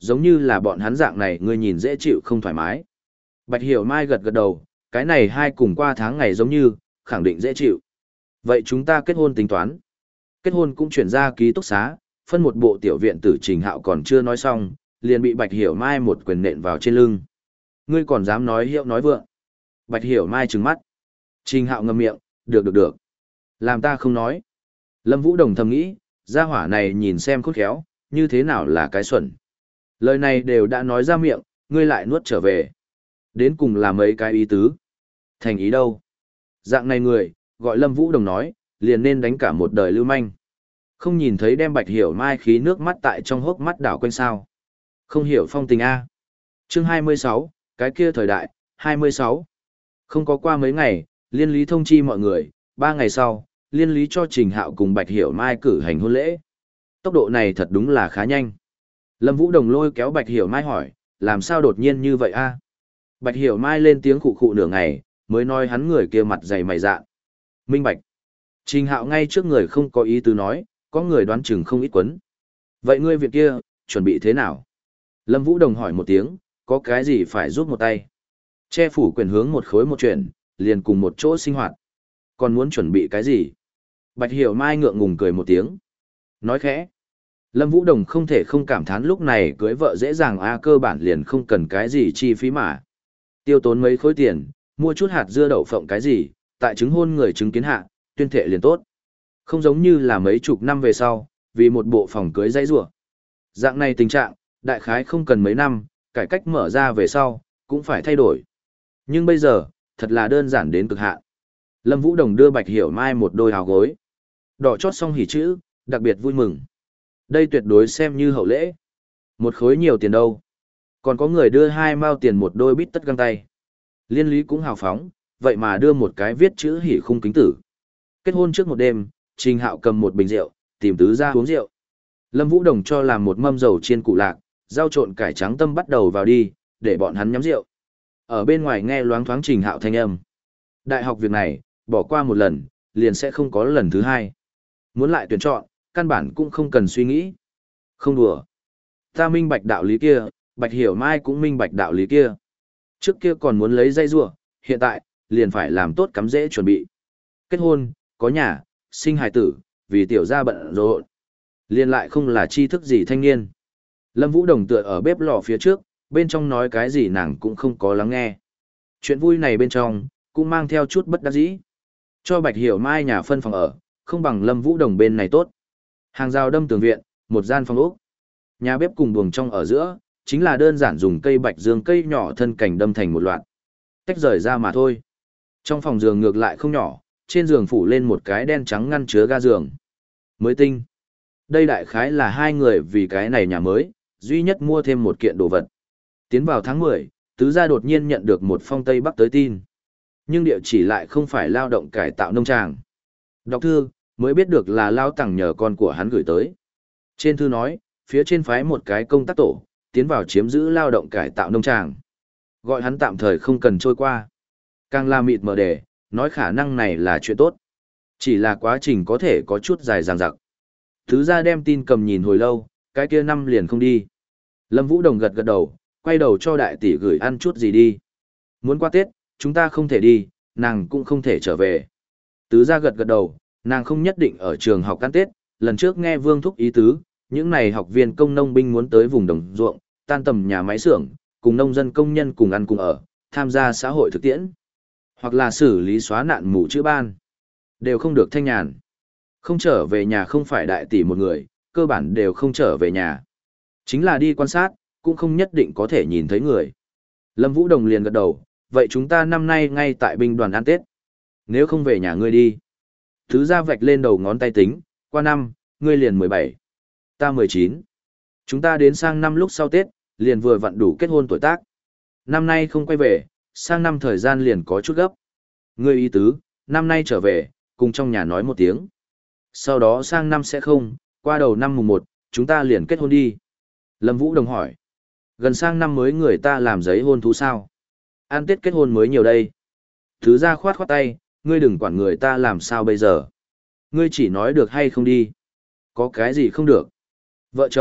giống như là bọn hắn dạng này ngươi nhìn dễ chịu không thoải mái. Bạch Hiểu Mai gật gật đầu, cái này hai cùng qua tháng ngày giống như, khẳng định dễ chịu. Vậy chúng ta kết hôn tính toán. Kết hôn cũng chuyển ra ký túc xá, phân một bộ tiểu viện tử Trình Hạo còn chưa nói xong, liền bị Bạch Hiểu Mai một quyền nện vào trên lưng. Ngươi còn dám nói hiệu nói vượng. Bạch Hiểu Mai trừng mắt. Trình Hạo ngậm miệng, được được được. Làm ta không nói. Lâm Vũ Đồng thầm nghĩ, gia hỏa này nhìn xem khôn khéo, như thế nào là cái xuẩn. Lời này đều đã nói ra miệng, ngươi lại nuốt trở về. Đến cùng là mấy cái ý tứ. Thành ý đâu? Dạng này người, gọi Lâm Vũ Đồng nói, liền nên đánh cả một đời lưu manh. Không nhìn thấy đem Bạch Hiểu Mai khí nước mắt tại trong hốc mắt đảo quanh sao. Không hiểu phong tình A. Chương hai mươi sáu, cái kia thời đại, hai mươi sáu. Không có qua mấy ngày, liên lý thông chi mọi người, ba ngày sau, liên lý cho Trình Hạo cùng Bạch Hiểu Mai cử hành hôn lễ. Tốc độ này thật đúng là khá nhanh. Lâm Vũ Đồng lôi kéo Bạch Hiểu Mai hỏi, làm sao đột nhiên như vậy a? Bạch Hiểu Mai lên tiếng khụ khụ nửa ngày, mới nói hắn người kia mặt dày mày dạn. Minh bạch. Trình Hạo ngay trước người không có ý tứ nói, có người đoán chừng không ít quấn. Vậy ngươi việc kia, chuẩn bị thế nào? Lâm Vũ Đồng hỏi một tiếng, có cái gì phải giúp một tay? Che phủ quyền hướng một khối một chuyện, liền cùng một chỗ sinh hoạt. Còn muốn chuẩn bị cái gì? Bạch Hiểu Mai ngượng ngùng cười một tiếng. Nói khẽ. Lâm Vũ Đồng không thể không cảm thán lúc này cưới vợ dễ dàng a, cơ bản liền không cần cái gì chi phí mà. Tiêu tốn mấy khối tiền, mua chút hạt dưa đậu phộng cái gì, tại chứng hôn người chứng kiến hạ, tuyên thệ liền tốt. Không giống như là mấy chục năm về sau, vì một bộ phòng cưới dãy rủa. Dạng này tình trạng, đại khái không cần mấy năm, cải cách mở ra về sau, cũng phải thay đổi. Nhưng bây giờ, thật là đơn giản đến cực hạn. Lâm Vũ Đồng đưa Bạch Hiểu Mai một đôi áo gối. Đỏ chót xong hỉ chữ, đặc biệt vui mừng. Đây tuyệt đối xem như hậu lễ. Một khối nhiều tiền đâu. Còn có người đưa hai mao tiền một đôi bít tất găng tay. Liên lý cũng hào phóng, vậy mà đưa một cái viết chữ hỉ khung kính tử. Kết hôn trước một đêm, Trình Hạo cầm một bình rượu, tìm tứ ra uống rượu. Lâm Vũ Đồng cho làm một mâm dầu chiên củ lạc, rau trộn cải trắng tâm bắt đầu vào đi, để bọn hắn nhắm rượu. Ở bên ngoài nghe loáng thoáng Trình Hạo thanh âm. Đại học việc này, bỏ qua một lần, liền sẽ không có lần thứ hai. Muốn lại tuyển chọn, căn bản cũng không cần suy nghĩ. Không đùa. Ta minh bạch đạo lý kia, Bạch Hiểu Mai cũng minh bạch đạo lý kia. Trước kia còn muốn lấy dây rua, hiện tại, liền phải làm tốt cắm dễ chuẩn bị. Kết hôn, có nhà, sinh hài tử, vì tiểu gia bận rộn. Liền lại không là tri thức gì thanh niên. Lâm Vũ Đồng tựa ở bếp lò phía trước, bên trong nói cái gì nàng cũng không có lắng nghe. Chuyện vui này bên trong, cũng mang theo chút bất đắc dĩ. Cho Bạch Hiểu Mai nhà phân phòng ở, không bằng Lâm Vũ Đồng bên này tốt. Hàng rào đâm tường viện, một gian phòng ốc. Nhà bếp cùng buồng trong ở giữa, chính là đơn giản dùng cây bạch dương cây nhỏ thân cảnh đâm thành một loạt. Tách rời ra mà thôi. Trong phòng giường ngược lại không nhỏ, trên giường phủ lên một cái đen trắng ngăn chứa ga giường. Mới tinh. Đây đại khái là hai người vì cái này nhà mới, duy nhất mua thêm một kiện đồ vật. Tiến vào tháng mười, tứ gia đột nhiên nhận được một phong Tây Bắc tới tin. Nhưng địa chỉ lại không phải lao động cải tạo nông tràng. Đọc thư, mới biết được là lao tặng nhờ con của hắn gửi tới. Trên thư nói, phía trên phái một cái công tác tổ, tiến vào chiếm giữ lao động cải tạo nông tràng. Gọi hắn tạm thời không cần trôi qua. Càng la mịt mờ đề, nói khả năng này là chuyện tốt. Chỉ là quá trình có thể có chút dài dằng dặc. Thứ ra đem tin cầm nhìn hồi lâu, cái kia năm liền không đi. Lâm Vũ Đồng gật gật đầu, quay đầu cho đại tỷ gửi ăn chút gì đi. Muốn qua Tết, chúng ta không thể đi, nàng cũng không thể trở về. Tứ ra gật gật đầu, nàng không nhất định ở trường học ăn Tết, lần trước nghe Vương Thúc ý tứ, những này học viên công nông binh muốn tới vùng đồng ruộng, tan tầm nhà máy xưởng, cùng nông dân công nhân cùng ăn cùng ở, tham gia xã hội thực tiễn, hoặc là xử lý xóa nạn mù chữ ban, đều không được thanh nhàn. Không trở về nhà không phải đại tỷ một người, cơ bản đều không trở về nhà. Chính là đi quan sát, cũng không nhất định có thể nhìn thấy người. Lâm Vũ Đồng liền gật đầu, vậy chúng ta năm nay ngay tại binh đoàn ăn Tết. Nếu không về nhà ngươi đi. Thứ ra vạch lên đầu ngón tay tính, qua năm, ngươi liền mười bảy. Ta mười chín. Chúng ta đến sang năm lúc sau Tết, liền vừa vặn đủ kết hôn tuổi tác. Năm nay không quay về, sang năm thời gian liền có chút gấp. Ngươi ý tứ, năm nay trở về, cùng trong nhà nói một tiếng. Sau đó sang năm sẽ không, qua đầu năm mùng một, chúng ta liền kết hôn đi. Lâm Vũ Đồng hỏi. Gần sang năm mới người ta làm giấy hôn thú sao? Ăn Tết kết hôn mới nhiều đây. Thứ ra khoát khoát tay, ngươi đừng quản người ta làm sao bây giờ. Ngươi chỉ nói được hay không đi. Có cái gì không được. Vợ chồng,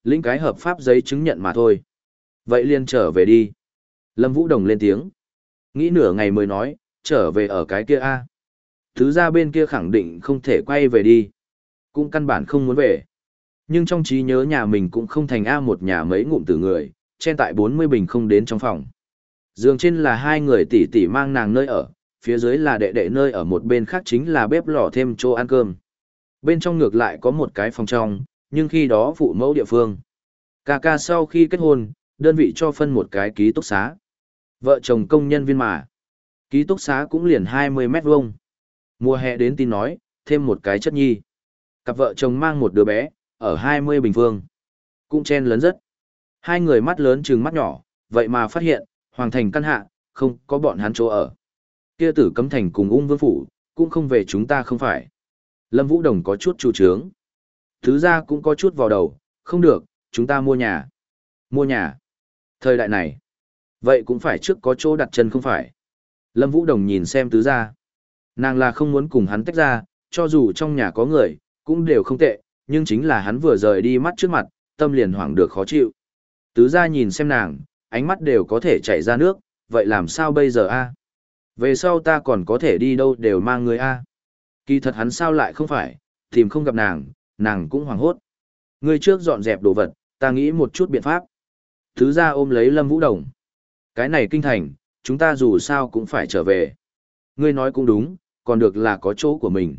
lĩnh cái hợp pháp giấy chứng nhận mà thôi. Vậy liền trở về đi. Lâm Vũ Đồng lên tiếng. Nghĩ nửa ngày mới nói, trở về ở cái kia a. Thứ ra bên kia khẳng định không thể quay về đi. Cũng căn bản không muốn về. Nhưng trong trí nhớ nhà mình cũng không thành A một nhà mấy ngụm từ người, chen tại bốn mươi bình không đến trong phòng. Giường trên là hai người tỷ tỷ mang nàng nơi ở, phía dưới là đệ đệ nơi ở một bên khác chính là bếp lò thêm chỗ ăn cơm. Bên trong ngược lại có một cái phòng trong, nhưng khi đó phụ mẫu địa phương. Ca ca sau khi kết hôn, đơn vị cho phân một cái ký túc xá. Vợ chồng công nhân viên mà. Ký túc xá cũng liền hai mươi mét vuông. Mùa hè đến tin nói, thêm một cái chất nhi. Cặp vợ chồng mang một đứa bé, ở hai mươi bình phương. Cũng chen lớn rất. Hai người mắt lớn trừng mắt nhỏ, vậy mà phát hiện, hoàng thành căn hạ, không có bọn hắn chỗ ở. Kia tử cấm thành cùng ung vương phủ, cũng không về chúng ta không phải. Lâm Vũ Đồng có chút chủ trướng. Thứ ra cũng có chút vào đầu, không được, chúng ta mua nhà. Mua nhà. Thời đại này, vậy cũng phải trước có chỗ đặt chân không phải. Lâm Vũ Đồng nhìn xem tứ ra. Nàng là không muốn cùng hắn tách ra, cho dù trong nhà có người, cũng đều không tệ, nhưng chính là hắn vừa rời đi mắt trước mặt, tâm liền hoảng được khó chịu. Tứ ra nhìn xem nàng, ánh mắt đều có thể chảy ra nước, vậy làm sao bây giờ a? Về sau ta còn có thể đi đâu đều mang người a. Kỳ thật hắn sao lại không phải, tìm không gặp nàng, nàng cũng hoảng hốt. Ngươi trước dọn dẹp đồ vật, ta nghĩ một chút biện pháp. Tứ ra ôm lấy Lâm Vũ Đồng. Cái này kinh thành, chúng ta dù sao cũng phải trở về. Ngươi nói cũng đúng, còn được là có chỗ của mình.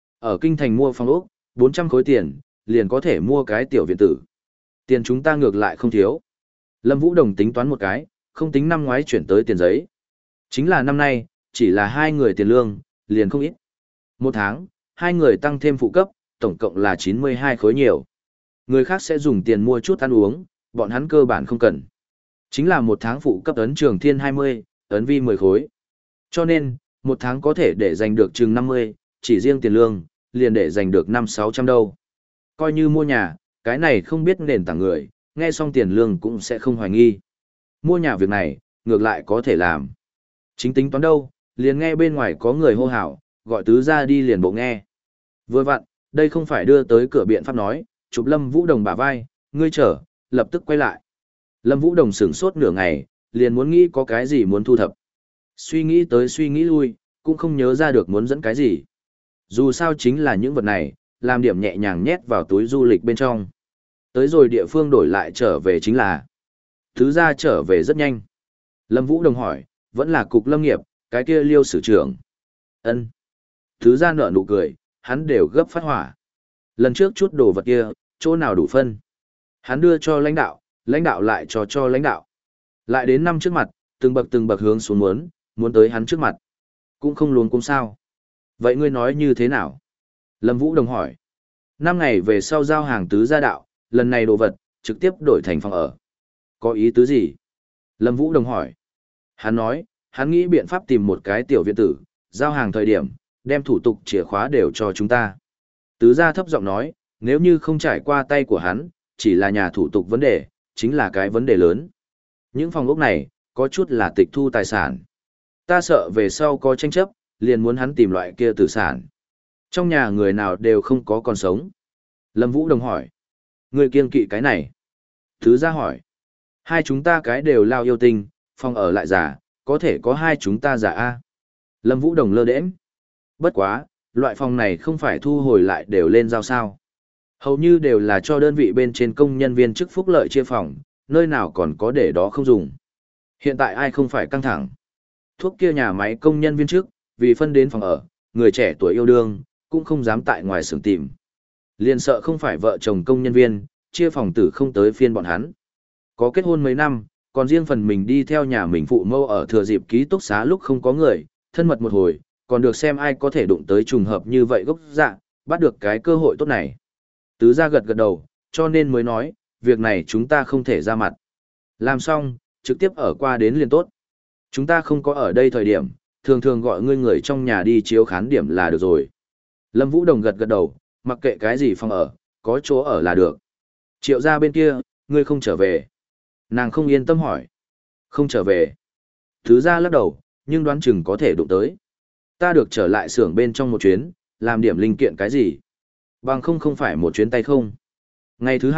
Ở kinh thành mua phòng ốc, bốn trăm khối tiền, liền có thể mua cái tiểu viện tử. Tiền chúng ta ngược lại không thiếu. Lâm Vũ Đồng tính toán một cái, không tính năm ngoái chuyển tới tiền giấy. Chính là năm nay, chỉ là hai người tiền lương, liền không ít. Một tháng, hai người tăng thêm phụ cấp, tổng cộng là chín mươi hai khối nhiều. Người khác sẽ dùng tiền mua chút ăn uống, bọn hắn cơ bản không cần. Chính là một tháng phụ cấp ấn trường thiên hai mươi, ấn vi mười khối. Cho nên, một tháng có thể để giành được chừng năm mươi, chỉ riêng tiền lương, liền để giành được năm sáu trăm đâu. Coi như mua nhà, cái này không biết nền tảng người, nghe xong tiền lương cũng sẽ không hoài nghi. Mua nhà việc này, ngược lại có thể làm. Chính tính toán đâu, liền nghe bên ngoài có người hô hào, gọi tứ ra đi liền bộ nghe. Vừa vặn, đây không phải đưa tới cửa biện pháp nói, chụp Lâm Vũ Đồng bả vai, ngươi chờ, lập tức quay lại. Lâm Vũ Đồng sửng sốt nửa ngày, liền muốn nghĩ có cái gì muốn thu thập. Suy nghĩ tới suy nghĩ lui, cũng không nhớ ra được muốn dẫn cái gì. Dù sao chính là những vật này, làm điểm nhẹ nhàng nhét vào túi du lịch bên trong. Tới rồi địa phương đổi lại trở về chính là. Thứ ra trở về rất nhanh. Lâm Vũ Đồng hỏi, vẫn là cục lâm nghiệp, cái kia Liêu sử trưởng. Ân. Thứ ra nở nụ cười, hắn đều gấp phát hỏa. Lần trước chút đồ vật kia, chỗ nào đủ phân. Hắn đưa cho lãnh đạo, lãnh đạo lại cho cho lãnh đạo. Lại đến năm trước mặt, từng bậc từng bậc hướng xuống muốn, muốn tới hắn trước mặt. Cũng không luống cũng sao. Vậy ngươi nói như thế nào? Lâm Vũ Đồng hỏi. Năm ngày về sau giao hàng tứ gia đạo, lần này đồ vật, trực tiếp đổi thành phòng ở. Có ý tứ gì? Lâm Vũ Đồng hỏi. Hắn nói, hắn nghĩ biện pháp tìm một cái tiểu viện tử, giao hàng thời điểm, đem thủ tục chìa khóa đều cho chúng ta. Tứ gia thấp giọng nói, nếu như không trải qua tay của hắn, chỉ là nhà thủ tục vấn đề, chính là cái vấn đề lớn. Những phòng ốc này, có chút là tịch thu tài sản. Ta sợ về sau có tranh chấp, liền muốn hắn tìm loại kia tử sản. Trong nhà người nào đều không có còn sống. Lâm Vũ Đồng hỏi. Người kiêng kỵ cái này. Thứ ra hỏi. Hai chúng ta cái đều lao yêu tinh, phòng ở lại giả, có thể có hai chúng ta giả A. Lâm Vũ Đồng lơ đễnh. Bất quá, loại phòng này không phải thu hồi lại đều lên giao sao. Hầu như đều là cho đơn vị bên trên công nhân viên chức phúc lợi chia phòng, nơi nào còn có để đó không dùng. Hiện tại ai không phải căng thẳng. Thuốc kia nhà máy công nhân viên chức, vì phân đến phòng ở, người trẻ tuổi yêu đương, cũng không dám tại ngoài xưởng tìm. Liền sợ không phải vợ chồng công nhân viên, chia phòng tử không tới phiên bọn hắn. Có kết hôn mấy năm, còn riêng phần mình đi theo nhà mình phụ mâu ở thừa dịp ký túc xá lúc không có người, thân mật một hồi, còn được xem ai có thể đụng tới trùng hợp như vậy gốc dạ, bắt được cái cơ hội tốt này. Tứ gia gật gật đầu, cho nên mới nói, việc này chúng ta không thể ra mặt. Làm xong, trực tiếp ở qua đến liền tốt. Chúng ta không có ở đây thời điểm, thường thường gọi ngươi người trong nhà đi chiếu khán điểm là được rồi. Lâm Vũ Đồng gật gật đầu, mặc kệ cái gì phòng ở, có chỗ ở là được. Triệu gia bên kia, ngươi không trở về. Nàng không yên tâm hỏi. Không trở về. Thứ gia lắc đầu, nhưng đoán chừng có thể đụng tới. Ta được trở lại xưởng bên trong một chuyến, làm điểm linh kiện cái gì. Bằng không không phải một chuyến tay không. Ngày thứ hai,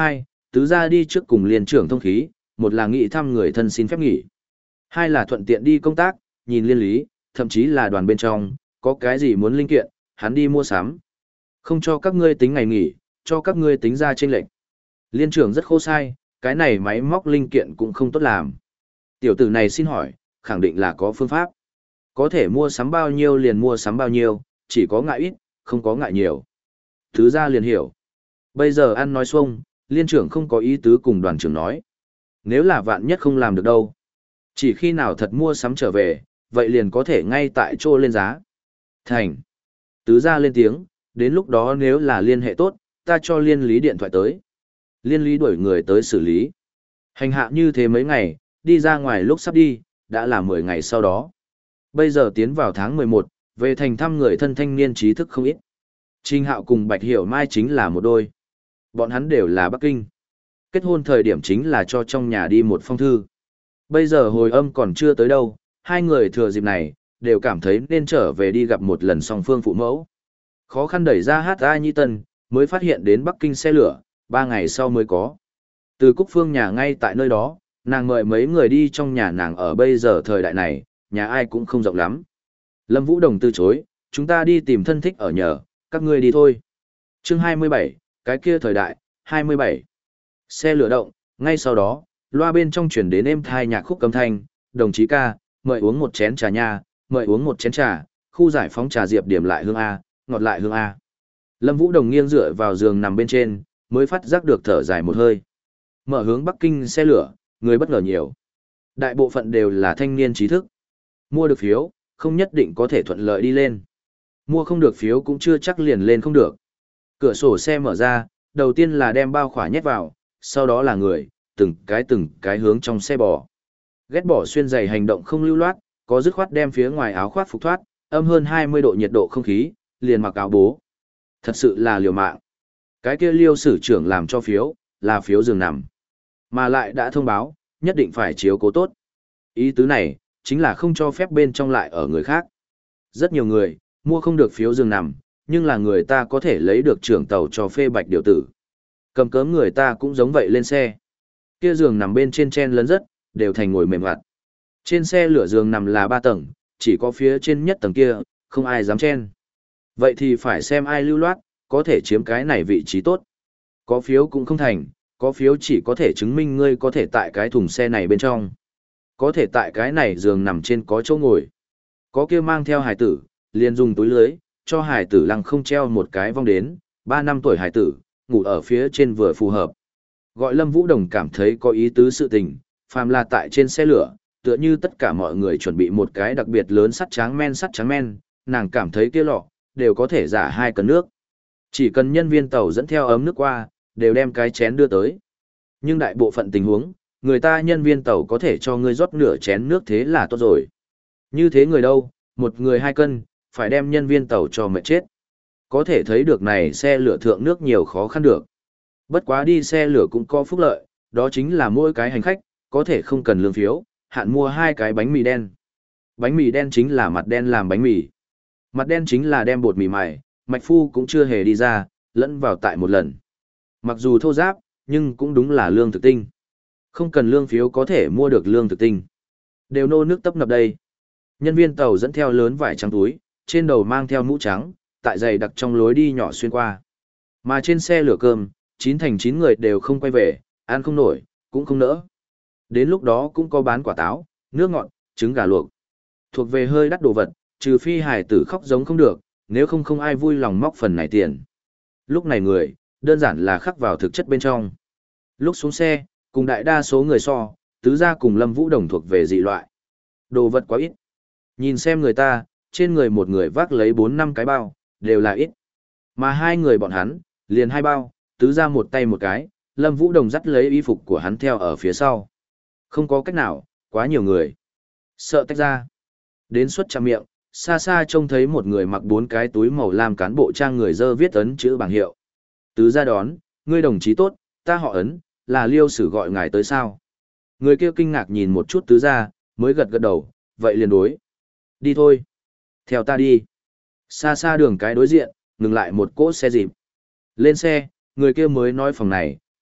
tứ gia đi trước cùng liên trưởng thông khí, một là nghị thăm người thân xin phép nghỉ. Hai là thuận tiện đi công tác, nhìn liên lý, thậm chí là đoàn bên trong, có cái gì muốn linh kiện, hắn đi mua sắm. Không cho các ngươi tính ngày nghỉ, cho các ngươi tính ra chênh lệch. Liên trưởng rất khô sai, cái này máy móc linh kiện cũng không tốt làm. Tiểu tử này xin hỏi, khẳng định là có phương pháp. Có thể mua sắm bao nhiêu liền mua sắm bao nhiêu, chỉ có ngại ít, không có ngại nhiều. Thứ ra liền hiểu. Bây giờ ăn nói xuông, liên trưởng không có ý tứ cùng đoàn trưởng nói. Nếu là vạn nhất không làm được đâu. Chỉ khi nào thật mua sắm trở về, vậy liền có thể ngay tại chỗ lên giá. Thành. Tứ ra lên tiếng, đến lúc đó nếu là liên hệ tốt, ta cho liên lý điện thoại tới. Liên lý đuổi người tới xử lý. Hành hạ như thế mấy ngày, đi ra ngoài lúc sắp đi, đã là mười ngày sau đó. Bây giờ tiến vào tháng mười một, về thành thăm người thân thanh niên trí thức không ít. Trình Hạo cùng Bạch Hiểu Mai chính là một đôi. Bọn hắn đều là Bắc Kinh. Kết hôn thời điểm chính là cho trong nhà đi một phong thư. Bây giờ hồi âm còn chưa tới đâu, hai người thừa dịp này, đều cảm thấy nên trở về đi gặp một lần song phương phụ mẫu. Khó khăn đẩy ra hát A Nhi Tân, mới phát hiện đến Bắc Kinh xe lửa, ba ngày sau mới có. Từ Cúc Phương nhà ngay tại nơi đó, nàng mời mấy người đi trong nhà nàng ở bây giờ thời đại này, nhà ai cũng không rộng lắm. Lâm Vũ Đồng từ chối, chúng ta đi tìm thân thích ở nhờ, các ngươi đi thôi. Chương hai mươi bảy, cái kia thời đại, hai mươi bảy. Xe lửa động, ngay sau đó, loa bên trong chuyển đến êm thai nhạc khúc âm thanh, đồng chí ca, mời uống một chén trà nha, mời uống một chén trà, khu giải phóng trà diệp điểm lại hương A, ngọt lại hương A. Lâm Vũ Đồng nghiêng dựa vào giường nằm bên trên, mới phát giác được thở dài một hơi. Mở hướng Bắc Kinh xe lửa, người bất ngờ nhiều. Đại bộ phận đều là thanh niên trí thức. Mua được phiếu, không nhất định có thể thuận lợi đi lên. Mua không được phiếu cũng chưa chắc liền lên không được. Cửa sổ xe mở ra, đầu tiên là đem bao khỏa nhét vào, sau đó là người, từng cái từng cái hướng trong xe bò. Ghét bỏ xuyên giày hành động không lưu loát, có dứt khoát đem phía ngoài áo khoác phục thoát, âm hơn hai mươi độ nhiệt độ không khí, liền mặc áo bố. Thật sự là liều mạng. Cái kia Liêu sử trưởng làm cho phiếu, là phiếu giường nằm. Mà lại đã thông báo, nhất định phải chiếu cố tốt. Ý tứ này, chính là không cho phép bên trong lại ở người khác. Rất nhiều người, mua không được phiếu giường nằm, nhưng là người ta có thể lấy được trưởng tàu cho phê bạch điều tử. Cầm cớm người ta cũng giống vậy lên xe. Kia giường nằm bên trên chen lấn rất, đều thành ngồi mềm vặt. Trên xe lửa giường nằm là ba tầng, chỉ có phía trên nhất tầng kia, không ai dám chen. Vậy thì phải xem ai lưu loát, có thể chiếm cái này vị trí tốt. Có phiếu cũng không thành, có phiếu chỉ có thể chứng minh ngươi có thể tại cái thùng xe này bên trong. Có thể tại cái này giường nằm trên có chỗ ngồi. Có kia mang theo hải tử, liền dùng túi lưới, cho hải tử lăng không treo một cái vong đến, ba năm tuổi hải tử, ngủ ở phía trên vừa phù hợp. Gọi Lâm Vũ Đồng cảm thấy có ý tứ sự tình, phàm là tại trên xe lửa, tựa như tất cả mọi người chuẩn bị một cái đặc biệt lớn sắt tráng men sắt tráng men, nàng cảm thấy kia lọ, đều có thể giả hai cân nước. Chỉ cần nhân viên tàu dẫn theo ấm nước qua, đều đem cái chén đưa tới. Nhưng đại bộ phận tình huống, người ta nhân viên tàu có thể cho ngươi rót nửa chén nước thế là tốt rồi. Như thế người đâu, một người hai cân, phải đem nhân viên tàu cho mệt chết. Có thể thấy được này xe lửa thượng nước nhiều khó khăn được. Bất quá đi xe lửa cũng có phúc lợi, đó chính là mỗi cái hành khách, có thể không cần lương phiếu, hạn mua hai cái bánh mì đen. Bánh mì đen chính là mặt đen làm bánh mì. Mặt đen chính là đem bột mì mài, mạch phu cũng chưa hề đi ra, lẫn vào tại một lần. Mặc dù thô giáp, nhưng cũng đúng là lương thực tinh. Không cần lương phiếu có thể mua được lương thực tinh. Đều nô nước tấp nập đây. Nhân viên tàu dẫn theo lớn vải trắng túi, trên đầu mang theo mũ trắng, tại giày đặc trong lối đi nhỏ xuyên qua. Mà trên xe lửa cơm, chín thành chín người đều không quay về, ăn không nổi, cũng không nỡ. Đến lúc đó cũng có bán quả táo, nước ngọt, trứng gà luộc. Thuộc về hơi đắt đồ vật, trừ phi hải tử khóc giống không được, nếu không không ai vui lòng móc phần này tiền. Lúc này người, đơn giản là khắc vào thực chất bên trong. Lúc xuống xe, cùng đại đa số người so, tứ gia cùng Lâm Vũ Đồng thuộc về dị loại. Đồ vật quá ít. Nhìn xem người ta, trên người một người vác lấy bốn năm cái bao, đều là ít. Mà hai người bọn hắn, liền hai bao, tứ gia một tay một cái, Lâm Vũ Đồng dắt lấy y phục của hắn theo ở phía sau. Không có cách nào, quá nhiều người. Sợ tách ra. Đến suất chạm miệng, xa xa trông thấy một người mặc bốn cái túi màu lam cán bộ trang người dơ viết ấn chữ bảng hiệu. Tứ gia đón, ngươi đồng chí tốt, ta họ ấn, là Liêu sử gọi ngài tới sao. Người kia kinh ngạc nhìn một chút tứ gia, mới gật gật đầu, vậy liền đối. Đi thôi. Theo ta đi. Xa xa đường cái đối diện, ngừng lại một cỗ xe dịp. Lên xe, người kia mới nói phòng này,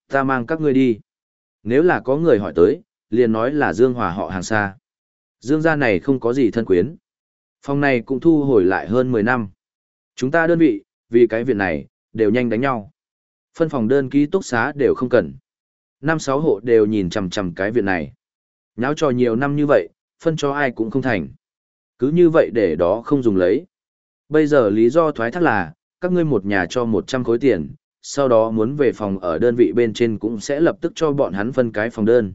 Ta mang các ngươi đi. Nếu là có người hỏi tới, liền nói là Dương Hòa họ hàng xa. Dương gia này không có gì thân quyến. Phòng này cũng thu hồi lại hơn mười năm. Chúng ta đơn vị, vì cái việc này, đều nhanh đánh nhau. Phân phòng đơn ký túc xá đều không cần. Năm sáu hộ đều nhìn chằm chằm cái việc này. Nháo trò nhiều năm như vậy, phân cho ai cũng không thành. Cứ như vậy để đó không dùng lấy. Bây giờ lý do thoái thác là, các ngươi một nhà cho một trăm khối tiền, sau đó muốn về phòng ở đơn vị bên trên cũng sẽ lập tức cho bọn hắn phân cái phòng đơn.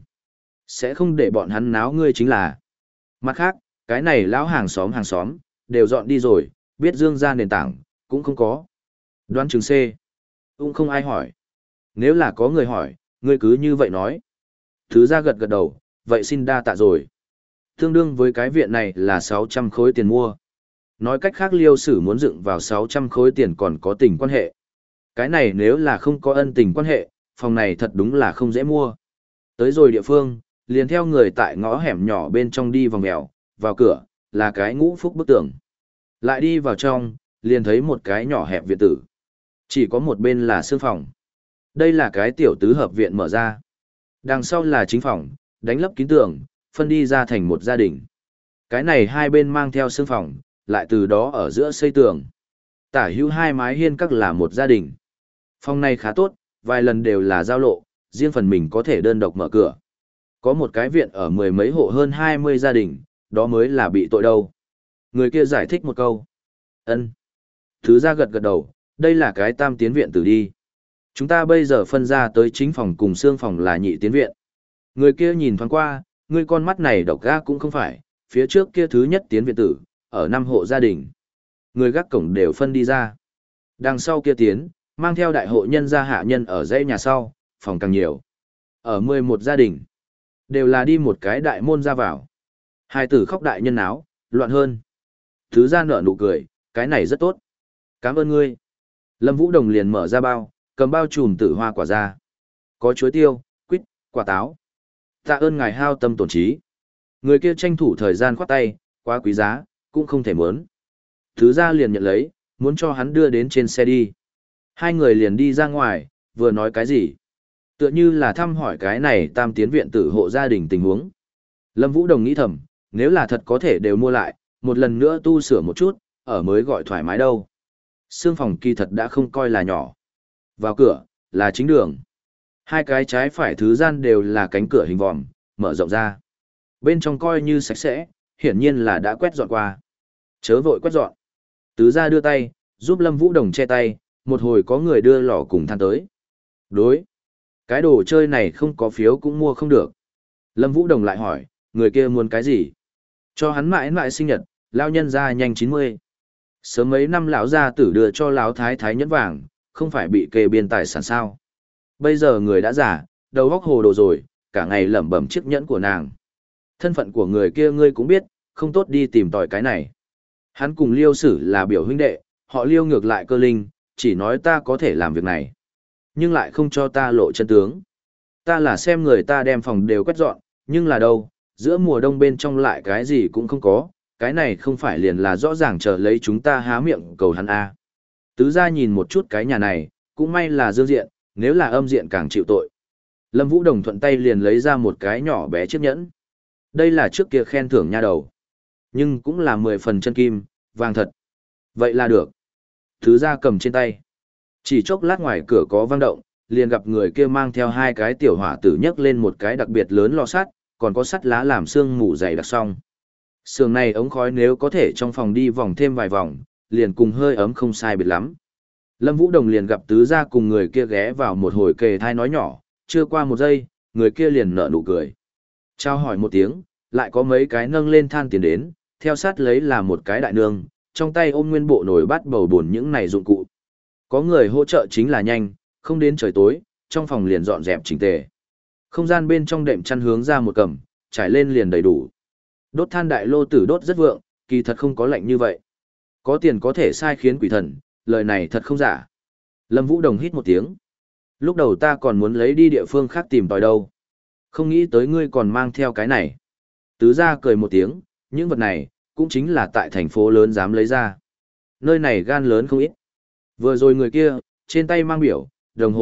Sẽ không để bọn hắn náo ngươi chính là. Mặt khác, cái này lão hàng xóm hàng xóm, đều dọn đi rồi, biết Dương ra nền tảng, cũng không có. Đoán chừng C. Cũng không ai hỏi. Nếu là có người hỏi, ngươi cứ như vậy nói. Thứ ra gật gật đầu, vậy xin đa tạ rồi. Tương đương với cái viện này là sáu trăm khối tiền mua. Nói cách khác Liêu Sử muốn dựng vào sáu trăm khối tiền còn có tình quan hệ. Cái này nếu là không có ân tình quan hệ, phòng này thật đúng là không dễ mua. Tới rồi địa phương, liền theo người tại ngõ hẻm nhỏ bên trong đi vòng mèo, vào cửa, là cái ngũ phúc bức tường. Lại đi vào trong, liền thấy một cái nhỏ hẹp viện tử. Chỉ có một bên là sương phòng. Đây là cái tiểu tứ hợp viện mở ra. Đằng sau là chính phòng, đánh lấp kín tường, phân đi ra thành một gia đình. Cái này hai bên mang theo sương phòng, lại từ đó ở giữa xây tường. Tả hữu hai mái hiên các là một gia đình. Phòng này khá tốt, vài lần đều là giao lộ, riêng phần mình có thể đơn độc mở cửa. Có một cái viện ở mười mấy hộ hơn hai mươi gia đình, đó mới là bị tội đâu. Người kia giải thích một câu. Ân. Thứ ra gật gật đầu, đây là cái tam tiến viện tử đi. Chúng ta bây giờ phân ra tới chính phòng cùng xương phòng là nhị tiến viện. Người kia nhìn thoáng qua, người con mắt này độc ga cũng không phải, phía trước kia thứ nhất tiến viện tử, ở năm hộ gia đình. Người gác cổng đều phân đi ra. Đằng sau kia tiến, mang theo đại hộ nhân gia hạ nhân ở dãy nhà sau, phòng càng nhiều. Ở mười một gia đình, đều là đi một cái đại môn ra vào. Hai tử khóc đại nhân áo, loạn hơn. Thứ ra nở nụ cười, cái này rất tốt. Cảm ơn ngươi. Lâm Vũ Đồng liền mở ra bao, cầm bao trùm tử hoa quả ra. Có chuối tiêu, quýt, quả táo. Tạ ơn ngài hao tâm tổn trí. Người kia tranh thủ thời gian khoát tay, quá quý giá, cũng không thể muốn. Thứ ra liền nhận lấy, muốn cho hắn đưa đến trên xe đi. Hai người liền đi ra ngoài, vừa nói cái gì. Tựa như là thăm hỏi cái này tam tiến viện tử hộ gia đình tình huống. Lâm Vũ Đồng nghĩ thầm, nếu là thật có thể đều mua lại, một lần nữa tu sửa một chút, ở mới gọi thoải mái đâu. Sương phòng kỳ thật đã không coi là nhỏ. Vào cửa, là chính đường. Hai cái trái phải thứ gian đều là cánh cửa hình vòm, mở rộng ra. Bên trong coi như sạch sẽ, hiển nhiên là đã quét dọn qua. Chớ vội quét dọn. Tứ gia đưa tay, giúp Lâm Vũ Đồng che tay, một hồi có người đưa lò cùng than tới. Đối. Cái đồ chơi này không có phiếu cũng mua không được. Lâm Vũ Đồng lại hỏi, người kia muốn cái gì? Cho hắn mãi mãi sinh nhật, lao nhân ra nhanh chín mươi. Sớm mấy năm lão gia tử đưa cho lão thái thái nhẫn vàng, không phải bị kê biên tài sản sao? Bây giờ người đã già, đầu óc hồ đồ rồi, cả ngày lẩm bẩm chiếc nhẫn của nàng. Thân phận của người kia ngươi cũng biết, không tốt đi tìm tòi cái này. Hắn cùng Liêu Sử là biểu huynh đệ, họ Liêu ngược lại cơ linh, chỉ nói ta có thể làm việc này. Nhưng lại không cho ta lộ chân tướng. Ta là xem người ta đem phòng đều quét dọn, nhưng là đâu, giữa mùa đông bên trong lại cái gì cũng không có, cái này không phải liền là rõ ràng chờ lấy chúng ta há miệng cầu hắn a. Tứ gia nhìn một chút cái nhà này, cũng may là dương diện, nếu là âm diện càng chịu tội. Lâm Vũ Đồng thuận tay liền lấy ra một cái nhỏ bé chiếc nhẫn. Đây là trước kia khen thưởng nha đầu. Nhưng cũng là mười phần chân kim, vàng thật. Vậy là được. Tứ gia cầm trên tay. Chỉ chốc lát ngoài cửa có vang động, liền gặp người kia mang theo hai cái tiểu hỏa tử nhấc lên một cái đặc biệt lớn lò sắt, còn có sắt lá làm xương mù dày đặc xong. Sườn này ống khói nếu có thể trong phòng đi vòng thêm vài vòng, liền cùng hơi ấm không sai biệt lắm. Lâm Vũ Đồng liền gặp tứ gia cùng người kia ghé vào một hồi kề thai nói nhỏ, chưa qua một giây, người kia liền nở nụ cười. Trao hỏi một tiếng, lại có mấy cái nâng lên than tiền đến, theo sát lấy là một cái đại nương, trong tay ôm nguyên bộ nồi bát bầu buồn những này dụng cụ. Có người hỗ trợ chính là nhanh, không đến trời tối, trong phòng liền dọn dẹp chỉnh tề. Không gian bên trong đệm chăn hướng ra một cầm, trải lên liền đầy đủ. Đốt than đại lô tử đốt rất vượng, kỳ thật không có lạnh như vậy. Có tiền có thể sai khiến quỷ thần, lời này thật không giả. Lâm Vũ Đồng hít một tiếng. Lúc đầu ta còn muốn lấy đi địa phương khác tìm tòi đâu. Không nghĩ tới ngươi còn mang theo cái này. Tứ gia cười một tiếng, những vật này, cũng chính là tại thành phố lớn dám lấy ra. Nơi này gan lớn không ít. Vừa rồi người kia, trên tay mang biểu, đồng hồ,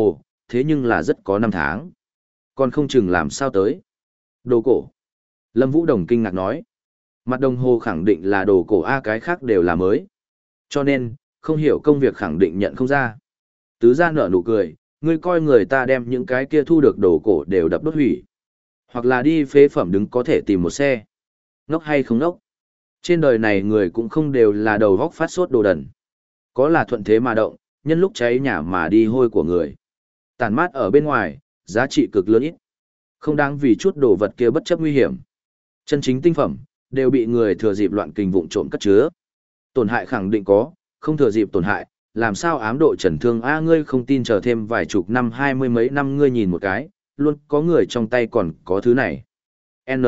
thế nhưng là rất có năm tháng. Còn không chừng làm sao tới. Đồ cổ. Lâm Vũ Đồng kinh ngạc nói. Mặt đồng hồ khẳng định là đồ cổ A, cái khác đều là mới. Cho nên, không hiểu công việc khẳng định nhận không ra. Tứ gia nở nụ cười, ngươi coi người ta đem những cái kia thu được đồ cổ đều đập đốt hủy. Hoặc là đi phế phẩm đứng có thể tìm một xe. Ngốc hay không ngốc? Trên đời này người cũng không đều là đầu góc phát sốt đồ đần. Có là thuận thế mà động, nhân lúc cháy nhà mà đi hôi của người. Tàn mát ở bên ngoài, giá trị cực lớn ít. Không đáng vì chút đồ vật kia bất chấp nguy hiểm. Chân chính tinh phẩm, đều bị người thừa dịp loạn kình vụng trộm cất chứa. Tổn hại khẳng định có, không thừa dịp tổn hại, làm sao ám độ trần thương a ngươi không tin chờ thêm vài chục năm hai mươi mấy năm ngươi nhìn một cái, luôn có người trong tay còn có thứ này. N.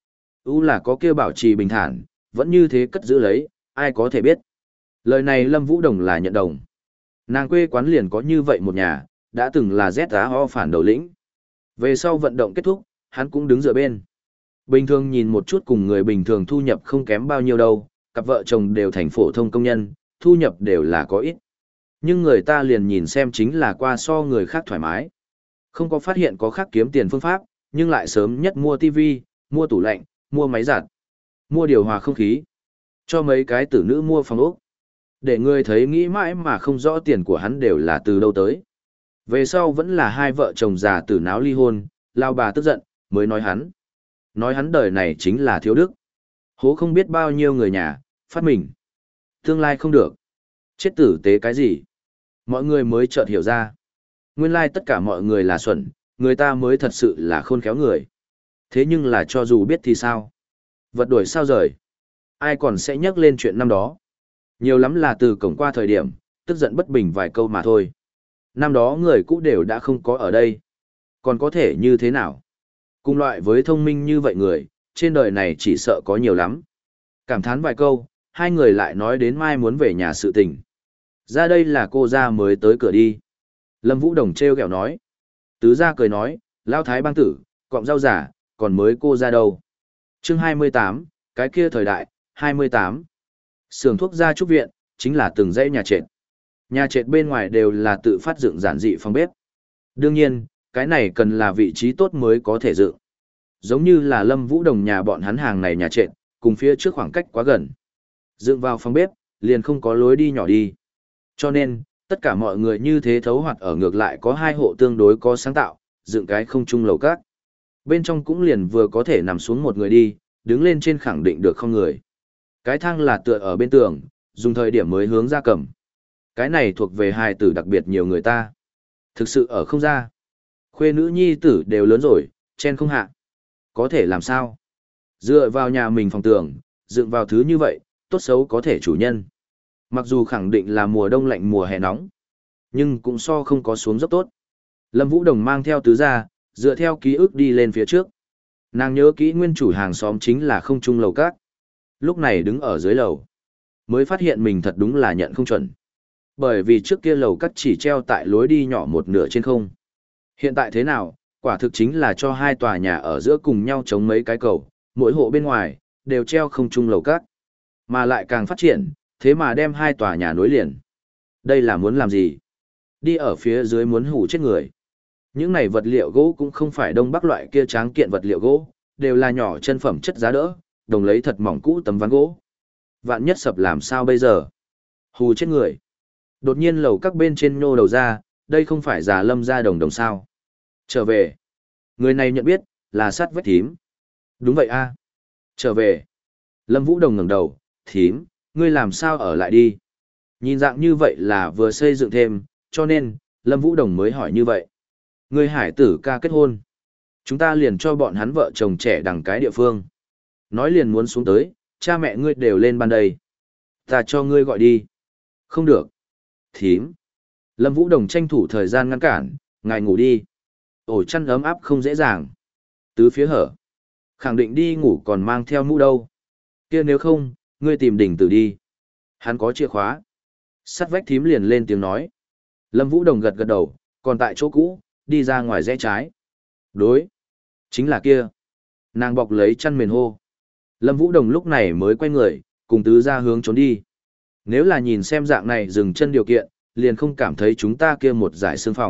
U là có kia bảo trì bình thản, vẫn như thế cất giữ lấy, ai có thể biết. Lời này Lâm Vũ Đồng là nhận đồng. Nàng quê quán liền có như vậy một nhà, đã từng là Z á ho phản đầu lĩnh. Về sau vận động kết thúc, hắn cũng đứng dựa bên. Bình thường nhìn một chút cùng người bình thường thu nhập không kém bao nhiêu đâu, cặp vợ chồng đều thành phổ thông công nhân, thu nhập đều là có ít. Nhưng người ta liền nhìn xem chính là qua so người khác thoải mái. Không có phát hiện có khác kiếm tiền phương pháp, nhưng lại sớm nhất mua tivi, mua tủ lạnh, mua máy giặt, mua điều hòa không khí. Cho mấy cái tử nữ mua phòng ốc. Để người thấy nghĩ mãi mà không rõ tiền của hắn đều là từ đâu tới. Về sau vẫn là hai vợ chồng già tử náo ly hôn, lao bà tức giận, mới nói hắn. Nói hắn đời này chính là thiếu đức. Hố không biết bao nhiêu người nhà, phát mình. Tương lai không được. Chết tử tế cái gì? Mọi người mới chợt hiểu ra. Nguyên lai tất cả mọi người là xuẩn, người ta mới thật sự là khôn khéo người. Thế nhưng là cho dù biết thì sao? Vật đuổi sao rời? Ai còn sẽ nhắc lên chuyện năm đó? Nhiều lắm là từ cổng qua thời điểm, tức giận bất bình vài câu mà thôi. Năm đó người cũ đều đã không có ở đây. Còn có thể như thế nào? Cùng loại với thông minh như vậy người, trên đời này chỉ sợ có nhiều lắm. Cảm thán vài câu, hai người lại nói đến mai muốn về nhà sự tình. Ra đây là cô ra mới tới cửa đi. Lâm Vũ Đồng treo kẹo nói. Tứ ra cười nói, lao thái bang tử, cọng rau giả, còn mới cô ra đâu. chương hai mươi tám, cái kia thời đại, hai mươi tám. Xưởng thuốc gia trúc viện, chính là từng dãy nhà trệt. Nhà trệt bên ngoài đều là tự phát dựng giản dị phòng bếp. Đương nhiên, cái này cần là vị trí tốt mới có thể dựng. Giống như là Lâm Vũ Đồng nhà bọn hắn hàng này nhà trệt, cùng phía trước khoảng cách quá gần. Dựng vào phòng bếp, liền không có lối đi nhỏ đi. Cho nên, tất cả mọi người như thế thấu hoạt ở ngược lại có hai hộ tương đối có sáng tạo, dựng cái không chung lầu các. Bên trong cũng liền vừa có thể nằm xuống một người đi, đứng lên trên khẳng định được không người. Cái thang là tựa ở bên tường, dùng thời điểm mới hướng ra cầm. Cái này thuộc về hài tử đặc biệt nhiều người ta. Thực sự ở không ra. Khuê nữ nhi tử đều lớn rồi, chen không hạ. Có thể làm sao? Dựa vào nhà mình phòng tường, dựng vào thứ như vậy, tốt xấu có thể chủ nhân. Mặc dù khẳng định là mùa đông lạnh mùa hè nóng, nhưng cũng so không có xuống dốc tốt. Lâm Vũ Đồng mang theo tứ gia, dựa theo ký ức đi lên phía trước. Nàng nhớ kỹ nguyên chủ hàng xóm chính là không trung lầu các. Lúc này đứng ở dưới lầu, mới phát hiện mình thật đúng là nhận không chuẩn. Bởi vì trước kia lầu các chỉ treo tại lối đi nhỏ một nửa trên không. Hiện tại thế nào, quả thực chính là cho hai tòa nhà ở giữa cùng nhau chống mấy cái cầu, mỗi hộ bên ngoài, đều treo không trung lầu các. Mà lại càng phát triển, thế mà đem hai tòa nhà nối liền. Đây là muốn làm gì? Đi ở phía dưới muốn hủ chết người. Những này vật liệu gỗ cũng không phải đông bắc loại kia tráng kiện vật liệu gỗ, đều là nhỏ chân phẩm chất giá đỡ, đồng lấy thật mỏng cũ tấm ván gỗ. Vạn nhất sập làm sao bây giờ? Hù chết người. Đột nhiên lầu các bên trên nhô đầu ra, đây không phải già Lâm gia đồng đồng sao. Trở về. Người này nhận biết, là sát vách thím. Đúng vậy a. Trở về. Lâm Vũ Đồng ngẩng đầu, thím, ngươi làm sao ở lại đi. Nhìn dạng như vậy là vừa xây dựng thêm, cho nên, Lâm Vũ Đồng mới hỏi như vậy. Ngươi hải tử ca kết hôn. Chúng ta liền cho bọn hắn vợ chồng trẻ đằng cái địa phương. Nói liền muốn xuống tới, cha mẹ ngươi đều lên ban đây. Ta cho ngươi gọi đi. Không được. Thím. Lâm Vũ Đồng tranh thủ thời gian ngăn cản, ngài ngủ đi. Ổ chăn ấm áp không dễ dàng. Tứ phía hở. Khẳng định đi ngủ còn mang theo mũ đâu. Kia nếu không, ngươi tìm đỉnh tử đi. Hắn có chìa khóa. Sắt vách thím liền lên tiếng nói. Lâm Vũ Đồng gật gật đầu, còn tại chỗ cũ, đi ra ngoài rẽ trái. Đối. Chính là kia. Nàng bọc lấy chăn mền hô. Lâm Vũ Đồng lúc này mới quay người, cùng tứ ra hướng trốn đi. Nếu là nhìn xem dạng này dừng chân điều kiện, liền không cảm thấy chúng ta kia một giải xương phòng,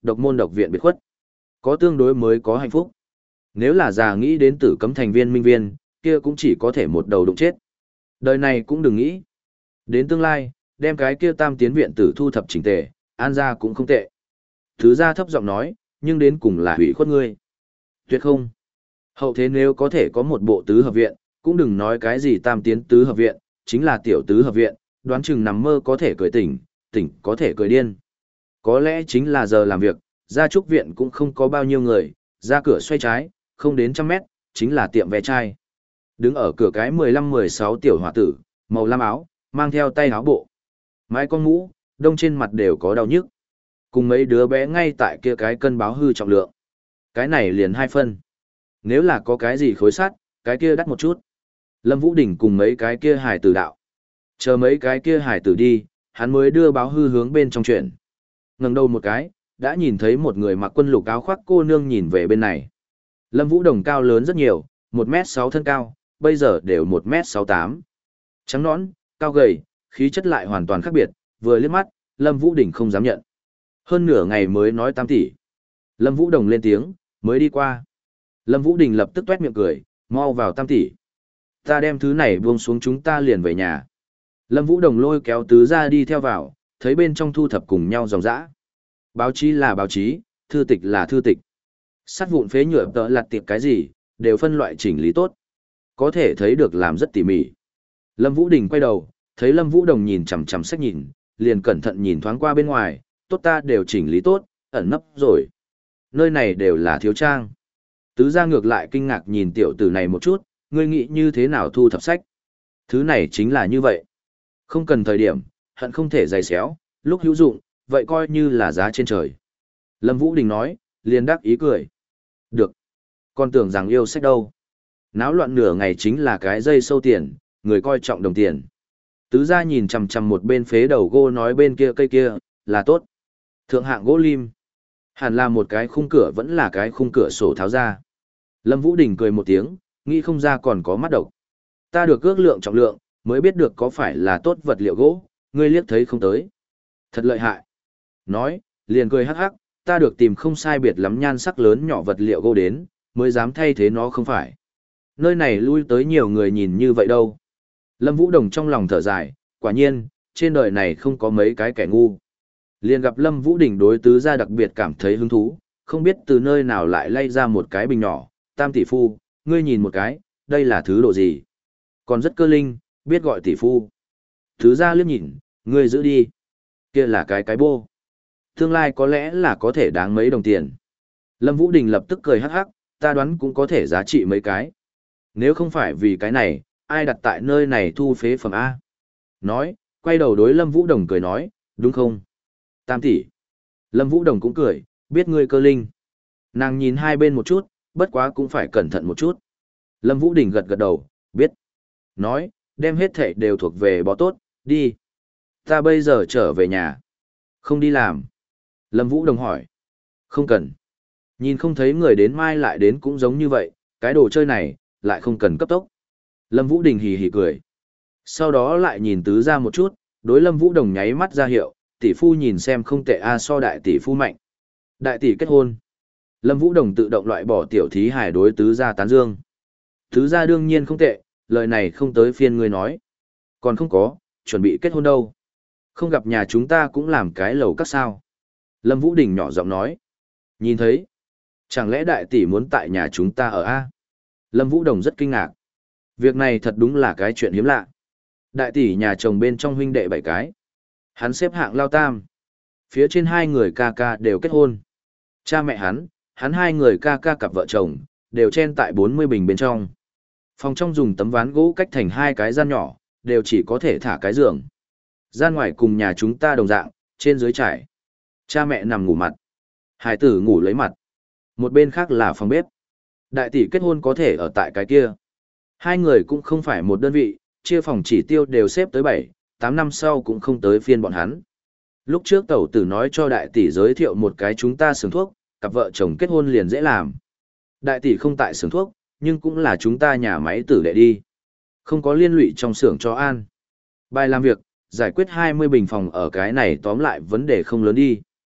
độc môn độc viện biệt khuất. Có tương đối mới có hạnh phúc. Nếu là già nghĩ đến tử cấm thành viên minh viên, kia cũng chỉ có thể một đầu đụng chết. Đời này cũng đừng nghĩ. Đến tương lai, đem cái kia tam tiến viện tử thu thập chỉnh tề, an ra cũng không tệ. Thứ ra thấp giọng nói, nhưng đến cùng là hủy khuất ngươi. Tuyệt không. Hậu thế nếu có thể có một bộ tứ hợp viện, cũng đừng nói cái gì tam tiến tứ hợp viện, chính là tiểu tứ hợp viện, đoán chừng nằm mơ có thể cười tỉnh, tỉnh có thể cười điên. Có lẽ chính là giờ làm việc, ra trúc viện cũng không có bao nhiêu người, ra cửa xoay trái, không đến trăm mét, chính là tiệm vé chai. Đứng ở cửa cái mười lăm mười sáu tiểu hòa tử, màu lam áo, mang theo tay áo bộ. Mái con mũ, đông trên mặt đều có đau nhức. Cùng mấy đứa bé ngay tại kia cái cân báo hư trọng lượng. Cái này liền hai phân. Nếu là có cái gì khối sắt, cái kia đắt một chút. Lâm Vũ Đình cùng mấy cái kia hải tử đạo. Chờ mấy cái kia hải tử đi, hắn mới đưa báo hư hướng bên trong chuyện. Ngẩng đầu một cái, đã nhìn thấy một người mặc quân lục áo khoác cô nương nhìn về bên này. Lâm Vũ Đồng cao lớn rất nhiều, một mét sáu thân cao, bây giờ đều một mét sáu tám. Trắng nõn, cao gầy, khí chất lại hoàn toàn khác biệt, vừa liếc mắt, Lâm Vũ Đình không dám nhận. Hơn nửa ngày mới nói tam tỷ. Lâm Vũ Đồng lên tiếng, mới đi qua. Lâm Vũ Đình lập tức tuét miệng cười, mau vào tam tỷ. Ta đem thứ này buông xuống chúng ta liền về nhà. Lâm Vũ Đồng lôi kéo tứ ra đi theo vào, thấy bên trong thu thập cùng nhau dòng dã. Báo chí là báo chí, thư tịch là thư tịch. Sắt vụn phế nhựa tợ lặt tiệp cái gì, đều phân loại chỉnh lý tốt. Có thể thấy được làm rất tỉ mỉ. Lâm Vũ Đình quay đầu, thấy Lâm Vũ Đồng nhìn chằm chằm sách nhìn, liền cẩn thận nhìn thoáng qua bên ngoài, tốt ta đều chỉnh lý tốt, ẩn nấp rồi. Nơi này đều là thiếu trang. Tứ gia ngược lại kinh ngạc nhìn tiểu tử này một chút, ngươi nghĩ như thế nào thu thập sách. Thứ này chính là như vậy. Không cần thời điểm, hận không thể giày xéo, lúc hữu dụng, vậy coi như là giá trên trời. Lâm Vũ Đình nói, liền đắc ý cười. Được. Con tưởng rằng yêu sách đâu. Náo loạn nửa ngày chính là cái dây sâu tiền, người coi trọng đồng tiền. Tứ gia nhìn chằm chằm một bên phế đầu gỗ nói bên kia cây kia, là tốt. Thượng hạng gỗ lim. Hẳn là một cái khung cửa vẫn là cái khung cửa sổ tháo ra. Lâm Vũ Đình cười một tiếng, nghĩ không ra còn có mắt độc. Ta được ước lượng trọng lượng, mới biết được có phải là tốt vật liệu gỗ, ngươi liếc thấy không tới. Thật lợi hại. Nói, liền cười hắc hắc, ta được tìm không sai biệt lắm nhan sắc lớn nhỏ vật liệu gỗ đến, mới dám thay thế nó không phải. Nơi này lui tới nhiều người nhìn như vậy đâu. Lâm Vũ Đồng trong lòng thở dài, quả nhiên, trên đời này không có mấy cái kẻ ngu. Liền gặp Lâm Vũ Đình đối tứ gia đặc biệt cảm thấy hứng thú, không biết từ nơi nào lại lay ra một cái bình nhỏ, tam tỷ phu, ngươi nhìn một cái, đây là thứ độ gì. Còn rất cơ linh, biết gọi tỷ phu. Tứ gia liếc nhìn, ngươi giữ đi. Kia là cái cái bô. Tương lai có lẽ là có thể đáng mấy đồng tiền. Lâm Vũ Đình lập tức cười hắc hắc, ta đoán cũng có thể giá trị mấy cái. Nếu không phải vì cái này, ai đặt tại nơi này thu phế phẩm A. Nói, quay đầu đối Lâm Vũ Đồng cười nói, đúng không? Tam tỷ. Lâm Vũ Đồng cũng cười, biết ngươi cơ linh. Nàng nhìn hai bên một chút, bất quá cũng phải cẩn thận một chút. Lâm Vũ Đình gật gật đầu, biết. Nói, đem hết thảy đều thuộc về bó tốt, đi. Ta bây giờ trở về nhà. Không đi làm. Lâm Vũ Đồng hỏi. Không cần. Nhìn không thấy người đến mai lại đến cũng giống như vậy, cái đồ chơi này, lại không cần cấp tốc. Lâm Vũ Đình hì hì cười. Sau đó lại nhìn tứ ra một chút, đối Lâm Vũ Đồng nháy mắt ra hiệu, tỷ phu nhìn xem không tệ a so đại tỷ phu mạnh. Đại tỷ kết hôn. Lâm Vũ Đồng tự động loại bỏ tiểu thí hải đối tứ gia tán dương. Tứ gia đương nhiên không tệ, lời này không tới phiên ngươi nói. Còn không có, chuẩn bị kết hôn đâu. Không gặp nhà chúng ta cũng làm cái lầu các sao. Lâm Vũ Đình nhỏ giọng nói. Nhìn thấy. Chẳng lẽ đại tỷ muốn tại nhà chúng ta ở A? Lâm Vũ Đồng rất kinh ngạc. Việc này thật đúng là cái chuyện hiếm lạ. Đại tỷ nhà chồng bên trong huynh đệ bảy cái. Hắn xếp hạng lao tam. Phía trên hai người ca ca đều kết hôn. Cha mẹ hắn, hắn hai người ca ca cặp vợ chồng, đều chen tại bốn mươi bình bên trong. Phòng trong dùng tấm ván gỗ cách thành hai cái gian nhỏ, đều chỉ có thể thả cái giường. Gian ngoài cùng nhà chúng ta đồng dạng, trên dưới trải. Cha mẹ nằm ngủ mặt. Hải tử ngủ lấy mặt. Một bên khác là phòng bếp. Đại tỷ kết hôn có thể ở tại cái kia. Hai người cũng không phải một đơn vị, chia phòng chỉ tiêu đều xếp tới bảy, tám năm sau cũng không tới phiên bọn hắn. Lúc trước tẩu tử nói cho đại tỷ giới thiệu một cái chúng ta xưởng thuốc, cặp vợ chồng kết hôn liền dễ làm. Đại tỷ không tại xưởng thuốc, nhưng cũng là chúng ta nhà máy tử đệ đi. Không có liên lụy trong xưởng cho an. Bài làm việc, giải quyết hai mươi bình phòng ở cái này tóm lại vấn đề không lớn đi.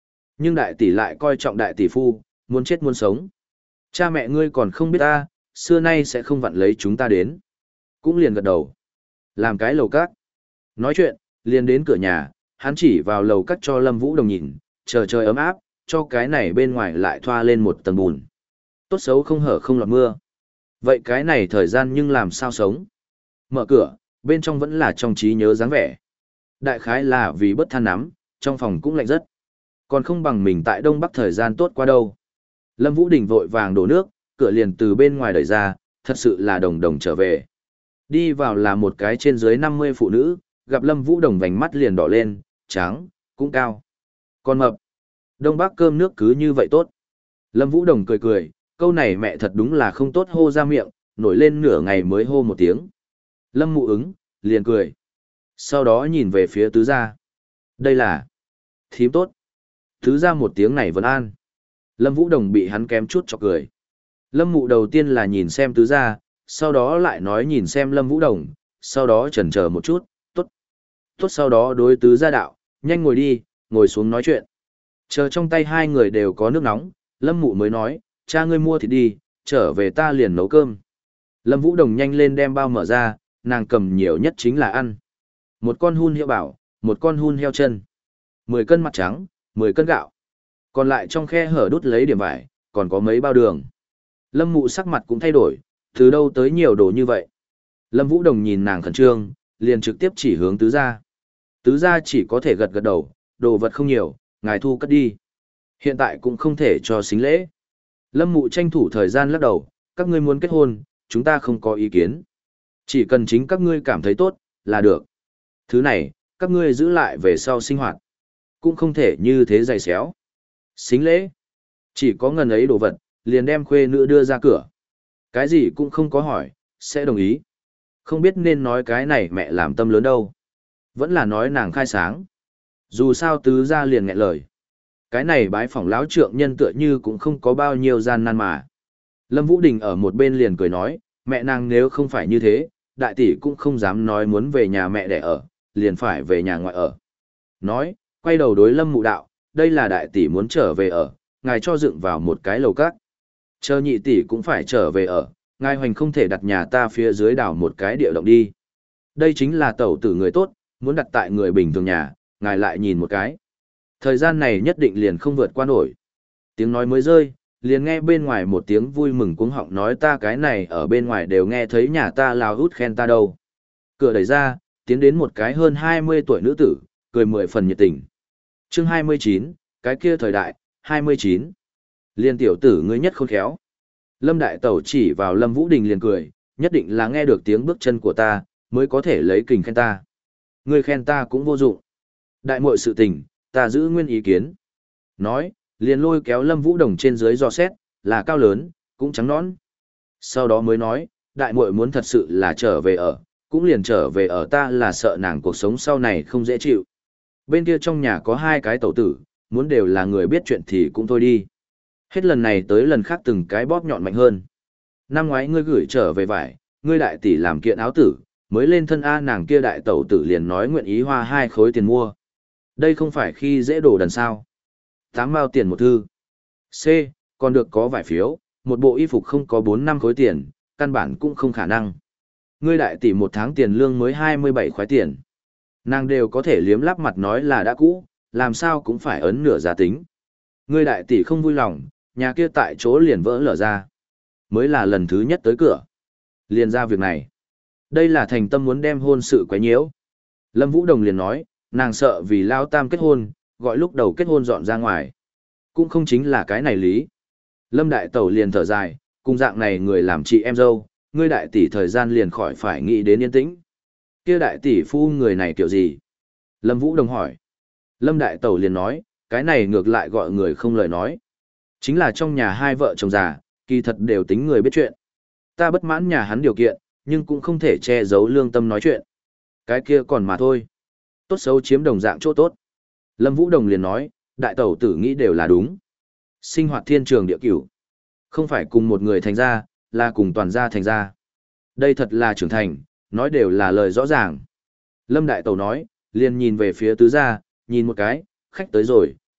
Nhưng đại tỷ lại coi trọng đại tỷ phu, muốn chết muốn sống. Cha mẹ ngươi còn không biết ta, xưa nay sẽ không vặn lấy chúng ta đến. Cũng liền gật đầu. Làm cái lầu cát. Nói chuyện, liền đến cửa nhà, hắn chỉ vào lầu cát cho Lâm Vũ Đồng nhìn, chờ trời ấm áp, cho cái này bên ngoài lại thoa lên một tầng bùn. Tốt xấu không hở không lọt mưa. Vậy cái này thời gian nhưng làm sao sống? Mở cửa, bên trong vẫn là trong trí nhớ dáng vẻ. Đại khái là vì bất than nắm, trong phòng cũng lạnh rất. Còn không bằng mình tại Đông Bắc thời gian tốt qua đâu. Lâm Vũ Đình vội vàng đổ nước, cửa liền từ bên ngoài đẩy ra, thật sự là đồng đồng trở về. Đi vào là một cái trên dưới năm mươi phụ nữ, gặp Lâm Vũ Đồng vành mắt liền đỏ lên, trắng, cũng cao. Còn mập. Đông Bắc cơm nước cứ như vậy tốt. Lâm Vũ Đồng cười cười, câu này mẹ thật đúng là không tốt hô ra miệng, nổi lên nửa ngày mới hô một tiếng. Lâm Mụ ứng, liền cười. Sau đó nhìn về phía tứ gia. Đây là thím tốt. Tứ gia một tiếng này vẫn an. Lâm Vũ Đồng bị hắn kém chút chọc cười. Lâm Mụ đầu tiên là nhìn xem tứ gia, sau đó lại nói nhìn xem Lâm Vũ Đồng, sau đó chần chờ một chút, tốt. Tốt sau đó đối tứ gia đạo, nhanh ngồi đi, ngồi xuống nói chuyện. Chờ trong tay hai người đều có nước nóng, Lâm Mụ mới nói, cha ngươi mua thịt đi, trở về ta liền nấu cơm. Lâm Vũ Đồng nhanh lên đem bao mở ra, nàng cầm nhiều nhất chính là ăn. Một con hun heo bảo, một con hun heo chân. Mười cân mặt trắng, mười cân gạo. Còn lại trong khe hở đút lấy điểm vải, còn có mấy bao đường. Lâm Mụ sắc mặt cũng thay đổi, từ đâu tới nhiều đồ như vậy. Lâm Vũ Đồng nhìn nàng khẩn trương, liền trực tiếp chỉ hướng tứ gia. Tứ gia chỉ có thể gật gật đầu, đồ vật không nhiều, ngài thu cất đi. Hiện tại cũng không thể cho xính lễ. Lâm Mụ tranh thủ thời gian lắc đầu, các ngươi muốn kết hôn, chúng ta không có ý kiến. Chỉ cần chính các ngươi cảm thấy tốt, là được. Thứ này, các ngươi giữ lại về sau sinh hoạt. Cũng không thể như thế dày xéo. Xính lễ. Chỉ có ngần ấy đồ vật, liền đem khuê nữ đưa ra cửa. Cái gì cũng không có hỏi, sẽ đồng ý. Không biết nên nói cái này mẹ làm tâm lớn đâu. Vẫn là nói nàng khai sáng. Dù sao tứ gia liền nghẹn lời. Cái này bái phỏng lão trượng nhân tựa như cũng không có bao nhiêu gian nan mà. Lâm Vũ Đình ở một bên liền cười nói, mẹ nàng nếu không phải như thế, đại tỷ cũng không dám nói muốn về nhà mẹ để ở, liền phải về nhà ngoại ở. Nói, quay đầu đối Lâm Mụ đạo, đây là đại tỷ muốn trở về ở, ngài cho dựng vào một cái lầu cát. Chờ nhị tỷ cũng phải trở về ở, ngài hoành không thể đặt nhà ta phía dưới đảo một cái địa động đi. Đây chính là tẩu tử người tốt, muốn đặt tại người bình thường nhà, ngài lại nhìn một cái. Thời gian này nhất định liền không vượt qua nổi. Tiếng nói mới rơi, liền nghe bên ngoài một tiếng vui mừng cuống họng nói ta cái này ở bên ngoài đều nghe thấy nhà ta lao hút khen ta đâu. Cửa đẩy ra, tiến đến một cái hơn hai mươi tuổi nữ tử, cười mười phần nhiệt tình. Chương hai mươi chín, cái kia thời đại, hai mươi chín. Liên tiểu tử ngươi nhất khôn khéo. Lâm Đại Tẩu chỉ vào Lâm Vũ Đình liền cười, nhất định là nghe được tiếng bước chân của ta, mới có thể lấy kình khen ta. Ngươi khen ta cũng vô dụng. Đại muội sự tình, ta giữ nguyên ý kiến. Nói, liền lôi kéo Lâm Vũ Đồng trên dưới dò xét, là cao lớn, cũng trắng nõn. Sau đó mới nói, đại muội muốn thật sự là trở về ở, cũng liền trở về ở ta là sợ nàng cuộc sống sau này không dễ chịu. Bên kia trong nhà có hai cái tẩu tử, muốn đều là người biết chuyện thì cũng thôi đi. Hết lần này tới lần khác từng cái bóp nhọn mạnh hơn. Năm ngoái ngươi gửi trở về vải, ngươi đại tỷ làm kiện áo tử, mới lên thân A nàng kia đại tẩu tử liền nói nguyện ý hoa hai khối tiền mua. Đây không phải khi dễ đồ đần sao. Tám mao tiền một thư. C, còn được có vải phiếu, một bộ y phục không có bốn năm khối tiền, căn bản cũng không khả năng. Ngươi đại tỷ một tháng tiền lương mới hai mươi bảy khói tiền. Nàng đều có thể liếm lắp mặt nói là đã cũ, làm sao cũng phải ấn nửa giá tính. Ngươi đại tỷ không vui lòng, nhà kia tại chỗ liền vỡ lở ra. Mới là lần thứ nhất tới cửa. Liền ra việc này. Đây là thành tâm muốn đem hôn sự quấy nhiễu. Lâm Vũ Đồng liền nói, nàng sợ vì lao tam kết hôn, gọi lúc đầu kết hôn dọn ra ngoài. Cũng không chính là cái này lý. Lâm Đại Tẩu liền thở dài, cùng dạng này người làm chị em dâu, ngươi đại tỷ thời gian liền khỏi phải nghĩ đến yên tĩnh. Kia đại tỷ phu người này kiểu gì? Lâm Vũ Đồng hỏi. Lâm Đại Tẩu liền nói, cái này ngược lại gọi người không lời nói. Chính là trong nhà hai vợ chồng già, kỳ thật đều tính người biết chuyện. Ta bất mãn nhà hắn điều kiện, nhưng cũng không thể che giấu lương tâm nói chuyện. Cái kia còn mà thôi. Tốt xấu chiếm đồng dạng chỗ tốt. Lâm Vũ Đồng liền nói, đại tẩu tử nghĩ đều là đúng. Sinh hoạt thiên trường địa cửu. Không phải cùng một người thành ra, là cùng toàn gia thành ra. Đây thật là trưởng thành, nói đều là lời rõ ràng. Lâm Đại Tẩu nói, liền nhìn về phía tứ gia, nhìn một cái, khách tới rồi,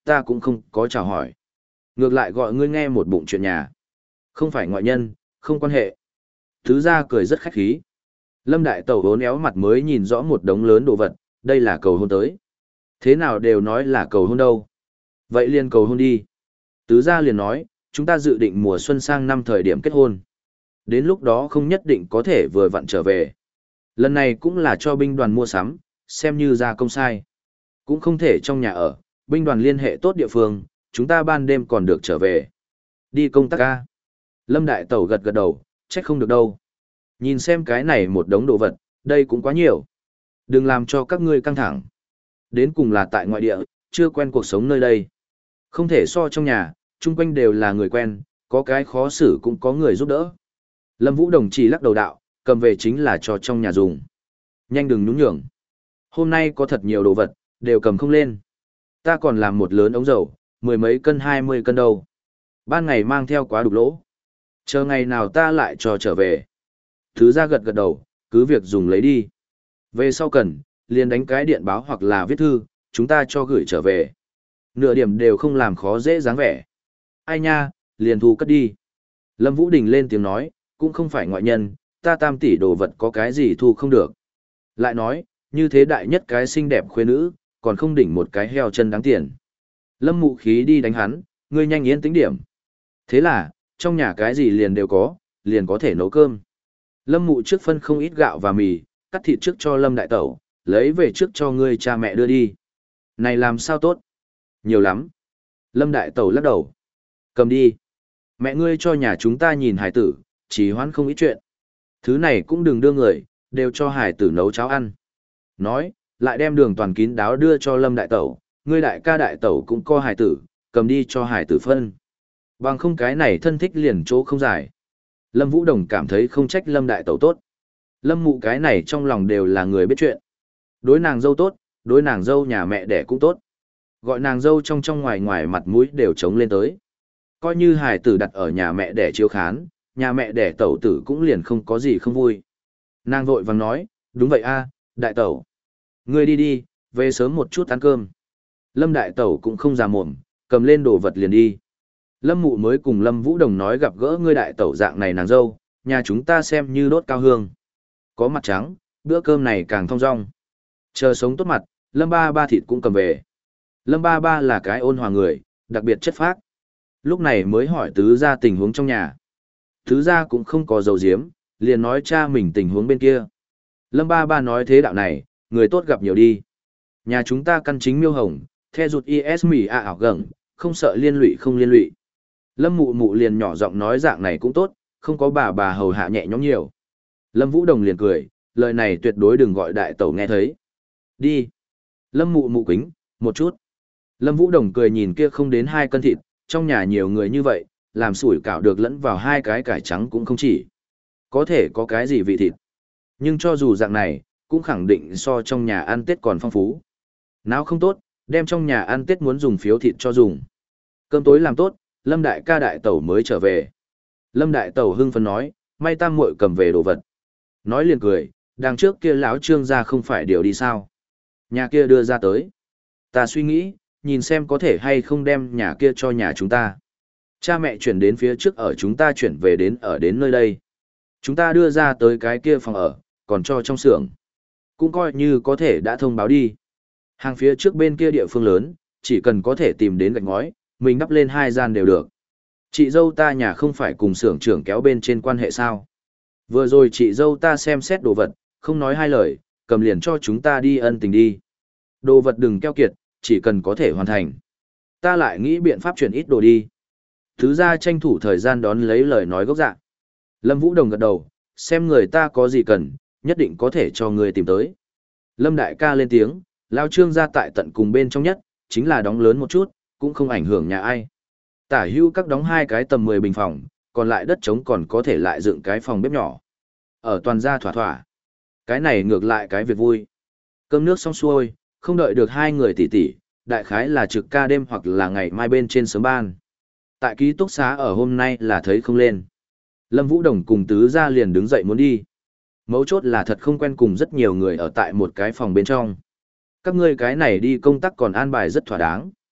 ta cũng không có chào hỏi. Ngược lại gọi ngươi nghe một bụng chuyện nhà. Không phải ngoại nhân, không quan hệ. Tứ gia cười rất khách khí. Lâm Đại Tẩu vốn éo mặt mới nhìn rõ một đống lớn đồ vật, đây là cầu hôn tới. Thế nào đều nói là cầu hôn đâu. Vậy liền cầu hôn đi. Tứ gia liền nói, chúng ta dự định mùa xuân sang năm thời điểm kết hôn. Đến lúc đó không nhất định có thể vừa vặn trở về. Lần này cũng là cho binh đoàn mua sắm, xem như ra công sai. Cũng không thể trong nhà ở, binh đoàn liên hệ tốt địa phương, chúng ta ban đêm còn được trở về. Đi công tác ca. Lâm Đại Tẩu gật gật đầu, trách không được đâu. Nhìn xem cái này một đống đồ vật, đây cũng quá nhiều. Đừng làm cho các ngươi căng thẳng. Đến cùng là tại ngoại địa, chưa quen cuộc sống nơi đây. Không thể so trong nhà, chung quanh đều là người quen, có cái khó xử cũng có người giúp đỡ. Lâm Vũ Đồng chỉ lắc đầu đạo, cầm về chính là cho trong nhà dùng. Nhanh đừng nhún nhường. Hôm nay có thật nhiều đồ vật, đều cầm không lên. Ta còn làm một lớn ống dầu, mười mấy cân hai mươi cân đâu. Ban ngày mang theo quá đục lỗ. Chờ ngày nào ta lại cho trở về. Thứ ra gật gật đầu, cứ việc dùng lấy đi. Về sau cần, liền đánh cái điện báo hoặc là viết thư, chúng ta cho gửi trở về. Nửa điểm đều không làm khó dễ dáng vẻ. Ai nha, liền thu cất đi. Lâm Vũ Đình lên tiếng nói, cũng không phải ngoại nhân, ta tam tỷ đồ vật có cái gì thu không được. Lại nói, như thế đại nhất cái xinh đẹp khuê nữ, còn không đỉnh một cái heo chân đáng tiền. Lâm Mụ khí đi đánh hắn, ngươi nhanh yên tĩnh điểm. Thế là, trong nhà cái gì liền đều có, liền có thể nấu cơm. Lâm Mụ trước phân không ít gạo và mì, cắt thịt trước cho Lâm Đại Tẩu, lấy về trước cho ngươi cha mẹ đưa đi. Này làm sao tốt? Nhiều lắm. Lâm Đại Tẩu lắc đầu. Cầm đi. Mẹ ngươi cho nhà chúng ta nhìn hải tử, chỉ hoãn không ít chuyện. Thứ này cũng đừng đưa người, đều cho hải tử nấu cháo ăn. Nói, lại đem đường toàn kín đáo đưa cho Lâm Đại Tẩu, ngươi đại ca đại tẩu cũng có hải tử, cầm đi cho hải tử phân. Bằng không cái này thân thích liền chỗ không giải. Lâm Vũ Đồng cảm thấy không trách Lâm Đại Tẩu tốt. Lâm Mụ cái này trong lòng đều là người biết chuyện. Đối nàng dâu tốt, đối nàng dâu nhà mẹ đẻ cũng tốt. Gọi nàng dâu trong trong ngoài ngoài mặt mũi đều trống lên tới. Coi như hải tử đặt ở nhà mẹ đẻ chiếu khán, nhà mẹ đẻ tẩu tử cũng liền không có gì không vui. Nàng vội vàng nói, đúng vậy a, đại tẩu. Ngươi đi đi, về sớm một chút ăn cơm. Lâm Đại Tẩu cũng không già mồm, cầm lên đồ vật liền đi. Lâm Mụ mới cùng Lâm Vũ Đồng nói gặp gỡ ngươi đại tẩu dạng này nàng dâu, nhà chúng ta xem như đốt cao hương. Có mặt trắng, bữa cơm này càng thong dong. Chờ sống tốt mặt, Lâm Ba Ba thịt cũng cầm về. Lâm Ba Ba là cái ôn hòa người, đặc biệt chất phác. Lúc này mới hỏi tứ gia tình huống trong nhà. Tứ gia cũng không có dầu diếm, liền nói cha mình tình huống bên kia. Lâm Ba Ba nói thế đạo này, người tốt gặp nhiều đi. Nhà chúng ta căn chính miêu hồng, the rụt is mỉ a ảo gẳng, không sợ liên lụy không liên lụy. Lâm Mụ Mụ liền nhỏ giọng nói dạng này cũng tốt, không có bà bà hầu hạ nhẹ nhõm nhiều. Lâm Vũ Đồng liền cười, lời này tuyệt đối đừng gọi đại tẩu nghe thấy. Đi. Lâm Mụ Mụ kính, một chút. Lâm Vũ Đồng cười nhìn kia không đến hai cân thịt, trong nhà nhiều người như vậy, làm sủi cảo được lẫn vào hai cái cải trắng cũng không chỉ. Có thể có cái gì vị thịt. Nhưng cho dù dạng này, cũng khẳng định so trong nhà ăn Tết còn phong phú. Nào không tốt, đem trong nhà ăn Tết muốn dùng phiếu thịt cho dùng. Cơm tối làm tốt, Lâm Đại ca đại tẩu mới trở về. Lâm Đại tẩu hưng phấn nói, may tam muội cầm về đồ vật. Nói liền cười, đằng trước kia lão Trương gia không phải điều đi sao. Nhà kia đưa ra tới. Ta suy nghĩ, nhìn xem có thể hay không đem nhà kia cho nhà chúng ta. Cha mẹ chuyển đến phía trước ở chúng ta chuyển về đến ở đến nơi đây. Chúng ta đưa ra tới cái kia phòng ở, còn cho trong xưởng. Cũng coi như có thể đã thông báo đi. Hàng phía trước bên kia địa phương lớn, chỉ cần có thể tìm đến gạch ngói, mình đắp lên hai gian đều được. Chị dâu ta nhà không phải cùng xưởng trưởng kéo bên trên quan hệ sao. Vừa rồi chị dâu ta xem xét đồ vật, không nói hai lời, cầm liền cho chúng ta đi ân tình đi. Đồ vật đừng keo kiệt, chỉ cần có thể hoàn thành. Ta lại nghĩ biện pháp chuyển ít đồ đi. Thứ ra tranh thủ thời gian đón lấy lời nói gốc dạ. Lâm Vũ Đồng gật đầu, xem người ta có gì cần, nhất định có thể cho người tìm tới. Lâm Đại ca lên tiếng, Lao Trương ra tại tận cùng bên trong nhất, chính là đóng lớn một chút, cũng không ảnh hưởng nhà ai. Tả hưu các đóng hai cái tầm mười bình phòng, còn lại đất trống còn có thể lại dựng cái phòng bếp nhỏ. Ở toàn gia thỏa thỏa. Cái này ngược lại cái việc vui. Cơm nước xong xuôi, không đợi được hai người tỉ tỉ, đại khái là trực ca đêm hoặc là ngày mai bên trên sớm ban. Tại ký túc xá ở hôm nay là thấy không lên. Lâm Vũ Đồng cùng tứ gia liền đứng dậy muốn đi. Mấu chốt là thật không quen cùng rất nhiều người ở tại một cái phòng bên trong. Các ngươi cái này đi công tác còn an bài rất thỏa đáng.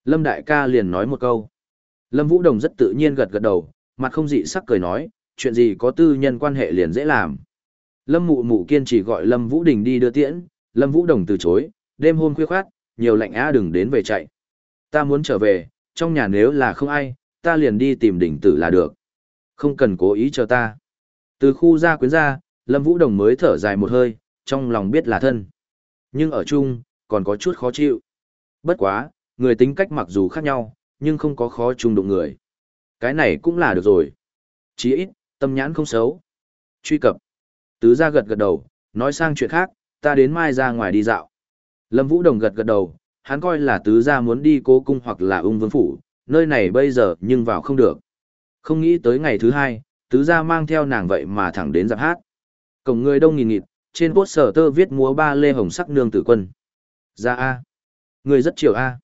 Lâm đại ca liền nói một câu. Lâm Vũ Đồng rất tự nhiên gật gật đầu, mặt không dị sắc cười nói, chuyện gì có tư nhân quan hệ liền dễ làm. Lâm Mụ Mụ kiên trì gọi Lâm Vũ Đình đi đưa tiễn, Lâm Vũ Đồng từ chối, đêm hôm khuya khoát, nhiều lạnh á đừng đến về chạy. Ta muốn trở về, trong nhà nếu là không ai, ta liền đi tìm đỉnh tử là được. Không cần cố ý chờ ta. Từ khu gia quyến ra, Lâm Vũ Đồng mới thở dài một hơi, trong lòng biết là thân. Nhưng ở chung, còn có chút khó chịu. Bất quá, người tính cách mặc dù khác nhau, nhưng không có khó chung đụng người. Cái này cũng là được rồi. Chí ít, tâm nhãn không xấu. Truy cập. Tứ gia gật gật đầu, nói sang chuyện khác, ta đến mai ra ngoài đi dạo. Lâm Vũ Đồng gật gật đầu, hắn coi là tứ gia muốn đi Cố cung hoặc là Ung Vương phủ, nơi này bây giờ nhưng vào không được. Không nghĩ tới ngày thứ hai, tứ gia mang theo nàng vậy mà thẳng đến dạp hát. Cổng người đông nghìn nghịt, trên poster tơ viết múa ba lê hồng sắc nương tử quân. Ra A. Người rất chiều A.